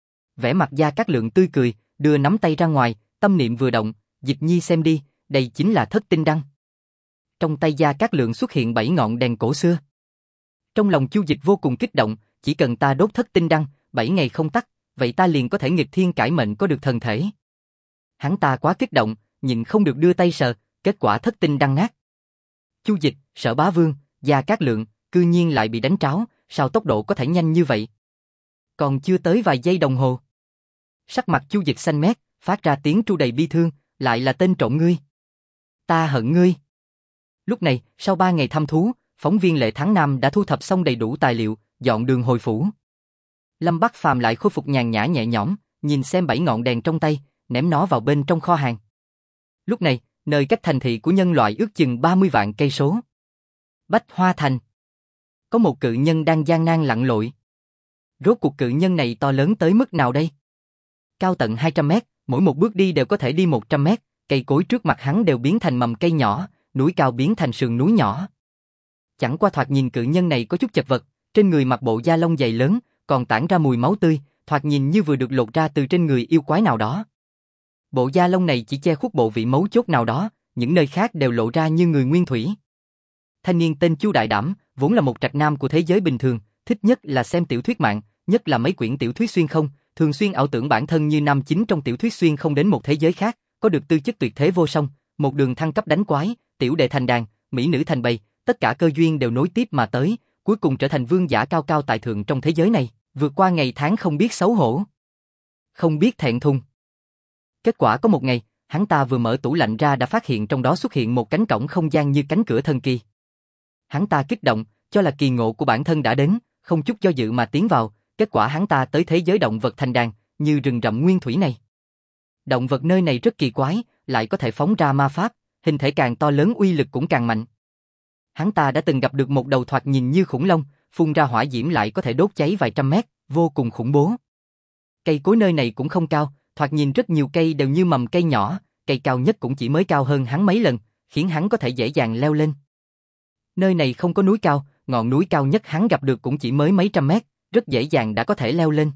Vẻ mặt Gia Cát Lượng tươi cười, đưa nắm tay ra ngoài, tâm niệm vừa động, Dịch Nhi xem đi, đây chính là thất tinh đăng. Trong tay Gia Cát Lượng xuất hiện 7 ngọn đèn cổ xưa. Trong lòng Chu Dịch vô cùng kích động, chỉ cần ta đốt thất tinh đăng, 7 ngày không tắt, vậy ta liền có thể nghịch thiên cải mệnh có được thần thể. Hắn ta quá kích động, nhịn không được đưa tay sờ, kết quả thất tinh đăng nát. Chu Dịch, Sở Bá Vương, Gia Cát Lượng, cư nhiên lại bị đánh tráo, sao tốc độ có thể nhanh như vậy? Còn chưa tới vài giây đồng hồ. Sắc mặt Chu Dịch xanh mét, phát ra tiếng tru đầy bi thương, lại là tên trộm ngươi. Ta hận ngươi. Lúc này, sau 3 ngày thăm thú, phóng viên Lệ Thắng Nam đã thu thập xong đầy đủ tài liệu, dọn đường hồi phủ. Lâm Bắc Phàm lại khôi phục nhàn nhã nhẹ nhõm, nhìn xem 7 ngọn đèn trong tay, ném nó vào bên trong kho hàng. Lúc này, nơi cách thành thị của nhân loại ước chừng 30 vạn cây số. Bách Hoa Thành. Có một cự nhân đang gian nan lặn lội. Rốt cuộc cự nhân này to lớn tới mức nào đây? Cao tận 200 mét, mỗi một bước đi đều có thể đi 100 mét, cây cối trước mặt hắn đều biến thành mầm cây nhỏ, núi cao biến thành sườn núi nhỏ. Chẳng qua thoạt nhìn cự nhân này có chút chật vật, trên người mặc bộ da lông dày lớn, còn tản ra mùi máu tươi, thoạt nhìn như vừa được lột ra từ trên người yêu quái nào đó. Bộ da lông này chỉ che khuất bộ vị mấu chốt nào đó, những nơi khác đều lộ ra như người nguyên thủy. Thanh niên tên Chu Đại Đảm, vốn là một trạch nam của thế giới bình thường, thích nhất là xem tiểu thuyết mạng, nhất là mấy quyển tiểu thuyết xuyên không, thường xuyên ảo tưởng bản thân như nam chính trong tiểu thuyết xuyên không đến một thế giới khác, có được tư chất tuyệt thế vô song, một đường thăng cấp đánh quái, tiểu đệ thành đàn, mỹ nữ thành bầy, tất cả cơ duyên đều nối tiếp mà tới, cuối cùng trở thành vương giả cao cao tại thượng trong thế giới này, vượt qua ngày tháng không biết xấu hổ, không biết thẹn thùng. Kết quả có một ngày, hắn ta vừa mở tủ lạnh ra đã phát hiện trong đó xuất hiện một cánh cổng không gian như cánh cửa thần kỳ. Hắn ta kích động, cho là kỳ ngộ của bản thân đã đến, không chút do dự mà tiến vào, kết quả hắn ta tới thế giới động vật thành đàn, như rừng rậm nguyên thủy này. Động vật nơi này rất kỳ quái, lại có thể phóng ra ma pháp, hình thể càng to lớn uy lực cũng càng mạnh. Hắn ta đã từng gặp được một đầu thoạt nhìn như khủng long, phun ra hỏa diễm lại có thể đốt cháy vài trăm mét, vô cùng khủng bố. Cây cối nơi này cũng không cao, thoạt nhìn rất nhiều cây đều như mầm cây nhỏ, cây cao nhất cũng chỉ mới cao hơn hắn mấy lần, khiến hắn có thể dễ dàng leo lên. Nơi này không có núi cao, ngọn núi cao nhất hắn gặp được cũng chỉ mới mấy trăm mét, rất dễ dàng đã có thể leo lên.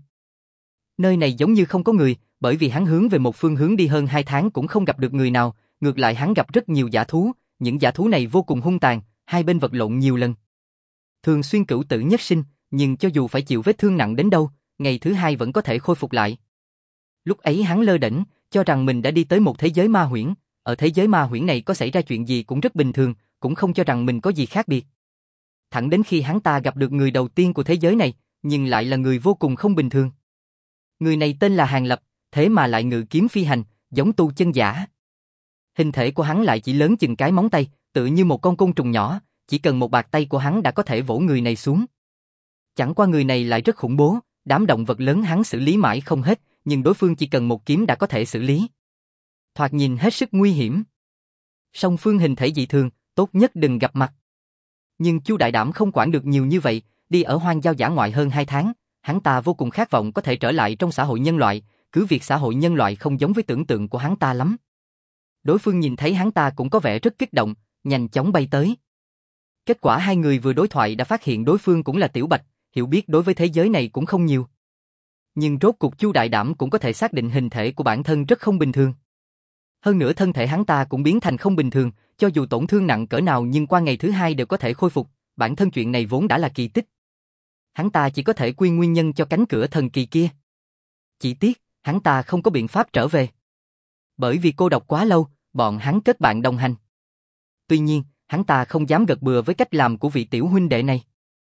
Nơi này giống như không có người, bởi vì hắn hướng về một phương hướng đi hơn 2 tháng cũng không gặp được người nào, ngược lại hắn gặp rất nhiều dã thú, những dã thú này vô cùng hung tàn, hai bên vật lộn nhiều lần. Thường xuyên cửu tử nhất sinh, nhưng cho dù phải chịu vết thương nặng đến đâu, ngày thứ 2 vẫn có thể khôi phục lại. Lúc ấy hắn lơ đễnh, cho rằng mình đã đi tới một thế giới ma huyễn, ở thế giới ma huyễn này có xảy ra chuyện gì cũng rất bình thường, cũng không cho rằng mình có gì khác biệt. Thẳng đến khi hắn ta gặp được người đầu tiên của thế giới này, nhưng lại là người vô cùng không bình thường. Người này tên là Hàn Lập, thế mà lại ngự kiếm phi hành, giống tu chân giả. Hình thể của hắn lại chỉ lớn chừng cái móng tay, tựa như một con côn trùng nhỏ, chỉ cần một bàn tay của hắn đã có thể vỗ người này xuống. Chẳng qua người này lại rất khủng bố, đám động vật lớn hắn xử lý mãi không hết, nhưng đối phương chỉ cần một kiếm đã có thể xử lý. Thoạt nhìn hết sức nguy hiểm. Song phương hình thể dị thường, tốt nhất đừng gặp mặt. Nhưng Chu Đại Đảm không quản được nhiều như vậy, đi ở hoang giao dã ngoại hơn 2 tháng, hắn ta vô cùng khát vọng có thể trở lại trong xã hội nhân loại, cứ việc xã hội nhân loại không giống với tưởng tượng của hắn ta lắm. Đối phương nhìn thấy hắn ta cũng có vẻ rất kích động, nhanh chóng bay tới. Kết quả hai người vừa đối thoại đã phát hiện đối phương cũng là Tiểu Bạch, hiểu biết đối với thế giới này cũng không nhiều. Nhưng rốt cuộc Chu Đại Đảm cũng có thể xác định hình thể của bản thân rất không bình thường. Hơn nữa thân thể hắn ta cũng biến thành không bình thường, cho dù tổn thương nặng cỡ nào nhưng qua ngày thứ 2 đều có thể khôi phục, bản thân chuyện này vốn đã là kỳ tích. Hắn ta chỉ có thể quy nguyên nhân cho cánh cửa thần kỳ kia. Chỉ tiếc, hắn ta không có biện pháp trở về. Bởi vì cô độc quá lâu, bọn hắn kết bạn đồng hành. Tuy nhiên, hắn ta không dám gật bừa với cách làm của vị tiểu huynh đệ này.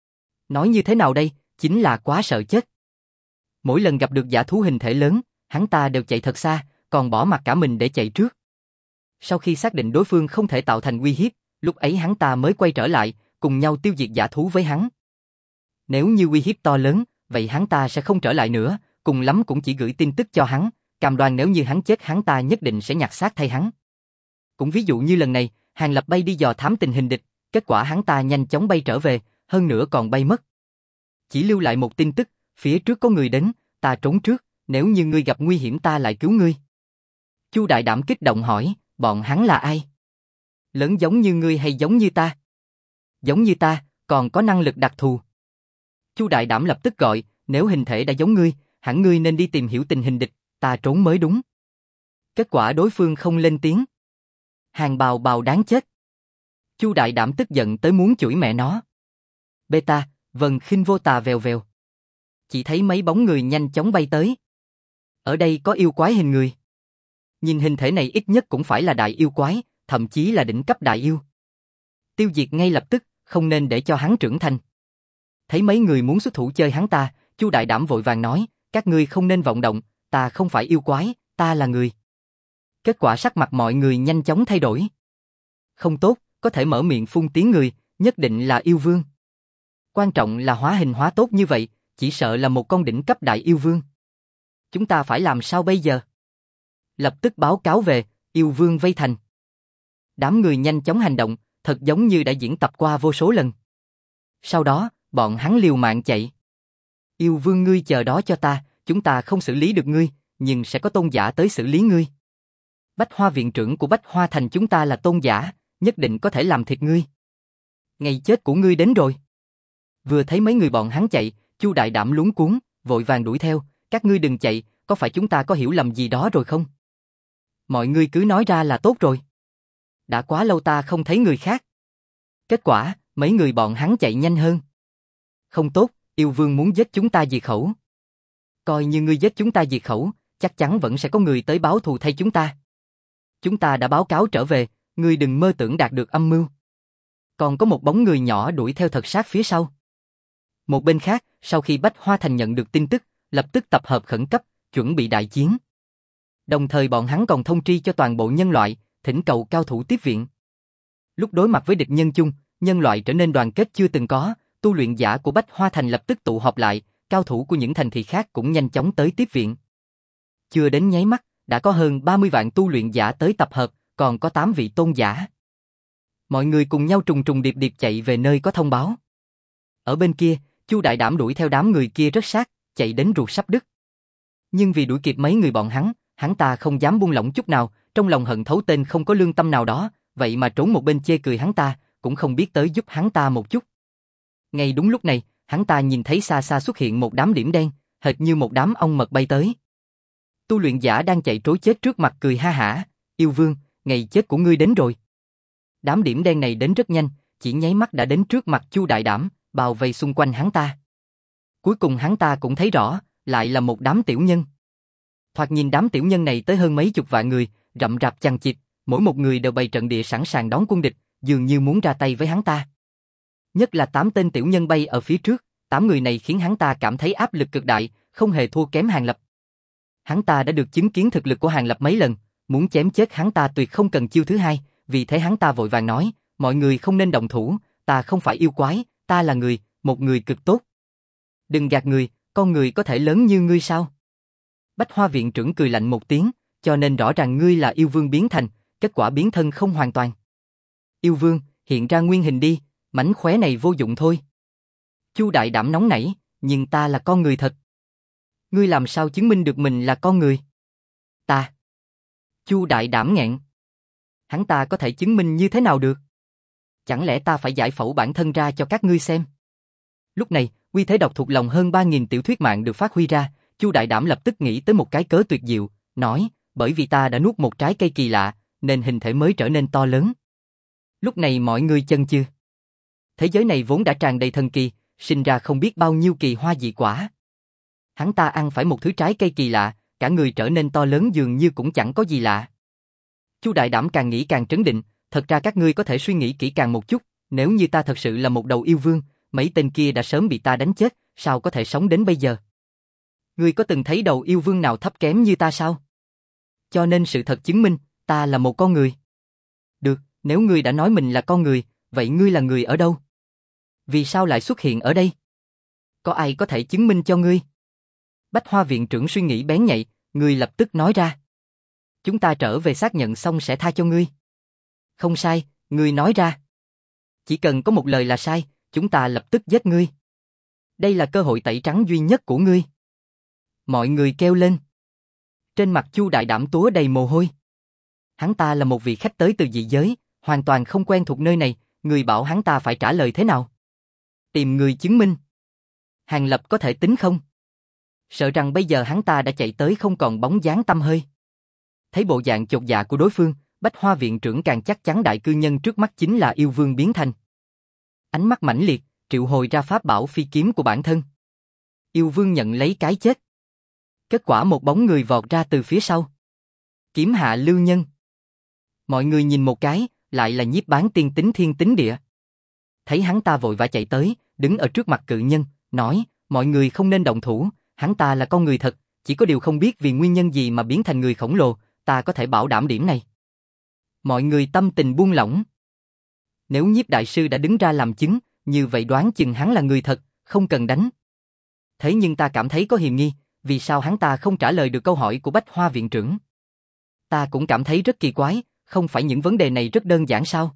Nói như thế nào đây, chính là quá sợ chết. Mỗi lần gặp được dã thú hình thể lớn, hắn ta đều chạy thật xa, còn bỏ mặc cả mình để chạy trước. Sau khi xác định đối phương không thể tạo thành uy hiếp, lúc ấy hắn ta mới quay trở lại, cùng nhau tiêu diệt dã thú với hắn. Nếu như uy hiếp to lớn, vậy hắn ta sẽ không trở lại nữa, cùng lắm cũng chỉ gửi tin tức cho hắn, cam đoan nếu như hắn chết hắn ta nhất định sẽ nhặt xác thay hắn. Cũng ví dụ như lần này, Hàn Lập bay đi dò thám tình hình địch, kết quả hắn ta nhanh chóng bay trở về, hơn nữa còn bay mất. Chỉ lưu lại một tin tức, phía trước có người đến, ta trốn trước, nếu như ngươi gặp nguy hiểm ta lại cứu ngươi. Chu Đại Đảm kích động hỏi, bọn hắn là ai? Lớn giống như ngươi hay giống như ta? Giống như ta, còn có năng lực đặc thù. Chu Đại Đảm lập tức gọi, nếu hình thể đã giống ngươi, hẳn ngươi nên đi tìm hiểu tình hình địch, ta trốn mới đúng. Kết quả đối phương không lên tiếng. Hàn Bào Bào đáng chết. Chu Đại Đảm tức giận tới muốn chửi mẹ nó. Beta, vần khinh vô tà vèo vèo. Chỉ thấy mấy bóng người nhanh chóng bay tới. Ở đây có yêu quái hình người. Nhìn hình thể này ít nhất cũng phải là đại yêu quái, thậm chí là đỉnh cấp đại yêu. Tiêu diệt ngay lập tức, không nên để cho hắn trưởng thành. Thấy mấy người muốn xuất thủ chơi hắn ta, Chu Đại Đảm vội vàng nói, các ngươi không nên vọng động, ta không phải yêu quái, ta là người. Kết quả sắc mặt mọi người nhanh chóng thay đổi. Không tốt, có thể mở miệng phun tiếng người, nhất định là yêu vương. Quan trọng là hóa hình hóa tốt như vậy, chỉ sợ là một con đỉnh cấp đại yêu vương. Chúng ta phải làm sao bây giờ? Lập tức báo cáo về, yêu vương vây thành. Đám người nhanh chóng hành động, thật giống như đã diễn tập qua vô số lần. Sau đó, bọn hắn liều mạng chạy. Yêu vương ngươi chờ đó cho ta, chúng ta không xử lý được ngươi, nhưng sẽ có tôn giả tới xử lý ngươi. Bách Hoa viện trưởng của Bách Hoa thành chúng ta là tôn giả, nhất định có thể làm thịt ngươi. Ngày chết của ngươi đến rồi. Vừa thấy mấy người bọn hắn chạy, Chu Đại Đảm luống cuống, vội vàng đuổi theo, các ngươi đừng chạy, có phải chúng ta có hiểu lầm gì đó rồi không? Mọi người cứ nói ra là tốt rồi. Đã quá lâu ta không thấy người khác. Kết quả, mấy người bọn hắn chạy nhanh hơn. Không tốt, yêu vương muốn giết chúng ta diệt khẩu. Coi như ngươi giết chúng ta diệt khẩu, chắc chắn vẫn sẽ có người tới báo thù thay chúng ta. Chúng ta đã báo cáo trở về, ngươi đừng mơ tưởng đạt được âm mưu. Còn có một bóng người nhỏ đuổi theo thật sát phía sau. Một bên khác, sau khi Bách Hoa Thành nhận được tin tức, lập tức tập hợp khẩn cấp, chuẩn bị đại chiến. Đồng thời bọn hắn còn thông tri cho toàn bộ nhân loại, thỉnh cầu cao thủ tiếp viện. Lúc đối mặt với địch nhân chung, nhân loại trở nên đoàn kết chưa từng có, tu luyện giả của Bách Hoa Thành lập tức tụ họp lại, cao thủ của những thành thị khác cũng nhanh chóng tới tiếp viện. Chưa đến nháy mắt, đã có hơn 30 vạn tu luyện giả tới tập hợp, còn có 8 vị tôn giả. Mọi người cùng nhau trùng trùng điệp điệp chạy về nơi có thông báo. Ở bên kia, Chu Đại Đảm đuổi theo đám người kia rất sát, chạy đến ruột sắp đứt. Nhưng vì đuổi kịp mấy người bọn hắn ta không dám buông lỏng chút nào, trong lòng hận thấu tên không có lương tâm nào đó, vậy mà trốn một bên chê cười hắn ta, cũng không biết tới giúp hắn ta một chút. Ngay đúng lúc này, hắn ta nhìn thấy xa xa xuất hiện một đám điểm đen, hệt như một đám ong mật bay tới. Tu luyện giả đang chạy trối chết trước mặt cười ha hả, yêu vương, ngày chết của ngươi đến rồi. Đám điểm đen này đến rất nhanh, chỉ nháy mắt đã đến trước mặt Chu Đại Đảm, bao vây xung quanh hắn ta. Cuối cùng hắn ta cũng thấy rõ, lại là một đám tiểu nhân. Thoạt nhìn đám tiểu nhân này tới hơn mấy chục vạn người, rậm rạp chằng chịt, mỗi một người đều bày trận địa sẵn sàng đón quân địch, dường như muốn ra tay với hắn ta. Nhất là 8 tên tiểu nhân bay ở phía trước, 8 người này khiến hắn ta cảm thấy áp lực cực đại, không hề thua kém Hàn Lập. Hắn ta đã được chứng kiến thực lực của Hàn Lập mấy lần, muốn chém chết hắn ta tuyệt không cần chiêu thứ hai, vì thế hắn ta vội vàng nói, mọi người không nên động thủ, ta không phải yêu quái, ta là người, một người cực tốt. Đừng gạt người, con người có thể lớn như ngươi sao? Bách Hoa viện trưởng cười lạnh một tiếng, cho nên rõ ràng ngươi là yêu vương biến thành, kết quả biến thân không hoàn toàn. Yêu vương, hiện ra nguyên hình đi, mánh khóe này vô dụng thôi. Chu Đại Đảm nóng nảy, nhưng ta là con người thật. Ngươi làm sao chứng minh được mình là con người? Ta. Chu Đại Đảm nghẹn. Hắn ta có thể chứng minh như thế nào được? Chẳng lẽ ta phải giải phẫu bản thân ra cho các ngươi xem? Lúc này, uy thế độc thuộc lòng hơn 3.000 tiểu thuyết mạng được phát huy ra, Chu Đại Đảm lập tức nghĩ tới một cái cớ tuyệt diệu, nói, bởi vì ta đã nuốt một trái cây kỳ lạ, nên hình thể mới trở nên to lớn. Lúc này mọi người chần chừ. Thế giới này vốn đã tràn đầy thần kỳ, sinh ra không biết bao nhiêu kỳ hoa dị quả. Hắn ta ăn phải một thứ trái cây kỳ lạ, cả người trở nên to lớn dường như cũng chẳng có gì lạ. Chu Đại Đảm càng nghĩ càng trấn định, thật ra các ngươi có thể suy nghĩ kỹ càng một chút, nếu như ta thật sự là một đầu yêu vương, mấy tên kia đã sớm bị ta đánh chết, sao có thể sống đến bây giờ? Ngươi có từng thấy đầu yêu vương nào thấp kém như ta sao? Cho nên sự thật chứng minh, ta là một con người. Được, nếu ngươi đã nói mình là con người, vậy ngươi là người ở đâu? Vì sao lại xuất hiện ở đây? Có ai có thể chứng minh cho ngươi? Bách Hoa viện trưởng suy nghĩ bén nhạy, ngươi lập tức nói ra. Chúng ta trở về xác nhận xong sẽ tha cho ngươi. Không sai, ngươi nói ra. Chỉ cần có một lời là sai, chúng ta lập tức giết ngươi. Đây là cơ hội tẩy trắng duy nhất của ngươi. Mọi người kêu lên. Trên mặt Chu Đại Đảm túa đầy mồ hôi. Hắn ta là một vị khách tới từ dị giới, hoàn toàn không quen thuộc nơi này, người bảo hắn ta phải trả lời thế nào? Tìm người chứng minh. Hàn Lập có thể tính không? Sợ rằng bây giờ hắn ta đã chạy tới không còn bóng dáng tăm hơi. Thấy bộ dạng chột dạ của đối phương, Bách Hoa viện trưởng càng chắc chắn đại cư nhân trước mắt chính là yêu vương biến thành. Ánh mắt mãnh liệt, triệu hồi ra pháp bảo phi kiếm của bản thân. Yêu vương nhận lấy cái chết. Kết quả một bóng người vọt ra từ phía sau. Kiếm hạ lưu nhân. Mọi người nhìn một cái, lại là Nhiếp Bán Tiên tính thiên tính địa. Thấy hắn ta vội vã chạy tới, đứng ở trước mặt cự nhân, nói, mọi người không nên động thủ, hắn ta là con người thật, chỉ có điều không biết vì nguyên nhân gì mà biến thành người khổng lồ, ta có thể bảo đảm điểm này. Mọi người tâm tình buông lỏng. Nếu Nhiếp đại sư đã đứng ra làm chứng, như vậy đoán chừng hắn là người thật, không cần đánh. Thế nhưng ta cảm thấy có hiềm nghi, vì sao hắn ta không trả lời được câu hỏi của Bách Hoa viện trưởng? Ta cũng cảm thấy rất kỳ quái, không phải những vấn đề này rất đơn giản sao?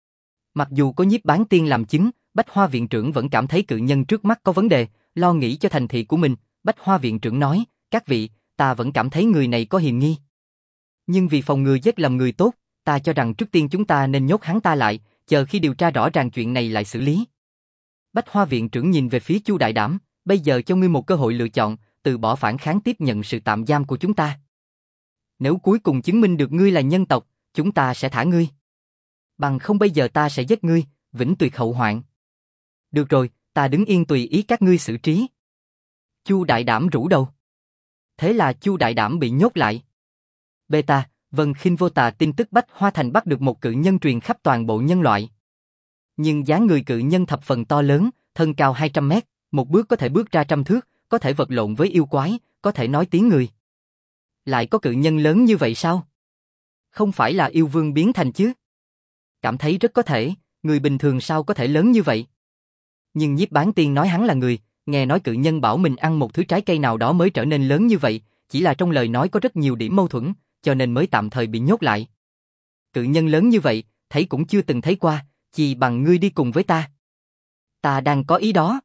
Mặc dù có Nhiếp Bán Tiên làm chứng, Bách Hoa viện trưởng vẫn cảm thấy cự nhân trước mắt có vấn đề, lo nghĩ cho thành thị của mình. Bách Hoa viện trưởng nói, các vị, ta vẫn cảm thấy người này có hiềm nghi. Nhưng vì phòng ngừa giết lầm người tốt, ta cho rằng trước tiên chúng ta nên nhốt hắn ta lại, chờ khi điều tra rõ ràng chuyện này lại xử lý. Bách Hoa viện trưởng nhìn về phía Chu Đại Đảm, bây giờ cho ngươi một cơ hội lựa chọn, từ bỏ phản kháng tiếp nhận sự tạm giam của chúng ta. Nếu cuối cùng chứng minh được ngươi là nhân tộc, chúng ta sẽ thả ngươi. Bằng không bây giờ ta sẽ giết ngươi, vĩnh tuyệt hậu hoạn. Được rồi, ta đứng yên tùy ý các ngươi xử trí. Chu Đại Đảm rũ đầu. Thế là Chu Đại Đảm bị nhốt lại. Beta, Vân Khinh Vô Tà tin tức Bách Hoa Thành bắt được một cự nhân truyền khắp toàn bộ nhân loại. Nhưng dáng người cự nhân thập phần to lớn, thân cao 200 mét, một bước có thể bước ra 100 thước, có thể vật lộn với yêu quái, có thể nói tiếng người. Lại có cự nhân lớn như vậy sao? Không phải là yêu vương biến thành chứ? Cảm thấy rất có thể, người bình thường sao có thể lớn như vậy? Nhưng Nhiếp Bán Tiên nói hắn là người, nghe nói cự nhân bảo mình ăn một thứ trái cây nào đó mới trở nên lớn như vậy, chỉ là trong lời nói có rất nhiều điểm mâu thuẫn, cho nên mới tạm thời bị nhốt lại. Cự nhân lớn như vậy, thấy cũng chưa từng thấy qua, chỉ bằng ngươi đi cùng với ta. Ta đang có ý đó.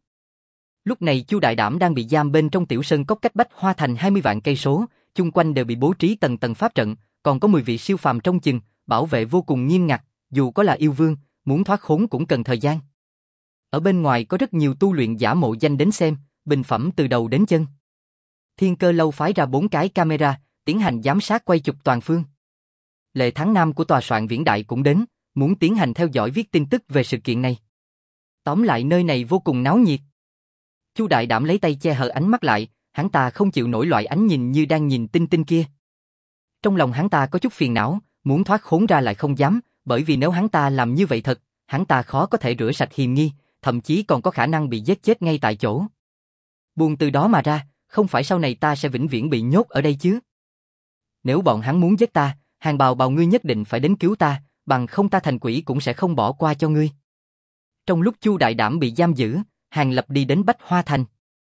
Lúc này Chu Đại Đảm đang bị giam bên trong tiểu sơn cốc cách Bách Hoa Thành 20 vạn cây số, chung quanh đều bị bố trí tầng tầng pháp trận, còn có 10 vị siêu phàm trong chừng, bảo vệ vô cùng nghiêm ngặt, dù có là yêu vương, muốn thoát khốn cũng cần thời gian. Ở bên ngoài có rất nhiều tu luyện giả mộ danh đến xem, bình phẩm từ đầu đến chân. Thiên Cơ Lâu phái ra 4 cái camera, tiến hành giám sát quay chụp toàn phương. Lệ Thắng Nam của tòa soạn Viễn Đại cũng đến, muốn tiến hành theo dõi viết tin tức về sự kiện này. Tóm lại nơi này vô cùng náo nhiệt. Chu Đại Đảm lấy tay che hở ánh mắt lại, hắn ta không chịu nổi loại ánh nhìn như đang nhìn tinh tinh kia. Trong lòng hắn ta có chút phiền não, muốn thoát khốn ra lại không dám, bởi vì nếu hắn ta làm như vậy thật, hắn ta khó có thể rửa sạch hiềm nghi, thậm chí còn có khả năng bị giết chết ngay tại chỗ. Buông từ đó mà ra, không phải sau này ta sẽ vĩnh viễn bị nhốt ở đây chứ. Nếu bọn hắn muốn giết ta, Hàng Bào Bào ngươi nhất định phải đến cứu ta, bằng không ta thành quỷ cũng sẽ không bỏ qua cho ngươi. Trong lúc Chu Đại Đảm bị giam giữ, Hàng Lập đi đến Bách Hoa Thành.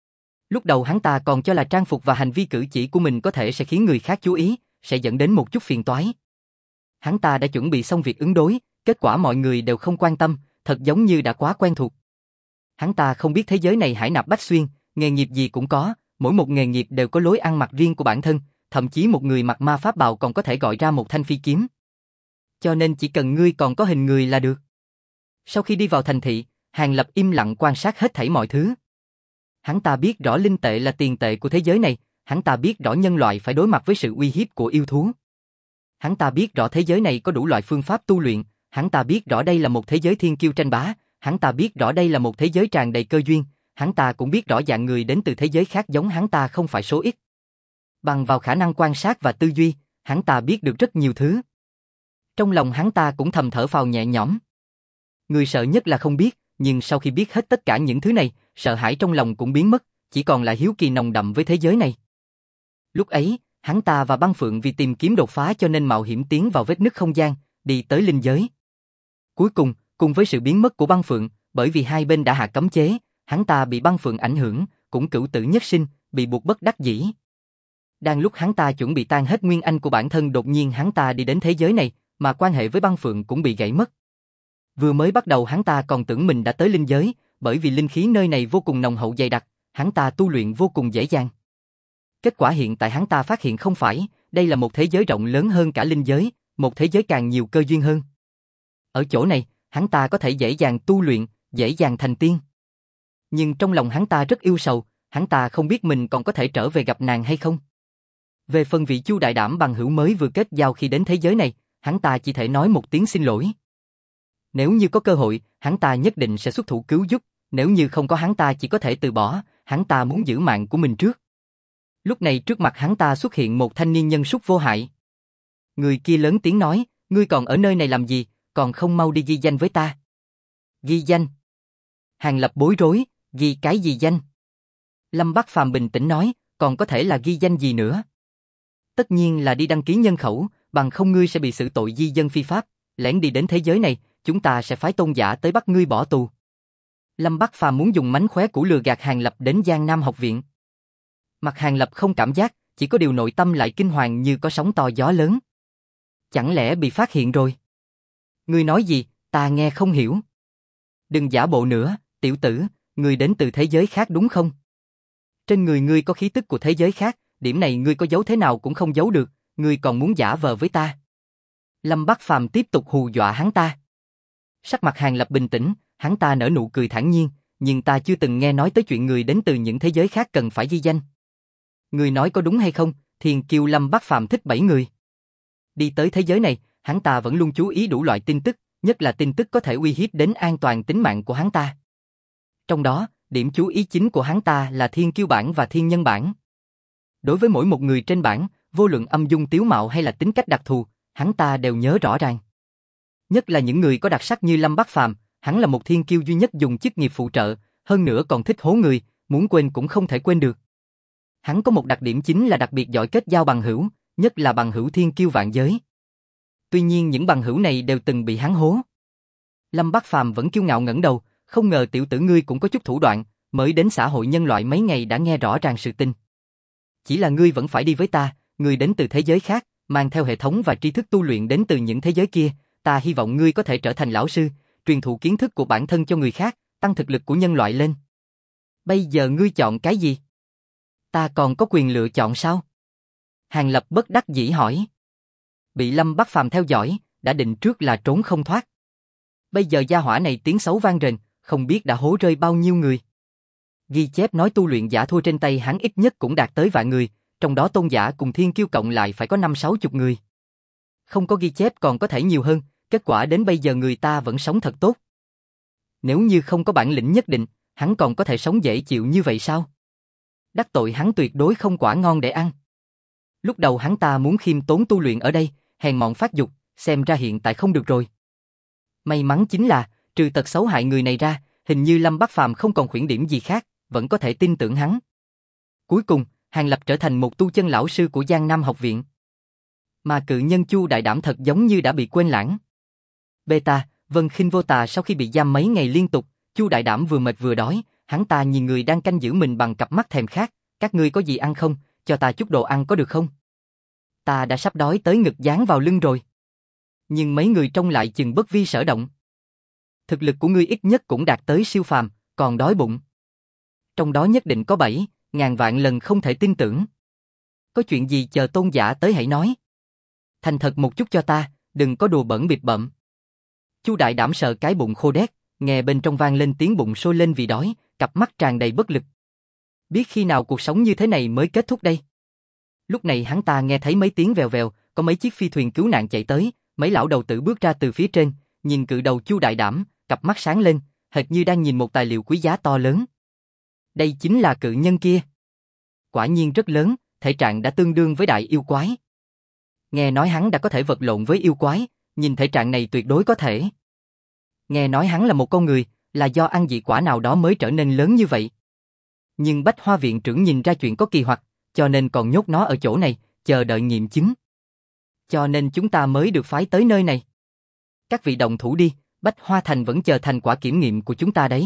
Lúc đầu hắn ta còn cho là trang phục và hành vi cử chỉ của mình có thể sẽ khiến người khác chú ý, sẽ dẫn đến một chút phiền toái. Hắn ta đã chuẩn bị xong việc ứng đối, kết quả mọi người đều không quan tâm, thật giống như đã quá quen thuộc. Hắn ta không biết thế giới này hải nạp bách xuyên, nghề nghiệp gì cũng có, mỗi một nghề nghiệp đều có lối ăn mặc riêng của bản thân, thậm chí một người mặc ma pháp bào còn có thể gọi ra một thanh phi kiếm. Cho nên chỉ cần ngươi còn có hình người là được. Sau khi đi vào thành thị, Hàng Lập im lặng quan sát hết thảy mọi thứ. Hắn ta biết rõ linh tệ là tiền tệ của thế giới này, hắn ta biết rõ nhân loại phải đối mặt với sự uy hiếp của yêu thú. Hắn ta biết rõ thế giới này có đủ loại phương pháp tu luyện, hắn ta biết rõ đây là một thế giới thiên kiêu tranh bá, hắn ta biết rõ đây là một thế giới tràn đầy cơ duyên, hắn ta cũng biết rõ dạng người đến từ thế giới khác giống hắn ta không phải số ít. Bằng vào khả năng quan sát và tư duy, hắn ta biết được rất nhiều thứ. Trong lòng hắn ta cũng thầm thở phào nhẹ nhõm. Người sợ nhất là không biết, nhưng sau khi biết hết tất cả những thứ này, sợ hãi trong lòng cũng biến mất, chỉ còn là hiếu kỳ nồng đậm với thế giới này. Lúc ấy, hắn ta và Băng Phượng vì tìm kiếm đột phá cho nên mạo hiểm tiến vào vết nứt không gian, đi tới linh giới. Cuối cùng, cùng với sự biến mất của Băng Phượng, bởi vì hai bên đã hạ cấm chế, hắn ta bị Băng Phượng ảnh hưởng, cũng cửu tử nhất sinh, bị buộc bất đắc dĩ. Đang lúc hắn ta chuẩn bị tan hết nguyên anh của bản thân, đột nhiên hắn ta đi đến thế giới này, mà quan hệ với Băng Phượng cũng bị gãy mất. Vừa mới bắt đầu hắn ta còn tưởng mình đã tới linh giới, bởi vì linh khí nơi này vô cùng nồng hậu dày đặc, hắn ta tu luyện vô cùng dễ dàng. Kết quả hiện tại hắn ta phát hiện không phải, đây là một thế giới rộng lớn hơn cả linh giới, một thế giới càng nhiều cơ duyên hơn. Ở chỗ này, hắn ta có thể dễ dàng tu luyện, dễ dàng thành tiên. Nhưng trong lòng hắn ta rất yêu sầu, hắn ta không biết mình còn có thể trở về gặp nàng hay không. Về phần vị Chu Đại Đảm bằng hữu mới vừa kết giao khi đến thế giới này, hắn ta chỉ thể nói một tiếng xin lỗi. Nếu như có cơ hội, hắn ta nhất định sẽ xuất thủ cứu giúp, nếu như không có hắn ta chỉ có thể từ bỏ, hắn ta muốn giữ mạng của mình trước. Lúc này trước mặt hắn ta xuất hiện một thanh niên nhân súc vô hại. Người kia lớn tiếng nói, ngươi còn ở nơi này làm gì, còn không mau đi ghi danh với ta. Ghi danh? Hàng Lập bối rối, ghi cái gì danh? Lâm Bắc Phàm bình tĩnh nói, còn có thể là ghi danh gì nữa? Tất nhiên là đi đăng ký nhân khẩu, bằng không ngươi sẽ bị xử tội di dân phi pháp, lén đi đến thế giới này, chúng ta sẽ phái tôn giả tới bắt ngươi bỏ tù. Lâm Bắc Phàm muốn dùng mánh khóe cũ lừa gạt Hàng Lập đến Giang Nam học viện. Mặt Hàng Lập không cảm giác, chỉ có điều nội tâm lại kinh hoàng như có sóng to gió lớn. Chẳng lẽ bị phát hiện rồi? Ngươi nói gì, ta nghe không hiểu. Đừng giả bộ nữa, tiểu tử, ngươi đến từ thế giới khác đúng không? Trên người ngươi có khí tức của thế giới khác, điểm này ngươi có giấu thế nào cũng không giấu được, ngươi còn muốn giả vờ với ta. Lâm Bắc Phàm tiếp tục hù dọa hắn ta. Sắc mặt Hàng Lập bình tĩnh, hắn ta nở nụ cười thản nhiên, nhưng ta chưa từng nghe nói tới chuyện người đến từ những thế giới khác cần phải ghi danh. Người nói có đúng hay không, Thiên Kiêu Lâm Bắc Phàm thích 7 người. Đi tới thế giới này, hắn ta vẫn luôn chú ý đủ loại tin tức, nhất là tin tức có thể uy hiếp đến an toàn tính mạng của hắn ta. Trong đó, điểm chú ý chính của hắn ta là Thiên Kiêu bản và Thiên Nhân bản. Đối với mỗi một người trên bản, vô luận âm dung tiếu mạo hay là tính cách đặc thù, hắn ta đều nhớ rõ ràng. Nhất là những người có đặc sắc như Lâm Bắc Phàm, hắn là một thiên kiêu duy nhất dùng chức nghiệp phụ trợ, hơn nữa còn thích hố người, muốn quên cũng không thể quên được. Hắn có một đặc điểm chính là đặc biệt giỏi kết giao bằng hữu, nhất là bằng hữu thiên kiêu vạn giới. Tuy nhiên những bằng hữu này đều từng bị hắn hố. Lâm Bắc Phàm vẫn kiêu ngạo ngẩng đầu, không ngờ tiểu tử ngươi cũng có chút thủ đoạn, mới đến xã hội nhân loại mấy ngày đã nghe rõ ràng sự tình. Chỉ là ngươi vẫn phải đi với ta, ngươi đến từ thế giới khác, mang theo hệ thống và tri thức tu luyện đến từ những thế giới kia, ta hy vọng ngươi có thể trở thành lão sư, truyền thụ kiến thức của bản thân cho người khác, tăng thực lực của nhân loại lên. Bây giờ ngươi chọn cái gì? Ta còn có quyền lựa chọn sao? Hàng Lập bất đắc dĩ hỏi. Bị Lâm Bắc Phàm theo dõi, đã định trước là trốn không thoát. Bây giờ gia hỏa này tiếng xấu vang rền, không biết đã hố rơi bao nhiêu người. Ghi chép nói tu luyện giả thua trên tay hắn ít nhất cũng đạt tới vạn người, trong đó tôn giả cùng thiên kiêu cộng lại phải có 50-60 người. Không có ghi chép còn có thể nhiều hơn, kết quả đến bây giờ người ta vẫn sống thật tốt. Nếu như không có bản lĩnh nhất định, hắn còn có thể sống dễ chịu như vậy sao? Đắc tội hắn tuyệt đối không quả ngon để ăn. Lúc đầu hắn ta muốn khiêm tốn tu luyện ở đây, hèn mọn phát dục, xem ra hiện tại không được rồi. May mắn chính là, trừ tật xấu hại người này ra, hình như Lâm Bắc Phàm không còn khuyết điểm gì khác, vẫn có thể tin tưởng hắn. Cuối cùng, Hàng Lập trở thành một tu chân lão sư của Giang Nam học viện. Mà cự nhân Chu Đại Đảm thật giống như đã bị quên lãng. Beta, Vân Khinh Vô Tà sau khi bị giam mấy ngày liên tục, Chu Đại Đảm vừa mệt vừa đói, hắn ta nhìn người đang canh giữ mình bằng cặp mắt thèm khát, các ngươi có gì ăn không, cho ta chút đồ ăn có được không? Ta đã sắp đói tới ngực dán vào lưng rồi. Nhưng mấy người trông lại chừng bất vi sở động. Thực lực của ngươi ít nhất cũng đạt tới siêu phàm, còn đói bụng. Trong đó nhất định có 7.000 vạn lần không thể tin tưởng. Có chuyện gì chờ tôn giả tới hãy nói. Thành thật một chút cho ta, đừng có đùa bẩn bịp bợm. Chu Đại Đảm sợ cái bụng khô đét, nghe bên trong vang lên tiếng bụng sôi lên vì đói, cặp mắt tràn đầy bất lực. Biết khi nào cuộc sống như thế này mới kết thúc đây? Lúc này hắn ta nghe thấy mấy tiếng vèo vèo, có mấy chiếc phi thuyền cứu nạn chạy tới, mấy lão đầu tử bước ra từ phía trên, nhìn cự đầu Chu Đại Đảm, cặp mắt sáng lên, hệt như đang nhìn một tài liệu quý giá to lớn. Đây chính là cự nhân kia. Quả nhiên rất lớn, thể trạng đã tương đương với đại yêu quái. Nghe nói hắn đã có thể vật lộn với yêu quái, nhìn thể trạng này tuyệt đối có thể. Nghe nói hắn là một con người, là do ăn dị quả nào đó mới trở nên lớn như vậy. Nhưng Bách Hoa viện trưởng nhìn ra chuyện có kỳ hoặc, cho nên còn nhốt nó ở chỗ này, chờ đợi nghiệm chứng. Cho nên chúng ta mới được phái tới nơi này. Các vị đồng thủ đi, Bách Hoa Thành vẫn chờ thành quả kiểm nghiệm của chúng ta đấy.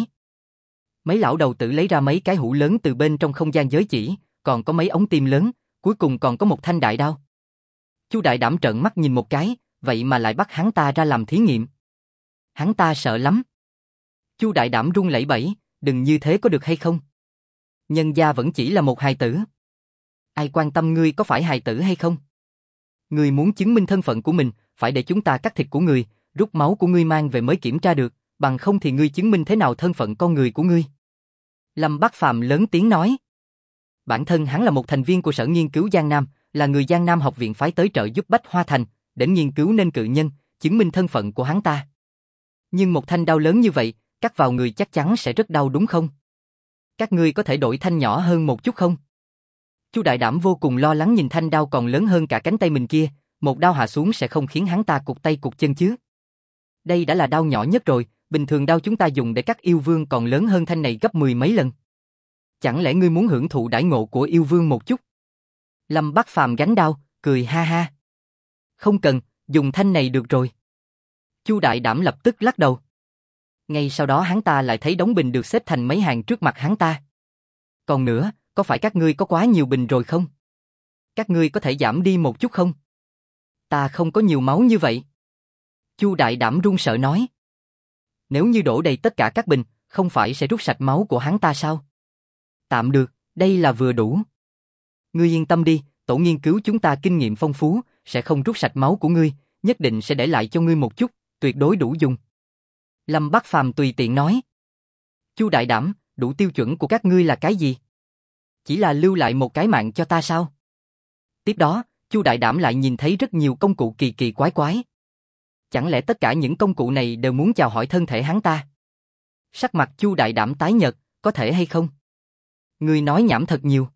Mấy lão đầu tử lấy ra mấy cái hũ lớn từ bên trong không gian giới chỉ, còn có mấy ống tim lớn, cuối cùng còn có một thanh đại đao. Chu Đại Đảm trợn mắt nhìn một cái, vậy mà lại bắt hắn ta ra làm thí nghiệm. Hắn ta sợ lắm. Chu Đại Đảm run lẩy bẩy, đừng như thế có được hay không? Nhân gia vẫn chỉ là một hài tử. Ai quan tâm ngươi có phải hài tử hay không? Ngươi muốn chứng minh thân phận của mình, phải để chúng ta cắt thịt của ngươi, rút máu của ngươi mang về mới kiểm tra được, bằng không thì ngươi chứng minh thế nào thân phận con người của ngươi? Lâm Bắc Phàm lớn tiếng nói. Bản thân hắn là một thành viên của Sở Nghiên cứu Giang Nam, là người Giang Nam học viện phái tới trợ giúp Bách Hoa Thành, để nghiên cứu nên cự nhân, chứng minh thân phận của hắn ta. Nhưng một thanh đao lớn như vậy, cắt vào người chắc chắn sẽ rất đau đúng không? Các ngươi có thể đổi thanh nhỏ hơn một chút không? Chu Đại Đảm vô cùng lo lắng nhìn thanh đao còn lớn hơn cả cánh tay mình kia, một đao hạ xuống sẽ không khiến hắn ta cụt tay cụt chân chứ? Đây đã là đao nhỏ nhất rồi, bình thường đao chúng ta dùng để cắt yêu vương còn lớn hơn thanh này gấp 10 mấy lần. Chẳng lẽ ngươi muốn hưởng thụ đãi ngộ của yêu vương một chút? Lâm Bắc Phàm gánh đao, cười ha ha. Không cần, dùng thanh này được rồi. Chu Đại Đảm lập tức lắc đầu. Ngay sau đó hắn ta lại thấy đống bình được xếp thành mấy hàng trước mặt hắn ta. Còn nữa, có phải các ngươi có quá nhiều bình rồi không? Các ngươi có thể giảm đi một chút không? Ta không có nhiều máu như vậy. Chu Đại Đảm run sợ nói. Nếu như đổ đầy tất cả các bình, không phải sẽ rút sạch máu của hắn ta sao? Tạm được, đây là vừa đủ. Ngươi yên tâm đi, tổ nghiên cứu chúng ta kinh nghiệm phong phú, sẽ không rút sạch máu của ngươi, nhất định sẽ để lại cho ngươi một chút, tuyệt đối đủ dùng. Lâm Bắc Phàm tùy tiện nói. Chu Đại Đảm, đủ tiêu chuẩn của các ngươi là cái gì? Chỉ là lưu lại một cái mạng cho ta sao? Tiếp đó, Chu Đại Đảm lại nhìn thấy rất nhiều công cụ kỳ kỳ quái quái. Chẳng lẽ tất cả những công cụ này đều muốn chào hỏi thân thể hắn ta? Sắc mặt Chu Đại Đảm tái nhợt, có thể hay không? Ngươi nói nhảm thật nhiều.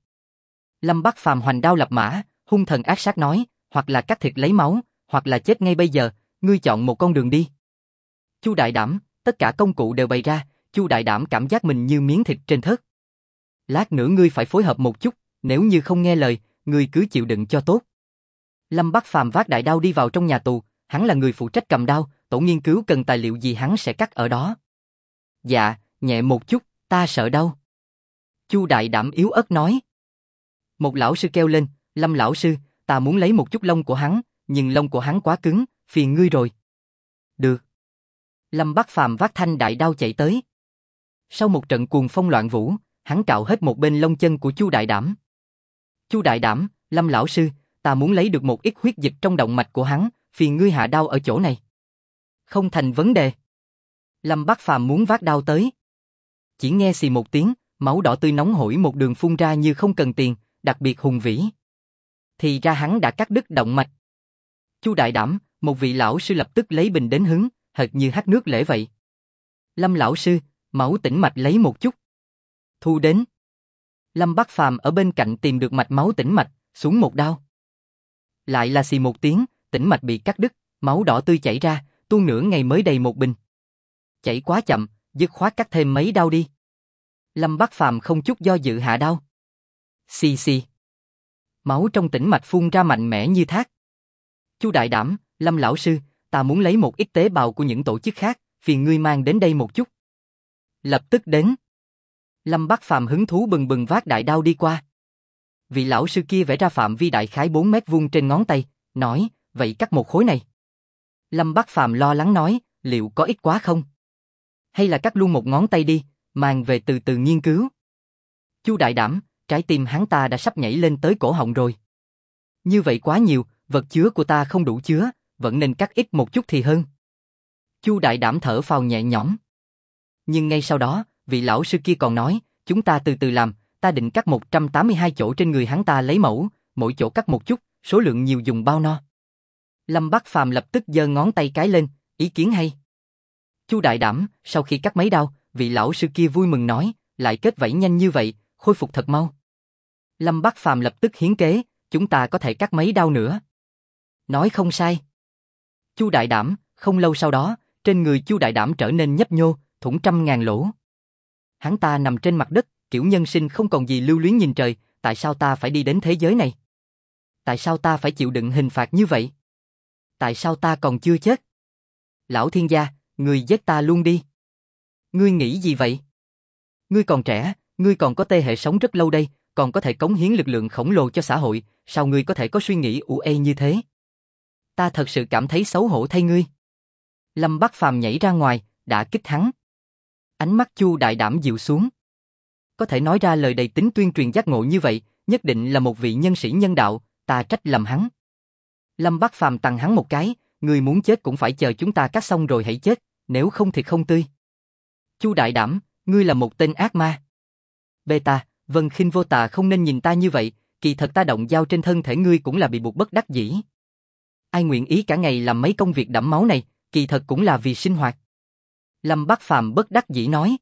Lâm Bắc Phàm hoành đao lập mã, hung thần ác sát nói, hoặc là cắt thịt lấy máu, hoặc là chết ngay bây giờ, ngươi chọn một con đường đi. Chu Đại Đảm, tất cả công cụ đều bày ra, Chu Đại Đảm cảm giác mình như miếng thịt trên thớt. Lát nữa ngươi phải phối hợp một chút, nếu như không nghe lời, ngươi cứ chịu đựng cho tốt. Lâm Bắc Phàm vác đại đao đi vào trong nhà tù, hắn là người phụ trách cầm đao, tổ nghiên cứu cần tài liệu gì hắn sẽ cắt ở đó. Dạ, nhẹ một chút, ta sợ đau. Chu Đại Đảm yếu ớt nói. Một lão sư kêu lên, Lâm lão sư, ta muốn lấy một chút lông của hắn, nhưng lông của hắn quá cứng, phiền ngươi rồi. Được. Lâm Bắc Phàm vác thanh đại đao chạy tới. Sau một trận cuồng phong loạn vũ, hắn cạo hết một bên lông chân của Chu Đại Đảm. Chu Đại Đảm, Lâm lão sư, ta muốn lấy được một ít huyết dịch trong động mạch của hắn, phiền ngươi hạ đao ở chỗ này. Không thành vấn đề. Lâm Bắc Phàm muốn vác đao tới. Chỉ nghe xì một tiếng, máu đỏ tươi nóng hổi một đường phun ra như không cần tiền, đặc biệt hùng vĩ. Thì ra hắn đã cắt đứt động mạch. Chu Đại Đảm, một vị lão sư lập tức lấy bình đến hứng, hệt như hắt nước lễ vậy. Lâm lão sư, máu tĩnh mạch lấy một chút. Thu đến. Lâm Bắc Phàm ở bên cạnh tìm được mạch máu tĩnh mạch, xuống một đao. Lại là xì một tiếng, tĩnh mạch bị cắt đứt, Máu đỏ tươi chảy ra, tuôn nửa ngày mới đầy một bình. Chảy quá chậm, dứt khoát cắt thêm mấy đao đi. Lâm Bắc Phàm không chút do dự hạ đao. Xì xì. Máu trong tĩnh mạch phun ra mạnh mẽ như thác. Chu Đại Đảm, Lâm lão sư, ta muốn lấy một ít tế bào của những tổ chức khác, phiền ngươi mang đến đây một chút. Lập tức đến. Lâm Bắc Phàm hứng thú bừng bừng vác đại đao đi qua. Vị lão sư kia vẽ ra phạm vi đại khái 4 mét vuông trên ngón tay, nói, vậy cắt một khối này. Lâm Bắc Phàm lo lắng nói, liệu có ít quá không? Hay là cắt luôn một ngón tay đi, mang về từ từ nghiên cứu. Chu Đại Đảm, trái tim hắn ta đã sắp nhảy lên tới cổ họng rồi. Như vậy quá nhiều, vật chứa của ta không đủ chứa, vẫn nên cắt ít một chút thì hơn. Chu Đại Đảm thở phào nhẹ nhõm. Nhưng ngay sau đó, vị lão sư kia còn nói, chúng ta từ từ làm, ta định cắt 182 chỗ trên người hắn ta lấy mẫu, mỗi chỗ cắt một chút, số lượng nhiều dùng bao no. Lâm Bắc Phàm lập tức giơ ngón tay cái lên, ý kiến hay. Chu Đại Đảm, sau khi cắt mấy đao, vị lão sư kia vui mừng nói, lại kết vảy nhanh như vậy, khôi phục thật mau. Lâm Bắc Phàm lập tức hiến kế, chúng ta có thể cắt mấy đao nữa. Nói không sai. Chu Đại Đảm, không lâu sau đó, trên người Chu Đại Đảm trở nên nhấp nhô, thủng trăm ngàn lỗ. Hắn ta nằm trên mặt đất, kiểu nhân sinh không còn gì lưu luyến nhìn trời, tại sao ta phải đi đến thế giới này? Tại sao ta phải chịu đựng hình phạt như vậy? Tại sao ta còn chưa chết? Lão thiên gia, ngươi giết ta luôn đi. Ngươi nghĩ gì vậy? Ngươi còn trẻ, ngươi còn có thế hệ sống rất lâu đây, còn có thể cống hiến lực lượng khổng lồ cho xã hội, sao ngươi có thể có suy nghĩ u ê như thế? Ta thật sự cảm thấy xấu hổ thay ngươi. Lâm Bắc Phàm nhảy ra ngoài, đã kích hắn. Ánh mắt Chu Đại Đảm dịu xuống. Có thể nói ra lời đầy tính tuyên truyền giác ngộ như vậy, nhất định là một vị nhân sĩ nhân đạo, ta trách lầm hắn. Lâm Bắc Phàm tằng hắn một cái, ngươi muốn chết cũng phải chờ chúng ta cắt xong rồi hãy chết, nếu không thì không tươi. Chu Đại Đảm, ngươi là một tên ác ma. Beta, Vân Khinh Vô Tà không nên nhìn ta như vậy, kỳ thật ta động dao trên thân thể ngươi cũng là bị buộc bất đắc dĩ. Ai nguyện ý cả ngày làm mấy công việc đẫm máu này, kỳ thật cũng là vì sinh hoạt. Lâm Bắc Phàm bất đắc dĩ nói.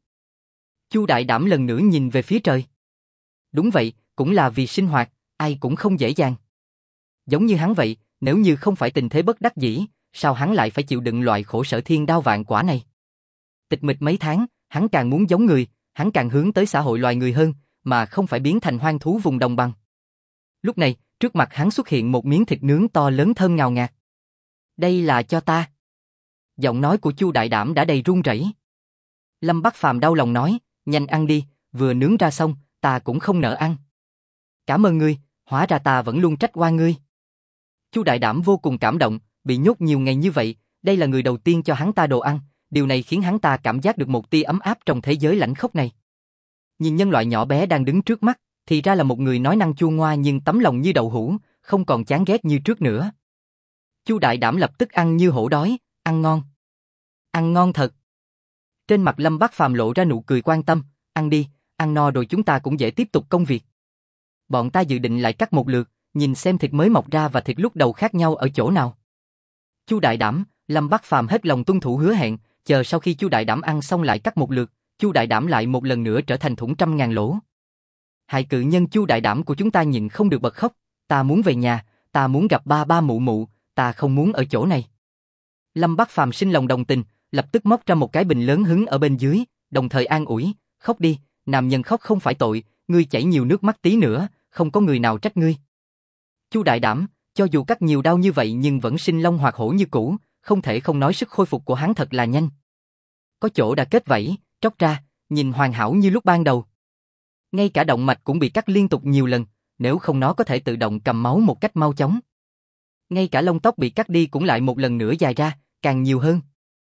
Chu Đại Đảm lần nữa nhìn về phía trời. Đúng vậy, cũng là vì sinh hoạt, ai cũng không dễ dàng. Giống như hắn vậy, nếu như không phải tình thế bất đắc dĩ, sao hắn lại phải chịu đựng loại khổ sở thiên đao vạn quả này? Tịch mịch mấy tháng, hắn càng muốn giống người, hắn càng hướng tới xã hội loài người hơn, mà không phải biến thành hoang thú vùng đồng bằng. Lúc này, trước mặt hắn xuất hiện một miếng thịt nướng to lớn thơm ngào ngạt. Đây là cho ta. Giọng nói của Chu Đại Đảm đã đầy run rẩy. Lâm Bắc Phàm đau lòng nói, nhanh ăn đi, vừa nướng ra xong, ta cũng không nỡ ăn. Cảm ơn ngươi, hóa ra ta vẫn luôn trách oan ngươi. Chu Đại Đảm vô cùng cảm động, bị nhốt nhiều ngày như vậy, đây là người đầu tiên cho hắn ta đồ ăn, điều này khiến hắn ta cảm giác được một tia ấm áp trong thế giới lãnh khốc này. Nhìn nhân loại nhỏ bé đang đứng trước mắt, thì ra là một người nói năng chua ngoa nhưng tấm lòng như đậu hũ, không còn chán ghét như trước nữa. Chu Đại Đảm lập tức ăn như hổ đói, ăn ngon. Ăn ngon thật. Trên mặt Lâm Bắc Phàm lộ ra nụ cười quan tâm, ăn đi, ăn no rồi chúng ta cũng dễ tiếp tục công việc. Bọn ta dự định lại cắt một lượt, nhìn xem thịt mới mọc ra và thịt lúc đầu khác nhau ở chỗ nào. Chu Đại Đảm, Lâm Bắc Phàm hết lòng tuân thủ hứa hẹn, chờ sau khi Chu Đại Đảm ăn xong lại cắt một lượt, Chu Đại Đảm lại một lần nữa trở thành thủng trăm ngàn lỗ. Hại cự nhân Chu Đại Đảm của chúng ta nhịn không được bật khóc, ta muốn về nhà, ta muốn gặp ba ba mụ mụ, ta không muốn ở chỗ này. Lâm Bắc Phàm sinh lòng đồng tình, lập tức móc ra một cái bình lớn hứng ở bên dưới, đồng thời an ủi, khóc đi, nam nhân khóc không phải tội, ngươi chảy nhiều nước mắt tí nữa, không có người nào trách ngươi. Chu Đại Đảm, cho dù cắt nhiều đau như vậy nhưng vẫn sinh long hoạt hổ như cũ, không thể không nói sức khôi phục của hắn thật là nhanh. Có chỗ đã kết vảy, tróc ra, nhìn hoàn hảo như lúc ban đầu. Ngay cả động mạch cũng bị cắt liên tục nhiều lần, nếu không nó có thể tự động cầm máu một cách mau chóng. Ngay cả lông tóc bị cắt đi cũng lại một lần nữa dài ra, càng nhiều hơn.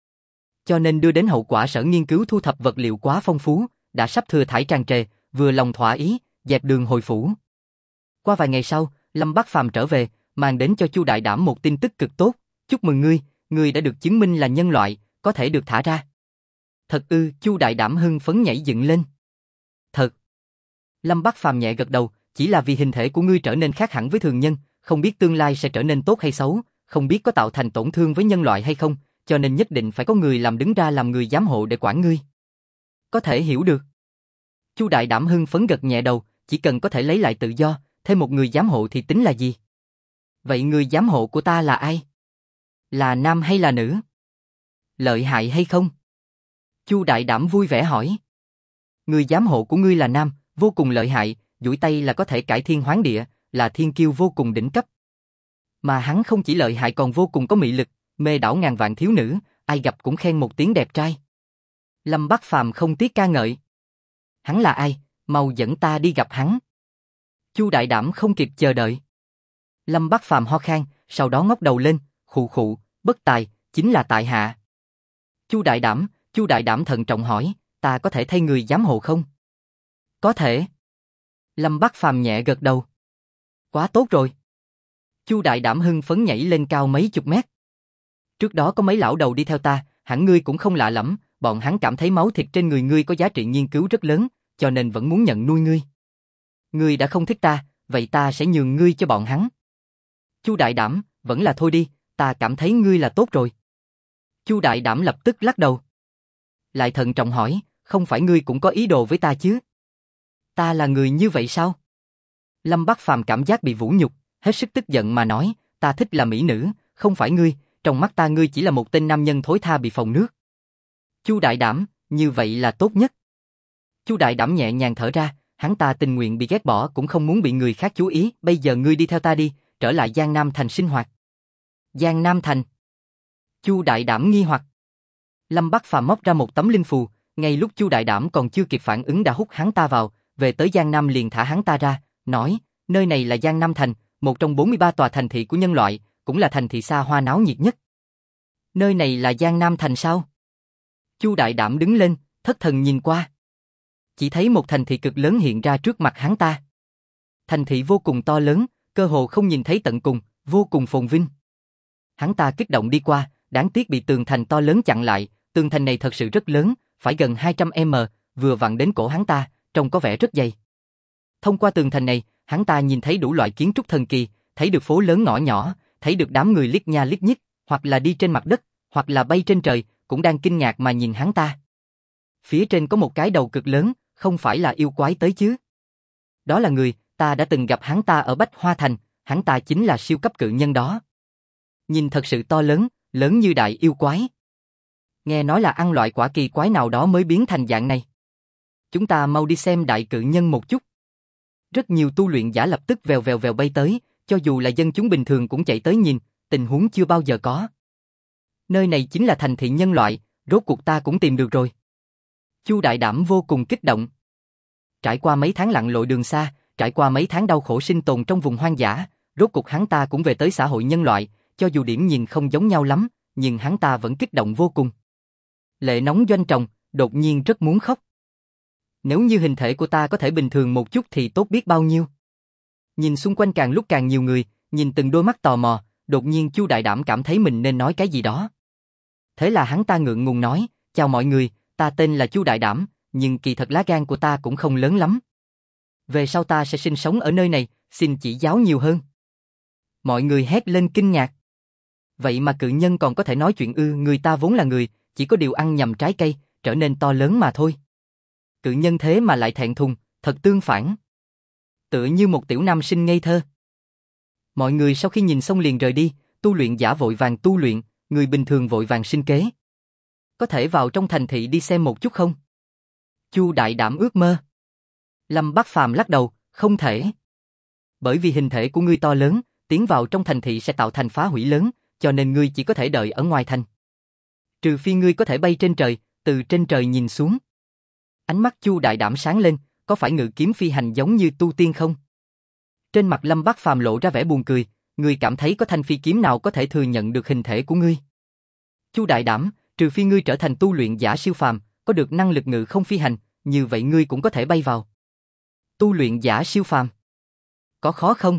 Cho nên đưa đến hậu quả sở nghiên cứu thu thập vật liệu quá phong phú, đã sắp thừa thải tràn trề, vừa lòng thỏa ý, dẹp đường hồi phủ. Qua vài ngày sau, Lâm Bắc Phàm trở về, mang đến cho Chu Đại Đảm một tin tức cực tốt, chúc mừng ngươi, ngươi đã được chứng minh là nhân loại, có thể được thả ra. Thật ư? Chu Đại Đảm hưng phấn nhảy dựng lên. Thật. Lâm Bắc Phàm nhẹ gật đầu, chỉ là vì hình thể của ngươi trở nên khác hẳn với thường nhân, không biết tương lai sẽ trở nên tốt hay xấu, không biết có tạo thành tổn thương với nhân loại hay không, cho nên nhất định phải có người làm đứng ra làm người giám hộ để quản ngươi. Có thể hiểu được. Chu Đại Đảm hưng phấn gật nhẹ đầu, chỉ cần có thể lấy lại tự do, thêm một người giám hộ thì tính là gì? Vậy người giám hộ của ta là ai? Là nam hay là nữ? Lợi hại hay không? Chu Đại Đảm vui vẻ hỏi. Người giám hộ của ngươi là nam, vô cùng lợi hại, duỗi tay là có thể cải thiên hoán địa, là thiên kiêu vô cùng đỉnh cấp. Mà hắn không chỉ lợi hại còn vô cùng có mị lực, mê đảo ngàn vạn thiếu nữ, ai gặp cũng khen một tiếng đẹp trai. Lâm Bắc Phàm không tiếc ca ngợi. Hắn là ai? Mau dẫn ta đi gặp hắn. Chu Đại Đảm không kịp chờ đợi. Lâm Bắc Phàm ho khan, sau đó ngóc đầu lên, khụ khụ, bất tài, chính là tại hạ. Chu Đại Đảm thận trọng hỏi, ta có thể thay người giám hộ không? Có thể. Lâm Bắc Phàm nhẹ gật đầu. Quá tốt rồi. Chu Đại Đảm hưng phấn nhảy lên cao mấy chục mét. Trước đó có mấy lão đầu đi theo ta, hẳn ngươi cũng không lạ lắm, bọn hắn cảm thấy máu thịt trên người ngươi có giá trị nghiên cứu rất lớn, cho nên vẫn muốn nhận nuôi ngươi. Ngươi đã không thích ta, vậy ta sẽ nhường ngươi cho bọn hắn. Chu Đại Đảm, vẫn là thôi đi, ta cảm thấy ngươi là tốt rồi. Chu Đại Đảm lập tức lắc đầu. Lại thận trọng hỏi, không phải ngươi cũng có ý đồ với ta chứ? Ta là người như vậy sao? Lâm Bắc Phàm cảm giác bị vũ nhục, hết sức tức giận mà nói, ta thích là mỹ nữ, không phải ngươi, trong mắt ta ngươi chỉ là một tên nam nhân thối tha bị phồng nước. Chu Đại Đảm, như vậy là tốt nhất. Chu Đại Đảm nhẹ nhàng thở ra, hắn ta tình nguyện bị ghét bỏ cũng không muốn bị người khác chú ý, bây giờ ngươi đi theo ta đi, trở lại Giang Nam Thành sinh hoạt. Giang Nam Thành. Chu Đại Đảm nghi hoặc. Lâm Bắc Phàm móc ra một tấm linh phù, ngay lúc Chu Đại Đảm còn chưa kịp phản ứng đã hút hắn ta vào, về tới Giang Nam liền thả hắn ta ra, nói, nơi này là Giang Nam Thành, một trong 43 tòa thành thị của nhân loại, cũng là thành thị xa hoa náo nhiệt nhất. Nơi này là Giang Nam Thành sao? Chu Đại Đảm đứng lên, thất thần nhìn qua. Chỉ thấy một thành thị cực lớn hiện ra trước mặt hắn ta. Thành thị vô cùng to lớn, cơ hồ không nhìn thấy tận cùng, vô cùng phồn vinh. Hắn ta kích động đi qua, đáng tiếc bị tường thành to lớn chặn lại, tường thành này thật sự rất lớn, phải gần 200m, vừa vặn đến cổ hắn ta, trông có vẻ rất dày. Thông qua tường thành này, hắn ta nhìn thấy đủ loại kiến trúc thần kỳ, thấy được phố lớn ngõ nhỏ, thấy được đám người liếc nha liếc nhích, hoặc là đi trên mặt đất, hoặc là bay trên trời, cũng đang kinh ngạc mà nhìn hắn ta. Phía trên có một cái đầu cực lớn, không phải là yêu quái tới chứ? Đó là người, ta đã từng gặp hắn ta ở Bách Hoa Thành, hắn ta chính là siêu cấp cự nhân đó. Nhìn thật sự to lớn, lớn như đại yêu quái. Nghe nói là ăn loại quả kỳ quái nào đó mới biến thành dạng này. Chúng ta mau đi xem đại cự nhân một chút. Rất nhiều tu luyện giả lập tức vèo vèo vèo bay tới, cho dù là dân chúng bình thường cũng chạy tới nhìn, tình huống chưa bao giờ có. Nơi này chính là thành thị nhân loại, rốt cuộc ta cũng tìm được rồi. Chu Đại Đảm vô cùng kích động. Trải qua mấy tháng lặn lội đường xa, trải qua mấy tháng đau khổ sinh tồn trong vùng hoang dã, rốt cuộc hắn ta cũng về tới xã hội nhân loại, cho dù điểm nhìn không giống nhau lắm, nhưng hắn ta vẫn kích động vô cùng. Lệ nóng doanh tròng, đột nhiên rất muốn khóc. Nếu như hình thể của ta có thể bình thường một chút thì tốt biết bao nhiêu. Nhìn xung quanh càng lúc càng nhiều người, nhìn từng đôi mắt tò mò, đột nhiên Chu Đại Đảm cảm thấy mình nên nói cái gì đó. Thế là hắn ta ngượng ngùng nói, chào mọi người, ta tên là Chu Đại Đảm, nhưng kỳ thật lá gan của ta cũng không lớn lắm. Về sau ta sẽ sinh sống ở nơi này, xin chỉ giáo nhiều hơn. Mọi người hét lên kinh ngạc. Vậy mà cự nhân còn có thể nói chuyện ư? Người ta vốn là người, chỉ có điều ăn nhầm trái cây, trở nên to lớn mà thôi. Cự nhân thế mà lại thẹn thùng, thật tương phản. Tựa như một tiểu nam sinh ngây thơ. Mọi người sau khi nhìn xong liền rời đi, tu luyện giả vội vàng tu luyện, người bình thường vội vàng sinh kế. Có thể vào trong thành thị đi xem một chút không? Chu Đại Đảm ước mơ. Lâm Bắc Phàm lắc đầu, không thể. Bởi vì hình thể của ngươi to lớn, tiến vào trong thành thị sẽ tạo thành phá hủy lớn, cho nên ngươi chỉ có thể đợi ở ngoài thành. Trừ phi ngươi có thể bay trên trời, từ trên trời nhìn xuống. Ánh mắt Chu Đại Đảm sáng lên, có phải ngự kiếm phi hành giống như tu tiên không? Trên mặt Lâm Bắc Phàm lộ ra vẻ buồn cười, ngươi cảm thấy có thanh phi kiếm nào có thể thừa nhận được hình thể của ngươi? Chu Đại Đảm, trừ phi ngươi trở thành tu luyện giả siêu phàm, có được năng lực ngự không phi hành, như vậy ngươi cũng có thể bay vào. Tu luyện giả siêu phàm? Có khó không?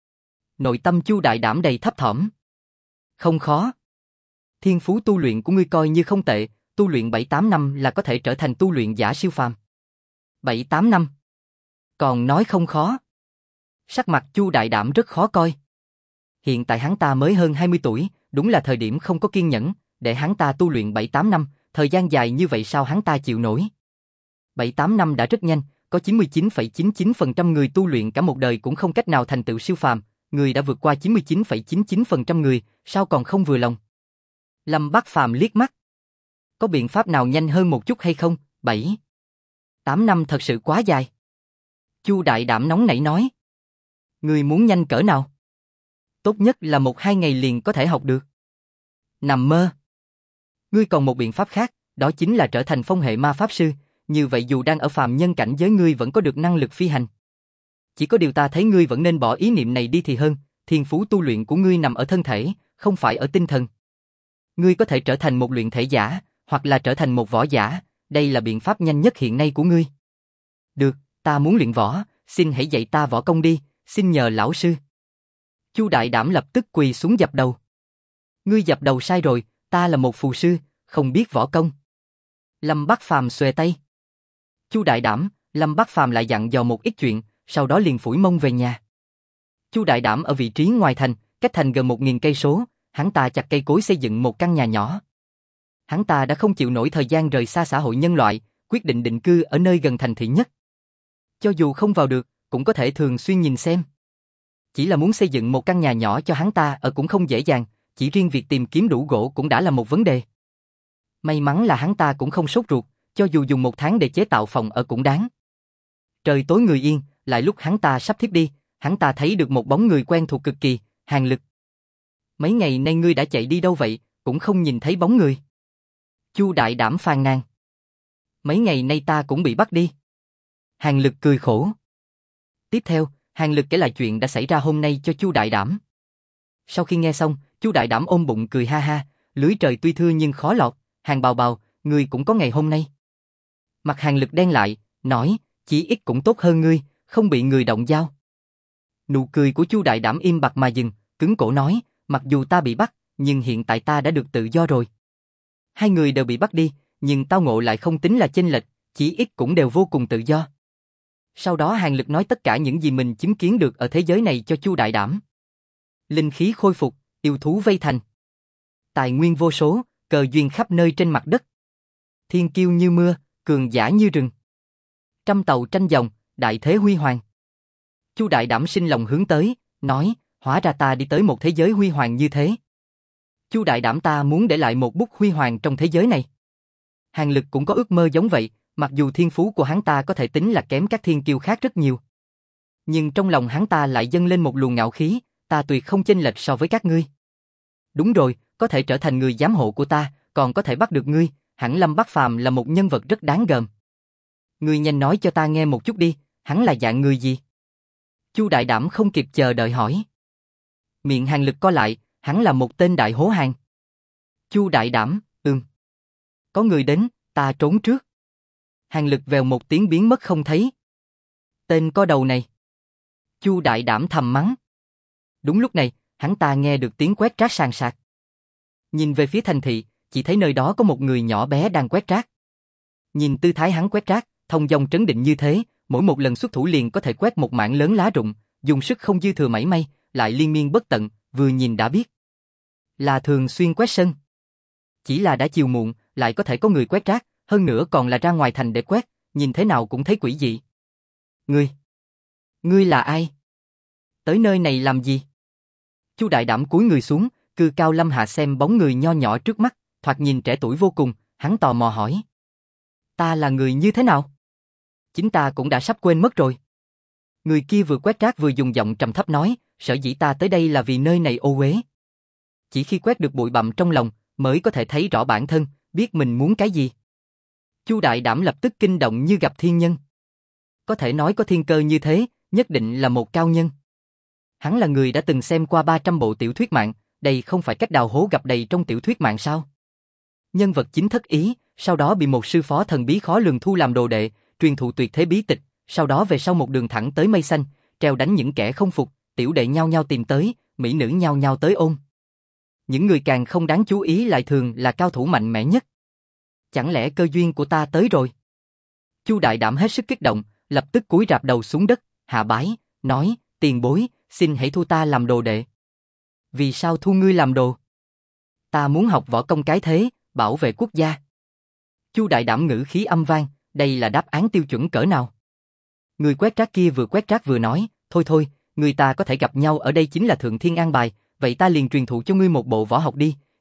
Nội tâm Chu Đại Đảm đầy thấp thỏm. Không khó. Thiên phú tu luyện của ngươi coi như không tệ, tu luyện 7-8 năm là có thể trở thành tu luyện giả siêu phàm. 7-8 năm? Còn nói không khó. Sắc mặt Chu Đại Đảm rất khó coi. Hiện tại hắn ta mới hơn 20 tuổi, đúng là thời điểm không có kiên nhẫn, để hắn ta tu luyện 7-8 năm, thời gian dài như vậy sao hắn ta chịu nổi. 7-8 năm đã rất nhanh, có 99,99% người tu luyện cả một đời cũng không cách nào thành tựu siêu phàm, người đã vượt qua 99,99% người, sao còn không vừa lòng. Lâm Bắc Phàm liếc mắt. Có biện pháp nào nhanh hơn một chút hay không? 7, 8 năm thật sự quá dài. Chu Đại Đảm nóng nảy nói. Ngươi muốn nhanh cỡ nào? Tốt nhất là 1-2 ngày liền có thể học được. Nằm mơ. Ngươi còn một biện pháp khác, đó chính là trở thành phong hệ ma pháp sư, như vậy dù đang ở phàm nhân cảnh giới ngươi vẫn có được năng lực phi hành. Chỉ có điều ta thấy ngươi vẫn nên bỏ ý niệm này đi thì hơn, thiên phú tu luyện của ngươi nằm ở thân thể, không phải ở tinh thần. Ngươi có thể trở thành một luyện thể giả, hoặc là trở thành một võ giả, đây là biện pháp nhanh nhất hiện nay của ngươi. Được, ta muốn luyện võ, xin hãy dạy ta võ công đi, xin nhờ lão sư. Chu Đại Đảm lập tức quỳ xuống dập đầu. Ngươi dập đầu sai rồi, ta là một phù sư, không biết võ công. Lâm Bắc Phàm xuề tay. Chu Đại Đảm, Lâm Bắc Phàm lại dặn dò một ít chuyện, sau đó liền phủi mông về nhà. Chu Đại Đảm ở vị trí ngoài thành, cách thành gần 1000 cây số, hắn ta chặt cây cối xây dựng một căn nhà nhỏ. Hắn ta đã không chịu nổi thời gian rời xa xã hội nhân loại, quyết định định cư ở nơi gần thành thị nhất. Cho dù không vào được, cũng có thể thường xuyên nhìn xem. Chỉ là muốn xây dựng một căn nhà nhỏ cho hắn ta ở cũng không dễ dàng, chỉ riêng việc tìm kiếm đủ gỗ cũng đã là một vấn đề. May mắn là hắn ta cũng không sốt ruột, cho dù dùng 1 tháng để chế tạo phòng ở cũng đáng. Trời tối người yên, lại lúc hắn ta sắp thiếp đi, hắn ta thấy được một bóng người quen thuộc cực kỳ, Hàn Lực. Mấy ngày nay ngươi đã chạy đi đâu vậy, cũng không nhìn thấy bóng người. Chu Đại Đảm phàn nàn. Mấy ngày nay ta cũng bị bắt đi. Hàn Lực cười khổ. Tiếp theo, Hàn Lực kể lại chuyện đã xảy ra hôm nay cho Chu Đại Đảm. Sau khi nghe xong, Chu Đại Đảm ôm bụng cười ha ha, lưới trời tuy thưa nhưng khó lọt, Hàn Bào Bào, ngươi cũng có ngày hôm nay. Mặt Hàn Lực đen lại, nói, chỉ ít cũng tốt hơn ngươi, không bị người động dao. Nụ cười của Chu Đại Đảm im bặt mà dừng, cứng cổ nói, mặc dù ta bị bắt, nhưng hiện tại ta đã được tự do rồi. Hai người đều bị bắt đi, nhưng tao ngộ lại không tính là chênh lệch, chỉ ít cũng đều vô cùng tự do. Sau đó Hàn Lực nói tất cả những gì mình chứng kiến được ở thế giới này cho Chu Đại Đảm. Linh khí khôi phục, yêu thú vây thành. Tài nguyên vô số, cờ duyên khắp nơi trên mặt đất. Thiên kiêu như mưa, cường giả như rừng. Trăm tàu tranh dòng, đại thế huy hoàng. Chu Đại Đảm sinh lòng hướng tới, nói, hóa ra ta đi tới một thế giới huy hoàng như thế. Chu Đại Đảm ta muốn để lại một bút huy hoàng trong thế giới này. Hàn Lực cũng có ước mơ giống vậy, mặc dù thiên phú của hắn ta có thể tính là kém các thiên kiêu khác rất nhiều. Nhưng trong lòng hắn ta lại dâng lên một luồng ngạo khí, ta tuyệt không chênh lệch so với các ngươi. Đúng rồi, có thể trở thành người giám hộ của ta, còn có thể bắt được ngươi, hẳn Lâm Bắc Phàm là một nhân vật rất đáng gờm. Ngươi nhanh nói cho ta nghe một chút đi, hắn là dạng người gì? Chu Đại Đảm không kịp chờ đợi hỏi. Miệng Hàn Lực co lại, hắn là một tên đại hố hàng. Chu Đại Đảm, có người đến, ta trốn trước. Hàn Lực vèo một tiếng biến mất không thấy. Tên có đầu này. Chu Đại Đảm thầm mắng. Đúng lúc này, hắn ta nghe được tiếng quét rác sàn sạt. Nhìn về phía thành thị, chỉ thấy nơi đó có một người nhỏ bé đang quét rác. Nhìn tư thái hắn quét rác, thông dong trấn định như thế, mỗi một lần xuất thủ liền có thể quét một mảng lớn lá rụng, dùng sức không dư thừa mảy may, lại liên miên bất tận, vừa nhìn đã biết. Là thường xuyên quét sân. Chỉ là đã chiều muộn, lại có thể có người quét rác, hơn nữa còn là ra ngoài thành để quét, nhìn thế nào cũng thấy quỷ dị. Ngươi là ai? Tới nơi này làm gì? Chu Đại Đảm cúi người xuống, cư cao lâm hạ xem bóng người nho nhỏ trước mắt, thoạt nhìn trẻ tuổi vô cùng, hắn tò mò hỏi. Ta là người như thế nào? Chính ta cũng đã sắp quên mất rồi. Người kia vừa quét rác vừa dùng giọng trầm thấp nói, sở dĩ ta tới đây là vì nơi này ô uế. Chỉ khi quét được bụi bặm trong lòng, mới có thể thấy rõ bản thân, biết mình muốn cái gì. Chu Đại Đảm lập tức kinh động như gặp thiên nhân. Có thể nói có thiên cơ như thế, nhất định là một cao nhân. Hắn là người đã từng xem qua 300 bộ tiểu thuyết mạng, đây không phải cách đào hố gặp đầy trong tiểu thuyết mạng sao? Nhân vật chính thất ý, sau đó bị một sư phó thần bí khó lường thu làm đồ đệ, truyền thụ tuyệt thế bí tịch, sau đó về sau một đường thẳng tới mây xanh, treo đánh những kẻ không phục, tiểu đệ nhao nhao tìm tới, mỹ nữ nhao nhao tới ôm. Những người càng không đáng chú ý lại thường là cao thủ mạnh mẽ nhất. Chẳng lẽ cơ duyên của ta tới rồi? Chu Đại Đảm hết sức kích động, lập tức cúi rạp đầu xuống đất, hạ bái, nói, tiền bối, xin hãy thu ta làm đồ đệ. Vì sao thu ngươi làm đồ? Ta muốn học võ công cái thế, bảo vệ quốc gia. Chu Đại Đảm ngữ khí âm vang, đây là đáp án tiêu chuẩn cỡ nào? Người quét rác kia vừa quét rác vừa nói, thôi, người ta có thể gặp nhau ở đây chính là thượng thiên an bài, vậy ta liền truyền thụ cho ngươi một bộ võ học đi,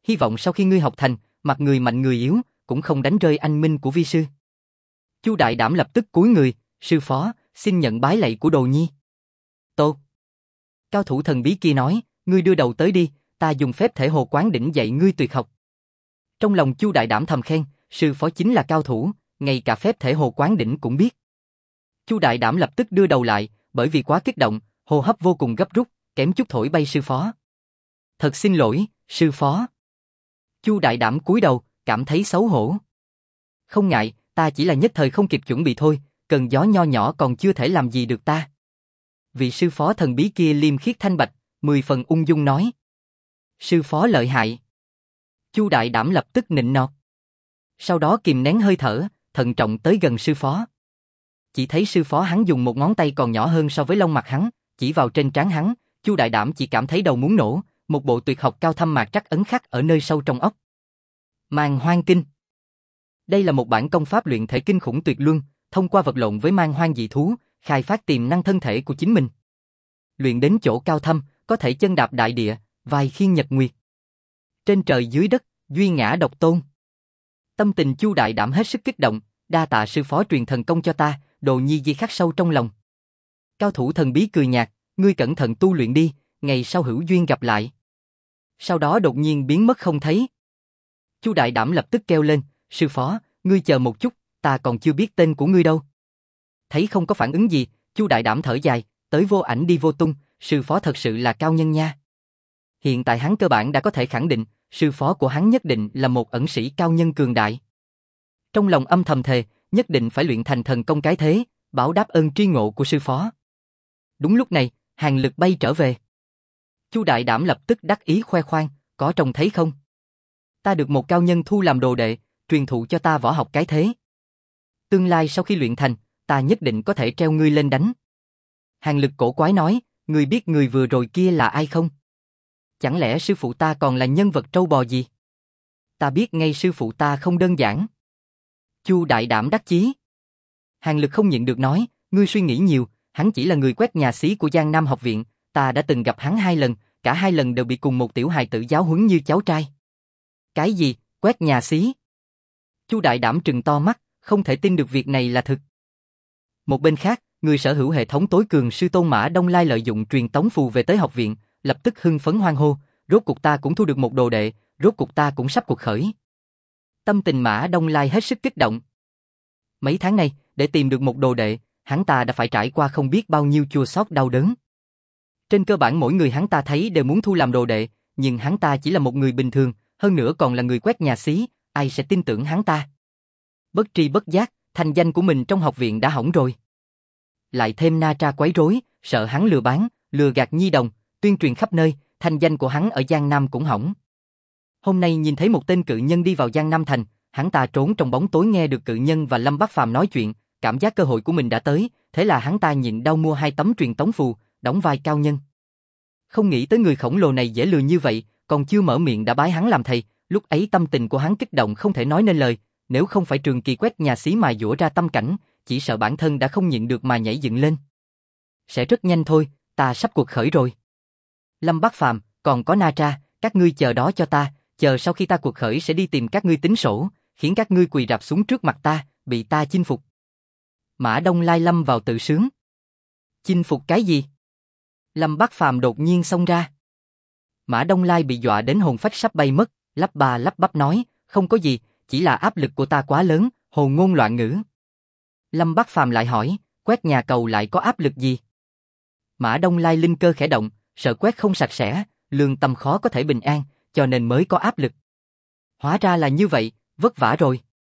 hy vọng sau khi ngươi học thành, mặt người mạnh người yếu, cũng không đánh rơi anh minh của vi sư. Chu Đại Đảm lập tức cúi người, sư phó, xin nhận bái lạy của đồ nhi. Tốt. Cao thủ thần bí kia nói, ngươi đưa đầu tới đi, ta dùng phép thể hồ quán đỉnh dạy ngươi tuyệt học. Trong lòng Chu Đại Đảm thầm khen, sư phó chính là cao thủ, ngay cả phép thể hồ quán đỉnh cũng biết. Chu Đại Đảm lập tức đưa đầu lại, bởi vì quá kích động, hô hấp vô cùng gấp rút, kém chút thổi bay sư phó. Thật xin lỗi, sư phó. Chu Đại Đảm cúi đầu, cảm thấy xấu hổ. Không ngại, ta chỉ là nhất thời không kịp chuẩn bị thôi, cần gió nho nhỏ còn chưa thể làm gì được ta. Vị sư phó thần bí kia liêm khiết thanh bạch, 10 phần ung dung nói. Sư phó lợi hại. Chu Đại Đảm lập tức nịnh nọt. Sau đó kìm nén hơi thở, thận trọng tới gần sư phó. Chỉ thấy sư phó hắn dùng một ngón tay còn nhỏ hơn so với lông mặt hắn, chỉ vào trên trán hắn, Chu Đại Đảm chỉ cảm thấy đầu muốn nổ, một bộ tuyệt học cao thâm mạc trắc ấn khắc ở nơi sâu trong óc. Man Hoang Kinh. Đây là một bản công pháp luyện thể kinh khủng tuyệt luân, thông qua vật lộn với man hoang dị thú, khai phát tiềm năng thân thể của chính mình. Luyện đến chỗ cao thâm, có thể chân đạp đại địa, vai khiên nhật nguyệt. Trên trời dưới đất, duy ngã độc tôn. Tâm tình Chu Đại Đảm hết sức kích động, đa tạ sư phó truyền thần công cho ta, đồ nhi di khắc sâu trong lòng. Cao thủ thần bí cười nhạt, ngươi cẩn thận tu luyện đi, ngày sau hữu duyên gặp lại. Sau đó đột nhiên biến mất không thấy. Chu Đại Đảm lập tức kêu lên, sư phó, ngươi chờ một chút, ta còn chưa biết tên của ngươi đâu. Thấy không có phản ứng gì, Chu Đại Đảm thở dài, tới vô ảnh đi vô tung, sư phó thật sự là cao nhân nha. Hiện tại hắn cơ bản đã có thể khẳng định, sư phó của hắn nhất định là một ẩn sĩ cao nhân cường đại. Trong lòng âm thầm thề, nhất định phải luyện thành thần công cái thế, báo đáp ơn tri ngộ của sư phó. Đúng lúc này, Hàn Lực bay trở về. Chu Đại Đảm lập tức đắc ý khoe khoang, có trông thấy không? Ta được một cao nhân thu làm đồ đệ, truyền thụ cho ta võ học cái thế. Tương lai sau khi luyện thành, ta nhất định có thể treo ngươi lên đánh. Hàn Lực cổ quái nói, ngươi biết người vừa rồi kia là ai không? Chẳng lẽ sư phụ ta còn là nhân vật trâu bò gì? Ta biết ngay sư phụ ta không đơn giản. Chu Đại Đảm đắc chí. Hàn Lực không nhịn được nói, ngươi suy nghĩ nhiều, hắn chỉ là người quét nhà xí của Giang Nam học viện, ta đã từng gặp hắn 2 lần, cả 2 lần đều bị cùng một tiểu hài tử giáo huấn như cháu trai. Cái gì, quét nhà xí? Chu Đại Đảm trừng to mắt, không thể tin được việc này là thực. Một bên khác, người sở hữu hệ thống tối cường sư tôn Mã Đông Lai lợi dụng truyền tống phù về tới học viện, lập tức hưng phấn hoan hô, rốt cuộc ta cũng thu được một đồ đệ, rốt cuộc ta cũng sắp cuộc khởi. Tâm tình Mã Đông Lai hết sức kích động. Mấy tháng nay, để tìm được một đồ đệ, hắn ta đã phải trải qua không biết bao nhiêu chua xót đau đớn. Trên cơ bản mỗi người hắn ta thấy đều muốn thu làm đồ đệ, nhưng hắn ta chỉ là một người bình thường, hơn nữa còn là người quét nhà xí, ai sẽ tin tưởng hắn ta? Bất tri bất giác, thành danh của mình trong học viện đã hỏng rồi. Lại thêm Na Tra quấy rối, sợ hắn lừa bán, lừa gạt nhi đồng, tuyên truyền khắp nơi, thành danh của hắn ở Giang Nam cũng hỏng. Hôm nay nhìn thấy một tên cự nhân đi vào Giang Nam thành, hắn ta trốn trong bóng tối nghe được cự nhân và Lâm Bắc Phàm nói chuyện, cảm giác cơ hội của mình đã tới, thế là hắn ta nhịn đau mua 2 tấm truyền tống phù, đóng vai cao nhân. Không nghĩ tới người khổng lồ này dễ lừa như vậy, còn chưa mở miệng đã bái hắn làm thầy, lúc ấy tâm tình của hắn kích động không thể nói nên lời, nếu không phải Trường Kỳ quét nhà xí mài dũa ra tâm cảnh, chỉ sợ bản thân đã không nhịn được mà nhảy dựng lên. Sẽ rất nhanh thôi, ta sắp cuộc khởi rồi. Lâm Bắc Phàm, còn có Na Tra, các ngươi chờ đó cho ta, chờ sau khi ta cuộc khởi sẽ đi tìm các ngươi tính sổ, khiến các ngươi quỳ rạp xuống trước mặt ta, bị ta chinh phục. Mã Đông Lai lâm vào tự sướng. Chinh phục cái gì? Lâm Bắc Phàm đột nhiên xông ra. Mã Đông Lai bị dọa đến hồn phách sắp bay mất, lắp ba lắp bắp nói, không có gì, chỉ là áp lực của ta quá lớn, hồ ngôn loạn ngữ. Lâm Bắc Phàm lại hỏi, quét nhà cầu lại có áp lực gì? Mã Đông Lai linh cơ khẽ động, sợ quét không sạch sẽ, lương tâm khó có thể bình an, cho nên mới có áp lực. Hóa ra là như vậy, vất vả rồi.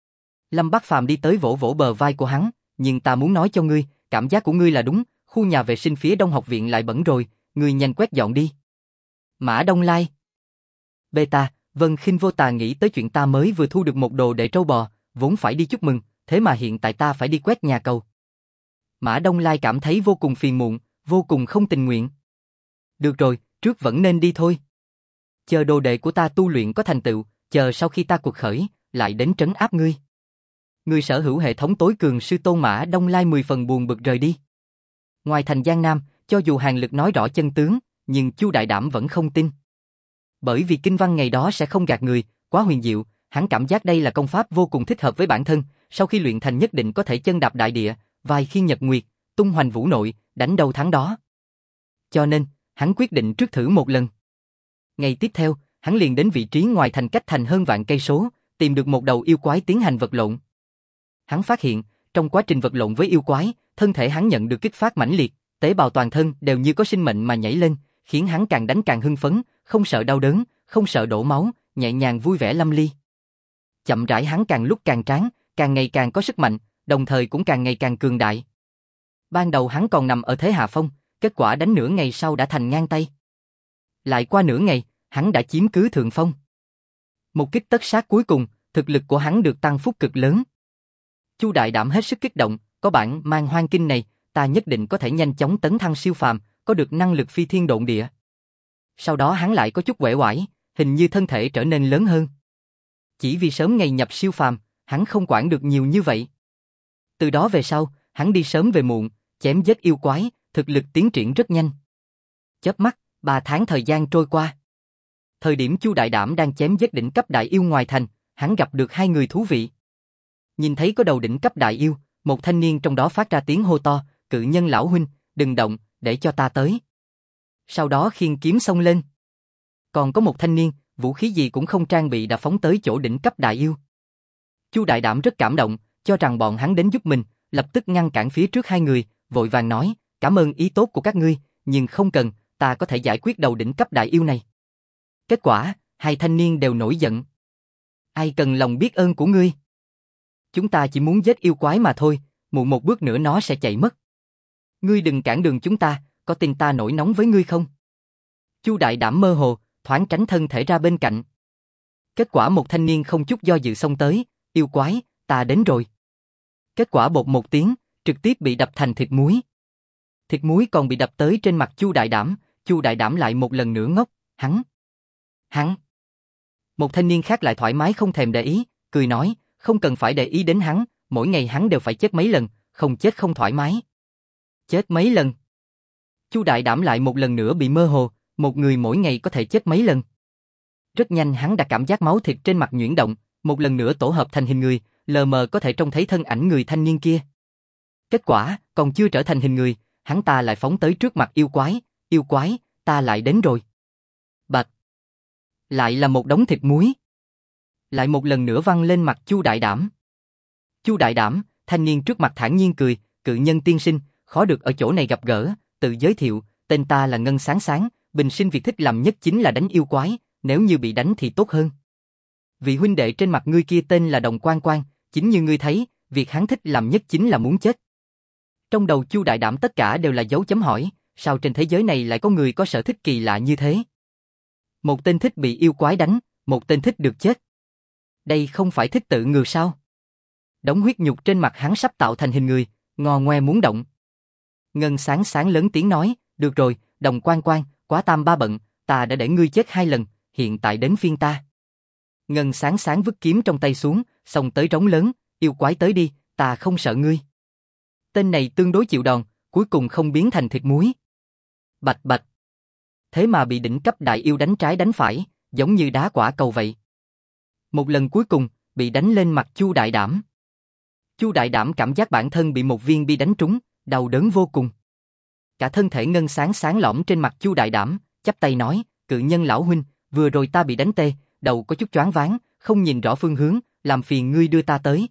Lâm Bắc Phàm đi tới vỗ vỗ bờ vai của hắn, nhưng ta muốn nói cho ngươi, cảm giác của ngươi là đúng, khu nhà vệ sinh phía đông học viện lại bẩn rồi, ngươi nhanh quét dọn đi. Mã Đông Lai. Beta, Vân Khinh Vô Tà nghĩ tới chuyện ta mới vừa thu được một đồ đệ trâu bò, vốn phải đi chúc mừng, thế mà hiện tại ta phải đi quét nhà cầu. Mã Đông Lai cảm thấy vô cùng phiền muộn, vô cùng không tình nguyện. Được rồi, trước vẫn nên đi thôi. Chờ đồ đệ của ta tu luyện có thành tựu, chờ sau khi ta cuộc khởi, lại đến trấn áp ngươi. Người sở hữu hệ thống tối cường sư tôn Mã Đông Lai 10 phần buồn bực rời đi. Ngoài thành Giang Nam, cho dù Hàn Lực nói rõ chân tướng, nhưng Chu Đại Đảm vẫn không tin. Bởi vì kinh văn ngày đó sẽ không gạt người, quá huyền diệu, hắn cảm giác đây là công pháp vô cùng thích hợp với bản thân, sau khi luyện thành nhất định có thể chân đạp đại địa, vài khiên nhật nguyệt, tung hoành vũ nội, đánh đâu thắng đó. Cho nên, hắn quyết định trước thử một lần. Ngày tiếp theo, hắn liền đến vị trí ngoài thành cách thành hơn vạn cây số, tìm được một đầu yêu quái tiến hành vật lộn. Hắn phát hiện, trong quá trình vật lộn với yêu quái, thân thể hắn nhận được kích phát mãnh liệt, tế bào toàn thân đều như có sinh mệnh mà nhảy lên, khiến hắn càng đánh càng hưng phấn, không sợ đau đớn, không sợ đổ máu, nhẹ nhàng vui vẻ lâm ly. Chậm rãi hắn càng lúc càng tráng, càng ngày càng có sức mạnh, đồng thời cũng càng ngày càng cường đại. Ban đầu hắn còn nằm ở thế hạ phong, kết quả đánh nửa ngày sau đã thành ngang tay. Lại qua nửa ngày, hắn đã chiếm cứ thượng phong. Một kích tất sát cuối cùng, thực lực của hắn được tăng phúc cực lớn. Chu Đại Đảm hết sức kích động, có bản mang hoang kinh này, ta nhất định có thể nhanh chóng tấn thăng siêu phàm, có được năng lực phi thiên độn địa. Sau đó hắn lại có chút uể oải, hình như thân thể trở nên lớn hơn. Chỉ vì sớm ngày nhập siêu phàm, hắn không quản được nhiều như vậy. Từ đó về sau, hắn đi sớm về muộn, chém giết yêu quái, thực lực tiến triển rất nhanh. Chớp mắt, 3 tháng thời gian trôi qua. Thời điểm Chu Đại Đảm đang chém giết đỉnh cấp đại yêu ngoài thành, hắn gặp được 2 người thú vị. Nhìn thấy có đầu đỉnh cấp đại yêu, một thanh niên trong đó phát ra tiếng hô to, cự nhân lão huynh, đừng động, để cho ta tới. Sau đó khiêng kiếm xông lên. Còn có một thanh niên, vũ khí gì cũng không trang bị đã phóng tới chỗ đỉnh cấp đại yêu. Chu Đại Đảm rất cảm động, cho rằng bọn hắn đến giúp mình, lập tức ngăn cản phía trước 2 người, vội vàng nói, cảm ơn ý tốt của các ngươi, nhưng không cần, ta có thể giải quyết đầu đỉnh cấp đại yêu này. Kết quả, 2 thanh niên đều nổi giận. Ai cần lòng biết ơn của ngươi? Chúng ta chỉ muốn giết yêu quái mà thôi, muộn một bước nữa nó sẽ chạy mất. Ngươi đừng cản đường chúng ta, có tin ta nổi nóng với ngươi không? Chu Đại Đảm mơ hồ, thoáng tránh thân thể ra bên cạnh. Kết quả một thanh niên không chút do dự xông tới, yêu quái, ta đến rồi. Kết quả bột một tiếng, trực tiếp bị đập thành thịt muối. Thịt muối còn bị đập tới trên mặt Chu Đại Đảm, Chu Đại Đảm lại một lần nữa ngốc, hắn. Một thanh niên khác lại thoải mái không thèm để ý, cười nói, không cần phải để ý đến hắn, mỗi ngày hắn đều phải chết mấy lần, không chết không thoải mái. Chết mấy lần? Chu Đại Đảm lại một lần nữa bị mơ hồ, một người mỗi ngày có thể chết mấy lần. Rất nhanh hắn đã cảm giác máu thịt trên mặt nhuyễn động, một lần nữa tổ hợp thành hình người, lờ mờ có thể trông thấy thân ảnh người thanh niên kia. Kết quả, còn chưa trở thành hình người, hắn ta lại phóng tới trước mặt yêu quái, ta lại đến rồi. Bạch! Lại là một đống thịt muối. Lại một lần nữa văng lên mặt Chu Đại Đảm. Chu Đại Đảm, thanh niên trước mặt thản nhiên cười, cự nhân tiên sinh, khó được ở chỗ này gặp gỡ, tự giới thiệu, tên ta là Ngân Sáng Sáng, bình sinh việc thích làm nhất chính là đánh yêu quái, nếu như bị đánh thì tốt hơn. Vị huynh đệ trên mặt ngươi kia tên là Đồng Quan Quan, chính như ngươi thấy, việc hắn thích làm nhất chính là muốn chết. Trong đầu Chu Đại Đảm tất cả đều là dấu chấm hỏi, sao trên thế giới này lại có người có sở thích kỳ lạ như thế? Một tên thích bị yêu quái đánh, một tên thích được chết. Đây không phải thích tự ngược sao? Đống huyết nhục trên mặt hắn sắp tạo thành hình người, ngò ngoe muốn động. Ngân Sáng Sáng lớn tiếng nói, được rồi, Đồng Quan Quan, quá tam ba bận, ta đã để ngươi chết 2 lần, hiện tại đến phiên ta. Ngân Sáng Sáng vứt kiếm trong tay xuống, xông tới rống lớn, yêu quái tới đi, ta không sợ ngươi. Tên này tương đối chịu đòn, cuối cùng không biến thành thịt muối. Bạch bạch. Thế mà bị đỉnh cấp đại yêu đánh trái đánh phải, giống như đá quả cầu vậy. Một lần cuối cùng, bị đánh lên mặt Chu Đại Đảm. Chu Đại Đảm cảm giác bản thân bị một viên bi đánh trúng, đau đớn vô cùng. Cả thân thể Ngân Sáng Sáng lõm trên mặt Chu Đại Đảm, chắp tay nói, cự nhân lão huynh, vừa rồi ta bị đánh tê, đầu có chút choáng váng, không nhìn rõ phương hướng, làm phiền ngươi đưa ta tới.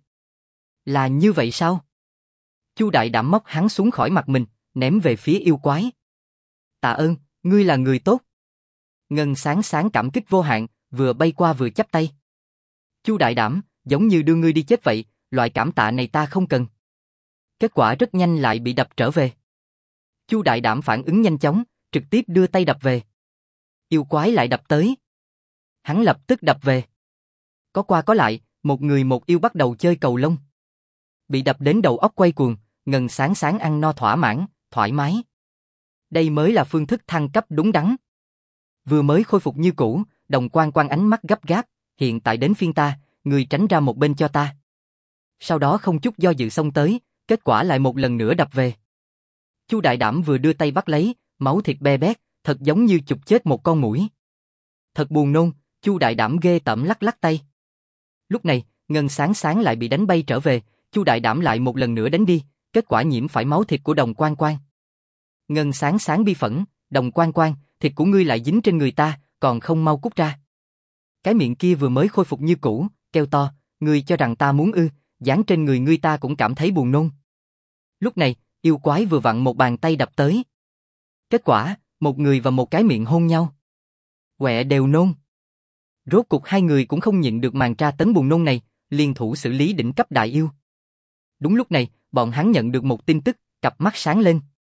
Là như vậy sao? Chu Đại Đảm móc hắn xuống khỏi mặt mình, ném về phía yêu quái. Tạ ơn, ngươi là người tốt. Ngân Sáng Sáng cảm kích vô hạn, vừa bay qua vừa chắp tay. Chu Đại Đảm, giống như đưa ngươi đi chết vậy, loại cảm tạ này ta không cần. Kết quả rất nhanh lại bị đập trở về. Chu Đại Đảm phản ứng nhanh chóng, trực tiếp đưa tay đập về. Yêu quái lại đập tới. Hắn lập tức đập về. Có qua có lại, một người một yêu bắt đầu chơi cầu lông. Bị đập đến đầu óc quay cuồng, Ngân Sáng Sáng ăn no thỏa mãn, thoải mái. Đây mới là phương thức thăng cấp đúng đắn. Vừa mới khôi phục như cũ, Đồng Quan Quan ánh mắt gấp gáp, hiện tại đến phiên ta, người tránh ra một bên cho ta. Sau đó không chút do dự xông tới, kết quả lại một lần nữa đập về. Chu Đại Đảm vừa đưa tay bắt lấy, máu thịt be bét, thật giống như chụp chết một con muỗi. Thật buồn nôn, Chu Đại Đảm ghê tởm lắc lắc tay. Lúc này, Ngân Sáng Sáng lại bị đánh bay trở về, Chu Đại Đảm lại một lần nữa đánh đi, kết quả nhiễm phải máu thịt của Đồng Quan Quan. Ngân Sáng Sáng bi phẫn, Đồng Quan Quan, thịt của ngươi lại dính trên người ta, còn không mau cút ra. Cái miệng kia vừa mới khôi phục như cũ, kêu to, ngươi cho rằng ta muốn ư, dán trên người ngươi ta cũng cảm thấy buồn nôn. Lúc này, yêu quái vừa vặn một bàn tay đập tới. Kết quả, một người và một cái miệng hôn nhau. Quẹ đều nôn. Rốt cục hai người cũng không nhịn được màn tra tấn buồn nôn này, liên thủ xử lý đỉnh cấp đại yêu. Đúng lúc này, bọn hắn nhận được một tin tức, cặp mắt sáng lên.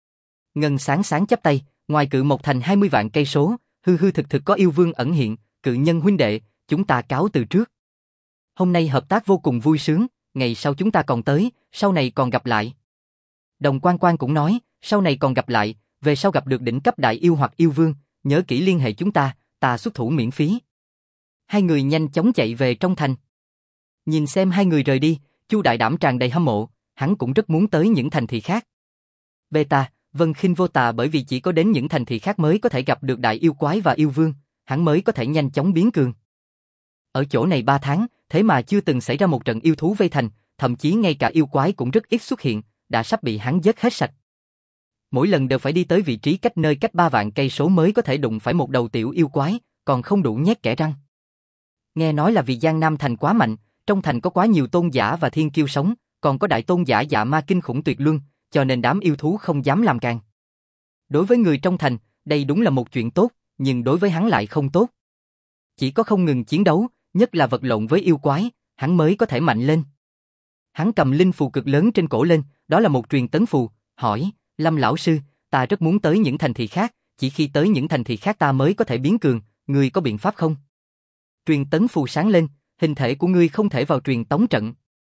Ngân Sáng Sáng chắp tay, ngoài Cự Mộc Thành 20 vạn cây số, hư hư thực thực có yêu vương ẩn hiện, Cự Nhân huynh đệ, chúng ta cáo từ trước. Hôm nay hợp tác vô cùng vui sướng, ngày sau chúng ta còn tới, sau này còn gặp lại. Đồng Quan Quan cũng nói, sau này còn gặp lại, về sau gặp được đỉnh cấp đại yêu hoặc yêu vương, nhớ kỹ liên hệ chúng ta, ta xuất thủ miễn phí. Hai người nhanh chóng chạy về trong thành. Nhìn xem hai người rời đi, Chu Đại Đảm tràn đầy hâm mộ, hắn cũng rất muốn tới những thành thị khác. Beta, Vân Khinh Vô Tà bởi vì chỉ có đến những thành thị khác mới có thể gặp được đại yêu quái và yêu vương, hắn mới có thể nhanh chóng biến cường. Ở chỗ này 3 tháng, thế mà chưa từng xảy ra một trận yêu thú vây thành, thậm chí ngay cả yêu quái cũng rất ít xuất hiện, đã sắp bị hắn giết hết sạch. Mỗi lần đều phải đi tới vị trí cách nơi cách 3 vạn cây số mới có thể đụng phải một đầu tiểu yêu quái, còn không đủ nhét kẽ răng. Nghe nói là vì Giang Nam thành quá mạnh, trong thành có quá nhiều tôn giả và thiên kiêu sống, còn có đại tôn giả Dạ Ma kinh khủng tuyệt luân, cho nên đám yêu thú không dám làm càng. Đối với người trong thành, đây đúng là một chuyện tốt, nhưng đối với hắn lại không tốt. Chỉ có không ngừng chiến đấu, nhất là vật lộn với yêu quái, hắn mới có thể mạnh lên. Hắn cầm linh phù cực lớn trên cổ lên, đó là một truyền tấn phù, hỏi, Lâm lão sư, ta rất muốn tới những thành thị khác, chỉ khi tới những thành thị khác ta mới có thể biến cường, ngươi có biện pháp không? Truyền tấn phù sáng lên, hình thể của ngươi không thể vào truyền tống trận.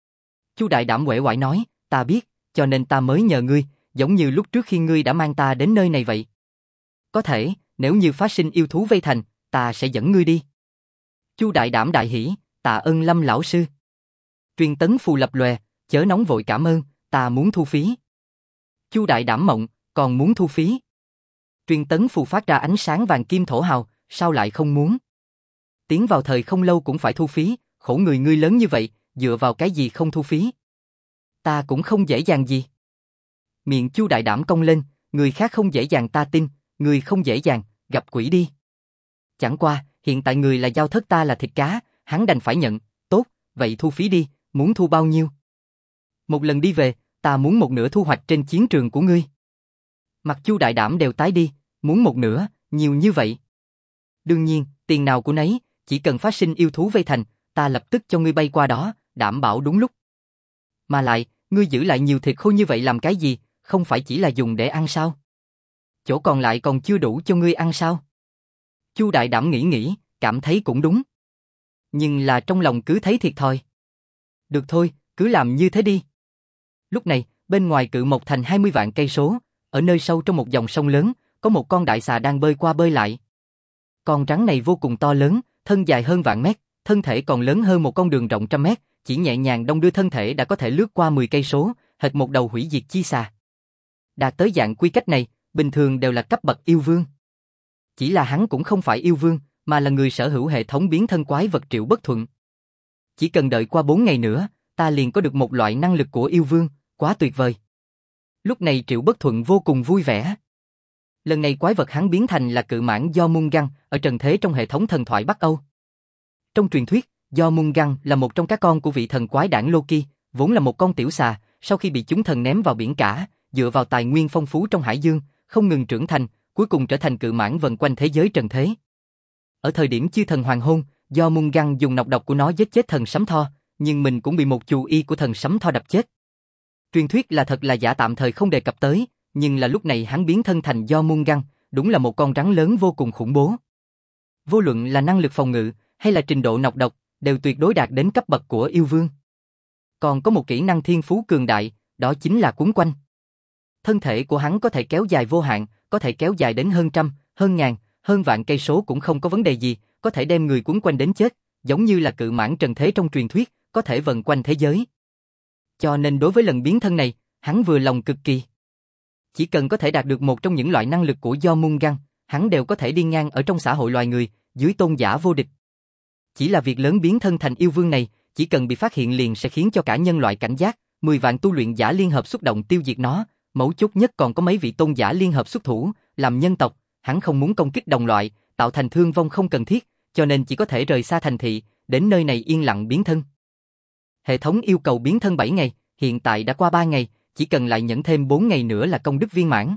Chu Đại Đảm uể oải nói, ta biết, cho nên ta mới nhờ ngươi, giống như lúc trước khi ngươi đã mang ta đến nơi này vậy. Có thể, nếu như phát sinh yêu thú vây thành, ta sẽ dẫn ngươi đi. Chu Đại Đảm đại hỉ, tạ ơn Lâm lão sư. Truyền tấn phù lập lòe, chớ nóng vội cảm ơn, ta muốn thu phí. Chu Đại Đảm mộng, còn muốn thu phí. Truyền tấn phù phát ra ánh sáng vàng kim thổ hào, sao lại không muốn? Tiến vào thời không lâu cũng phải thu phí, khổ người ngươi lớn như vậy, dựa vào cái gì không thu phí? Ta cũng không dễ dàng gì. Miệng Chu Đại Đảm cong lên, người khác không dễ dàng ta tin, người không dễ dàng, gặp quỷ đi. Chẳng qua, hiện tại người là giao thất ta là thịt cá, hắn đành phải nhận, tốt, vậy thu phí đi, muốn thu bao nhiêu? Một lần đi về, ta muốn một nửa thu hoạch trên chiến trường của ngươi. Mặt Chu Đại Đảm đều tái đi, muốn một nửa, nhiều như vậy. Đương nhiên, tiền nào của nấy, chỉ cần phát sinh yêu thú vây thành, ta lập tức cho ngươi bay qua đó, đảm bảo đúng lúc. Mà lại, ngươi giữ lại nhiều thịt khô như vậy làm cái gì, không phải chỉ là dùng để ăn sao? Chỗ còn lại còn chưa đủ cho ngươi ăn sao? Chu Đại Đảm nghĩ, cảm thấy cũng đúng. Nhưng là trong lòng cứ thấy thiệt thòi. Được thôi, cứ làm như thế đi. Lúc này, bên ngoài Cự Mộc Thành 20 vạn cây số, ở nơi sâu trong một dòng sông lớn, có một con đại xà đang bơi qua bơi lại. Con rắn này vô cùng to lớn, thân dài hơn vạn mét, thân thể còn lớn hơn một con đường rộng trăm mét, chỉ nhẹ nhàng đong đưa thân thể đã có thể lướt qua 10 cây số, hệt một đầu hủy diệt chi xà. Đạt tới dạng quy cách này, bình thường đều là cấp bậc yêu vương. Chỉ là hắn cũng không phải yêu vương, mà là người sở hữu hệ thống biến thân quái vật Triệu Bất Thuận. Chỉ cần đợi qua 4 ngày nữa, ta liền có được một loại năng lực của yêu vương, quá tuyệt vời. Lúc này Triệu Bất Thuận vô cùng vui vẻ. Lần này quái vật hắn biến thành là cự mãng Do Mung Găng, ở trần thế trong hệ thống thần thoại Bắc Âu. Trong truyền thuyết, Do Mung Găng là một trong các con của vị thần quái đản Loki, vốn là một con tiểu xà, sau khi bị chúng thần ném vào biển cả, dựa vào tài nguyên phong phú trong hải dương, không ngừng trưởng thành, cuối cùng trở thành cự mãng vần quanh thế giới trần thế. Ở thời điểm chư thần hoàng hôn, Do Mung Găng dùng nọc độc của nó giết chết thần Sấm Tho, nhưng mình cũng bị một chù y của thần Sấm Tho đập chết. Truyền thuyết là thật là giả tạm thời không đề cập tới, nhưng là lúc này hắn biến thân thành Do Mung Găng, đúng là một con rắn lớn vô cùng khủng bố. Vô luận là năng lực phòng ngự, hay là trình độ nọc độc, đều tuyệt đối đạt đến cấp bậc của yêu vương. Còn có một kỹ năng thiên phú cường đại, đó chính là cuốn quanh. Thân thể của hắn có thể kéo dài vô hạn, có thể kéo dài đến hơn trăm, hơn ngàn, hơn vạn cây số cũng không có vấn đề gì, có thể đem người cuốn quanh đến chết, giống như là cự mãng trần thế trong truyền thuyết, có thể vần quanh thế giới. Cho nên đối với lần biến thân này, hắn vừa lòng cực kỳ. Chỉ cần có thể đạt được một trong những loại năng lực của Do Mung Găng, hắn đều có thể đi ngang ở trong xã hội loài người, dưới tôn giả vô địch. Chỉ là việc lớn biến thân thành yêu vương này, chỉ cần bị phát hiện liền sẽ khiến cho cả nhân loại cảnh giác, 10 vạn tu luyện giả liên hợp xuất động tiêu diệt nó, mấu chốt nhất còn có mấy vị tôn giả liên hợp xuất thủ, làm nhân tộc, hắn không muốn công kích đồng loại, tạo thành thương vong không cần thiết, cho nên chỉ có thể rời xa thành thị, đến nơi này yên lặng biến thân. Hệ thống yêu cầu biến thân 7 ngày, hiện tại đã qua 3 ngày, chỉ cần lại nhẫn thêm 4 ngày nữa là công đức viên mãn.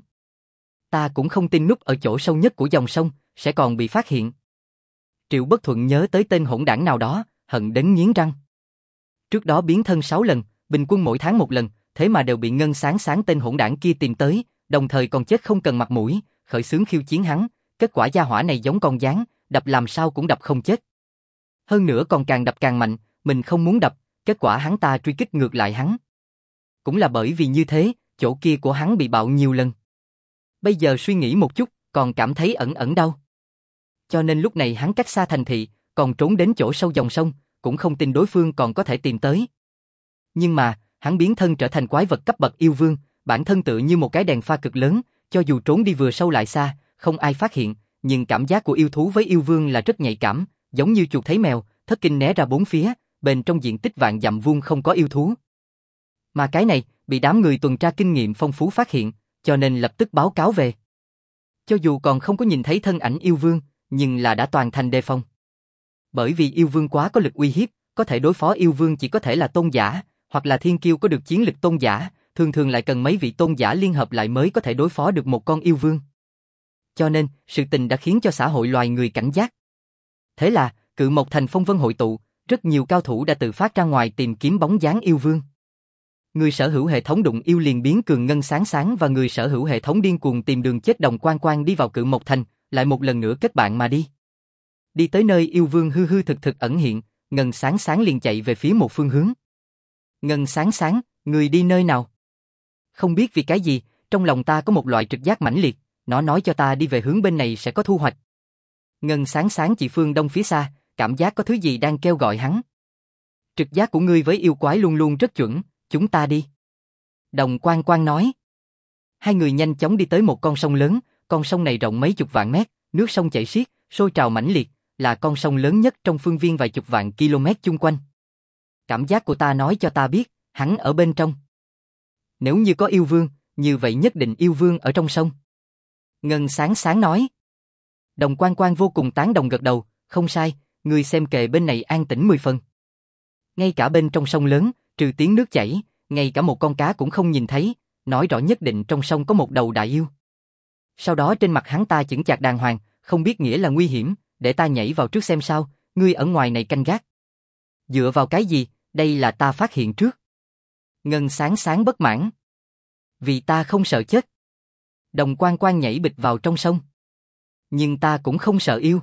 Ta cũng không tin núp ở chỗ sâu nhất của dòng sông, sẽ còn bị phát hiện. Triệu Bất Thuận nhớ tới tên hỗn đảng nào đó, hận đến nghiến răng. Trước đó biến thân 6 lần, bình quân mỗi tháng 1 lần, thế mà đều bị Ngân Sáng Sáng tên hỗn đảng kia tìm tới, đồng thời còn chết không cần mặt mũi, khởi xướng khiêu chiến hắn, kết quả gia hỏa này giống con gián, đập làm sao cũng đập không chết. Hơn nữa còn càng đập càng mạnh, mình không muốn đập, kết quả hắn ta truy kích ngược lại hắn. Cũng là bởi vì như thế, chỗ kia của hắn bị bạo nhiều lần. Bây giờ suy nghĩ một chút, còn cảm thấy ẩn ẩn đau. Cho nên lúc này hắn cách xa thành thị, còn trốn đến chỗ sâu dòng sông, cũng không tin đối phương còn có thể tìm tới. Nhưng mà, hắn biến thân trở thành quái vật cấp bậc yêu vương, bản thân tự như một cái đèn pha cực lớn, cho dù trốn đi vừa sâu lại xa, không ai phát hiện, nhưng cảm giác của yêu thú với yêu vương là rất nhạy cảm, giống như chuột thấy mèo, thất kinh né ra bốn phía, bên trong diện tích vạn dặm vuông không có yêu thú. Mà cái này, bị đám người tuần tra kinh nghiệm phong phú phát hiện, cho nên lập tức báo cáo về. Cho dù còn không có nhìn thấy thân ảnh yêu vương, nhưng là đã toàn thành đề phòng. Bởi vì yêu vương quá có lực uy hiếp, có thể đối phó yêu vương chỉ có thể là tôn giả, hoặc là thiên kiêu có được chiến lực tôn giả, thường thường lại cần mấy vị tôn giả liên hợp lại mới có thể đối phó được một con yêu vương. Cho nên, sự tình đã khiến cho xã hội loài người cảnh giác. Thế là, Cự Mộc Thành phong vân hội tụ, rất nhiều cao thủ đã tự phát ra ngoài tìm kiếm bóng dáng yêu vương. Người sở hữu hệ thống đụng yêu liền biến cường Ngân Sáng Sáng và người sở hữu hệ thống điên cuồng tìm đường chết Đồng Quan Quan đi vào Cự Mộc Thành, lại một lần nữa kết bạn mà đi. Đi tới nơi yêu vương hư hư thực thực ẩn hiện, Ngân Sáng Sáng liền chạy về phía một phương hướng. Ngân Sáng Sáng, người đi nơi nào? Không biết vì cái gì, trong lòng ta có một loại trực giác mãnh liệt, nó nói cho ta đi về hướng bên này sẽ có thu hoạch. Ngân Sáng Sáng chỉ phương đông phía xa, cảm giác có thứ gì đang kêu gọi hắn. Trực giác của ngươi với yêu quái luôn luôn rất chuẩn, chúng ta đi. Đồng Quan Quan nói. Hai người nhanh chóng đi tới một con sông lớn, con sông này rộng mấy chục vạn mét, nước sông chảy xiết, sôi trào mãnh liệt, là con sông lớn nhất trong phương viên vài chục vạn km chung quanh. Cảm giác của ta nói cho ta biết, hắn ở bên trong. Nếu như có yêu vương, như vậy nhất định yêu vương ở trong sông. Ngân Sáng Sáng nói. Đồng Quan Quan vô cùng tán đồng gật đầu, không sai, người xem kề bên này an tĩnh 10 phần. Ngay cả bên trong sông lớn, trừ tiếng nước chảy, ngay cả một con cá cũng không nhìn thấy, nói rõ nhất định trong sông có một đầu đại yêu. Sau đó trên mặt hắn ta chững chạc đàng hoàng, không biết nghĩa là nguy hiểm, để ta nhảy vào trước xem sao, ngươi ở ngoài này canh gác. Dựa vào cái gì, đây là ta phát hiện trước. Ngân Sáng Sáng bất mãn. Vì ta không sợ chết. Đồng Quan Quan nhảy bịch vào trong sông. Nhưng ta cũng không sợ yêu.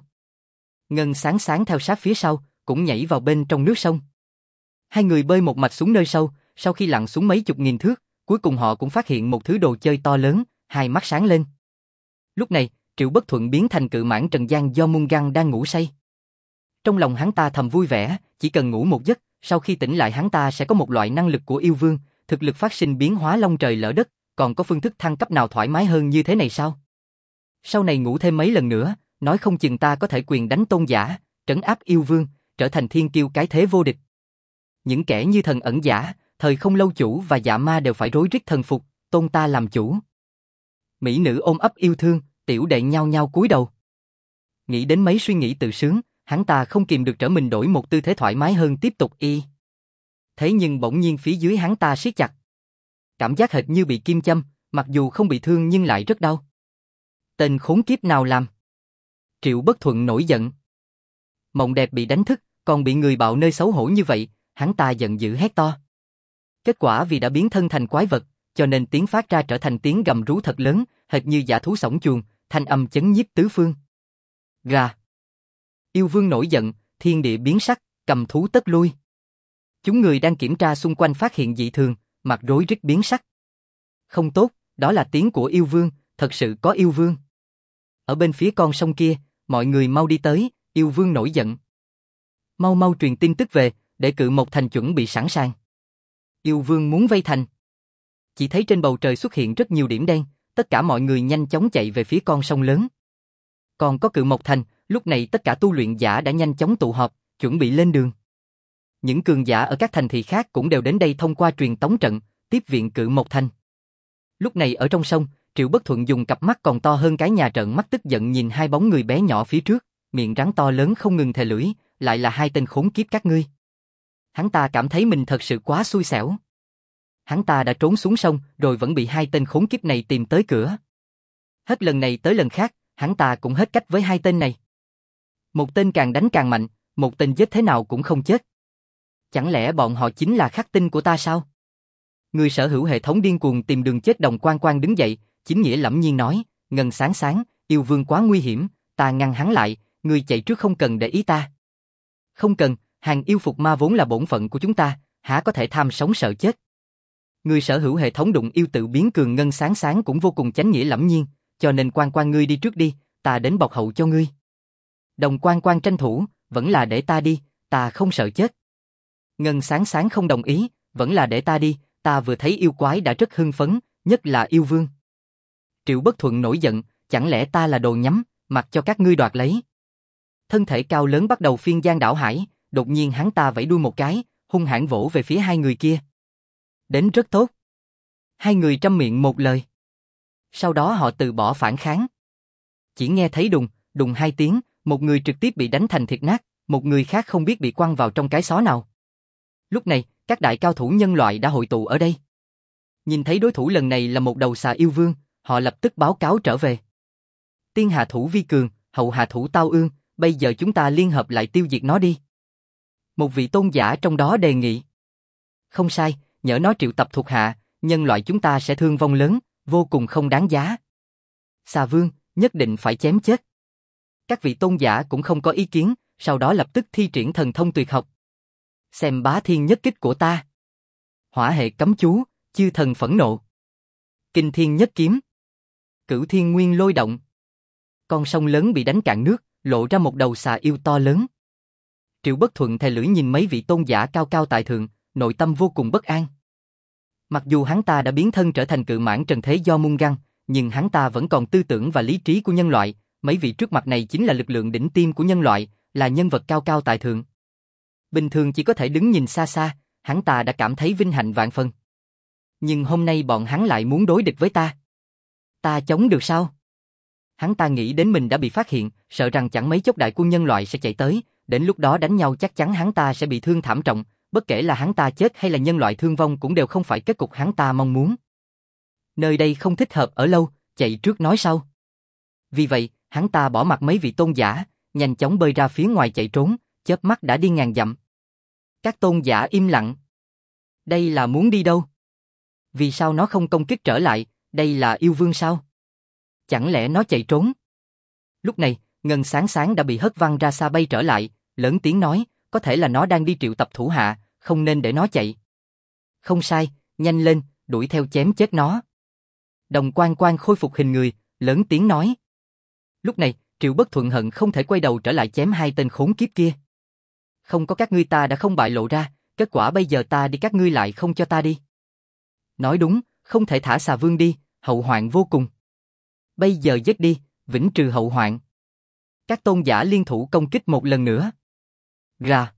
Ngân Sáng Sáng theo sát phía sau, cũng nhảy vào bên trong nước sông. Hai người bơi một mạch xuống nơi sâu, sau khi lặn xuống mấy chục nghìn thước, cuối cùng họ cũng phát hiện một thứ đồ chơi to lớn, hai mắt sáng lên. Lúc này, Triệu Bất Thuận biến thành cự mãng Trần Giang do Mung Găng đang ngủ say. Trong lòng hắn ta thầm vui vẻ, chỉ cần ngủ một giấc, sau khi tỉnh lại hắn ta sẽ có một loại năng lực của yêu vương, thực lực phát sinh biến hóa long trời lỡ đất, còn có phương thức thăng cấp nào thoải mái hơn như thế này sao? Sau này ngủ thêm mấy lần nữa, nói không chừng ta có thể quyền đánh tôn giả, trấn áp yêu vương, trở thành thiên kiêu cái thế vô địch. Những kẻ như Thần Ẩn Giả, Thời Không Lâu Chủ và Dạ Ma đều phải rối rít thần phục, tôn ta làm chủ. Mỹ nữ ôm ấp yêu thương, tiểu đệ nhao nhao cúi đầu. Nghĩ đến mấy suy nghĩ tự sướng, hắn ta không kìm được trở mình đổi một tư thế thoải mái hơn tiếp tục y. Thế nhưng bỗng nhiên phía dưới hắn ta siết chặt. Cảm giác hệt như bị kim châm, mặc dù không bị thương nhưng lại rất đau. Tên khốn kiếp nào làm? Triệu Bất Thuận nổi giận. Mộng đẹp bị đánh thức, còn bị người bạo nơi xấu hổ như vậy, hắn ta giận dữ hét to. Kết quả vì đã biến thân thành quái vật, cho nên tiếng phát ra trở thành tiếng gầm rú thật lớn, hệt như dã thú sổng chuồng, thanh âm chấn nhiếp tứ phương. Gà. Yêu vương nổi giận, thiên địa biến sắc, cầm thú tất lui. Chúng người đang kiểm tra xung quanh phát hiện dị thường, mặt rối rít biến sắc. Không tốt, đó là tiếng của yêu vương, thật sự có yêu vương. Ở bên phía con sông kia, mọi người mau đi tới, yêu vương nổi giận. Mau mau truyền tin tức về, để Cự Mộc Thành chuẩn bị sẵn sàng. Yêu vương muốn vây thành. Chỉ thấy trên bầu trời xuất hiện rất nhiều điểm đen, tất cả mọi người nhanh chóng chạy về phía con sông lớn. Còn có Cự Mộc Thành, lúc này tất cả tu luyện giả đã nhanh chóng tụ họp, chuẩn bị lên đường. Những cường giả ở các thành thị khác cũng đều đến đây thông qua truyền tống trận, tiếp viện Cự Mộc Thành. Lúc này ở trong sông, Triệu Bất Thuận dùng cặp mắt còn to hơn cái nhà trợn mắt tức giận nhìn hai bóng người bé nhỏ phía trước, miệng rắn to lớn không ngừng thè lưỡi, lại là hai tên khốn kiếp các ngươi. Hắn ta cảm thấy mình thật sự quá xui xẻo. Hắn ta đã trốn xuống sông rồi vẫn bị hai tên khốn kiếp này tìm tới cửa. Hết lần này tới lần khác, hắn ta cũng hết cách với hai tên này. Một tên càng đánh càng mạnh, một tên giết thế nào cũng không chết. Chẳng lẽ bọn họ chính là khắc tinh của ta sao? Người sở hữu hệ thống điên cuồng tìm đường chết Đồng Quan Quan đứng dậy, chính nghĩa lẫm nhiên nói, Ngân Sáng Sáng, yêu vương quá nguy hiểm, ta ngăn hắn lại, người chạy trước không cần để ý ta. Không cần, hàng yêu phục ma vốn là bổn phận của chúng ta, há có thể tham sống sợ chết. Người sở hữu hệ thống đụng yêu tự biến cường Ngân Sáng Sáng cũng vô cùng chánh nghĩa lẫm nhiên, cho nên Quan Quan ngươi đi trước đi, ta đến bọc hậu cho ngươi. Đồng Quan Quan tranh thủ, vẫn là để ta đi, ta không sợ chết. Ngân Sáng Sáng không đồng ý, vẫn là để ta đi, ta vừa thấy yêu quái đã rất hưng phấn, nhất là yêu vương. Triệu Bất Thuận nổi giận, chẳng lẽ ta là đồ nhắm, mặc cho các ngươi đoạt lấy. Thân thể cao lớn bắt đầu phiên giang đảo hải, đột nhiên hắn ta vẫy đuôi một cái, hung hãn vỗ về phía hai người kia. Đến rất tốt. Hai người trăm miệng một lời. Sau đó họ từ bỏ phản kháng. Chỉ nghe thấy đùng, đùng hai tiếng, một người trực tiếp bị đánh thành thịt nát, một người khác không biết bị quăng vào trong cái xó nào. Lúc này, các đại cao thủ nhân loại đã hội tụ ở đây. Nhìn thấy đối thủ lần này là một đầu xà yêu vương, họ lập tức báo cáo trở về. Tiên hạ thủ vi cường, hậu hạ thủ tao ương, bây giờ chúng ta liên hợp lại tiêu diệt nó đi. Một vị tôn giả trong đó đề nghị. Không sai, nhỡ nó triệu tập thuộc hạ, nhân loại chúng ta sẽ thương vong lớn, vô cùng không đáng giá. Xà vương, nhất định phải chém chết. Các vị tôn giả cũng không có ý kiến, sau đó lập tức thi triển thần thông tuyệt học. Xem bá thiên nhất kích của ta. Hỏa hệ cấm chú, chư thần phẫn nộ. Kinh thiên nhất kiếm. Cửu thiên nguyên lôi động. Con sông lớn bị đánh cạn nước, lộ ra một đầu xà yêu to lớn. Triệu Bất Thuận thè lưỡi nhìn mấy vị tôn giả cao cao tại thượng, nội tâm vô cùng bất an. Mặc dù hắn ta đã biến thân trở thành cự mãng trần thế do Mung Găng, nhưng hắn ta vẫn còn tư tưởng và lý trí của nhân loại, mấy vị trước mặt này chính là lực lượng đỉnh tiêm của nhân loại, là nhân vật cao cao tại thượng. Bình thường chỉ có thể đứng nhìn xa xa, hắn ta đã cảm thấy vinh hạnh vạn phần. Nhưng hôm nay bọn hắn lại muốn đối địch với ta. Ta chống được sao? Hắn ta nghĩ đến mình đã bị phát hiện, sợ rằng chẳng mấy chốc đại quân nhân loại sẽ chạy tới, đến lúc đó đánh nhau chắc chắn hắn ta sẽ bị thương thảm trọng, bất kể là hắn ta chết hay là nhân loại thương vong cũng đều không phải kết cục hắn ta mong muốn. Nơi đây không thích hợp ở lâu, chạy trước nói sau. Vì vậy, hắn ta bỏ mặc mấy vị tôn giả, nhanh chóng bơi ra phía ngoài chạy trốn, chớp mắt đã đi ngàn dặm. Các tôn giả im lặng. Đây là muốn đi đâu? Vì sao nó không công kích trở lại, đây là yêu vương sao? Chẳng lẽ nó chạy trốn? Lúc này, Ngân Sáng Sáng đã bị hất văng ra xa bay trở lại, lớn tiếng nói, có thể là nó đang đi triệu tập thủ hạ, không nên để nó chạy. Không sai, nhanh lên, đuổi theo chém chết nó. Đồng Quan Quan khôi phục hình người, lớn tiếng nói. Lúc này, Triệu Bất Thuận hận không thể quay đầu trở lại chém hai tên khốn kiếp kia. Không có các ngươi ta đã không bại lộ ra, kết quả bây giờ ta đi các ngươi lại không cho ta đi. Nói đúng, không thể thả xà vương đi, hậu hoạn vô cùng. Bây giờ giết đi, vĩnh trừ hậu hoạn. Các tôn giả liên thủ công kích một lần nữa. Ra.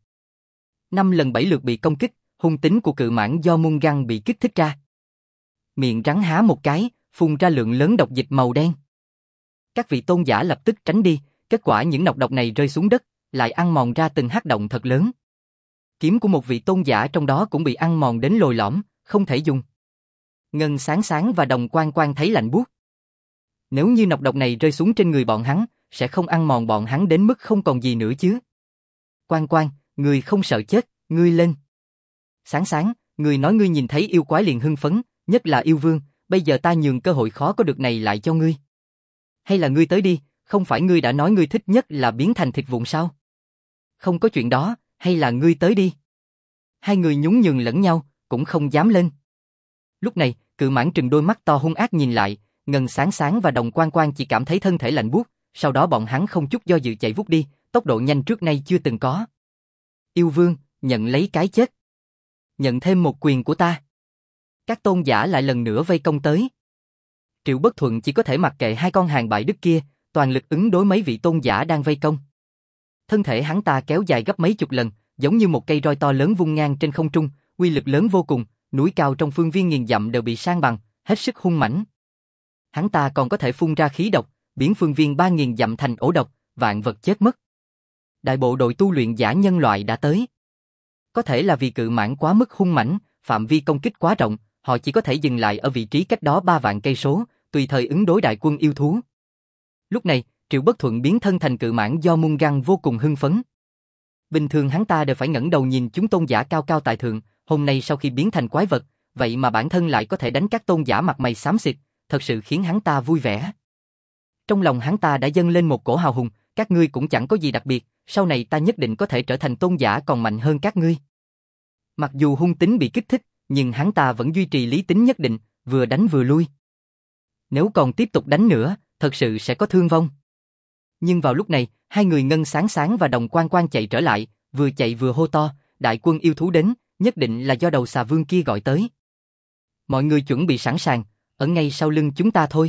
5 lần 7 lượt bị công kích, hung tính của cự mãng do Mung Găng bị kích thích ra. Miệng rắn há một cái, phun ra lượng lớn độc dịch màu đen. Các vị tôn giả lập tức tránh đi, kết quả những nọc độc này rơi xuống đất, lại ăn mòn ra từng hắc động thật lớn. Kiếm của một vị tôn giả trong đó cũng bị ăn mòn đến lồi lõm, không thể dùng. Ngân Sáng Sáng và Đồng Quan Quan thấy lạnh buốt. Nếu như nọc độc này rơi xuống trên người bọn hắn, sẽ không ăn mòn bọn hắn đến mức không còn gì nữa chứ. Quan Quan, người không sợ chết, ngươi lên. Sáng Sáng, người nói ngươi nhìn thấy yêu quái liền hưng phấn, nhất là yêu vương, bây giờ ta nhường cơ hội khó có được này lại cho ngươi. Hay là ngươi tới đi, không phải ngươi đã nói ngươi thích nhất là biến thành thịt vụn sao? Không có chuyện đó, hay là ngươi tới đi. Hai người nhún nhường lẫn nhau, cũng không dám lên. Lúc này, cự mãng trừng đôi mắt to hung ác nhìn lại, Ngân Sáng Sáng và Đồng Quan Quan chỉ cảm thấy thân thể lạnh buốt, sau đó bọn hắn không chút do dự chạy vút đi, tốc độ nhanh trước nay chưa từng có. Yêu vương, nhận lấy cái chết. Nhận thêm một quyền của ta. Các tôn giả lại lần nữa vây công tới. Triệu Bất Thuận chỉ có thể mặc kệ hai con hàng bại đức kia, toàn lực ứng đối mấy vị tôn giả đang vây công. Thân thể hắn ta kéo dài gấp mấy chục lần, giống như một cây roi to lớn vung ngang trên không trung, uy lực lớn vô cùng, núi cao trong phương viên nghìn dặm đều bị san bằng, hết sức hung mãnh. Hắn ta còn có thể phun ra khí độc, biến phương viên 3000 dặm thành ổ độc, vạn vật chết mất. Đại bộ đội tu luyện giả nhân loại đã tới. Có thể là vì cự mãng quá mức hung mãnh, phạm vi công kích quá rộng, họ chỉ có thể dừng lại ở vị trí cách đó 3 vạn cây số, tùy thời ứng đối đại quân yêu thú. Lúc này, Triệu Bất Thuận biến thân thành cự mãng do Mung Găng vô cùng hưng phấn. Bình thường hắn ta đều phải ngẩng đầu nhìn chúng tôn giả cao cao tại thượng, hôm nay sau khi biến thành quái vật, vậy mà bản thân lại có thể đánh các tôn giả mặt mày xám xịt, thật sự khiến hắn ta vui vẻ. Trong lòng hắn ta đã dâng lên một cổ hào hùng, các ngươi cũng chẳng có gì đặc biệt, sau này ta nhất định có thể trở thành tôn giả còn mạnh hơn các ngươi. Mặc dù hung tính bị kích thích, nhưng hắn ta vẫn duy trì lý tính nhất định, vừa đánh vừa lui. Nếu còn tiếp tục đánh nữa, thật sự sẽ có thương vong. Nhưng vào lúc này, hai người Ngân Sáng Sáng và Đồng Quan Quan chạy trở lại, vừa chạy vừa hô to, đại quân yêu thú đến, nhất định là do đầu xà vương kia gọi tới. Mọi người chuẩn bị sẵn sàng, ở ngay sau lưng chúng ta thôi.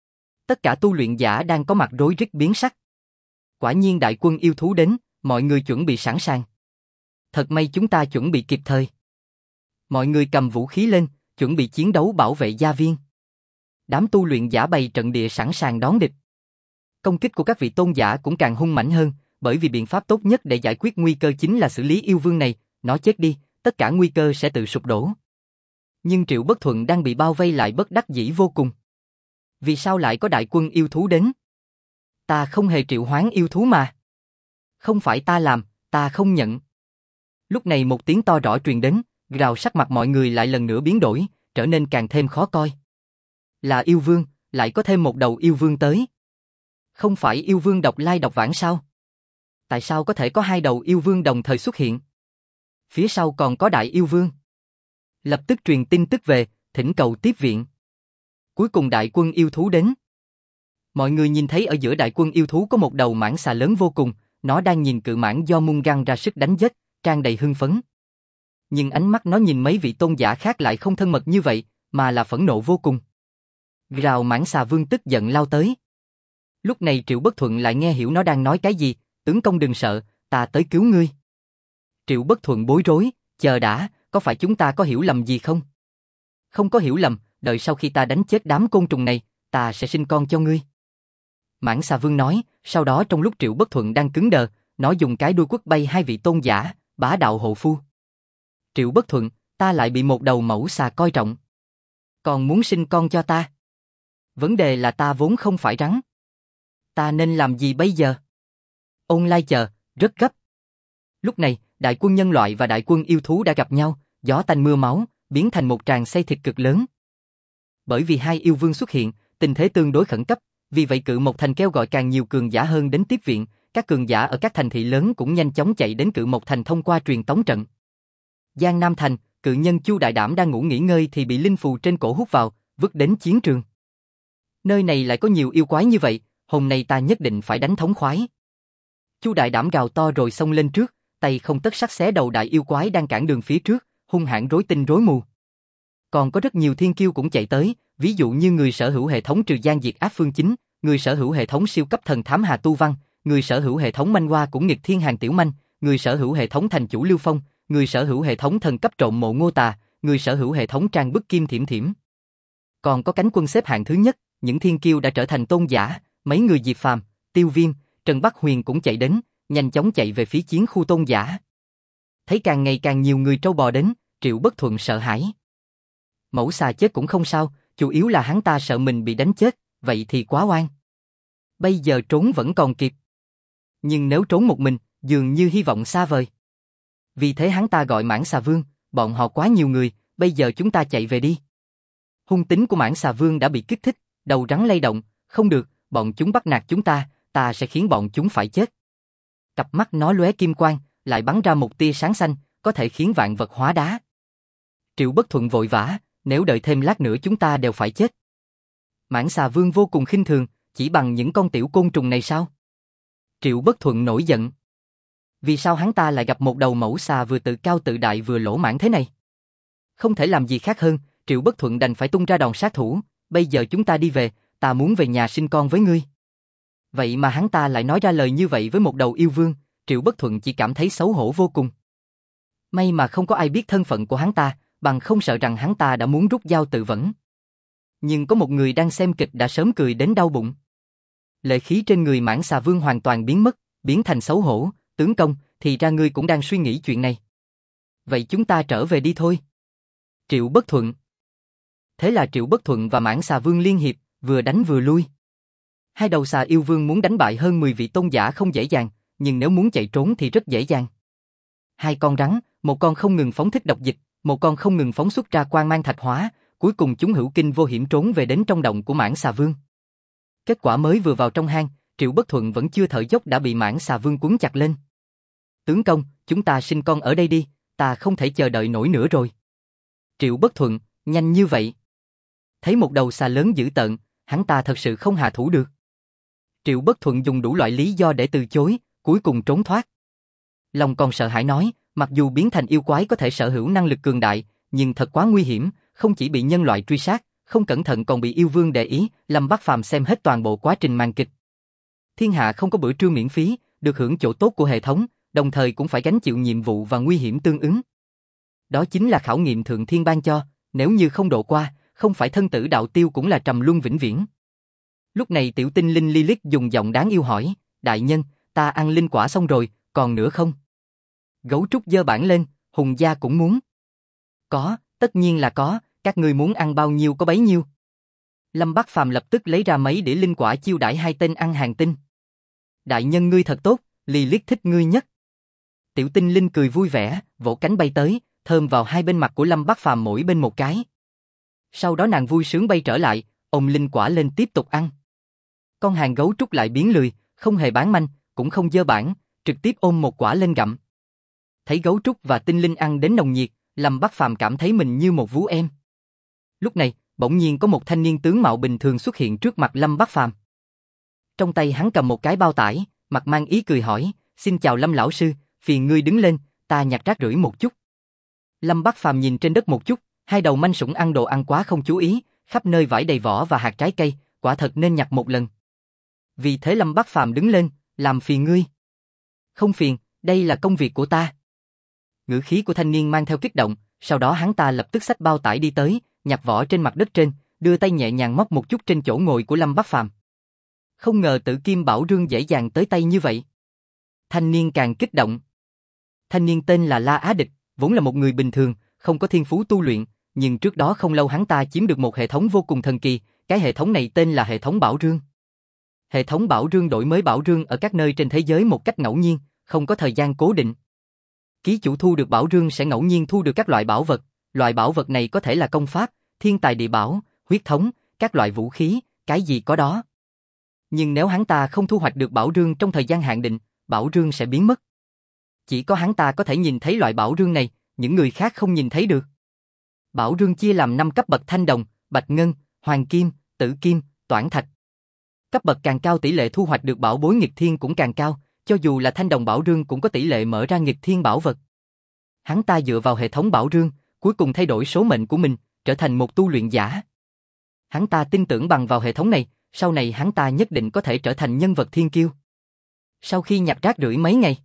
Tất cả tu luyện giả đang có mặt rối rít biến sắc. Quả nhiên đại quân yêu thú đến, mọi người chuẩn bị sẵn sàng. Thật may chúng ta chuẩn bị kịp thời. Mọi người cầm vũ khí lên, chuẩn bị chiến đấu bảo vệ gia viên. Đám tu luyện giả bày trận địa sẵn sàng đón địch. Công kích của các vị tôn giả cũng càng hung mãnh hơn, bởi vì biện pháp tốt nhất để giải quyết nguy cơ chính là xử lý yêu vương này, nó chết đi, tất cả nguy cơ sẽ tự sụp đổ. Nhưng Triệu Bất Thuận đang bị bao vây lại bất đắc dĩ vô cùng. Vì sao lại có đại quân yêu thú đến? Ta không hề triệu hoán yêu thú mà. Không phải ta làm, ta không nhận. Lúc này một tiếng to rõ truyền đến, rào sắc mặt mọi người lại lần nữa biến đổi, trở nên càng thêm khó coi. Là yêu vương, lại có thêm một đầu yêu vương tới. Không phải yêu vương độc lai độc vãng sao? Tại sao có thể có hai đầu yêu vương đồng thời xuất hiện? Phía sau còn có đại yêu vương. Lập tức truyền tin tức về, thỉnh cầu tiếp viện. Cuối cùng đại quân yêu thú đến. Mọi người nhìn thấy ở giữa đại quân yêu thú có một đầu mãng xà lớn vô cùng, nó đang nhìn cự mãng do Mung Găng ra sức đánh giết, tràn đầy hưng phấn. Nhưng ánh mắt nó nhìn mấy vị tôn giả khác lại không thân mật như vậy, mà là phẫn nộ vô cùng. Rào mãng xà vương tức giận lao tới. Lúc này Triệu Bất Thuận lại nghe hiểu nó đang nói cái gì, tướng công đừng sợ, ta tới cứu ngươi. Triệu Bất Thuận bối rối, chờ đã, có phải chúng ta có hiểu lầm gì không? Không có hiểu lầm, đợi sau khi ta đánh chết đám côn trùng này, ta sẽ sinh con cho ngươi. Mãng xà vương nói, sau đó trong lúc Triệu Bất Thuận đang cứng đờ, nó dùng cái đuôi quất bay hai vị tôn giả, bá đạo hộ phu. Triệu Bất Thuận, ta lại bị một đầu mẫu xà coi trọng. Còn muốn sinh con cho ta. Vấn đề là ta vốn không phải rắn. Ta nên làm gì bây giờ? Ôn Lai chờ, rất gấp. Lúc này, đại quân nhân loại và đại quân yêu thú đã gặp nhau, gió tanh mưa máu, biến thành một tràng xây thịt cực lớn. Bởi vì hai yêu vương xuất hiện, tình thế tương đối khẩn cấp, vì vậy Cự Mộc Thành kêu gọi càng nhiều cường giả hơn đến tiếp viện, các cường giả ở các thành thị lớn cũng nhanh chóng chạy đến Cự Mộc Thành thông qua truyền tống trận. Giang Nam Thành, cự nhân Chu Đại Đảm đang ngủ nghỉ ngơi thì bị linh phù trên cổ hút vào, vứt đến chiến trường. Nơi này lại có nhiều yêu quái như vậy, hôm nay ta nhất định phải đánh thống khoái. Chu Đại Đảm gào to rồi xông lên trước, tay không tất sắt xé đầu đại yêu quái đang cản đường phía trước, hung hãn rối tinh rối mù. Còn có rất nhiều thiên kiêu cũng chạy tới, ví dụ như người sở hữu hệ thống trừ gian diệt ác Phương Chính, người sở hữu hệ thống siêu cấp thần thám Hà Tu Văn, người sở hữu hệ thống manh hoa cũng nghịch thiên Hàng Tiểu Manh, người sở hữu hệ thống thành chủ Lưu Phong, người sở hữu hệ thống thần cấp trộm mộ Ngô Tà, người sở hữu hệ thống trang bức Kim Thiểm Thiểm. Còn có cánh quân xếp hạng thứ nhất, những thiên kiêu đã trở thành tôn giả, mấy người Diệp Phàm, Tiêu Viêm, Trần Bắc Huyền cũng chạy đến, nhanh chóng chạy về phía chiến khu tôn giả. Thấy càng ngày càng nhiều người trâu bò đến, Triệu Bất Thuận sợ hãi. Mẫu xà chết cũng không sao, chủ yếu là hắn ta sợ mình bị đánh chết, vậy thì quá oan. Bây giờ trốn vẫn còn kịp. Nhưng nếu trốn một mình, dường như hy vọng xa vời. Vì thế hắn ta gọi Mãng Xà Vương, bọn họ quá nhiều người, bây giờ chúng ta chạy về đi. Hung tính của Mãng Xà Vương đã bị kích thích, đầu rắn lay động, không được, bọn chúng bắt nạt chúng ta sẽ khiến bọn chúng phải chết. Cặp mắt nó lóe kim quang, lại bắn ra một tia sáng xanh, có thể khiến vạn vật hóa đá. Triệu Bất Thuận vội vã, nếu đợi thêm lát nữa chúng ta đều phải chết. Mãng Xà Vương vô cùng khinh thường, chỉ bằng những con tiểu côn trùng này sao? Triệu Bất Thuận nổi giận. Vì sao hắn ta lại gặp một đầu mẫu xà vừa tự cao tự đại vừa lỗ mãng thế này? Không thể làm gì khác hơn, Triệu Bất Thuận đành phải tung ra đòn sát thủ, bây giờ chúng ta đi về, ta muốn về nhà sinh con với ngươi. Vậy mà hắn ta lại nói ra lời như vậy với một đầu yêu vương, Triệu Bất Thuận chỉ cảm thấy xấu hổ vô cùng. May mà không có ai biết thân phận của hắn ta, bằng không sợ rằng hắn ta đã muốn rút dao tự vẫn. Nhưng có một người đang xem kịch đã sớm cười đến đau bụng. Lệ khí trên người Mãng Xà Vương hoàn toàn biến mất, biến thành xấu hổ, tướng công, thì ra ngươi cũng đang suy nghĩ chuyện này. Vậy chúng ta trở về đi thôi. Triệu Bất Thuận. Thế là Triệu Bất Thuận và Mãng Xà Vương liên hiệp, vừa đánh vừa lui. Hai đầu xà yêu vương muốn đánh bại hơn 10 vị tôn giả không dễ dàng, nhưng nếu muốn chạy trốn thì rất dễ dàng. Hai con rắn, một con không ngừng phóng thích độc dịch, một con không ngừng phóng xuất ra quang mang thạch hóa, cuối cùng chúng hữu kinh vô hiểm trốn về đến trong động của Mãng Xà Vương. Kết quả mới vừa vào trong hang, Triệu Bất Thuận vẫn chưa thở dốc đã bị Mãng Xà Vương quấn chặt lên. Tướng công, chúng ta sinh con ở đây đi, ta không thể chờ đợi nổi nữa rồi. Triệu Bất Thuận, nhanh như vậy. Thấy một đầu xà lớn dữ tợn, hắn ta thật sự không hạ thủ được. Triệu Bất Thuận dùng đủ loại lý do để từ chối, cuối cùng trốn thoát. Lòng còn sợ hãi nói, mặc dù biến thành yêu quái có thể sở hữu năng lực cường đại, nhưng thật quá nguy hiểm, không chỉ bị nhân loại truy sát, không cẩn thận còn bị yêu vương để ý. Lâm Bát Phàm xem hết toàn bộ quá trình màn kịch. Thiên hạ không có bữa trưa miễn phí, được hưởng chỗ tốt của hệ thống, đồng thời cũng phải gánh chịu nhiệm vụ và nguy hiểm tương ứng. Đó chính là khảo nghiệm thượng thiên ban cho, nếu như không độ qua, không phải thân tử đạo tiêu cũng là trầm luân vĩnh viễn. Lúc này tiểu tinh linh Lilith dùng giọng đáng yêu hỏi, đại nhân, ta ăn linh quả xong rồi, còn nữa không? Gấu trúc giơ bảng lên, Hùng gia cũng muốn. Có, tất nhiên là có, các ngươi muốn ăn bao nhiêu có bấy nhiêu. Lâm Bát Phàm lập tức lấy ra mấy đĩa linh quả chiêu đãi hai tên ăn hàng tinh. Đại nhân ngươi thật tốt, Lilith thích ngươi nhất. Tiểu tinh linh cười vui vẻ, vỗ cánh bay tới, thơm vào hai bên mặt của Lâm Bát Phàm mỗi bên một cái. Sau đó nàng vui sướng bay trở lại, ôm linh quả lên tiếp tục ăn. Con hàng gấu trúc lại biến lười, không hề bán manh, cũng không dơ bảng, trực tiếp ôm một quả lên gặm. Thấy gấu trúc và tinh linh ăn đến nồng nhiệt, Lâm Bát Phàm cảm thấy mình như một vú em. Lúc này, bỗng nhiên có một thanh niên tướng mạo bình thường xuất hiện trước mặt Lâm Bát Phàm. Trong tay hắn cầm một cái bao tải, mặt mang ý cười hỏi, xin chào Lâm lão sư, phiền ngươi đứng lên, ta nhặt rác rưởi một chút. Lâm Bát Phàm nhìn trên đất một chút, hai đầu manh sủng ăn đồ ăn quá không chú ý, khắp nơi vải đầy vỏ và hạt trái cây, quả thật nên nhặt một lần. Vì thế Lâm Bát Phàm đứng lên, làm phiền ngươi. Không phiền, đây là công việc của ta. Ngữ khí của thanh niên mang theo kích động, sau đó hắn ta lập tức xách bao tải đi tới, nhặt vỏ trên mặt đất trên, đưa tay nhẹ nhàng móc một chút trên chỗ ngồi của Lâm Bát Phàm. Không ngờ Tử Kim Bảo Rương dễ dàng tới tay như vậy. Thanh niên càng kích động. Thanh niên tên là La Á Địch, vốn là một người bình thường, không có thiên phú tu luyện, nhưng trước đó không lâu hắn ta chiếm được một hệ thống vô cùng thần kỳ, cái hệ thống này tên là hệ thống Bảo Rương. Hệ thống Bảo Rương đổi mới Bảo Rương ở các nơi trên thế giới một cách ngẫu nhiên, không có thời gian cố định. Ký chủ thu được Bảo Rương sẽ ngẫu nhiên thu được các loại bảo vật, loại bảo vật này có thể là công pháp, thiên tài địa bảo, huyết thống, các loại vũ khí, cái gì có đó. Nhưng nếu hắn ta không thu hoạch được Bảo Rương trong thời gian hạn định, Bảo Rương sẽ biến mất. Chỉ có hắn ta có thể nhìn thấy loại Bảo Rương này, những người khác không nhìn thấy được. Bảo Rương chia làm 5 cấp bậc: thanh đồng, bạch ngân, hoàng kim, tử kim, toản thạch. Cấp bậc càng cao tỷ lệ thu hoạch được bảo bối nghịch thiên cũng càng cao, cho dù là thanh đồng Bảo Rương cũng có tỷ lệ mở ra nghịch thiên bảo vật. Hắn ta dựa vào hệ thống Bảo Rương, cuối cùng thay đổi số mệnh của mình, trở thành một tu luyện giả. Hắn ta tin tưởng bằng vào hệ thống này, sau này hắn ta nhất định có thể trở thành nhân vật thiên kiêu. Sau khi nhặt rác rưởi mấy ngày,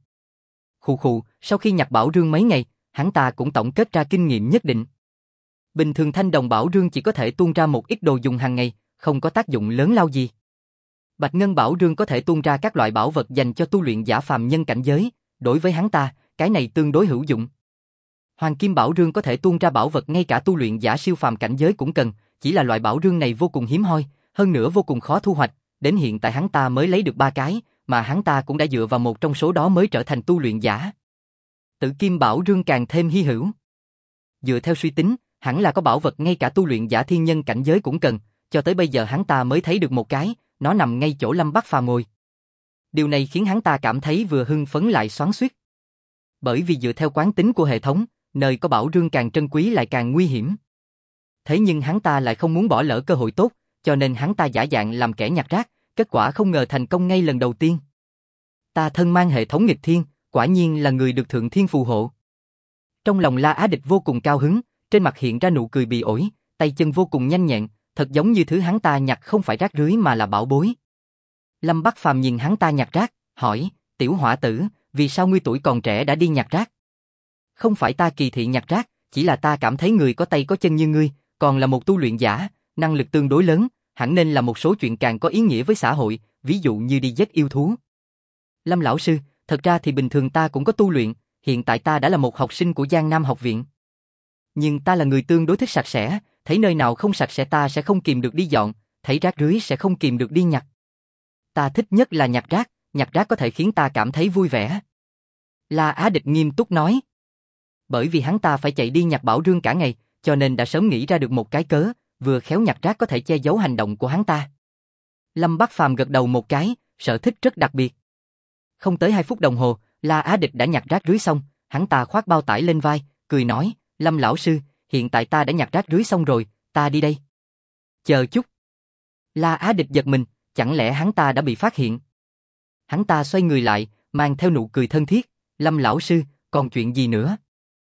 sau khi nhặt Bảo Rương mấy ngày, hắn ta cũng tổng kết ra kinh nghiệm nhất định. Bình thường thanh đồng Bảo Rương chỉ có thể tuôn ra một ít đồ dùng hàng ngày, không có tác dụng lớn lao gì. Bạch ngân Bảo Rương có thể tuôn ra các loại bảo vật dành cho tu luyện giả phàm nhân cảnh giới, đối với hắn ta, cái này tương đối hữu dụng. Hoàng kim Bảo Rương có thể tuôn ra bảo vật ngay cả tu luyện giả siêu phàm cảnh giới cũng cần, chỉ là loại Bảo Rương này vô cùng hiếm hoi, hơn nữa vô cùng khó thu hoạch, đến hiện tại hắn ta mới lấy được 3 cái, mà hắn ta cũng đã dựa vào một trong số đó mới trở thành tu luyện giả. Tử kim Bảo Rương càng thêm hy hữu. Dựa theo suy tính, hẳn là có bảo vật ngay cả tu luyện giả thiên nhân cảnh giới cũng cần, cho tới bây giờ hắn ta mới thấy được một cái, nó nằm ngay chỗ Lâm Bát Phàm ngồi. Điều này khiến hắn ta cảm thấy vừa hưng phấn lại xoắn xuýt. Bởi vì dựa theo quán tính của hệ thống, nơi có Bảo Rương càng trân quý lại càng nguy hiểm. Thế nhưng hắn ta lại không muốn bỏ lỡ cơ hội tốt, cho nên hắn ta giả dạng làm kẻ nhặt rác, kết quả không ngờ thành công ngay lần đầu tiên. Ta thân mang hệ thống nghịch thiên, quả nhiên là người được thượng thiên phù hộ. Trong lòng La Á Địch vô cùng cao hứng, trên mặt hiện ra nụ cười bị ổi, tay chân vô cùng nhanh nhẹn, thật giống như thứ hắn ta nhặt không phải rác rưởi mà là bảo bối. Lâm Bắc Phàm nhìn hắn ta nhặt rác, hỏi, tiểu hỏa tử, vì sao ngươi tuổi còn trẻ đã đi nhặt rác? Không phải ta kỳ thị nhặt rác, chỉ là ta cảm thấy người có tay có chân như ngươi, còn là một tu luyện giả, năng lực tương đối lớn, hẳn nên là một số chuyện càng có ý nghĩa với xã hội, ví dụ như đi giết yêu thú. Lâm lão sư, thật ra thì bình thường ta cũng có tu luyện, hiện tại ta đã là một học sinh của Giang Nam học viện. Nhưng ta là người tương đối thích sạch sẽ, thấy nơi nào không sạch sẽ ta sẽ không kìm được đi dọn, thấy rác rưới sẽ không kìm được đi nhặt. Ta thích nhất là nhặt rác có thể khiến ta cảm thấy vui vẻ. La Á Địch nghiêm túc nói. Bởi vì hắn ta phải chạy đi nhặt bảo rương cả ngày, cho nên đã sớm nghĩ ra được một cái cớ, vừa khéo nhặt rác có thể che giấu hành động của hắn ta. Lâm Bắc Phàm gật đầu một cái, sở thích rất đặc biệt. Không tới 2 phút đồng hồ, La Á Địch đã nhặt rác rưới xong, hắn ta khoác bao tải lên vai, cười nói, Lâm lão sư, hiện tại ta đã nhặt rác rưới xong rồi, ta đi đây. Chờ chút. La Á Địch giật mình, chẳng lẽ hắn ta đã bị phát hiện? Hắn ta xoay người lại, mang theo nụ cười thân thiết, Lâm lão sư, còn chuyện gì nữa?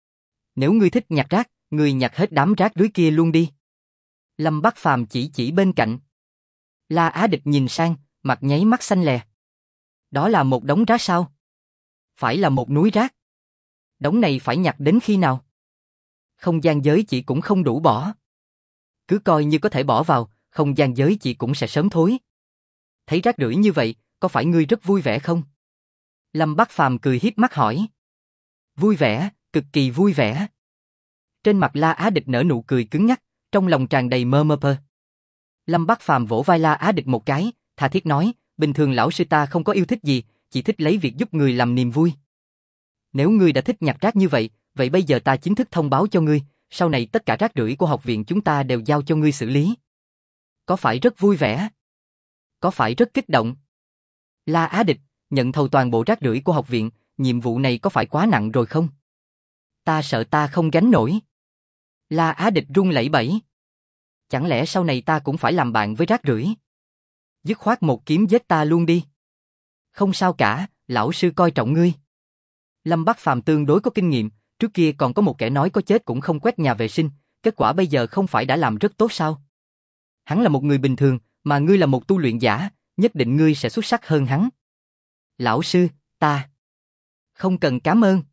Nếu ngươi thích nhặt rác, ngươi nhặt hết đám rác rưới kia luôn đi. Lâm Bắc Phàm chỉ bên cạnh. La Á Địch nhìn sang, mặt nháy mắt xanh lè. Đó là một đống rác sao? Phải là một núi rác. Đống này phải nhặt đến khi nào? Không gian giới chỉ cũng không đủ bỏ. Cứ coi như có thể bỏ vào, không gian giới chỉ cũng sẽ sớm thối. Thấy rác rưởi như vậy, có phải ngươi rất vui vẻ không? Lâm Bắc Phàm cười hiếp mắt hỏi. Vui vẻ, cực kỳ vui vẻ. Trên mặt La Á Địch nở nụ cười cứng ngắc, trong lòng tràn đầy mơ mơ pơ. Lâm Bắc Phàm vỗ vai La Á Địch một cái, tha thiết nói, bình thường lão sư ta không có yêu thích gì, chỉ thích lấy việc giúp người làm niềm vui. Nếu ngươi đã thích nhặt rác như vậy, vậy bây giờ ta chính thức thông báo cho ngươi, sau này tất cả rác rưởi của học viện chúng ta đều giao cho ngươi xử lý. Có phải rất vui vẻ? Có phải rất kích động? La Á Địch, nhận thầu toàn bộ rác rưởi của học viện, nhiệm vụ này có phải quá nặng rồi không? Ta sợ ta không gánh nổi. La Á Địch run lẩy bẩy. Chẳng lẽ sau này ta cũng phải làm bạn với rác rưởi? Dứt khoát một kiếm giết ta luôn đi. Không sao cả, lão sư coi trọng ngươi. Lâm Bắc Phàm tương đối có kinh nghiệm, trước kia còn có một kẻ nói có chết cũng không quét nhà vệ sinh, kết quả bây giờ không phải đã làm rất tốt sao? Hắn là một người bình thường, mà ngươi là một tu luyện giả, nhất định ngươi sẽ xuất sắc hơn hắn. Lão sư, ta không cần cảm ơn.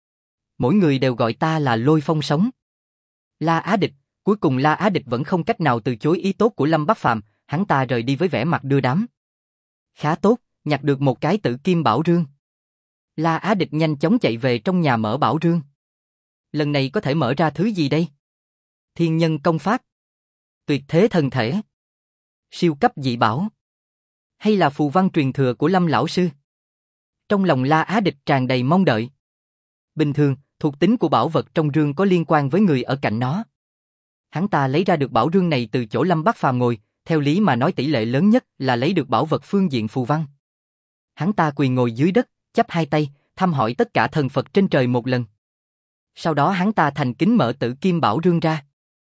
Mỗi người đều gọi ta là Lôi Phong Sống. La Á Địch, cuối cùng La Á Địch vẫn không cách nào từ chối ý tốt của Lâm Bắc Phàm, hắn ta rời đi với vẻ mặt đưa đám. Khá tốt, nhặt được một cái tử kim bảo rương. La Á Địch nhanh chóng chạy về trong nhà mở bảo rương. Lần này có thể mở ra thứ gì đây? Thiên nhân công pháp, tuyệt thế thần thể, siêu cấp dị bảo, hay là phù văn truyền thừa của Lâm lão sư? Trong lòng La Á Địch tràn đầy mong đợi. Bình thường, thuộc tính của bảo vật trong rương có liên quan với người ở cạnh nó. Hắn ta lấy ra được bảo rương này từ chỗ Lâm Bắc Phàm ngồi, theo lý mà nói tỷ lệ lớn nhất là lấy được bảo vật phương diện phù văn. Hắn ta quỳ ngồi dưới đất, chắp hai tay, thăm hỏi tất cả thần Phật trên trời một lần. Sau đó hắn ta thành kính mở tử kim bảo rương ra.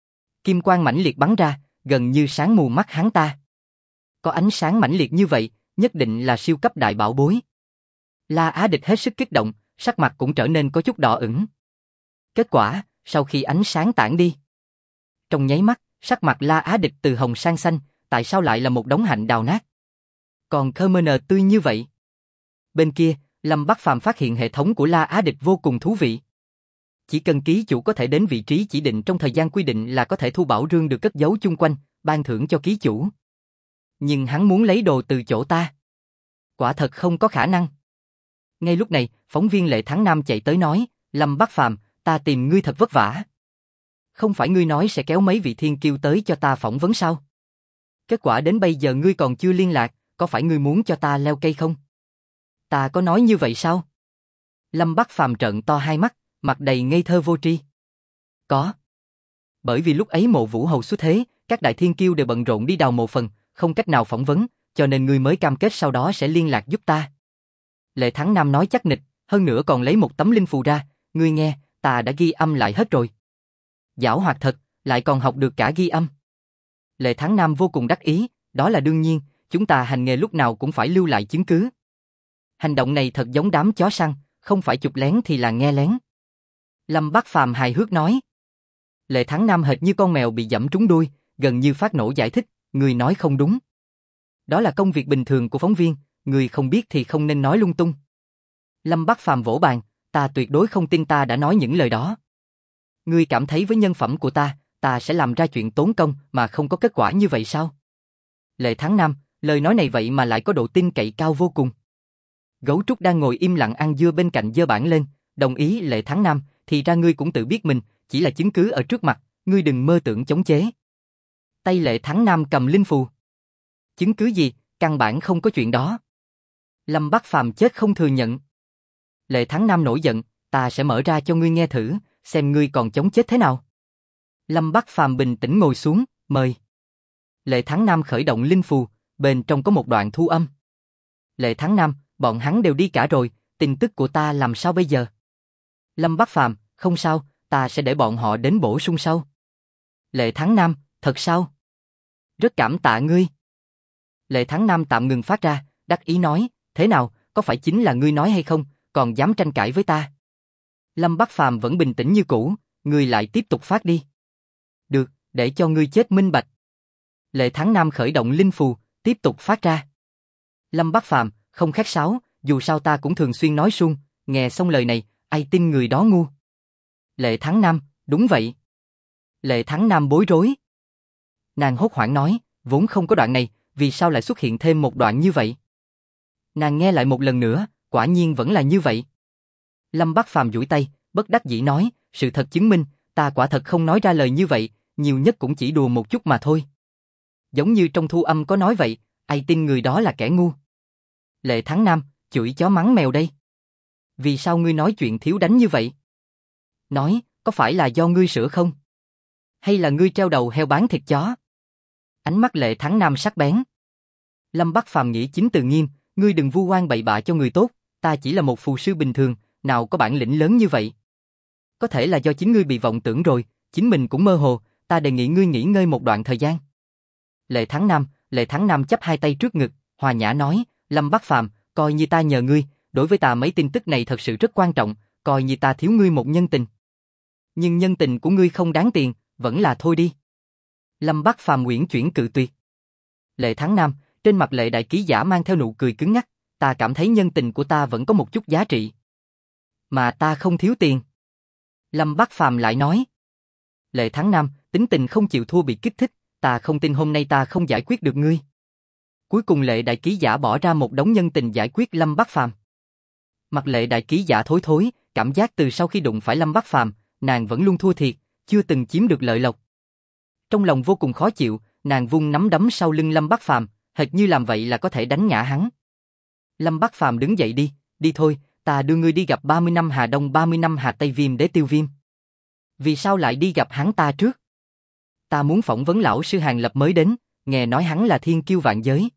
Kim quang mãnh liệt bắn ra, gần như sáng mù mắt hắn ta. Có ánh sáng mãnh liệt như vậy, nhất định là siêu cấp đại bảo bối. La Á Địch hết sức kích động, sắc mặt cũng trở nên có chút đỏ ửng. Kết quả, sau khi ánh sáng tản đi, trong nháy mắt, sắc mặt La Á Địch từ hồng sang xanh, tại sao lại là một đống hạnh đào nát? Còn Khmer tươi như vậy. Bên kia, Lâm Bắc Phàm phát hiện hệ thống của La Á Địch vô cùng thú vị. Chỉ cần ký chủ có thể đến vị trí chỉ định trong thời gian quy định là có thể thu bảo rương được cất giấu chung quanh, ban thưởng cho ký chủ. Nhưng hắn muốn lấy đồ từ chỗ ta. Quả thật không có khả năng. Ngay lúc này, phóng viên Lệ Thắng Nam chạy tới nói, Lâm Bắc Phàm, ta tìm ngươi thật vất vả. Không phải ngươi nói sẽ kéo mấy vị thiên kiêu tới cho ta phỏng vấn sao? Kết quả đến bây giờ ngươi còn chưa liên lạc, có phải ngươi muốn cho ta leo cây không? Ta có nói như vậy sao? Lâm Bắc Phàm trợn to hai mắt, mặt đầy ngây thơ vô tri. Có. Bởi vì lúc ấy Mộ Vũ Hầu xuất thế, các đại thiên kiêu đều bận rộn đi đào mộ phần, không cách nào phỏng vấn, cho nên ngươi mới cam kết sau đó sẽ liên lạc giúp ta. Lệ Thắng Nam nói chắc nịch, hơn nữa còn lấy một tấm linh phù ra, ngươi nghe, ta đã ghi âm lại hết rồi. Giảo hoạt thật, lại còn học được cả ghi âm. Lệ Thắng Nam vô cùng đắc ý, đó là đương nhiên, chúng ta hành nghề lúc nào cũng phải lưu lại chứng cứ. Hành động này thật giống đám chó săn, không phải chụp lén thì là nghe lén. Lâm Bắc Phàm hài hước nói. Lệ Thắng Nam hệt như con mèo bị giẫm trúng đuôi, gần như phát nổ giải thích, người nói không đúng. Đó là công việc bình thường của phóng viên, người không biết thì không nên nói lung tung. Lâm Bắc Phàm vỗ bàn, ta tuyệt đối không tin ta đã nói những lời đó. Ngươi cảm thấy với nhân phẩm của ta sẽ làm ra chuyện tốn công mà không có kết quả như vậy sao? Lệ Thắng Nam, lời nói này vậy mà lại có độ tin cậy cao vô cùng. Gấu trúc đang ngồi im lặng ăn dưa bên cạnh giơ bảng lên, đồng ý Lệ Thắng Nam, thì ra ngươi cũng tự biết mình, chỉ là chứng cứ ở trước mặt, ngươi đừng mơ tưởng chống chế. Tay Lệ Thắng Nam cầm linh phù. Chứng cứ gì, căn bản không có chuyện đó. Lâm Bắc Phàm chết không thừa nhận. Lệ Thắng Nam nổi giận, ta sẽ mở ra cho ngươi nghe thử, xem ngươi còn chống chết thế nào. Lâm Bắc Phàm bình tĩnh ngồi xuống, mời. Lệ Thắng Nam khởi động linh phù, bên trong có một đoạn thu âm. Lệ Thắng Nam, bọn hắn đều đi cả rồi, tin tức của ta làm sao bây giờ? Lâm Bắc Phàm, không sao, ta sẽ để bọn họ đến bổ sung sau. Lệ Thắng Nam, thật sao? Rất cảm tạ ngươi. Lệ Thắng Nam tạm ngừng phát ra, đắc ý nói, thế nào, có phải chính là ngươi nói hay không, còn dám tranh cãi với ta? Lâm Bắc Phàm vẫn bình tĩnh như cũ, ngươi lại tiếp tục phát đi. Được, để cho ngươi chết minh bạch. Lệ Thắng Nam khởi động linh phù, tiếp tục phát ra. Lâm Bắc Phàm, không khách sáo, dù sao ta cũng thường xuyên nói suông, nghe xong lời này, ai tin người đó ngu. Lệ Thắng Nam, đúng vậy. Lệ Thắng Nam bối rối. Nàng hốt hoảng nói, vốn không có đoạn này, vì sao lại xuất hiện thêm một đoạn như vậy? Nàng nghe lại một lần nữa, quả nhiên vẫn là như vậy. Lâm Bắc Phàm duỗi tay, bất đắc dĩ nói, sự thật chứng minh, ta quả thật không nói ra lời như vậy, nhiều nhất cũng chỉ đùa một chút mà thôi. Giống như trong thu âm có nói vậy, ai tin người đó là kẻ ngu. Lệ Thắng Nam, chửi chó mắng mèo đây. Vì sao ngươi nói chuyện thiếu đánh như vậy? Nói, có phải là do ngươi sửa không? Hay là ngươi treo đầu heo bán thịt chó? Ánh mắt Lệ Thắng Nam sắc bén. Lâm Bắc Phàm nghĩ chính từ nghiêm, ngươi đừng vu oan bậy bạ cho người tốt, ta chỉ là một phù sư bình thường, nào có bản lĩnh lớn như vậy. Có thể là do chính ngươi bị vọng tưởng rồi, chính mình cũng mơ hồ, ta đề nghị ngươi nghỉ ngơi một đoạn thời gian. Lệ Thắng Nam chắp hai tay trước ngực, hòa nhã nói, Lâm Bắc Phàm, coi như ta nhờ ngươi, đối với ta mấy tin tức này thật sự rất quan trọng, coi như ta thiếu ngươi một nhân tình. Nhưng nhân tình của ngươi không đáng tiền, vẫn là thôi đi. Lâm Bắc Phàm uyển chuyển cự tuyệt. Lệ Thắng Nam, trên mặt Lệ đại ký giả mang theo nụ cười cứng ngắc, ta cảm thấy nhân tình của ta vẫn có một chút giá trị. Mà ta không thiếu tiền. Lâm Bắc Phàm lại nói. Lệ Thắng Nam, tính tình không chịu thua bị kích thích, ta không tin hôm nay ta không giải quyết được ngươi. Cuối cùng Lệ đại ký giả bỏ ra một đống nhân tình giải quyết Lâm Bắc Phàm. Mặt Lệ đại ký giả thối thối, cảm giác từ sau khi đụng phải Lâm Bắc Phàm, nàng vẫn luôn thua thiệt, chưa từng chiếm được lợi lộc. Trong lòng vô cùng khó chịu, nàng vung nắm đấm sau lưng Lâm Bắc Phàm, hệt như làm vậy là có thể đánh ngã hắn. Lâm Bắc Phàm đứng dậy đi thôi, ta đưa ngươi đi gặp 30 năm Hà Đông 30 năm Hà Tây Viêm Đế Tiêu Viêm. Vì sao lại đi gặp hắn ta trước? Ta muốn phỏng vấn lão sư Hàn Lập mới đến, nghe nói hắn là thiên kiêu vạn giới.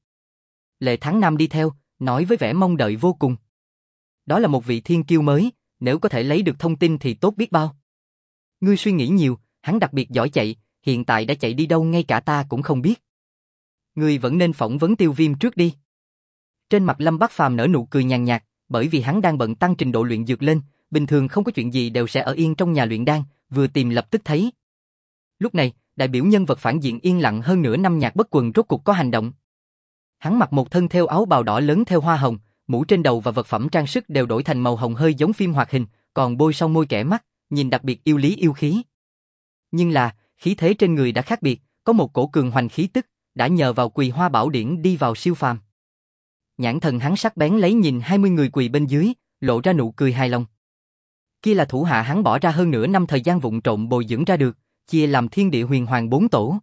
Lệ Thắng Nam đi theo, nói với vẻ mong đợi vô cùng. Đó là một vị thiên kiêu mới, nếu có thể lấy được thông tin thì tốt biết bao. Ngươi suy nghĩ nhiều, hắn đặc biệt giỏi chạy, hiện tại đã chạy đi đâu ngay cả ta cũng không biết. Ngươi vẫn nên phỏng vấn Tiêu Viêm trước đi. Trên mặt Lâm Bắc Phàm nở nụ cười nhàn nhạt, bởi vì hắn đang bận tăng trình độ luyện dược lên, bình thường không có chuyện gì đều sẽ ở yên trong nhà luyện đan, vừa tìm lập tức thấy. Lúc này, đại biểu nhân vật phản diện yên lặng hơn nửa năm Nhạc Bất Quần rốt cuộc có hành động. Hắn mặc một thân thêu áo bào đỏ lớn theo hoa hồng, mũ trên đầu và vật phẩm trang sức đều đổi thành màu hồng hơi giống phim hoạt hình, còn bôi son môi kẻ mắt, nhìn đặc biệt yêu lý yêu khí. Nhưng là, khí thế trên người đã khác biệt, có một cổ cường hoành khí tức, đã nhờ vào Quỳ Hoa Bảo Điển đi vào siêu phàm. Nhãn thần hắn sắc bén lấy nhìn 20 người quỳ bên dưới, lộ ra nụ cười hài lòng. Kia là thủ hạ hắn bỏ ra hơn nửa năm thời gian vụng trộm bồi dưỡng ra được, chia làm Thiên Địa Huyền Hoàng 4 tổ.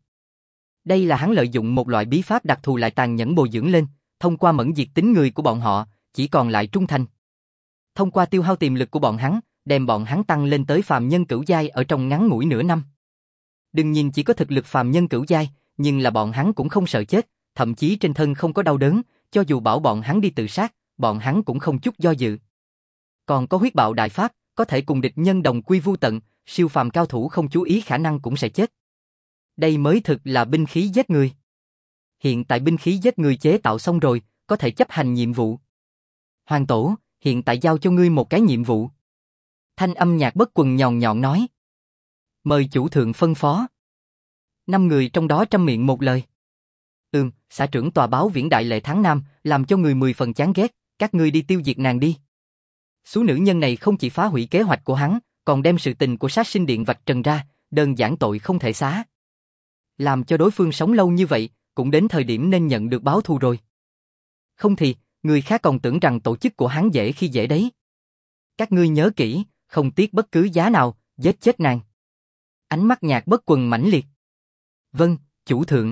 Đây là hắn lợi dụng một loại bí pháp đặc thù lại tàn nhẫn bồi dưỡng lên, thông qua mẫn diệt tính người của bọn họ, chỉ còn lại trung thành. Thông qua tiêu hao tiềm lực của bọn hắn, đem bọn hắn tăng lên tới phàm nhân cửu giai ở trong ngắn ngủi nửa năm. Đừng nhìn chỉ có thực lực phàm nhân cửu giai, nhưng là bọn hắn cũng không sợ chết, thậm chí trên thân không có đau đớn, cho dù bảo bọn hắn đi tự sát, bọn hắn cũng không chút do dự. Còn có huyết bạo đại pháp, có thể cùng địch nhân đồng quy vu tận, siêu phàm cao thủ không chú ý khả năng cũng sẽ chết. Đây mới thực là binh khí giết người. Hiện tại binh khí giết người chế tạo xong rồi, có thể chấp hành nhiệm vụ. Hoàng tổ, hiện tại giao cho ngươi một cái nhiệm vụ. Thanh âm Nhạc Bất Quần nhọn nhọn nói. Mời chủ thượng phân phó. 5 người trong đó trăm miệng một lời. xã trưởng tòa báo Viễn Đại Lệ Thắng Nam, làm cho người 10 phần chán ghét, các ngươi đi tiêu diệt nàng đi. Số nữ nhân này không chỉ phá hủy kế hoạch của hắn, còn đem sự tình của sát sinh điện vạch trần ra, đơn giản tội không thể xá. Làm cho đối phương sống lâu như vậy, cũng đến thời điểm nên nhận được báo thù rồi. Không thì, người khác còn tưởng rằng tổ chức của hắn dễ khi dễ đấy. Các ngươi nhớ kỹ, không tiếc bất cứ giá nào, giết chết nàng. Ánh mắt Nhạc Bất Quần mãnh liệt. Vâng, chủ thượng.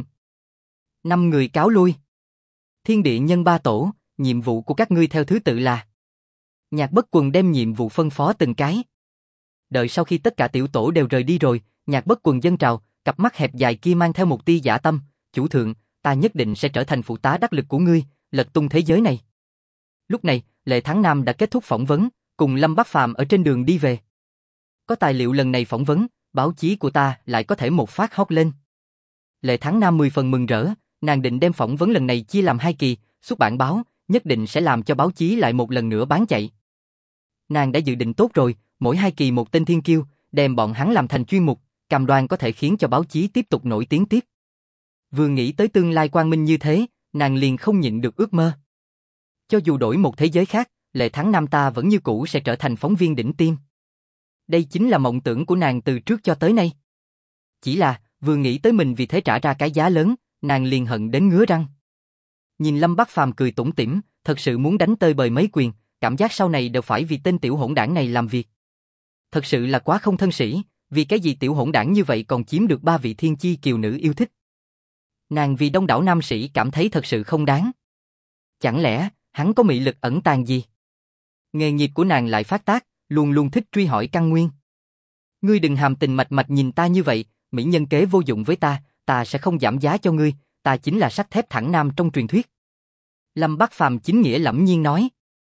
5 người cáo lui. Thiên địa nhân 3 tổ, nhiệm vụ của các ngươi theo thứ tự là. Nhạc Bất Quần đem nhiệm vụ phân phó từng cái. Đợi sau khi tất cả tiểu tổ đều rời đi rồi, Nhạc Bất Quần dâng trào, cặp mắt hẹp dài kia mang theo một tia dã tâm. Chủ thượng, ta nhất định sẽ trở thành phụ tá đắc lực của ngươi, lật tung thế giới này. Lúc này, Lệ Thắng Nam đã kết thúc phỏng vấn, cùng Lâm Bắc Phàm ở trên đường đi về. Có tài liệu lần này phỏng vấn, báo chí của ta lại có thể một phát hót lên. Lệ Thắng Nam 10 phần mừng rỡ, nàng định đem phỏng vấn lần này chia làm 2 kỳ, xuất bản báo, nhất định sẽ làm cho báo chí lại một lần nữa bán chạy. Nàng đã dự định tốt rồi, mỗi 2 kỳ một tên thiên kiêu, đem bọn hắn làm thành chuyên mục, cam đoan có thể khiến cho báo chí tiếp tục nổi tiếng tiếp. Vừa nghĩ tới tương lai quang minh như thế, nàng liền không nhịn được ước mơ. Cho dù đổi một thế giới khác, Lệ Thắng Nam ta vẫn như cũ sẽ trở thành phóng viên đỉnh tiêm. Đây chính là mộng tưởng của nàng từ trước cho tới nay. Chỉ là, vừa nghĩ tới mình vì thế trả ra cái giá lớn, nàng liền hận đến ngứa răng. Nhìn Lâm Bắc Phàm cười tủm tỉm, thật sự muốn đánh tơi bời mấy quyền, cảm giác sau này đều phải vì tên tiểu hỗn đảng này làm việc. Thật sự là quá không thân sĩ, vì cái gì tiểu hỗn đảng như vậy còn chiếm được 3 vị thiên chi kiều nữ yêu thích. Nàng vì đông đảo nam sĩ cảm thấy thật sự không đáng. Chẳng lẽ, hắn có mị lực ẩn tàng gì? Nghề nghiệp của nàng lại phát tác, luôn luôn thích truy hỏi căn nguyên. Ngươi đừng hàm tình mạch mạch nhìn ta như vậy, mỹ nhân kế vô dụng với ta, ta sẽ không giảm giá cho ngươi, ta chính là sắt thép thẳng nam trong truyền thuyết. Lâm Bắc Phàm chính nghĩa lẫm nhiên nói.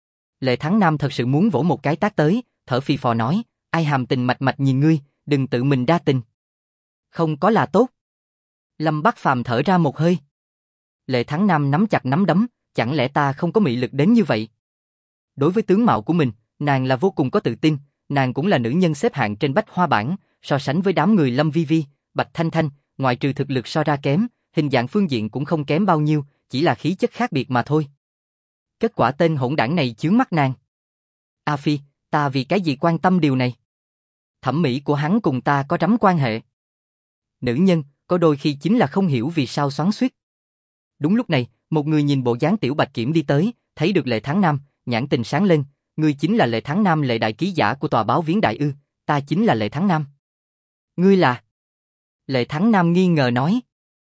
Lệ Thắng Nam thật sự muốn vỗ một cái tát tới, thở phì phò nói, ai hàm tình mạch mạch nhìn ngươi, đừng tự mình đa tình. Không có là tốt. Lâm Bắc Phàm thở ra một hơi. Lệ Thắng Nam nắm chặt nắm đấm, chẳng lẽ ta không có mị lực đến như vậy? Đối với tướng mạo của mình, nàng là vô cùng có tự tin, nàng cũng là nữ nhân xếp hạng trên bách hoa bảng, so sánh với đám người Lâm Vi Vi, Bạch Thanh Thanh, ngoại trừ thực lực so ra kém, hình dạng phương diện cũng không kém bao nhiêu, chỉ là khí chất khác biệt mà thôi. Kết quả tên hỗn đảng này chướng mắt nàng. A Phi, ta vì cái gì quan tâm điều này? Thẩm mỹ của hắn cùng ta có rắm quan hệ. Nữ nhân, có đôi khi chính là không hiểu vì sao xoắn xuýt. Đúng lúc này, một người nhìn bộ dáng tiểu Bạch Kiểm đi tới, thấy được Lệ Thắng Nam, nhãn tình sáng lên, ngươi chính là Lệ Thắng Nam, Lệ đại ký giả của tòa báo Viễn Đại ư? Ta chính là Lệ Thắng Nam. Ngươi là? Lệ Thắng Nam nghi ngờ nói.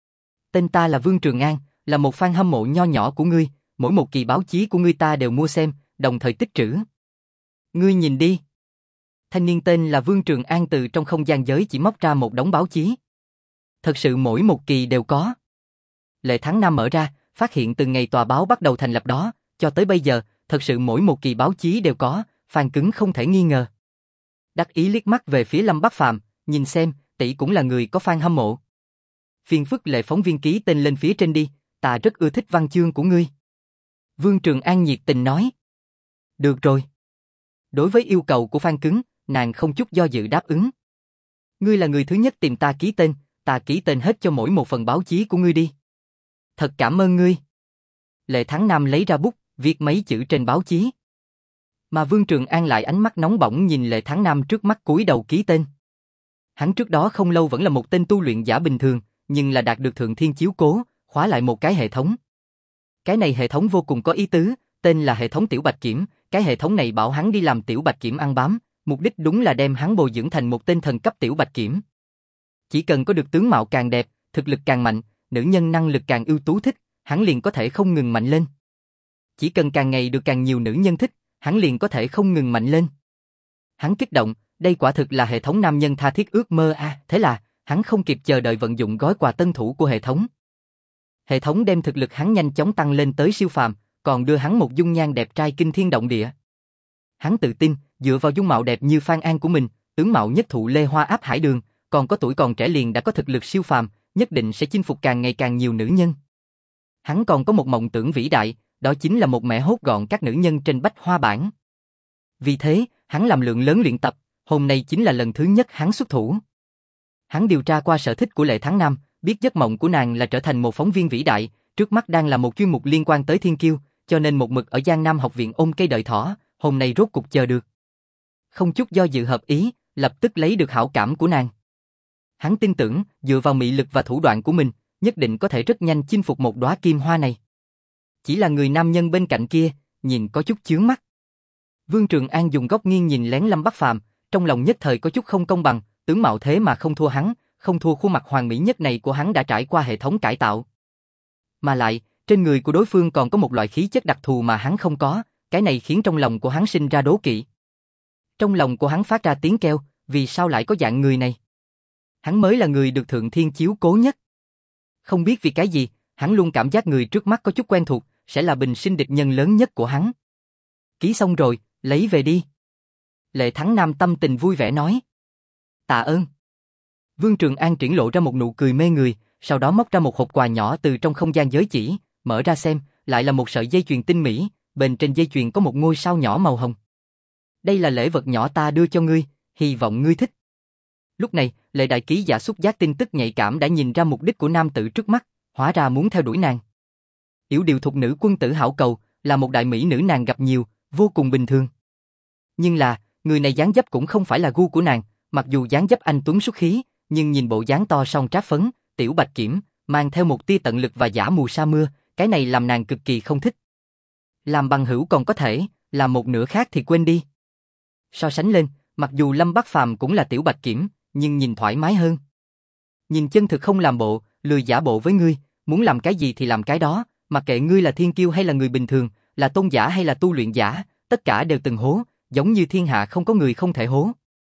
Tên ta là Vương Trường An, là một fan hâm mộ nho nhỏ của ngươi, mỗi một kỳ báo chí của ngươi ta đều mua xem, đồng thời tích trữ. Ngươi nhìn đi. Thanh niên tên là Vương Trường An từ trong không gian giới chỉ móc ra một đống báo chí. Thật sự mỗi một kỳ đều có. Lệ Thắng Nam mở ra, phát hiện từ ngày tòa báo bắt đầu thành lập đó, cho tới bây giờ, thật sự mỗi một kỳ báo chí đều có, fan cứng không thể nghi ngờ. Đắc ý liếc mắt về phía Lâm Bắc Phàm, nhìn xem, tỷ cũng là người có fan hâm mộ. Phiền phức Lệ phóng viên ký tên lên phía trên đi, ta rất ưa thích văn chương của ngươi. Vương Trường An nhiệt tình nói. Được rồi. Đối với yêu cầu của fan cứng, nàng không chút do dự đáp ứng. Ngươi là người thứ nhất tìm ta ký tên hết cho mỗi một phần báo chí của ngươi đi. Thật cảm ơn ngươi. Lệ Thắng Nam lấy ra bút, viết mấy chữ trên báo chí. Mà Vương Trường An lại ánh mắt nóng bỏng nhìn Lệ Thắng Nam trước mắt cúi đầu ký tên. Hắn trước đó không lâu vẫn là một tên tu luyện giả bình thường, nhưng là đạt được Thượng Thiên chiếu cố, khóa lại một cái hệ thống. Cái này hệ thống vô cùng có ý tứ, tên là hệ thống Tiểu Bạch Kiểm, cái hệ thống này bảo hắn đi làm Tiểu Bạch Kiểm ăn bám, mục đích đúng là đem hắn bồi dưỡng thành một tên thần cấp Tiểu Bạch Kiểm. Chỉ cần có được tướng mạo càng đẹp, thực lực càng mạnh, nữ nhân năng lực càng ưu tú thích, hắn liền có thể không ngừng mạnh lên. Chỉ cần càng ngày được càng nhiều nữ nhân thích, hắn liền có thể không ngừng mạnh lên. Hắn kích động, đây quả thực là hệ thống nam nhân tha thiết ước mơ a, thế là, hắn không kịp chờ đợi vận dụng gói quà tân thủ của hệ thống. Hệ thống đem thực lực hắn nhanh chóng tăng lên tới siêu phàm, còn đưa hắn một dung nhan đẹp trai kinh thiên động địa. Hắn tự tin, dựa vào dung mạo đẹp như Phan An của mình, tướng mạo nhất thụ Lê Hoa áp hải đường, còn có tuổi còn trẻ liền đã có thực lực siêu phàm, nhất định sẽ chinh phục càng ngày càng nhiều nữ nhân. Hắn còn có một mộng tưởng vĩ đại, đó chính là một mẹ hốt gọn các nữ nhân trên bách hoa bảng. Vì thế, hắn làm lượng lớn luyện tập, hôm nay chính là lần thứ nhất hắn xuất thủ. Hắn điều tra qua sở thích của Lệ Thắng Nam, biết giấc mộng của nàng là trở thành một phóng viên vĩ đại, Trước mắt đang là một chuyên mục liên quan tới thiên kiêu, cho nên một mực ở Giang Nam học viện ôm cây đợi thỏ, hôm nay rốt cục chờ được. Không chút do dự hợp ý, lập tức lấy được hảo cảm của nàng. Hắn tin tưởng, dựa vào mị lực và thủ đoạn của mình, nhất định có thể rất nhanh chinh phục một đóa kim hoa này. Chỉ là người nam nhân bên cạnh kia, nhìn có chút chướng mắt. Vương Trường An dùng góc nghiêng nhìn lén Lâm Bắc Phàm, trong lòng nhất thời có chút không công bằng, tướng mạo thế mà không thua hắn, không thua khuôn mặt hoàn mỹ nhất này của hắn đã trải qua hệ thống cải tạo. Mà lại, trên người của đối phương còn có một loại khí chất đặc thù mà hắn không có, cái này khiến trong lòng của hắn sinh ra đố kỵ. Trong lòng của hắn phát ra tiếng kêu, vì sao lại có dạng người này? Hắn mới là người được Thượng Thiên chiếu cố nhất. Không biết vì cái gì, hắn luôn cảm giác người trước mắt có chút quen thuộc, sẽ là bình sinh địch nhân lớn nhất của hắn. Ký xong rồi, lấy về đi. Lệ Thắng Nam tâm tình vui vẻ nói. Tạ ơn. Vương Trường An triển lộ ra một nụ cười mê người, sau đó móc ra một hộp quà nhỏ từ trong không gian giới chỉ, mở ra xem, lại là một sợi dây chuyền tinh mỹ, bên trên dây chuyền có một ngôi sao nhỏ màu hồng. Đây là lễ vật nhỏ ta đưa cho ngươi, hy vọng ngươi thích. Lúc này, Lệ đại ký giả xúc giác tin tức nhạy cảm đã nhìn ra mục đích của nam tử trước mắt, hóa ra muốn theo đuổi nàng. Yểu điệu thục nữ quân tử hảo cầu, là một đại mỹ nữ nàng gặp nhiều, vô cùng bình thường. Nhưng là, người này dáng dấp cũng không phải là gu của nàng, mặc dù dáng dấp anh tuấn xuất khí, nhưng nhìn bộ dáng to song tráp phấn, tiểu bạch kiểm, mang theo một tia tận lực và giả mù sa mưa, cái này làm nàng cực kỳ không thích. Làm bằng hữu còn có thể, làm một nửa khác thì quên đi. So sánh lên, mặc dù Lâm Bắc Phàm cũng là tiểu bạch kiểm, nhưng nhìn thoải mái hơn. Nhìn chân thực không làm bộ, lười giả bộ với ngươi, muốn làm cái gì thì làm cái đó, mặc kệ ngươi là thiên kiêu hay là người bình thường, là tôn giả hay là tu luyện giả, tất cả đều từng hố, giống như thiên hạ không có người không thể hố.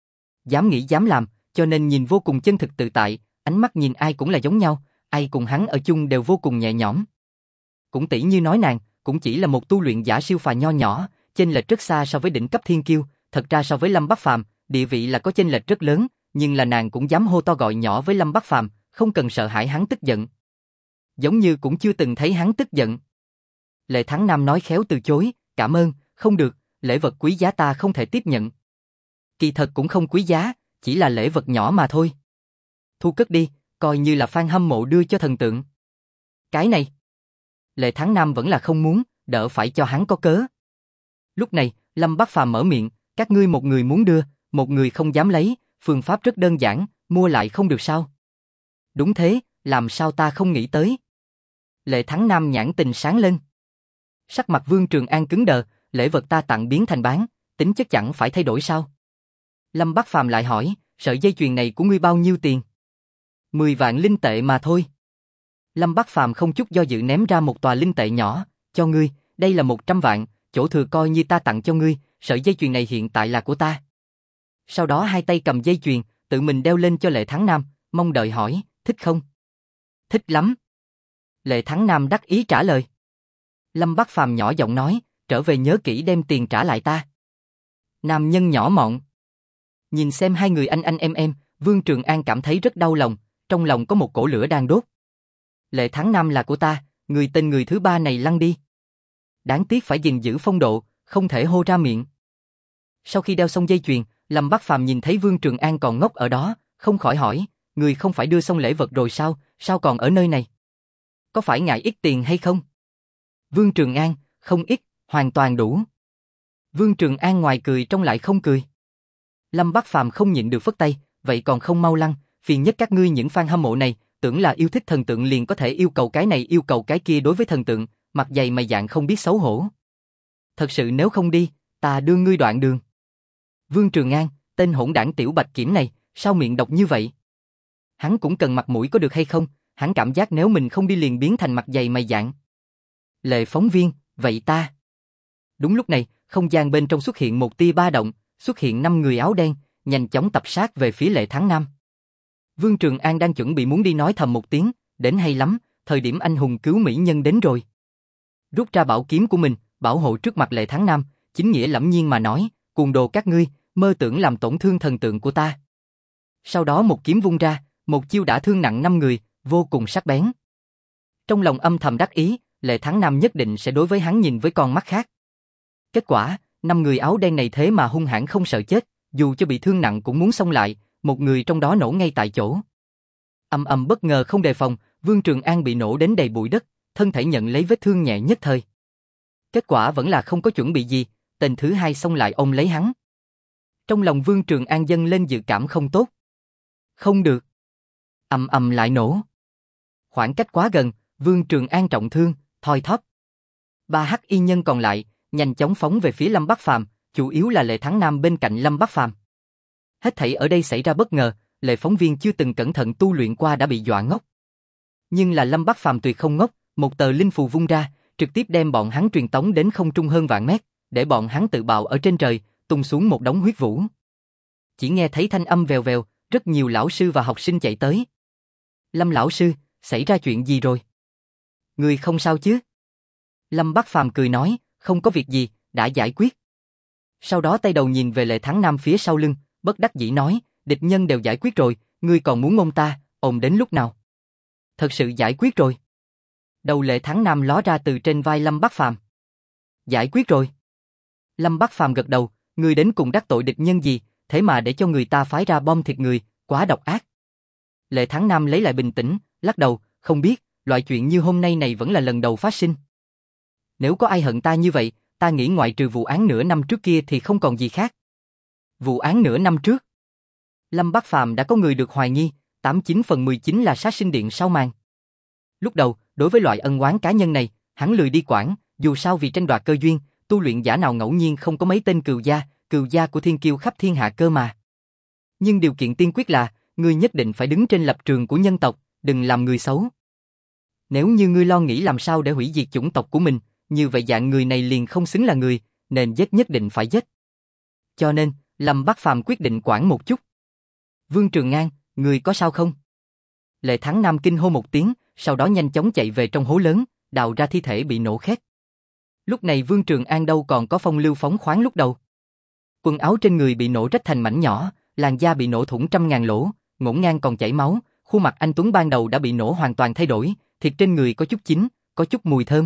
Dám nghĩ dám làm, cho nên nhìn vô cùng chân thực tự tại, ánh mắt nhìn ai cũng là giống nhau, ai cùng hắn ở chung đều vô cùng nhẹ nhõm. Cũng tỷ như nói nàng, cũng chỉ là một tu luyện giả siêu phàm nho nhỏ, chênh lệch rất xa so với đỉnh cấp thiên kiêu, thật ra so với Lâm Bắc Phàm, địa vị là có chênh lệch rất lớn, nhưng là nàng cũng dám hô to gọi nhỏ với Lâm Bắc Phàm, không cần sợ hãi hắn tức giận. Giống như cũng chưa từng thấy hắn tức giận. Lệ Thắng Nam nói khéo từ chối, cảm ơn, không được, lễ vật quý giá ta không thể tiếp nhận. Kỳ thật cũng không quý giá, chỉ là lễ vật nhỏ mà thôi. Thu cất đi, coi như là fan hâm mộ đưa cho thần tượng. Cái này, Lệ Thắng Nam vẫn là không muốn, đỡ phải cho hắn có cớ. Lúc này, Lâm Bắc Phàm mở miệng, các ngươi một người muốn đưa, một người không dám lấy, phương pháp rất đơn giản, mua lại không được sao? Đúng thế, làm sao ta không nghĩ tới? Lệ Thắng Nam nhãn tình sáng lên. Sắc mặt Vương Trường An cứng đờ, lễ vật ta tặng biến thành bán, tính chất chẳng phải thay đổi sao? Lâm Bắc Phàm lại hỏi, sợi dây chuyền này của ngươi bao nhiêu tiền? 10 vạn linh tệ mà thôi. Lâm Bắc Phàm không chút do dự ném ra một tòa linh tệ nhỏ, cho ngươi, đây là 100 vạn, chỗ thừa coi như ta tặng cho ngươi, sợi dây chuyền này hiện tại là của ta. Sau đó hai tay cầm dây chuyền, tự mình đeo lên cho Lệ Thắng Nam, mong đợi hỏi, thích không? Thích lắm. Lệ Thắng Nam đắc ý trả lời. Lâm Bắc Phàm nhỏ giọng nói, trở về nhớ kỹ đem tiền trả lại ta. Nam nhân nhỏ mọn. Nhìn xem hai người anh em, Vương Trường An cảm thấy rất đau lòng, trong lòng có một cỗ lửa đang đốt. Lệ Thắng Nam là của ta, người tên người thứ ba này lăn đi. Đáng tiếc phải gìn giữ phong độ, không thể hô ra miệng. Sau khi đeo xong dây chuyền, Lâm Bắc Phàm nhìn thấy Vương Trường An còn ngốc ở đó, không khỏi hỏi, người không phải đưa xong lễ vật rồi sao, sao còn ở nơi này? Có phải ngại ít tiền hay không? Vương Trường An, không ít, hoàn toàn đủ. Vương Trường An ngoài cười trong lại không cười. Lâm Bắc Phàm không nhịn được phất tay, vậy còn không mau lăn, phiền nhất các ngươi những fan hâm mộ này, tưởng là yêu thích thần tượng liền có thể yêu cầu cái này yêu cầu cái kia đối với thần tượng, mặt dày mày dạn không biết xấu hổ. Thật sự nếu không đi, ta đưa ngươi đoạn đường. Vương Trường An, tên hỗn đảng tiểu bạch kiểm này, sao miệng độc như vậy? Hắn cũng cần mặt mũi có được hay không, hắn cảm giác nếu mình không đi liền biến thành mặt dày mày dạn. Lệ phóng viên, vậy ta. Đúng lúc này, không gian bên trong xuất hiện một tia ba động, xuất hiện 5 người áo đen, nhanh chóng tập sát về phía Lệ Thắng Nam. Vương Trường An đang chuẩn bị muốn đi nói thầm một tiếng, đến hay lắm, thời điểm anh hùng cứu mỹ nhân đến rồi. Rút ra bảo kiếm của mình, bảo hộ trước mặt Lệ Thắng Nam, chính nghĩa lẫm nhiên mà nói, cuồng đồ các ngươi, mơ tưởng làm tổn thương thần tượng của ta. Sau đó một kiếm vung ra, một chiêu đã thương nặng 5 người, vô cùng sắc bén. Trong lòng âm thầm đắc ý, Lệ Thắng Nam nhất định sẽ đối với hắn nhìn với con mắt khác. Kết quả, 5 người áo đen này thế mà hung hãn không sợ chết, dù cho bị thương nặng cũng muốn xông lại, một người trong đó nổ ngay tại chỗ. Ầm ầm bất ngờ không đề phòng, Vương Trường An bị nổ đến đầy bụi đất, thân thể nhận lấy vết thương nhẹ nhất thời. Kết quả vẫn là không có chuẩn bị gì, tên thứ hai xông lại ôm lấy hắn. Trong lòng Vương Trường An dâng lên dự cảm không tốt. Không được. Ầm ầm lại nổ. Khoảng cách quá gần, Vương Trường An trọng thương, thoi thóp. Ba hắc y nhân còn lại, nhanh chóng phóng về phía Lâm Bắc Phàm, chủ yếu là Lệ Thắng Nam bên cạnh Lâm Bắc Phàm. Hết thảy ở đây xảy ra bất ngờ, Lệ phóng viên chưa từng cẩn thận tu luyện qua đã bị dọa ngốc. Nhưng là Lâm Bắc Phàm tuyệt không ngốc, một tờ linh phù vung ra, trực tiếp đem bọn hắn truyền tống đến không trung hơn vạn mét, để bọn hắn tự bạo ở trên trời, tung xuống một đống huyết vũ. Chỉ nghe thấy thanh âm vèo vèo, rất nhiều lão sư và học sinh chạy tới. Lâm lão sư, xảy ra chuyện gì rồi? Người không sao chứ? Lâm Bắc Phàm cười nói, không có việc gì, đã giải quyết. Sau đó tay đầu nhìn về Lệ Thắng Nam phía sau lưng, bất đắc dĩ nói, địch nhân đều giải quyết rồi, ngươi còn muốn ôm ta, ôm đến lúc nào? Thật sự giải quyết rồi. Đầu Lệ Thắng Nam ló ra từ trên vai Lâm Bắc Phàm. Giải quyết rồi. Lâm Bắc Phàm gật đầu, ngươi đến cùng đắc tội địch nhân gì, thế mà để cho người ta phái ra bom thịt người, quá độc ác. Lệ Thắng Nam lấy lại bình tĩnh, lắc đầu, không biết, loại chuyện như hôm nay này vẫn là lần đầu phát sinh. Nếu có ai hận ta như vậy, ta nghĩ ngoại trừ vụ án nửa năm trước kia thì không còn gì khác. Vụ án nửa năm trước. Lâm Bắc Phàm đã có người được hoài nghi, 89 phần 19 là sát sinh điện sau màn. Lúc đầu, đối với loại ân oán cá nhân này, hắn lười đi quản, dù sao vì tranh đoạt cơ duyên, tu luyện giả nào ngẫu nhiên không có mấy tên cừu gia của thiên kiêu khắp thiên hạ cơ mà. Nhưng điều kiện tiên quyết là, ngươi nhất định phải đứng trên lập trường của nhân tộc, đừng làm người xấu. Nếu như ngươi lo nghĩ làm sao để hủy diệt chủng tộc của mình, như vậy dạng người này liền không xứng là người, nên giết nhất định phải giết. Cho nên, Lâm Bắc Phàm quyết định quản một chút. Vương Trường An, người có sao không? Lệ Thắng Nam kinh hô một tiếng, sau đó nhanh chóng chạy về trong hố lớn, đào ra thi thể bị nổ khét. Lúc này Vương Trường An đâu còn có phong lưu phóng khoáng lúc đầu. Quần áo trên người bị nổ rách thành mảnh nhỏ, làn da bị nổ thủng trăm ngàn lỗ, ngổn ngang còn chảy máu, khuôn mặt anh tuấn ban đầu đã bị nổ hoàn toàn thay đổi, thịt trên người có chút chín, có chút mùi thơm.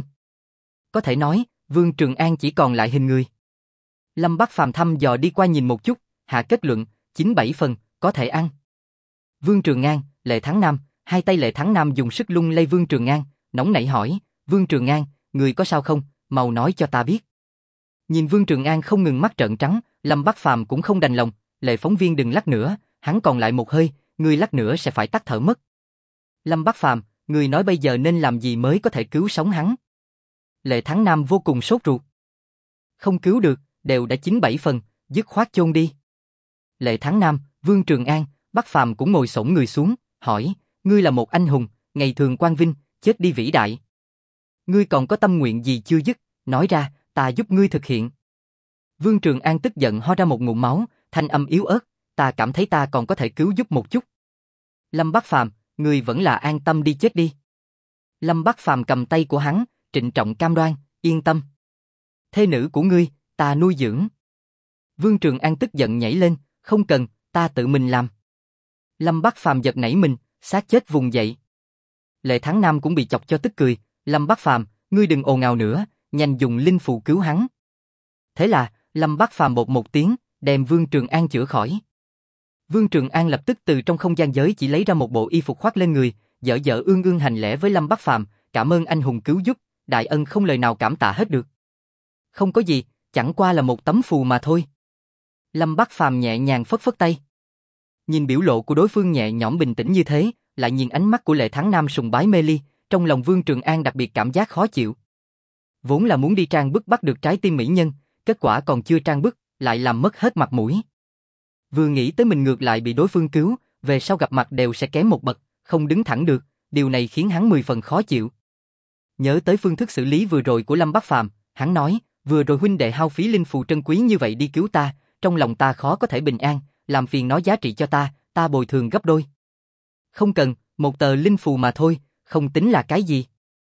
Có thể nói, Vương Trường An chỉ còn lại hình người. Lâm Bắc Phàm thăm dò đi qua nhìn một chút, hạ kết luận, 97 phần, có thể ăn. Vương Trường An, Lệ Thắng Nam, hai tay Lệ Thắng Nam dùng sức lung lay Vương Trường An, nóng nảy hỏi, Vương Trường An, người có sao không, mau nói cho ta biết. Nhìn Vương Trường An không ngừng mắt trợn trắng, Lâm Bắc Phàm cũng không đành lòng, Lệ phóng viên đừng lắc nữa, hắn còn lại một hơi, người lắc nữa sẽ phải tắt thở mất. Lâm Bắc Phàm, người nói bây giờ nên làm gì mới có thể cứu sống hắn? Lệ Thắng Nam vô cùng sốt ruột. Không cứu được, đều đã 97 phần, dứt khoát chôn đi. Lệ Thắng Nam, Vương Trường An, Bắc Phàm cũng ngồi xổm người xuống, hỏi, ngươi là một anh hùng, ngày thường quang vinh, chết đi vĩ đại. Ngươi còn có tâm nguyện gì chưa dứt, nói ra, ta giúp ngươi thực hiện. Vương Trường An tức giận ho ra một ngụm máu, thanh âm yếu ớt, ta cảm thấy ta còn có thể cứu giúp một chút. Lâm Bắc Phàm, ngươi vẫn là an tâm đi chết đi. Lâm Bắc Phàm cầm tay của hắn, trịnh trọng cam đoan, yên tâm. Thê nữ của ngươi, ta nuôi dưỡng. Vương Trường An tức giận nhảy lên, không cần, ta tự mình làm. Lâm Bắc Phàm giật nảy mình, xác chết vùng dậy. Lệ Thắng Nam cũng bị chọc cho tức cười, Lâm Bắc Phàm, ngươi đừng ồn ào nữa, nhanh dùng linh phù cứu hắn. Thế là, Lâm Bắc Phàm bột một tiếng, đem Vương Trường An chữa khỏi. Vương Trường An lập tức từ trong không gian giới chỉ lấy ra một bộ y phục khoác lên người, dở dở ương ương hành lễ với Lâm Bắc Phàm, cảm ơn anh hùng cứu giúp, đại ân không lời nào cảm tạ hết được. Không có gì, chẳng qua là một tấm phù mà thôi. Lâm Bắc Phàm nhẹ nhàng phất phất tay. Nhìn biểu lộ của đối phương nhẹ nhõm bình tĩnh như thế, lại nhìn ánh mắt của Lệ Thắng Nam sùng bái mê ly, trong lòng Vương Trường An đặc biệt cảm giác khó chịu. Vốn là muốn đi trang bức bắt được trái tim mỹ nhân, kết quả còn chưa trang bức, lại làm mất hết mặt mũi. Vừa nghĩ tới mình ngược lại bị đối phương cứu, về sau gặp mặt đều sẽ kém một bậc, không đứng thẳng được, điều này khiến hắn 10 phần khó chịu. Nhớ tới phương thức xử lý vừa rồi của Lâm Bắc Phàm, hắn nói, vừa rồi huynh đệ hao phí linh phù trân quý như vậy đi cứu ta, trong lòng ta khó có thể bình an, làm phiền nói giá trị cho ta bồi thường gấp đôi. Không cần, một tờ linh phù mà thôi, không tính là cái gì.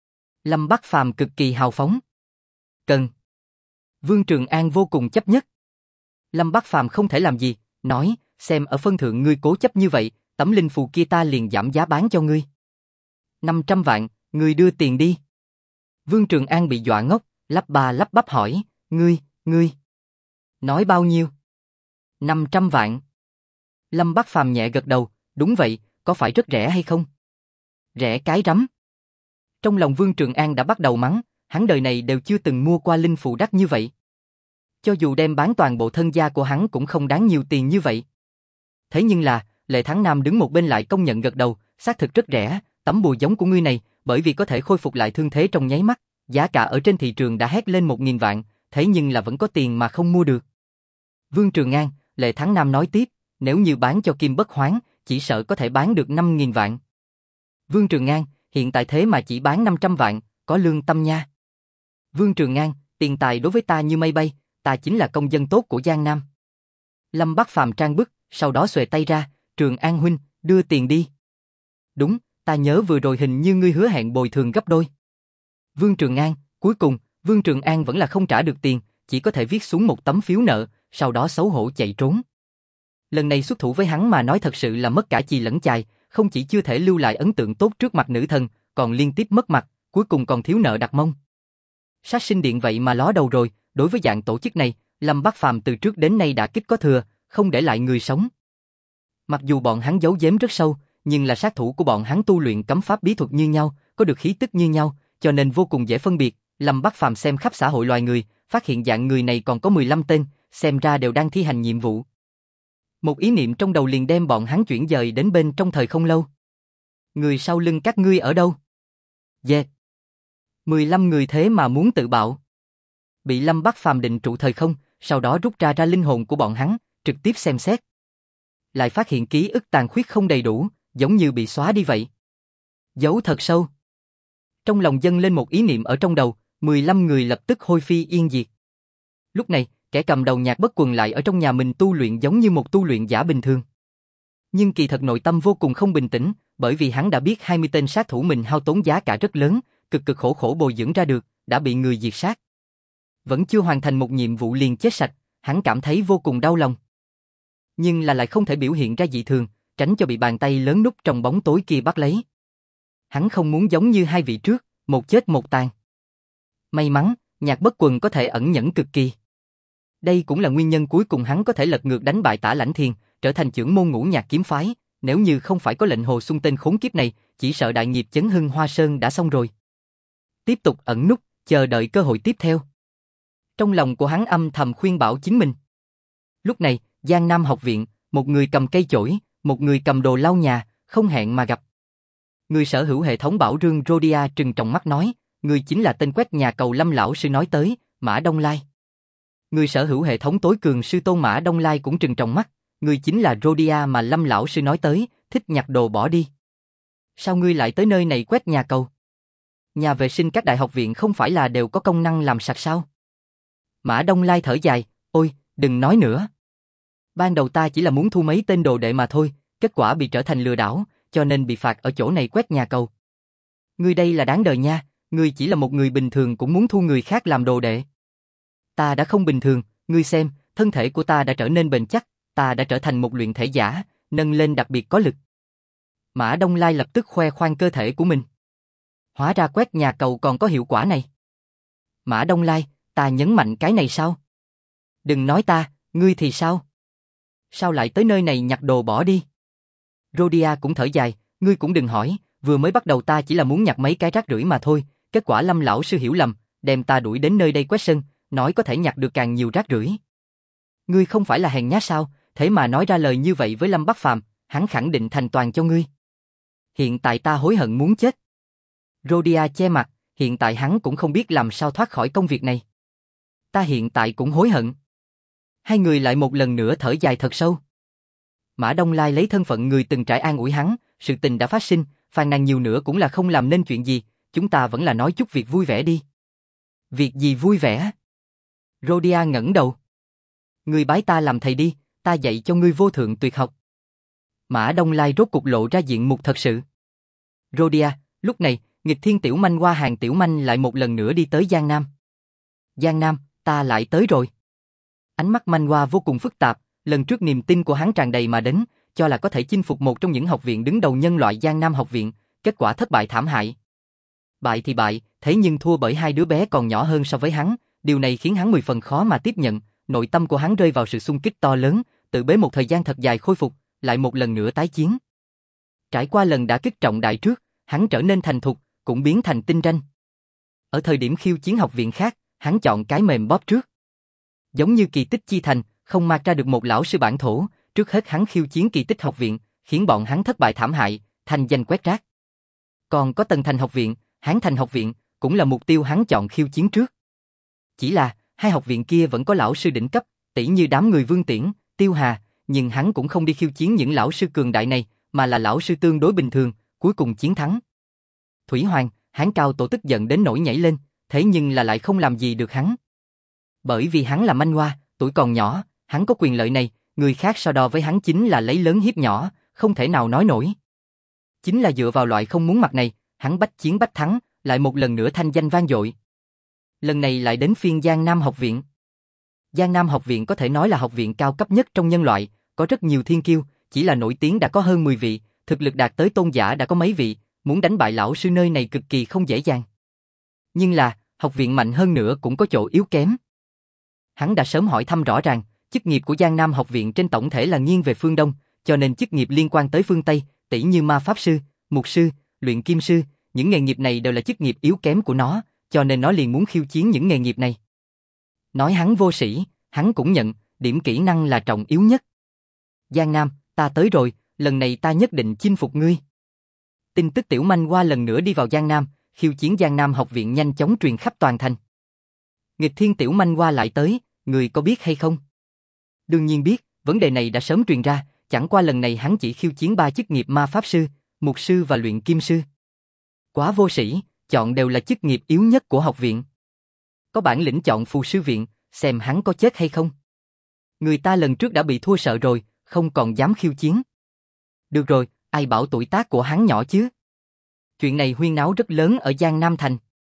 Lâm Bắc Phàm cực kỳ hào phóng. Cần. Vương Trường An vô cùng chấp nhất. Lâm Bắc Phàm không thể làm gì, nói, xem ở phân thượng ngươi cố chấp như vậy, tấm linh phù kia ta liền giảm giá bán cho ngươi. 500 vạn, ngươi đưa tiền đi. Vương Trường An bị dọa ngốc, lắp ba lắp bắp hỏi, ngươi. Nói bao nhiêu? 500 vạn. Lâm Bắc Phàm nhẹ gật đầu, đúng vậy, có phải rất rẻ hay không? Rẻ cái rắm. Trong lòng Vương Trường An đã bắt đầu mắng, hắn đời này đều chưa từng mua qua linh phù đắt như vậy. Cho dù đem bán toàn bộ thân gia của hắn cũng không đáng nhiều tiền như vậy. Thế nhưng là, Lệ Thắng Nam đứng một bên lại công nhận gật đầu, xác thực rất rẻ, tấm bùa giống của ngươi này, bởi vì có thể khôi phục lại thương thế trong nháy mắt, giá cả ở trên thị trường đã hét lên 1.000 vạn, thế nhưng là vẫn có tiền mà không mua được. Vương Trường An, Lệ Thắng Nam nói tiếp, nếu như bán cho Kim Bất Hoán, chỉ sợ có thể bán được 5.000 vạn. Vương Trường An, hiện tại thế mà chỉ bán 500 vạn, có lương tâm nha. Vương Trường An, tiền tài đối với ta như mây bay, ta chính là công dân tốt của Giang Nam. Lâm Bắc Phàm trang bức, sau đó xuề tay ra, Trường An huynh, đưa tiền đi. Đúng, ta nhớ vừa rồi hình như ngươi hứa hẹn bồi thường gấp đôi. Vương Trường An, cuối cùng, Vương Trường An vẫn là không trả được tiền, chỉ có thể viết xuống một tấm phiếu nợ, sau đó xấu hổ chạy trốn. Lần này xuất thủ với hắn mà nói thật sự là mất cả chì lẫn chài, không chỉ chưa thể lưu lại ấn tượng tốt trước mặt nữ thần, còn liên tiếp mất mặt, cuối cùng còn thiếu nợ đặt mông. Sát sinh điện vậy mà ló đầu rồi, đối với dạng tổ chức này, Lâm Bắc Phàm từ trước đến nay đã kích có thừa, không để lại người sống. Mặc dù bọn hắn giấu giếm rất sâu, nhưng là sát thủ của bọn hắn tu luyện cấm pháp bí thuật như nhau, có được khí tức như nhau, cho nên vô cùng dễ phân biệt. Lâm Bắc Phàm xem khắp xã hội loài người, phát hiện dạng người này còn có 15 tên, xem ra đều đang thi hành nhiệm vụ. Một ý niệm trong đầu liền đem bọn hắn chuyển dời đến bên trong thời không lâu. Người sau lưng các ngươi ở đâu? Yeah. 15 người thế mà muốn tự bạo. Bị Lâm Bắc Phàm định trụ thời không, sau đó rút ra linh hồn của bọn hắn, trực tiếp xem xét. Lại phát hiện ký ức tàn khuyết không đầy đủ, giống như bị xóa đi vậy. Giấu thật sâu. Trong lòng dâng lên một ý niệm ở trong đầu, 15 người lập tức hôi phi yên diệt. Lúc này, kẻ cầm đầu Nhạc Bất Quần lại ở trong nhà mình tu luyện giống như một tu luyện giả bình thường. Nhưng kỳ thật nội tâm vô cùng không bình tĩnh, bởi vì hắn đã biết 20 tên sát thủ mình hao tốn giá cả rất lớn, cực khổ khổ bồi dưỡng ra được, đã bị người diệt sát. Vẫn chưa hoàn thành một nhiệm vụ liền chết sạch, hắn cảm thấy vô cùng đau lòng. Nhưng là lại không thể biểu hiện ra dị thường, tránh cho bị bàn tay lớn núp trong bóng tối kia bắt lấy. Hắn không muốn giống như hai vị trước, một chết một tàn. May mắn, Nhạc Bất Quần có thể ẩn nhẫn cực kỳ. Đây cũng là nguyên nhân cuối cùng hắn có thể lật ngược đánh bại Tả Lãnh Thiền, trở thành trưởng môn Ngũ Nhạc kiếm phái, nếu như không phải có lệnh Hồ Xuân tên khốn kiếp này, chỉ sợ đại nghiệp chấn hưng Hoa Sơn đã xong rồi. Tiếp tục ẩn núp, chờ đợi cơ hội tiếp theo. Trong lòng của hắn âm thầm khuyên bảo chính mình. Lúc này, Giang Nam học viện, một người cầm cây chổi, một người cầm đồ lau nhà, không hẹn mà gặp. Người sở hữu hệ thống bảo rương Rhodia trừng tròng mắt nói, người chính là tên quét nhà cầu Lâm lão sư nói tới, Mã Đông Lai. Người sở hữu hệ thống tối cường sư tôn Mã Đông Lai cũng trừng tròng mắt, người chính là Rhodia mà Lâm lão sư nói tới, thích nhặt đồ bỏ đi. Sao ngươi lại tới nơi này quét nhà cầu? Nhà vệ sinh các đại học viện không phải là đều có công năng làm sạch sao? Mã Đông Lai thở dài, ôi, đừng nói nữa. Ban đầu ta chỉ là muốn thu mấy tên đồ đệ mà thôi, kết quả bị trở thành lừa đảo, cho nên bị phạt ở chỗ này quét nhà cầu. Ngươi đây là đáng đời nha, ngươi chỉ là một người bình thường cũng muốn thu người khác làm đồ đệ. Ta đã không bình thường, ngươi xem, thân thể của ta đã trở nên bền chắc, ta đã trở thành một luyện thể giả, nâng lên đặc biệt có lực. Mã Đông Lai lập tức khoe khoang cơ thể của mình. Hóa ra quét nhà cầu còn có hiệu quả này. Mã Đông Lai, ta nhấn mạnh cái này sao? Đừng nói ta, ngươi thì sao? Sao lại tới nơi này nhặt đồ bỏ đi? Rhodia cũng thở dài, ngươi cũng đừng hỏi, vừa mới bắt đầu ta chỉ là muốn nhặt mấy cái rác rưởi mà thôi, kết quả Lâm lão sư hiểu lầm, đem ta đuổi đến nơi đây quét sân, nói có thể nhặt được càng nhiều rác rưởi. Ngươi không phải là hèn nhát sao, thế mà nói ra lời như vậy với Lâm Bắc Phàm, hắn khẳng định thành toàn cho ngươi. Hiện tại ta hối hận muốn chết. Rhodia che mặt, hiện tại hắn cũng không biết làm sao thoát khỏi công việc này. Ta hiện tại cũng hối hận. Hai người lại một lần nữa thở dài thật sâu. Mã Đông Lai lấy thân phận người từng trải an ủi hắn, sự tình đã phát sinh, phàn nàn nhiều nữa cũng là không làm nên chuyện gì, chúng ta vẫn là nói chút việc vui vẻ đi. Việc gì vui vẻ? Rhodia ngẩng đầu. Ngươi bái ta làm thầy đi, ta dạy cho ngươi vô thượng tuyệt học. Mã Đông Lai rốt cục lộ ra diện mục thật sự. Rhodia, lúc này, nghịch thiên tiểu manh qua hàng tiểu manh lại một lần nữa đi tới Giang Nam. Giang Nam, ta lại tới rồi. Ánh mắt manh qua vô cùng phức tạp, lần trước niềm tin của hắn tràn đầy mà đến, cho là có thể chinh phục một trong những học viện đứng đầu nhân loại Giang Nam học viện, kết quả thất bại thảm hại. Bại thì bại, thế nhưng thua bởi hai đứa bé còn nhỏ hơn so với hắn, điều này khiến hắn 10 phần khó mà tiếp nhận, nội tâm của hắn rơi vào sự xung kích to lớn, tự bế một thời gian thật dài khôi phục, lại một lần nữa tái chiến. Trải qua lần đả kích trọng đại trước, hắn trở nên thành thục, cũng biến thành tinh ranh. Ở thời điểm khiêu chiến học viện khác, hắn chọn cái mềm bóp trước. Giống như kỳ tích chi thành, không mạc ra được một lão sư bản thổ, trước hết hắn khiêu chiến kỳ tích học viện, khiến bọn hắn thất bại thảm hại, thành danh quét rác. Còn có Tần Thành học viện, Hán Thành học viện, cũng là mục tiêu hắn chọn khiêu chiến trước. Chỉ là, hai học viện kia vẫn có lão sư đỉnh cấp, tỷ như đám người Vương Tiễn, Tiêu Hà, nhưng hắn cũng không đi khiêu chiến những lão sư cường đại này, mà là lão sư tương đối bình thường, cuối cùng chiến thắng. Thủy Hoàng, Hán Cao Tổ tức giận đến nỗi nhảy lên, thế nhưng là lại không làm gì được hắn. Bởi vì hắn là manh hoa, tuổi còn nhỏ, hắn có quyền lợi này, người khác so đo với hắn chính là lấy lớn hiếp nhỏ, không thể nào nói nổi. Chính là dựa vào loại không muốn mặt này, hắn bách chiến bách thắng, lại một lần nữa thanh danh vang dội. Lần này lại đến phiên Giang Nam học viện. Giang Nam học viện có thể nói là học viện cao cấp nhất trong nhân loại, có rất nhiều thiên kiêu, chỉ là nổi tiếng đã có hơn 10 vị, thực lực đạt tới tôn giả đã có mấy vị, muốn đánh bại lão sư nơi này cực kỳ không dễ dàng. Nhưng là, học viện mạnh hơn nữa cũng có chỗ yếu kém. Hắn đã sớm hỏi thăm rõ ràng, chức nghiệp của Giang Nam học viện trên tổng thể là nghiêng về phương Đông, cho nên chức nghiệp liên quan tới phương Tây, tỷ như ma pháp sư, mục sư, luyện kim sư, những nghề nghiệp này đều là chức nghiệp yếu kém của nó, cho nên nó liền muốn khiêu chiến những nghề nghiệp này. Nói hắn vô sĩ, hắn cũng nhận, điểm kỹ năng là trọng yếu nhất. Giang Nam, ta tới rồi, lần này ta nhất định chinh phục ngươi. Tin tức Tiểu Manh Hoa lần nữa đi vào Giang Nam, khiêu chiến Giang Nam học viện nhanh chóng truyền khắp toàn thành. Nghịch thiên Tiểu Manh Hoa lại tới, người có biết hay không? Đương nhiên biết, vấn đề này đã sớm truyền ra, chẳng qua lần này hắn chỉ khiêu chiến 3 chức nghiệp ma pháp sư, mục sư và luyện kim sư. Quá vô sĩ, chọn đều là chức nghiệp yếu nhất của học viện. Có bản lĩnh chọn phù sư viện, xem hắn có chết hay không. Người ta lần trước đã bị thua sợ rồi, không còn dám khiêu chiến. Được rồi, ai bảo tuổi tác của hắn nhỏ chứ? Chuyện này huyên náo rất lớn ở Giang Nam Thành.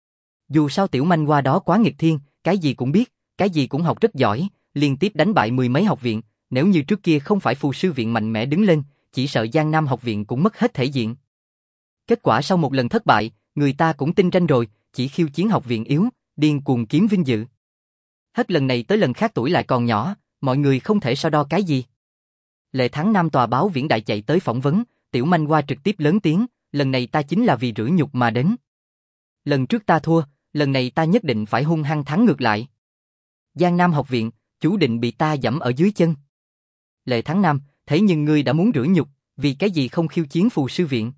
Dù sao Tiểu Manh Hoa đó quá nghịch thiên, cái gì cũng biết, cái gì cũng học rất giỏi, liên tiếp đánh bại 10 mấy học viện, nếu như trước kia không phải phù sư viện mạnh mẽ đứng lên, chỉ sợ Giang Nam học viện cũng mất hết thể diện. Kết quả sau một lần thất bại, người ta cũng tinh tranh rồi, chỉ khiêu chiến học viện yếu, điên cuồng kiếm vinh dự. Hết lần này tới lần khác tuổi lại còn nhỏ, mọi người không thể so đo cái gì. Lệ Thắng Nam tòa báo Viễn Đại chạy tới phỏng vấn, Tiểu Manh Hoa trực tiếp lớn tiếng, lần này ta chính là vì rửa nhục mà đến. Lần trước ta thua, lần này ta nhất định phải hung hăng thắng ngược lại. Giang Nam học viện, chú định bị ta giẫm ở dưới chân. Lệ Thắng Nam, thế nhưng ngươi đã muốn rửa nhục, vì cái gì không khiêu chiến phù sư viện?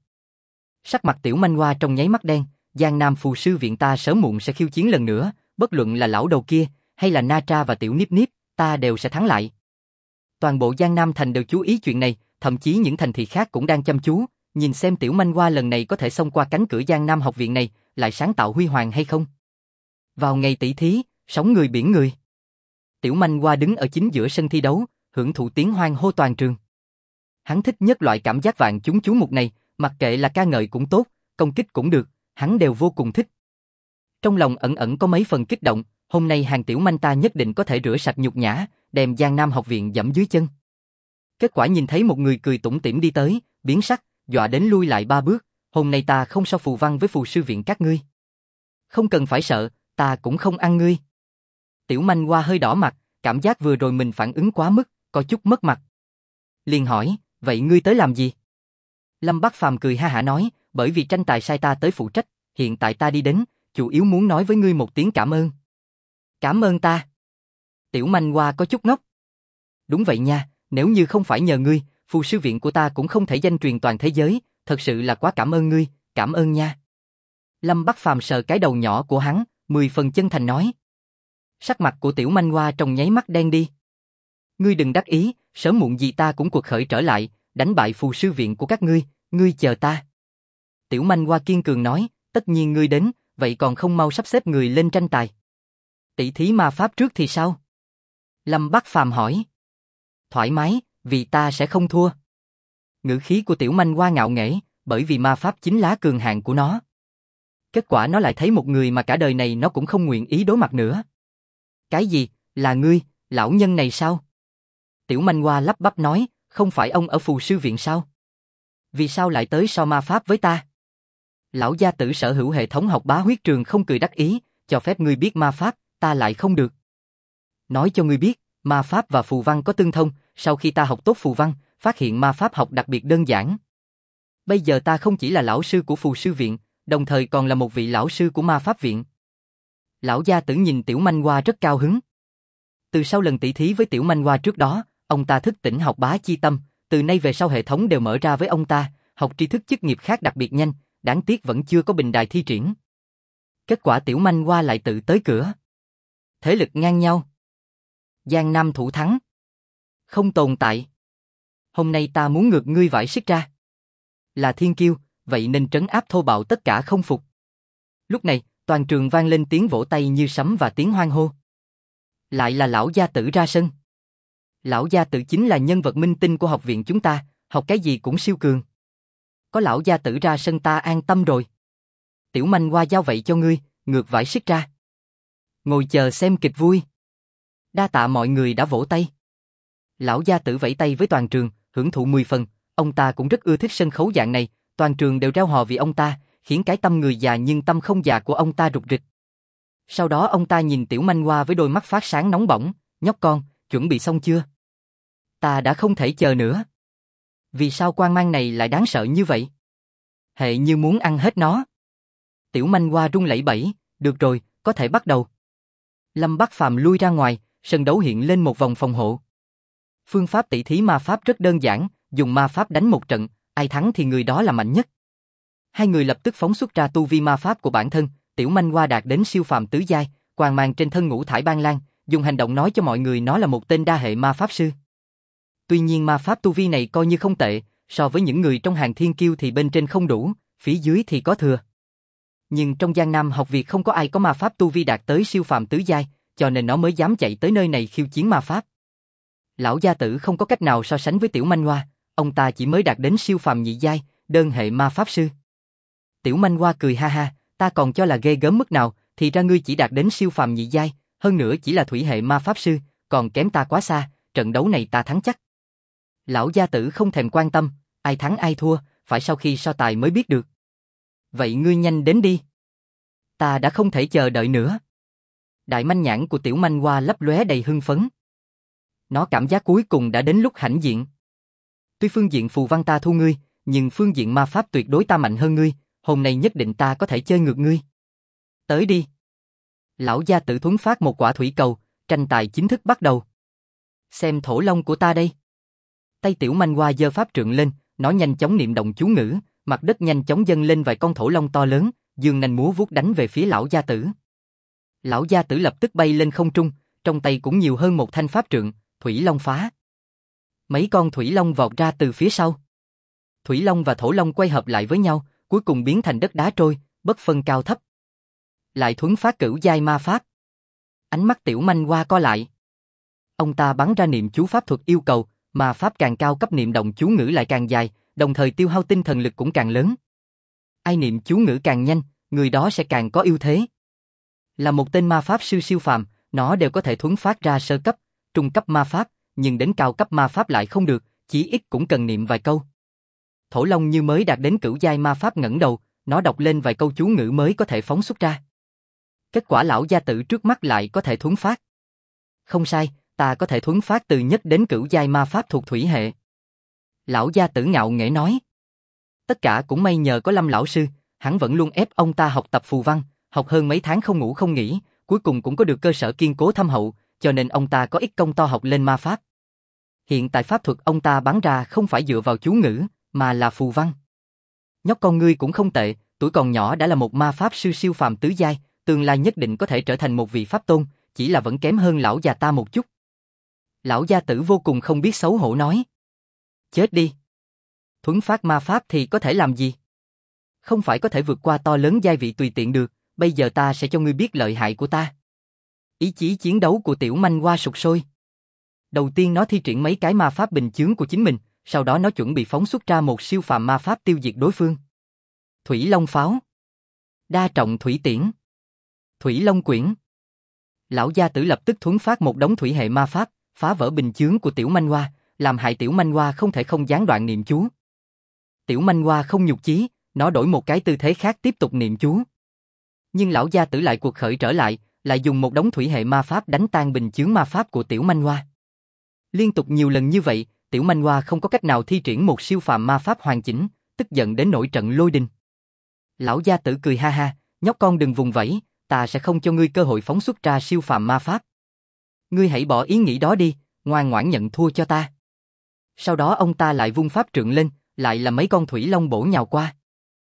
Sắc mặt Tiểu Manh Hoa trong nháy mắt đen, Giang Nam phù sư viện ta sớm muộn sẽ khiêu chiến lần nữa, bất luận là lão đầu kia, hay là Na Tra và Tiểu Niếp Niếp, ta đều sẽ thắng lại. Toàn bộ Giang Nam thành đều chú ý chuyện này, thậm chí những thành thị khác cũng đang chăm chú, nhìn xem Tiểu Manh Hoa lần này có thể xông qua cánh cửa Giang Nam học viện này, lại sáng tạo huy hoàng hay không. Vào ngày tỷ thí, sóng người biển người. Tiểu Manh Hoa đứng ở chính giữa sân thi đấu, hưởng thụ tiếng hoan hô toàn trường. Hắn thích nhất loại cảm giác vạn chúng chú mục này, mặc kệ là ca ngợi cũng tốt, công kích cũng được, hắn đều vô cùng thích. Trong lòng ẩn ẩn có mấy phần kích động, hôm nay hàng Tiểu Manh ta nhất định có thể rửa sạch nhục nhã, đem Giang Nam học viện dẫm dưới chân. Kết quả nhìn thấy một người cười tủm tỉm đi tới, biến sắc, dọa đến lui lại 3 bước, hôm nay ta không so phù văn với phù sư viện các ngươi. Không cần phải sợ, ta cũng không ăn ngươi. Tiểu Manh Hoa hơi đỏ mặt, cảm giác vừa rồi mình phản ứng quá mức, có chút mất mặt. Liền hỏi, vậy ngươi tới làm gì? Lâm Bắc Phàm cười ha hả nói, bởi vì tranh tài sai ta tới phụ trách, hiện tại ta đi đến, chủ yếu muốn nói với ngươi một tiếng cảm ơn. Cảm ơn ta? Tiểu Manh Hoa có chút ngốc. Đúng vậy nha, nếu như không phải nhờ ngươi, phù sư viện của ta cũng không thể danh truyền toàn thế giới, thật sự là quá cảm ơn ngươi, cảm ơn nha. Lâm Bắc Phàm sờ cái đầu nhỏ của hắn, 10 phần chân thành nói. Sắc mặt của Tiểu Manh Hoa trong nháy mắt đen đi. Ngươi đừng đắc ý, sớm muộn gì ta cũng cuộc khởi trở lại, đánh bại phù sư viện của các ngươi chờ ta. Tiểu Manh Hoa kiên cường nói, tất nhiên ngươi đến, vậy còn không mau sắp xếp người lên tranh tài. Tỷ thí ma pháp trước thì sao? Lâm Bắc Phàm hỏi. Thoải mái, vì ta sẽ không thua. Ngữ khí của Tiểu Manh Hoa ngạo nghễ, bởi vì ma pháp chính lá cường hạng của nó. Kết quả nó lại thấy một người mà cả đời này nó cũng không nguyện ý đối mặt nữa. Cái gì, là ngươi, lão nhân này sao? Tiểu Manh Hoa lắp bắp nói, không phải ông ở phù sư viện sao? Vì sao lại tới so ma pháp với ta? Lão gia tử sở hữu hệ thống học bá huyết trường không cười đắc ý, cho phép ngươi biết ma pháp, ta lại không được. Nói cho ngươi biết, ma pháp và phù văn có tương thông, sau khi ta học tốt phù văn, phát hiện ma pháp học đặc biệt đơn giản. Bây giờ ta không chỉ là lão sư của phù sư viện, đồng thời còn là một vị lão sư của ma pháp viện. Lão gia tử nhìn Tiểu Manh Hoa rất cao hứng. Từ sau lần tỷ thí với Tiểu Manh Hoa trước đó, ông ta thức tỉnh học bá chi tâm, từ nay về sau hệ thống đều mở ra với ông ta, học tri thức chức nghiệp khác đặc biệt nhanh, đáng tiếc vẫn chưa có bình đài thi triển. Kết quả Tiểu Manh Hoa lại tự tới cửa. Thế lực ngang nhau. Giang Nam thủ thắng. Không tồn tại. Hôm nay ta muốn ngược ngươi vải xích ra. Là thiên kiêu, vậy nên trấn áp thô bạo tất cả không phục. Lúc này, toàn trường vang lên tiếng vỗ tay như sấm và tiếng hoan hô. Lại là lão gia tử ra sân. Lão gia tử chính là nhân vật minh tinh của học viện chúng ta, học cái gì cũng siêu cường. Có lão gia tử ra sân ta an tâm rồi. Tiểu Manh Hoa giao vậy cho ngươi, ngược vải xích ra. Ngồi chờ xem kịch vui. Đa tạ mọi người đã vỗ tay. Lão gia tử vẫy tay với toàn trường, hưởng thụ 10 phần, ông ta cũng rất ưa thích sân khấu dạng này, toàn trường đều reo hò vì ông ta, khiến cái tâm người già nhưng tâm không già của ông ta rục rịch. Sau đó ông ta nhìn Tiểu Manh Hoa với đôi mắt phát sáng nóng bỏng, nhóc con, chuẩn bị xong chưa? Ta đã không thể chờ nữa. Vì sao quang mang này lại đáng sợ như vậy? Hệ như muốn ăn hết nó. Tiểu Manh Hoa run lẩy bẩy, được rồi, có thể bắt đầu. Lâm Bắc Phàm lui ra ngoài, sân đấu hiện lên một vòng phòng hộ. Phương pháp tỷ thí ma pháp rất đơn giản, dùng ma pháp đánh một trận, ai thắng thì người đó là mạnh nhất. Hai người lập tức phóng xuất ra tu vi ma pháp của bản thân, Tiểu Manh Hoa đạt đến siêu phàm tứ giai, quang mang trên thân ngũ thải ban lan, dùng hành động nói cho mọi người nó là một tên đa hệ ma pháp sư. Tuy nhiên ma pháp tu vi này coi như không tệ, so với những người trong hàng thiên kiêu thì bên trên không đủ, phía dưới thì có thừa. Nhưng trong Giang Nam học viện không có ai có ma pháp tu vi đạt tới siêu phàm tứ giai, cho nên nó mới dám chạy tới nơi này khiêu chiến ma pháp. Lão gia tử không có cách nào so sánh với Tiểu Manh Hoa, ông ta chỉ mới đạt đến siêu phàm nhị giai, đơn hệ ma pháp sư. Tiểu Manh Hoa cười ha ha, ta còn cho là ghê gớm mức nào, thì ra ngươi chỉ đạt đến siêu phàm nhị giai, hơn nữa chỉ là thủy hệ ma pháp sư, còn kém ta quá xa, trận đấu này ta thắng chắc. Lão gia tử không thèm quan tâm, ai thắng ai thua, phải sau khi so tài mới biết được. Vậy ngươi nhanh đến đi. Ta đã không thể chờ đợi nữa. Đại manh nhãn của Tiểu Manh Hoa lấp lóe đầy hưng phấn. Nó cảm giác cuối cùng đã đến lúc hãnh diện. Tuy phương diện phù văn ta thu ngươi, nhưng phương diện ma pháp tuyệt đối ta mạnh hơn ngươi, hôm nay nhất định ta có thể chơi ngược ngươi. Tới đi. Lão gia tử thuấn phát một quả thủy cầu, tranh tài chính thức bắt đầu. Xem thổ long của ta đây. Tay Tiểu Manh Hoa giơ pháp trượng lên, nó nhanh chóng niệm động chú ngữ, mặt đất nhanh chóng dâng lên vài con thổ long to lớn, dương nanh múa vuốt đánh về phía lão gia tử. Lão gia tử lập tức bay lên không trung, trong tay cũng nhiều hơn một thanh pháp trượng, thủy long phá. Mấy con thủy long vọt ra từ phía sau. Thủy long và thổ long quay hợp lại với nhau, cuối cùng biến thành đất đá trôi, bất phân cao thấp. Lại thuấn phát cửu giai ma pháp. Ánh mắt Tiểu Manh Hoa co lại. Ông ta bắn ra niệm chú pháp thuật yêu cầu, ma pháp càng cao cấp niệm động chú ngữ lại càng dài, đồng thời tiêu hao tinh thần lực cũng càng lớn. Ai niệm chú ngữ càng nhanh, người đó sẽ càng có ưu thế. Là một tên ma pháp sư siêu phàm, nó đều có thể thuấn phát ra sơ cấp, trung cấp ma pháp, nhưng đến cao cấp ma pháp lại không được, chỉ ít cũng cần niệm vài câu. Thổ long như mới đạt đến cửu giai ma pháp ngẩng đầu, nó đọc lên vài câu chú ngữ mới có thể phóng xuất ra. Kết quả lão gia tử trước mắt lại có thể thuấn phát. Không sai, ta có thể thuấn phát từ nhất đến cửu giai ma pháp thuộc thủy hệ. Lão gia tử ngạo nghễ nói. Tất cả cũng may nhờ có Lâm lão sư, hắn vẫn luôn ép ông ta học tập phù văn, học hơn mấy tháng không ngủ không nghỉ, cuối cùng cũng có được cơ sở kiên cố thâm hậu, cho nên ông ta có ít công to học lên ma pháp. Hiện tại pháp thuật ông ta bắn ra không phải dựa vào chú ngữ, mà là phù văn. Nhóc con ngươi cũng không tệ, tuổi còn nhỏ đã là một ma pháp sư siêu phàm tứ giai, tương lai nhất định có thể trở thành một vị pháp tôn, chỉ là vẫn kém hơn lão già ta một chút. Lão gia tử vô cùng không biết xấu hổ nói. Chết đi. Thuấn phát ma pháp thì có thể làm gì? Không phải có thể vượt qua to lớn giai vị tùy tiện được, bây giờ ta sẽ cho ngươi biết lợi hại của ta. Ý chí chiến đấu của Tiểu Manh Hoa sục sôi. Đầu tiên nó thi triển mấy cái ma pháp bình chướng của chính mình, sau đó nó chuẩn bị phóng xuất ra một siêu phàm ma pháp tiêu diệt đối phương. Thủy Long pháo. Đa trọng thủy tiễn. Thủy Long quyển. Lão gia tử lập tức thuấn phát một đống thủy hệ ma pháp, phá vỡ bình chướng của Tiểu Manh Hoa, làm hại Tiểu Manh Hoa không thể không gián đoạn niệm chú. Tiểu Manh Hoa không nhục chí, nó đổi một cái tư thế khác tiếp tục niệm chú. Nhưng lão gia tử lại cuộc khởi trở lại, lại dùng một đống thủy hệ ma pháp đánh tan bình chướng ma pháp của Tiểu Manh Hoa. Liên tục nhiều lần như vậy, Tiểu Manh Hoa không có cách nào thi triển một siêu phàm ma pháp hoàn chỉnh, tức giận đến nổi trận lôi đình. Lão gia tử cười ha ha, nhóc con đừng vùng vẫy, ta sẽ không cho ngươi cơ hội phóng xuất ra siêu phàm ma pháp. Ngươi hãy bỏ ý nghĩ đó đi, ngoan ngoãn nhận thua cho ta. Sau đó ông ta lại vung pháp trượng lên, lại là mấy con thủy long bổ nhào qua.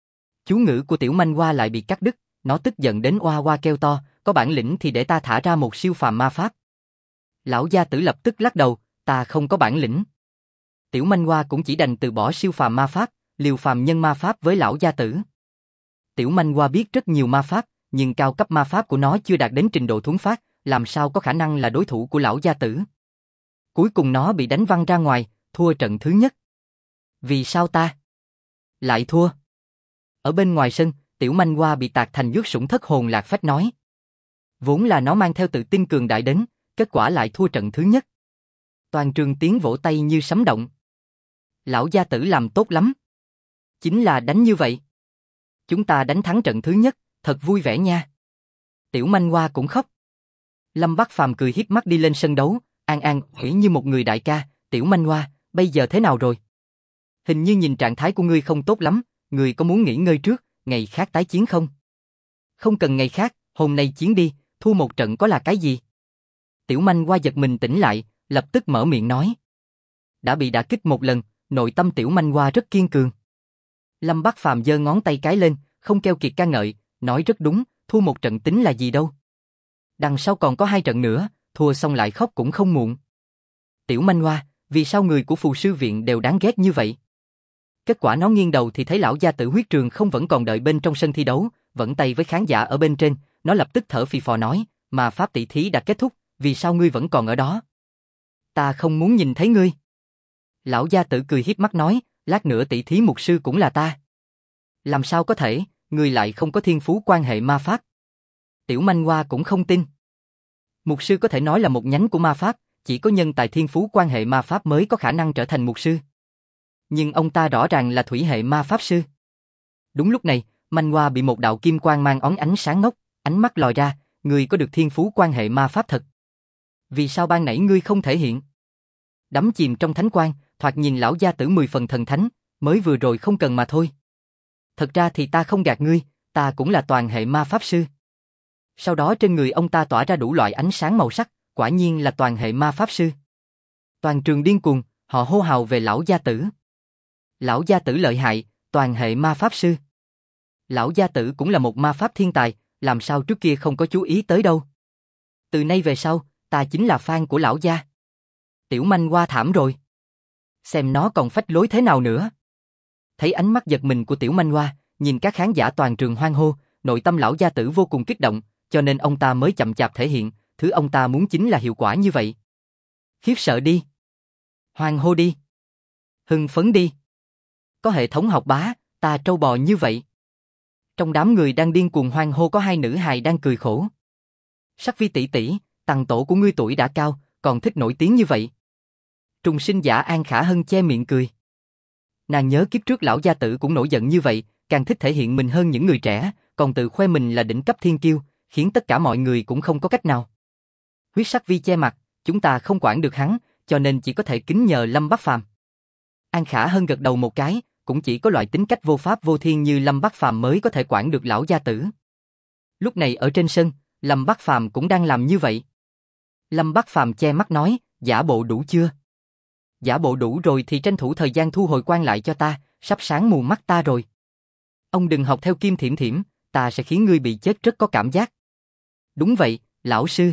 Chú ngữ của tiểu manh hoa lại bị cắt đứt, nó tức giận đến oa oa kêu to, có bản lĩnh thì để ta thả ra một siêu phàm ma pháp. Lão gia tử lập tức lắc đầu, ta không có bản lĩnh. Tiểu manh hoa cũng chỉ đành từ bỏ siêu phàm ma pháp, liều phàm nhân ma pháp với lão gia tử. Tiểu manh hoa biết rất nhiều ma pháp, nhưng cao cấp ma pháp của nó chưa đạt đến trình độ thuấn phát, làm sao có khả năng là đối thủ của lão gia tử. Cuối cùng nó bị đánh văng ra ngoài, thua trận thứ nhất. Vì sao ta lại thua? Ở bên ngoài sân, tiểu manh hoa bị tạc thành dước sủng thất hồn lạc phách nói. Vốn là nó mang theo tự tin cường đại đến, kết quả lại thua trận thứ nhất. Toàn trường tiếng vỗ tay như sấm động. Lão gia tử làm tốt lắm. Chính là đánh như vậy. Chúng ta đánh thắng trận thứ nhất, thật vui vẻ nha. Tiểu manh hoa cũng khóc. Lâm Bắc Phàm cười hiếp mắt đi lên sân đấu, an ủi như một người đại ca, tiểu manh hoa, bây giờ thế nào rồi? Hình như nhìn trạng thái của ngươi không tốt lắm, ngươi có muốn nghỉ ngơi trước, ngày khác tái chiến không? Không cần ngày khác, hôm nay chiến đi, thua một trận có là cái gì? Tiểu manh hoa giật mình tỉnh lại, lập tức mở miệng nói. Đã bị đả kích một lần, nội tâm tiểu manh hoa rất kiên cường. Lâm Bắc Phàm giơ ngón tay cái lên, không keo kiệt ca ngợi, nói rất đúng, thua một trận tính là gì đâu. Đằng sau còn có 2 trận nữa, thua xong lại khóc cũng không muộn. Tiểu manh hoa, vì sao người của phù sư viện đều đáng ghét như vậy? Kết quả nó nghiêng đầu thì thấy lão gia tử huyết trường không vẫn còn đợi bên trong sân thi đấu, vẫn tay với khán giả ở bên trên, nó lập tức thở phì phò nói, mà pháp tỷ thí đã kết thúc, vì sao ngươi vẫn còn ở đó? Ta không muốn nhìn thấy ngươi. Lão gia tử cười hiếp mắt nói, lát nữa tỷ thí mục sư cũng là ta. Làm sao có thể, ngươi lại không có thiên phú quan hệ ma pháp? Tiểu manh hoa cũng không tin. Mục sư có thể nói là một nhánh của ma pháp, chỉ có nhân tài thiên phú quan hệ ma pháp mới có khả năng trở thành mục sư. Nhưng ông ta rõ ràng là thủy hệ ma pháp sư. Đúng lúc này, manh hoa bị một đạo kim quang mang óng ánh sáng ngốc, ánh mắt lòi ra, ngươi có được thiên phú quan hệ ma pháp thật. Vì sao ban nãy ngươi không thể hiện? Đắm chìm trong thánh quang, thoạt nhìn lão gia tử 10 phần thần thánh, mới vừa rồi không cần mà thôi. Thật ra thì ta không gạt ngươi, ta cũng là toàn hệ ma pháp sư. Sau đó trên người ông ta tỏa ra đủ loại ánh sáng màu sắc, quả nhiên là toàn hệ ma pháp sư. Toàn trường điên cuồng, họ hô hào về lão gia tử. Lão gia tử lợi hại, toàn hệ ma pháp sư. Lão gia tử cũng là một ma pháp thiên tài, làm sao trước kia không có chú ý tới đâu. Từ nay về sau, ta chính là fan của lão gia. Tiểu manh hoa thảm rồi. Xem nó còn phách lối thế nào nữa. Thấy ánh mắt giật mình của tiểu manh hoa, nhìn các khán giả toàn trường hoan hô, nội tâm lão gia tử vô cùng kích động, cho nên ông ta mới chậm chạp thể hiện, thứ ông ta muốn chính là hiệu quả như vậy. Khiếp sợ đi. Hoan hô đi. Hưng phấn đi. Có hệ thống học bá, ta trâu bò như vậy. Trong đám người đang điên cuồng hoan hô có 2 nữ hài đang cười khổ. Sắc Vi tỷ tỷ, tằng tổ của ngươi tuổi đã cao, còn thích nổi tiếng như vậy. Trùng sinh giả An Khả Hân che miệng cười. Nàng nhớ kiếp trước lão gia tử cũng nổi giận như vậy, càng thích thể hiện mình hơn những người trẻ, còn tự khoe mình là đỉnh cấp thiên kiêu, khiến tất cả mọi người cũng không có cách nào. Huyết Sắc Vi che mặt, chúng ta không quản được hắn, cho nên chỉ có thể kính nhờ Lâm Bắc Phàm. An Khả Hân gật đầu một cái, cũng chỉ có loại tính cách vô pháp vô thiên như Lâm Bắc Phàm mới có thể quản được lão gia tử. Lúc này ở trên sân, Lâm Bắc Phàm cũng đang làm như vậy. Lâm Bắc Phàm che mắt nói, giả bộ đủ chưa? Giả bộ đủ rồi thì tranh thủ thời gian thu hồi quan lại cho ta, sắp sáng mù mắt ta rồi. Ông đừng học theo Kim Thiểm Thiểm, ta sẽ khiến ngươi bị chết rất có cảm giác. Đúng vậy, lão sư.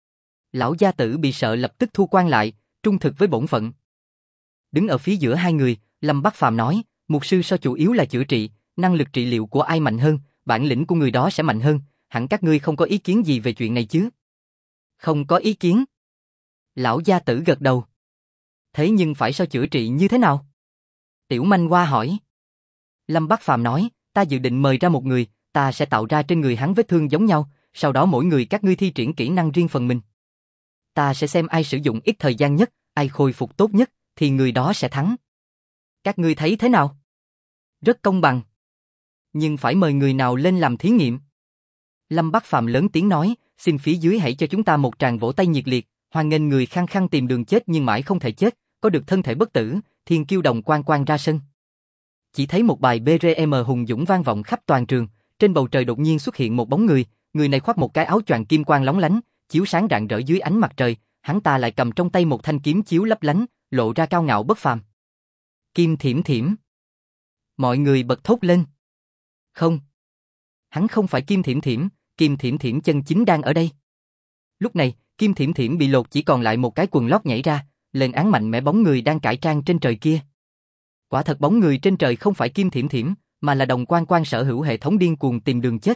Lão gia tử bị sợ lập tức thu quan lại, trung thực với bổn phận. Đứng ở phía giữa 2 người, Lâm Bắc Phàm nói, mục sư so chủ yếu là chữa trị, năng lực trị liệu của ai mạnh hơn, bản lĩnh của người đó sẽ mạnh hơn, hẳn các ngươi không có ý kiến gì về chuyện này chứ? Không có ý kiến. Lão gia tử gật đầu. Thế nhưng phải so chữa trị như thế nào? Tiểu manh hoa hỏi. Lâm Bắc Phàm nói, ta dự định mời ra một người, ta sẽ tạo ra trên người hắn vết thương giống nhau, sau đó mỗi người các ngươi thi triển kỹ năng riêng phần mình. Ta sẽ xem ai sử dụng ít thời gian nhất, ai khôi phục tốt nhất, thì người đó sẽ thắng. Các ngươi thấy thế nào? Rất công bằng. Nhưng phải mời người nào lên làm thí nghiệm? Lâm Bắc Phàm lớn tiếng nói, xin phía dưới hãy cho chúng ta một tràng vỗ tay nhiệt liệt, hoan nghênh người khăng khăng tìm đường chết nhưng mãi không thể chết, có được thân thể bất tử, thiên kiêu đồng quan quan ra sân. Chỉ thấy một bài BRM hùng dũng vang vọng khắp toàn trường, trên bầu trời đột nhiên xuất hiện một bóng người này khoác một cái áo choàng kim quang lóng lánh, chiếu sáng rạng rỡ dưới ánh mặt trời, hắn ta lại cầm trong tay một thanh kiếm chiếu lấp lánh, lộ ra cao ngạo bất phàm. Kim Thiểm Thiểm. Mọi người bật thốt lên. Không. Hắn không phải Kim Thiểm Thiểm, Kim Thiểm Thiểm chân chính đang ở đây. Lúc này, Kim Thiểm Thiểm bị lột chỉ còn lại một cái quần lót nhảy ra, lên án mạnh mẽ bóng người đang cải trang trên trời kia. Quả thật bóng người trên trời không phải Kim Thiểm Thiểm, mà là Đồng Quan Quan sở hữu hệ thống điên cuồng tìm đường chết.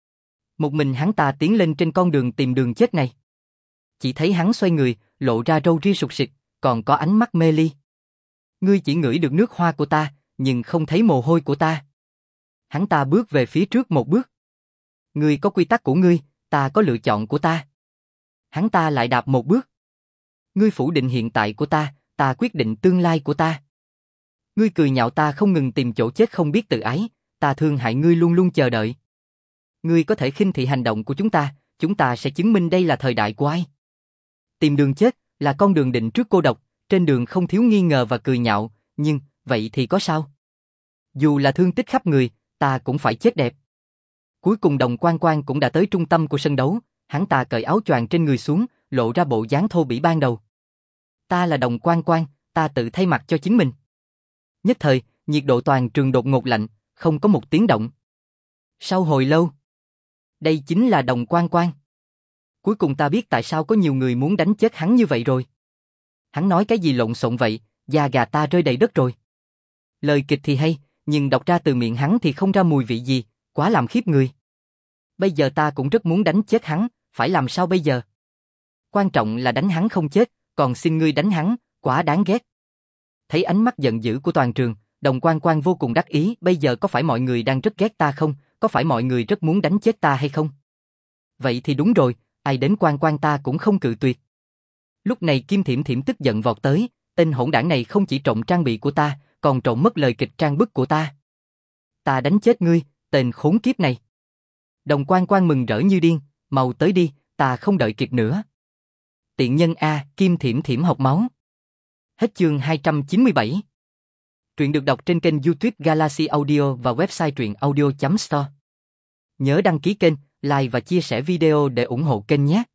Một mình hắn ta tiến lên trên con đường tìm đường chết này. Chỉ thấy hắn xoay người, lộ ra râu ria sụt sịt, còn có ánh mắt mê ly. Ngươi chỉ ngửi được nước hoa của ta, nhưng không thấy mồ hôi của ta. Hắn ta bước về phía trước một bước. Ngươi có quy tắc của ngươi, ta có lựa chọn của ta. Hắn ta lại đạp một bước. Ngươi phủ định hiện tại của ta quyết định tương lai của ta. Ngươi cười nhạo ta không ngừng tìm chỗ chết không biết tự ái, ta thương hại ngươi luôn luôn chờ đợi. Ngươi có thể khinh thị hành động của chúng ta sẽ chứng minh đây là thời đại của ai. Tìm đường chết là con đường định trước cô độc, trên đường không thiếu nghi ngờ và cười nhạo, nhưng vậy thì có sao? Dù là thương tích khắp người, ta cũng phải chết đẹp. Cuối cùng Đồng Quan Quan cũng đã tới trung tâm của sân đấu, hắn ta cởi áo choàng trên người xuống, lộ ra bộ dáng thô bỉ ban đầu. Ta là Đồng Quan Quan, ta tự thay mặt cho chính mình. Nhất thời, nhiệt độ toàn trường đột ngột lạnh, không có một tiếng động. Sau hồi lâu, đây chính là Đồng Quan Quan. Cuối cùng ta biết tại sao có nhiều người muốn đánh chết hắn như vậy rồi. Hắn nói cái gì lộn xộn vậy, da gà ta rơi đầy đất rồi. Lời kịch thì hay, nhưng đọc ra từ miệng hắn thì không ra mùi vị gì, quá làm khiếp người. Bây giờ ta cũng rất muốn đánh chết hắn, phải làm sao bây giờ? Quan trọng là đánh hắn không chết, còn xin ngươi đánh hắn, quá đáng ghét. Thấy ánh mắt giận dữ của toàn trường, Đồng Quan Quan vô cùng đắc ý, bây giờ có phải mọi người đang rất ghét ta không, có phải mọi người rất muốn đánh chết ta hay không? Vậy thì đúng rồi, ai đến Quan Quan ta cũng không cự tuyệt. Lúc này Kim Thiểm Thiểm tức giận vọt tới, tên hỗn đảng này không chỉ trộm trang bị của ta, còn trộm mất lời kịch trang bức của ta. Ta đánh chết ngươi, tên khốn kiếp này. Đồng Quan Quan mừng rỡ như điên, mau tới đi, ta không đợi kịp nữa. Tiện nhân A, Kim Thiểm Thiểm học máu. Hết chương 297. Truyện được đọc trên kênh YouTube Galaxy Audio và website truyệnaudio.store. Nhớ đăng ký kênh, like và chia sẻ video để ủng hộ kênh nhé.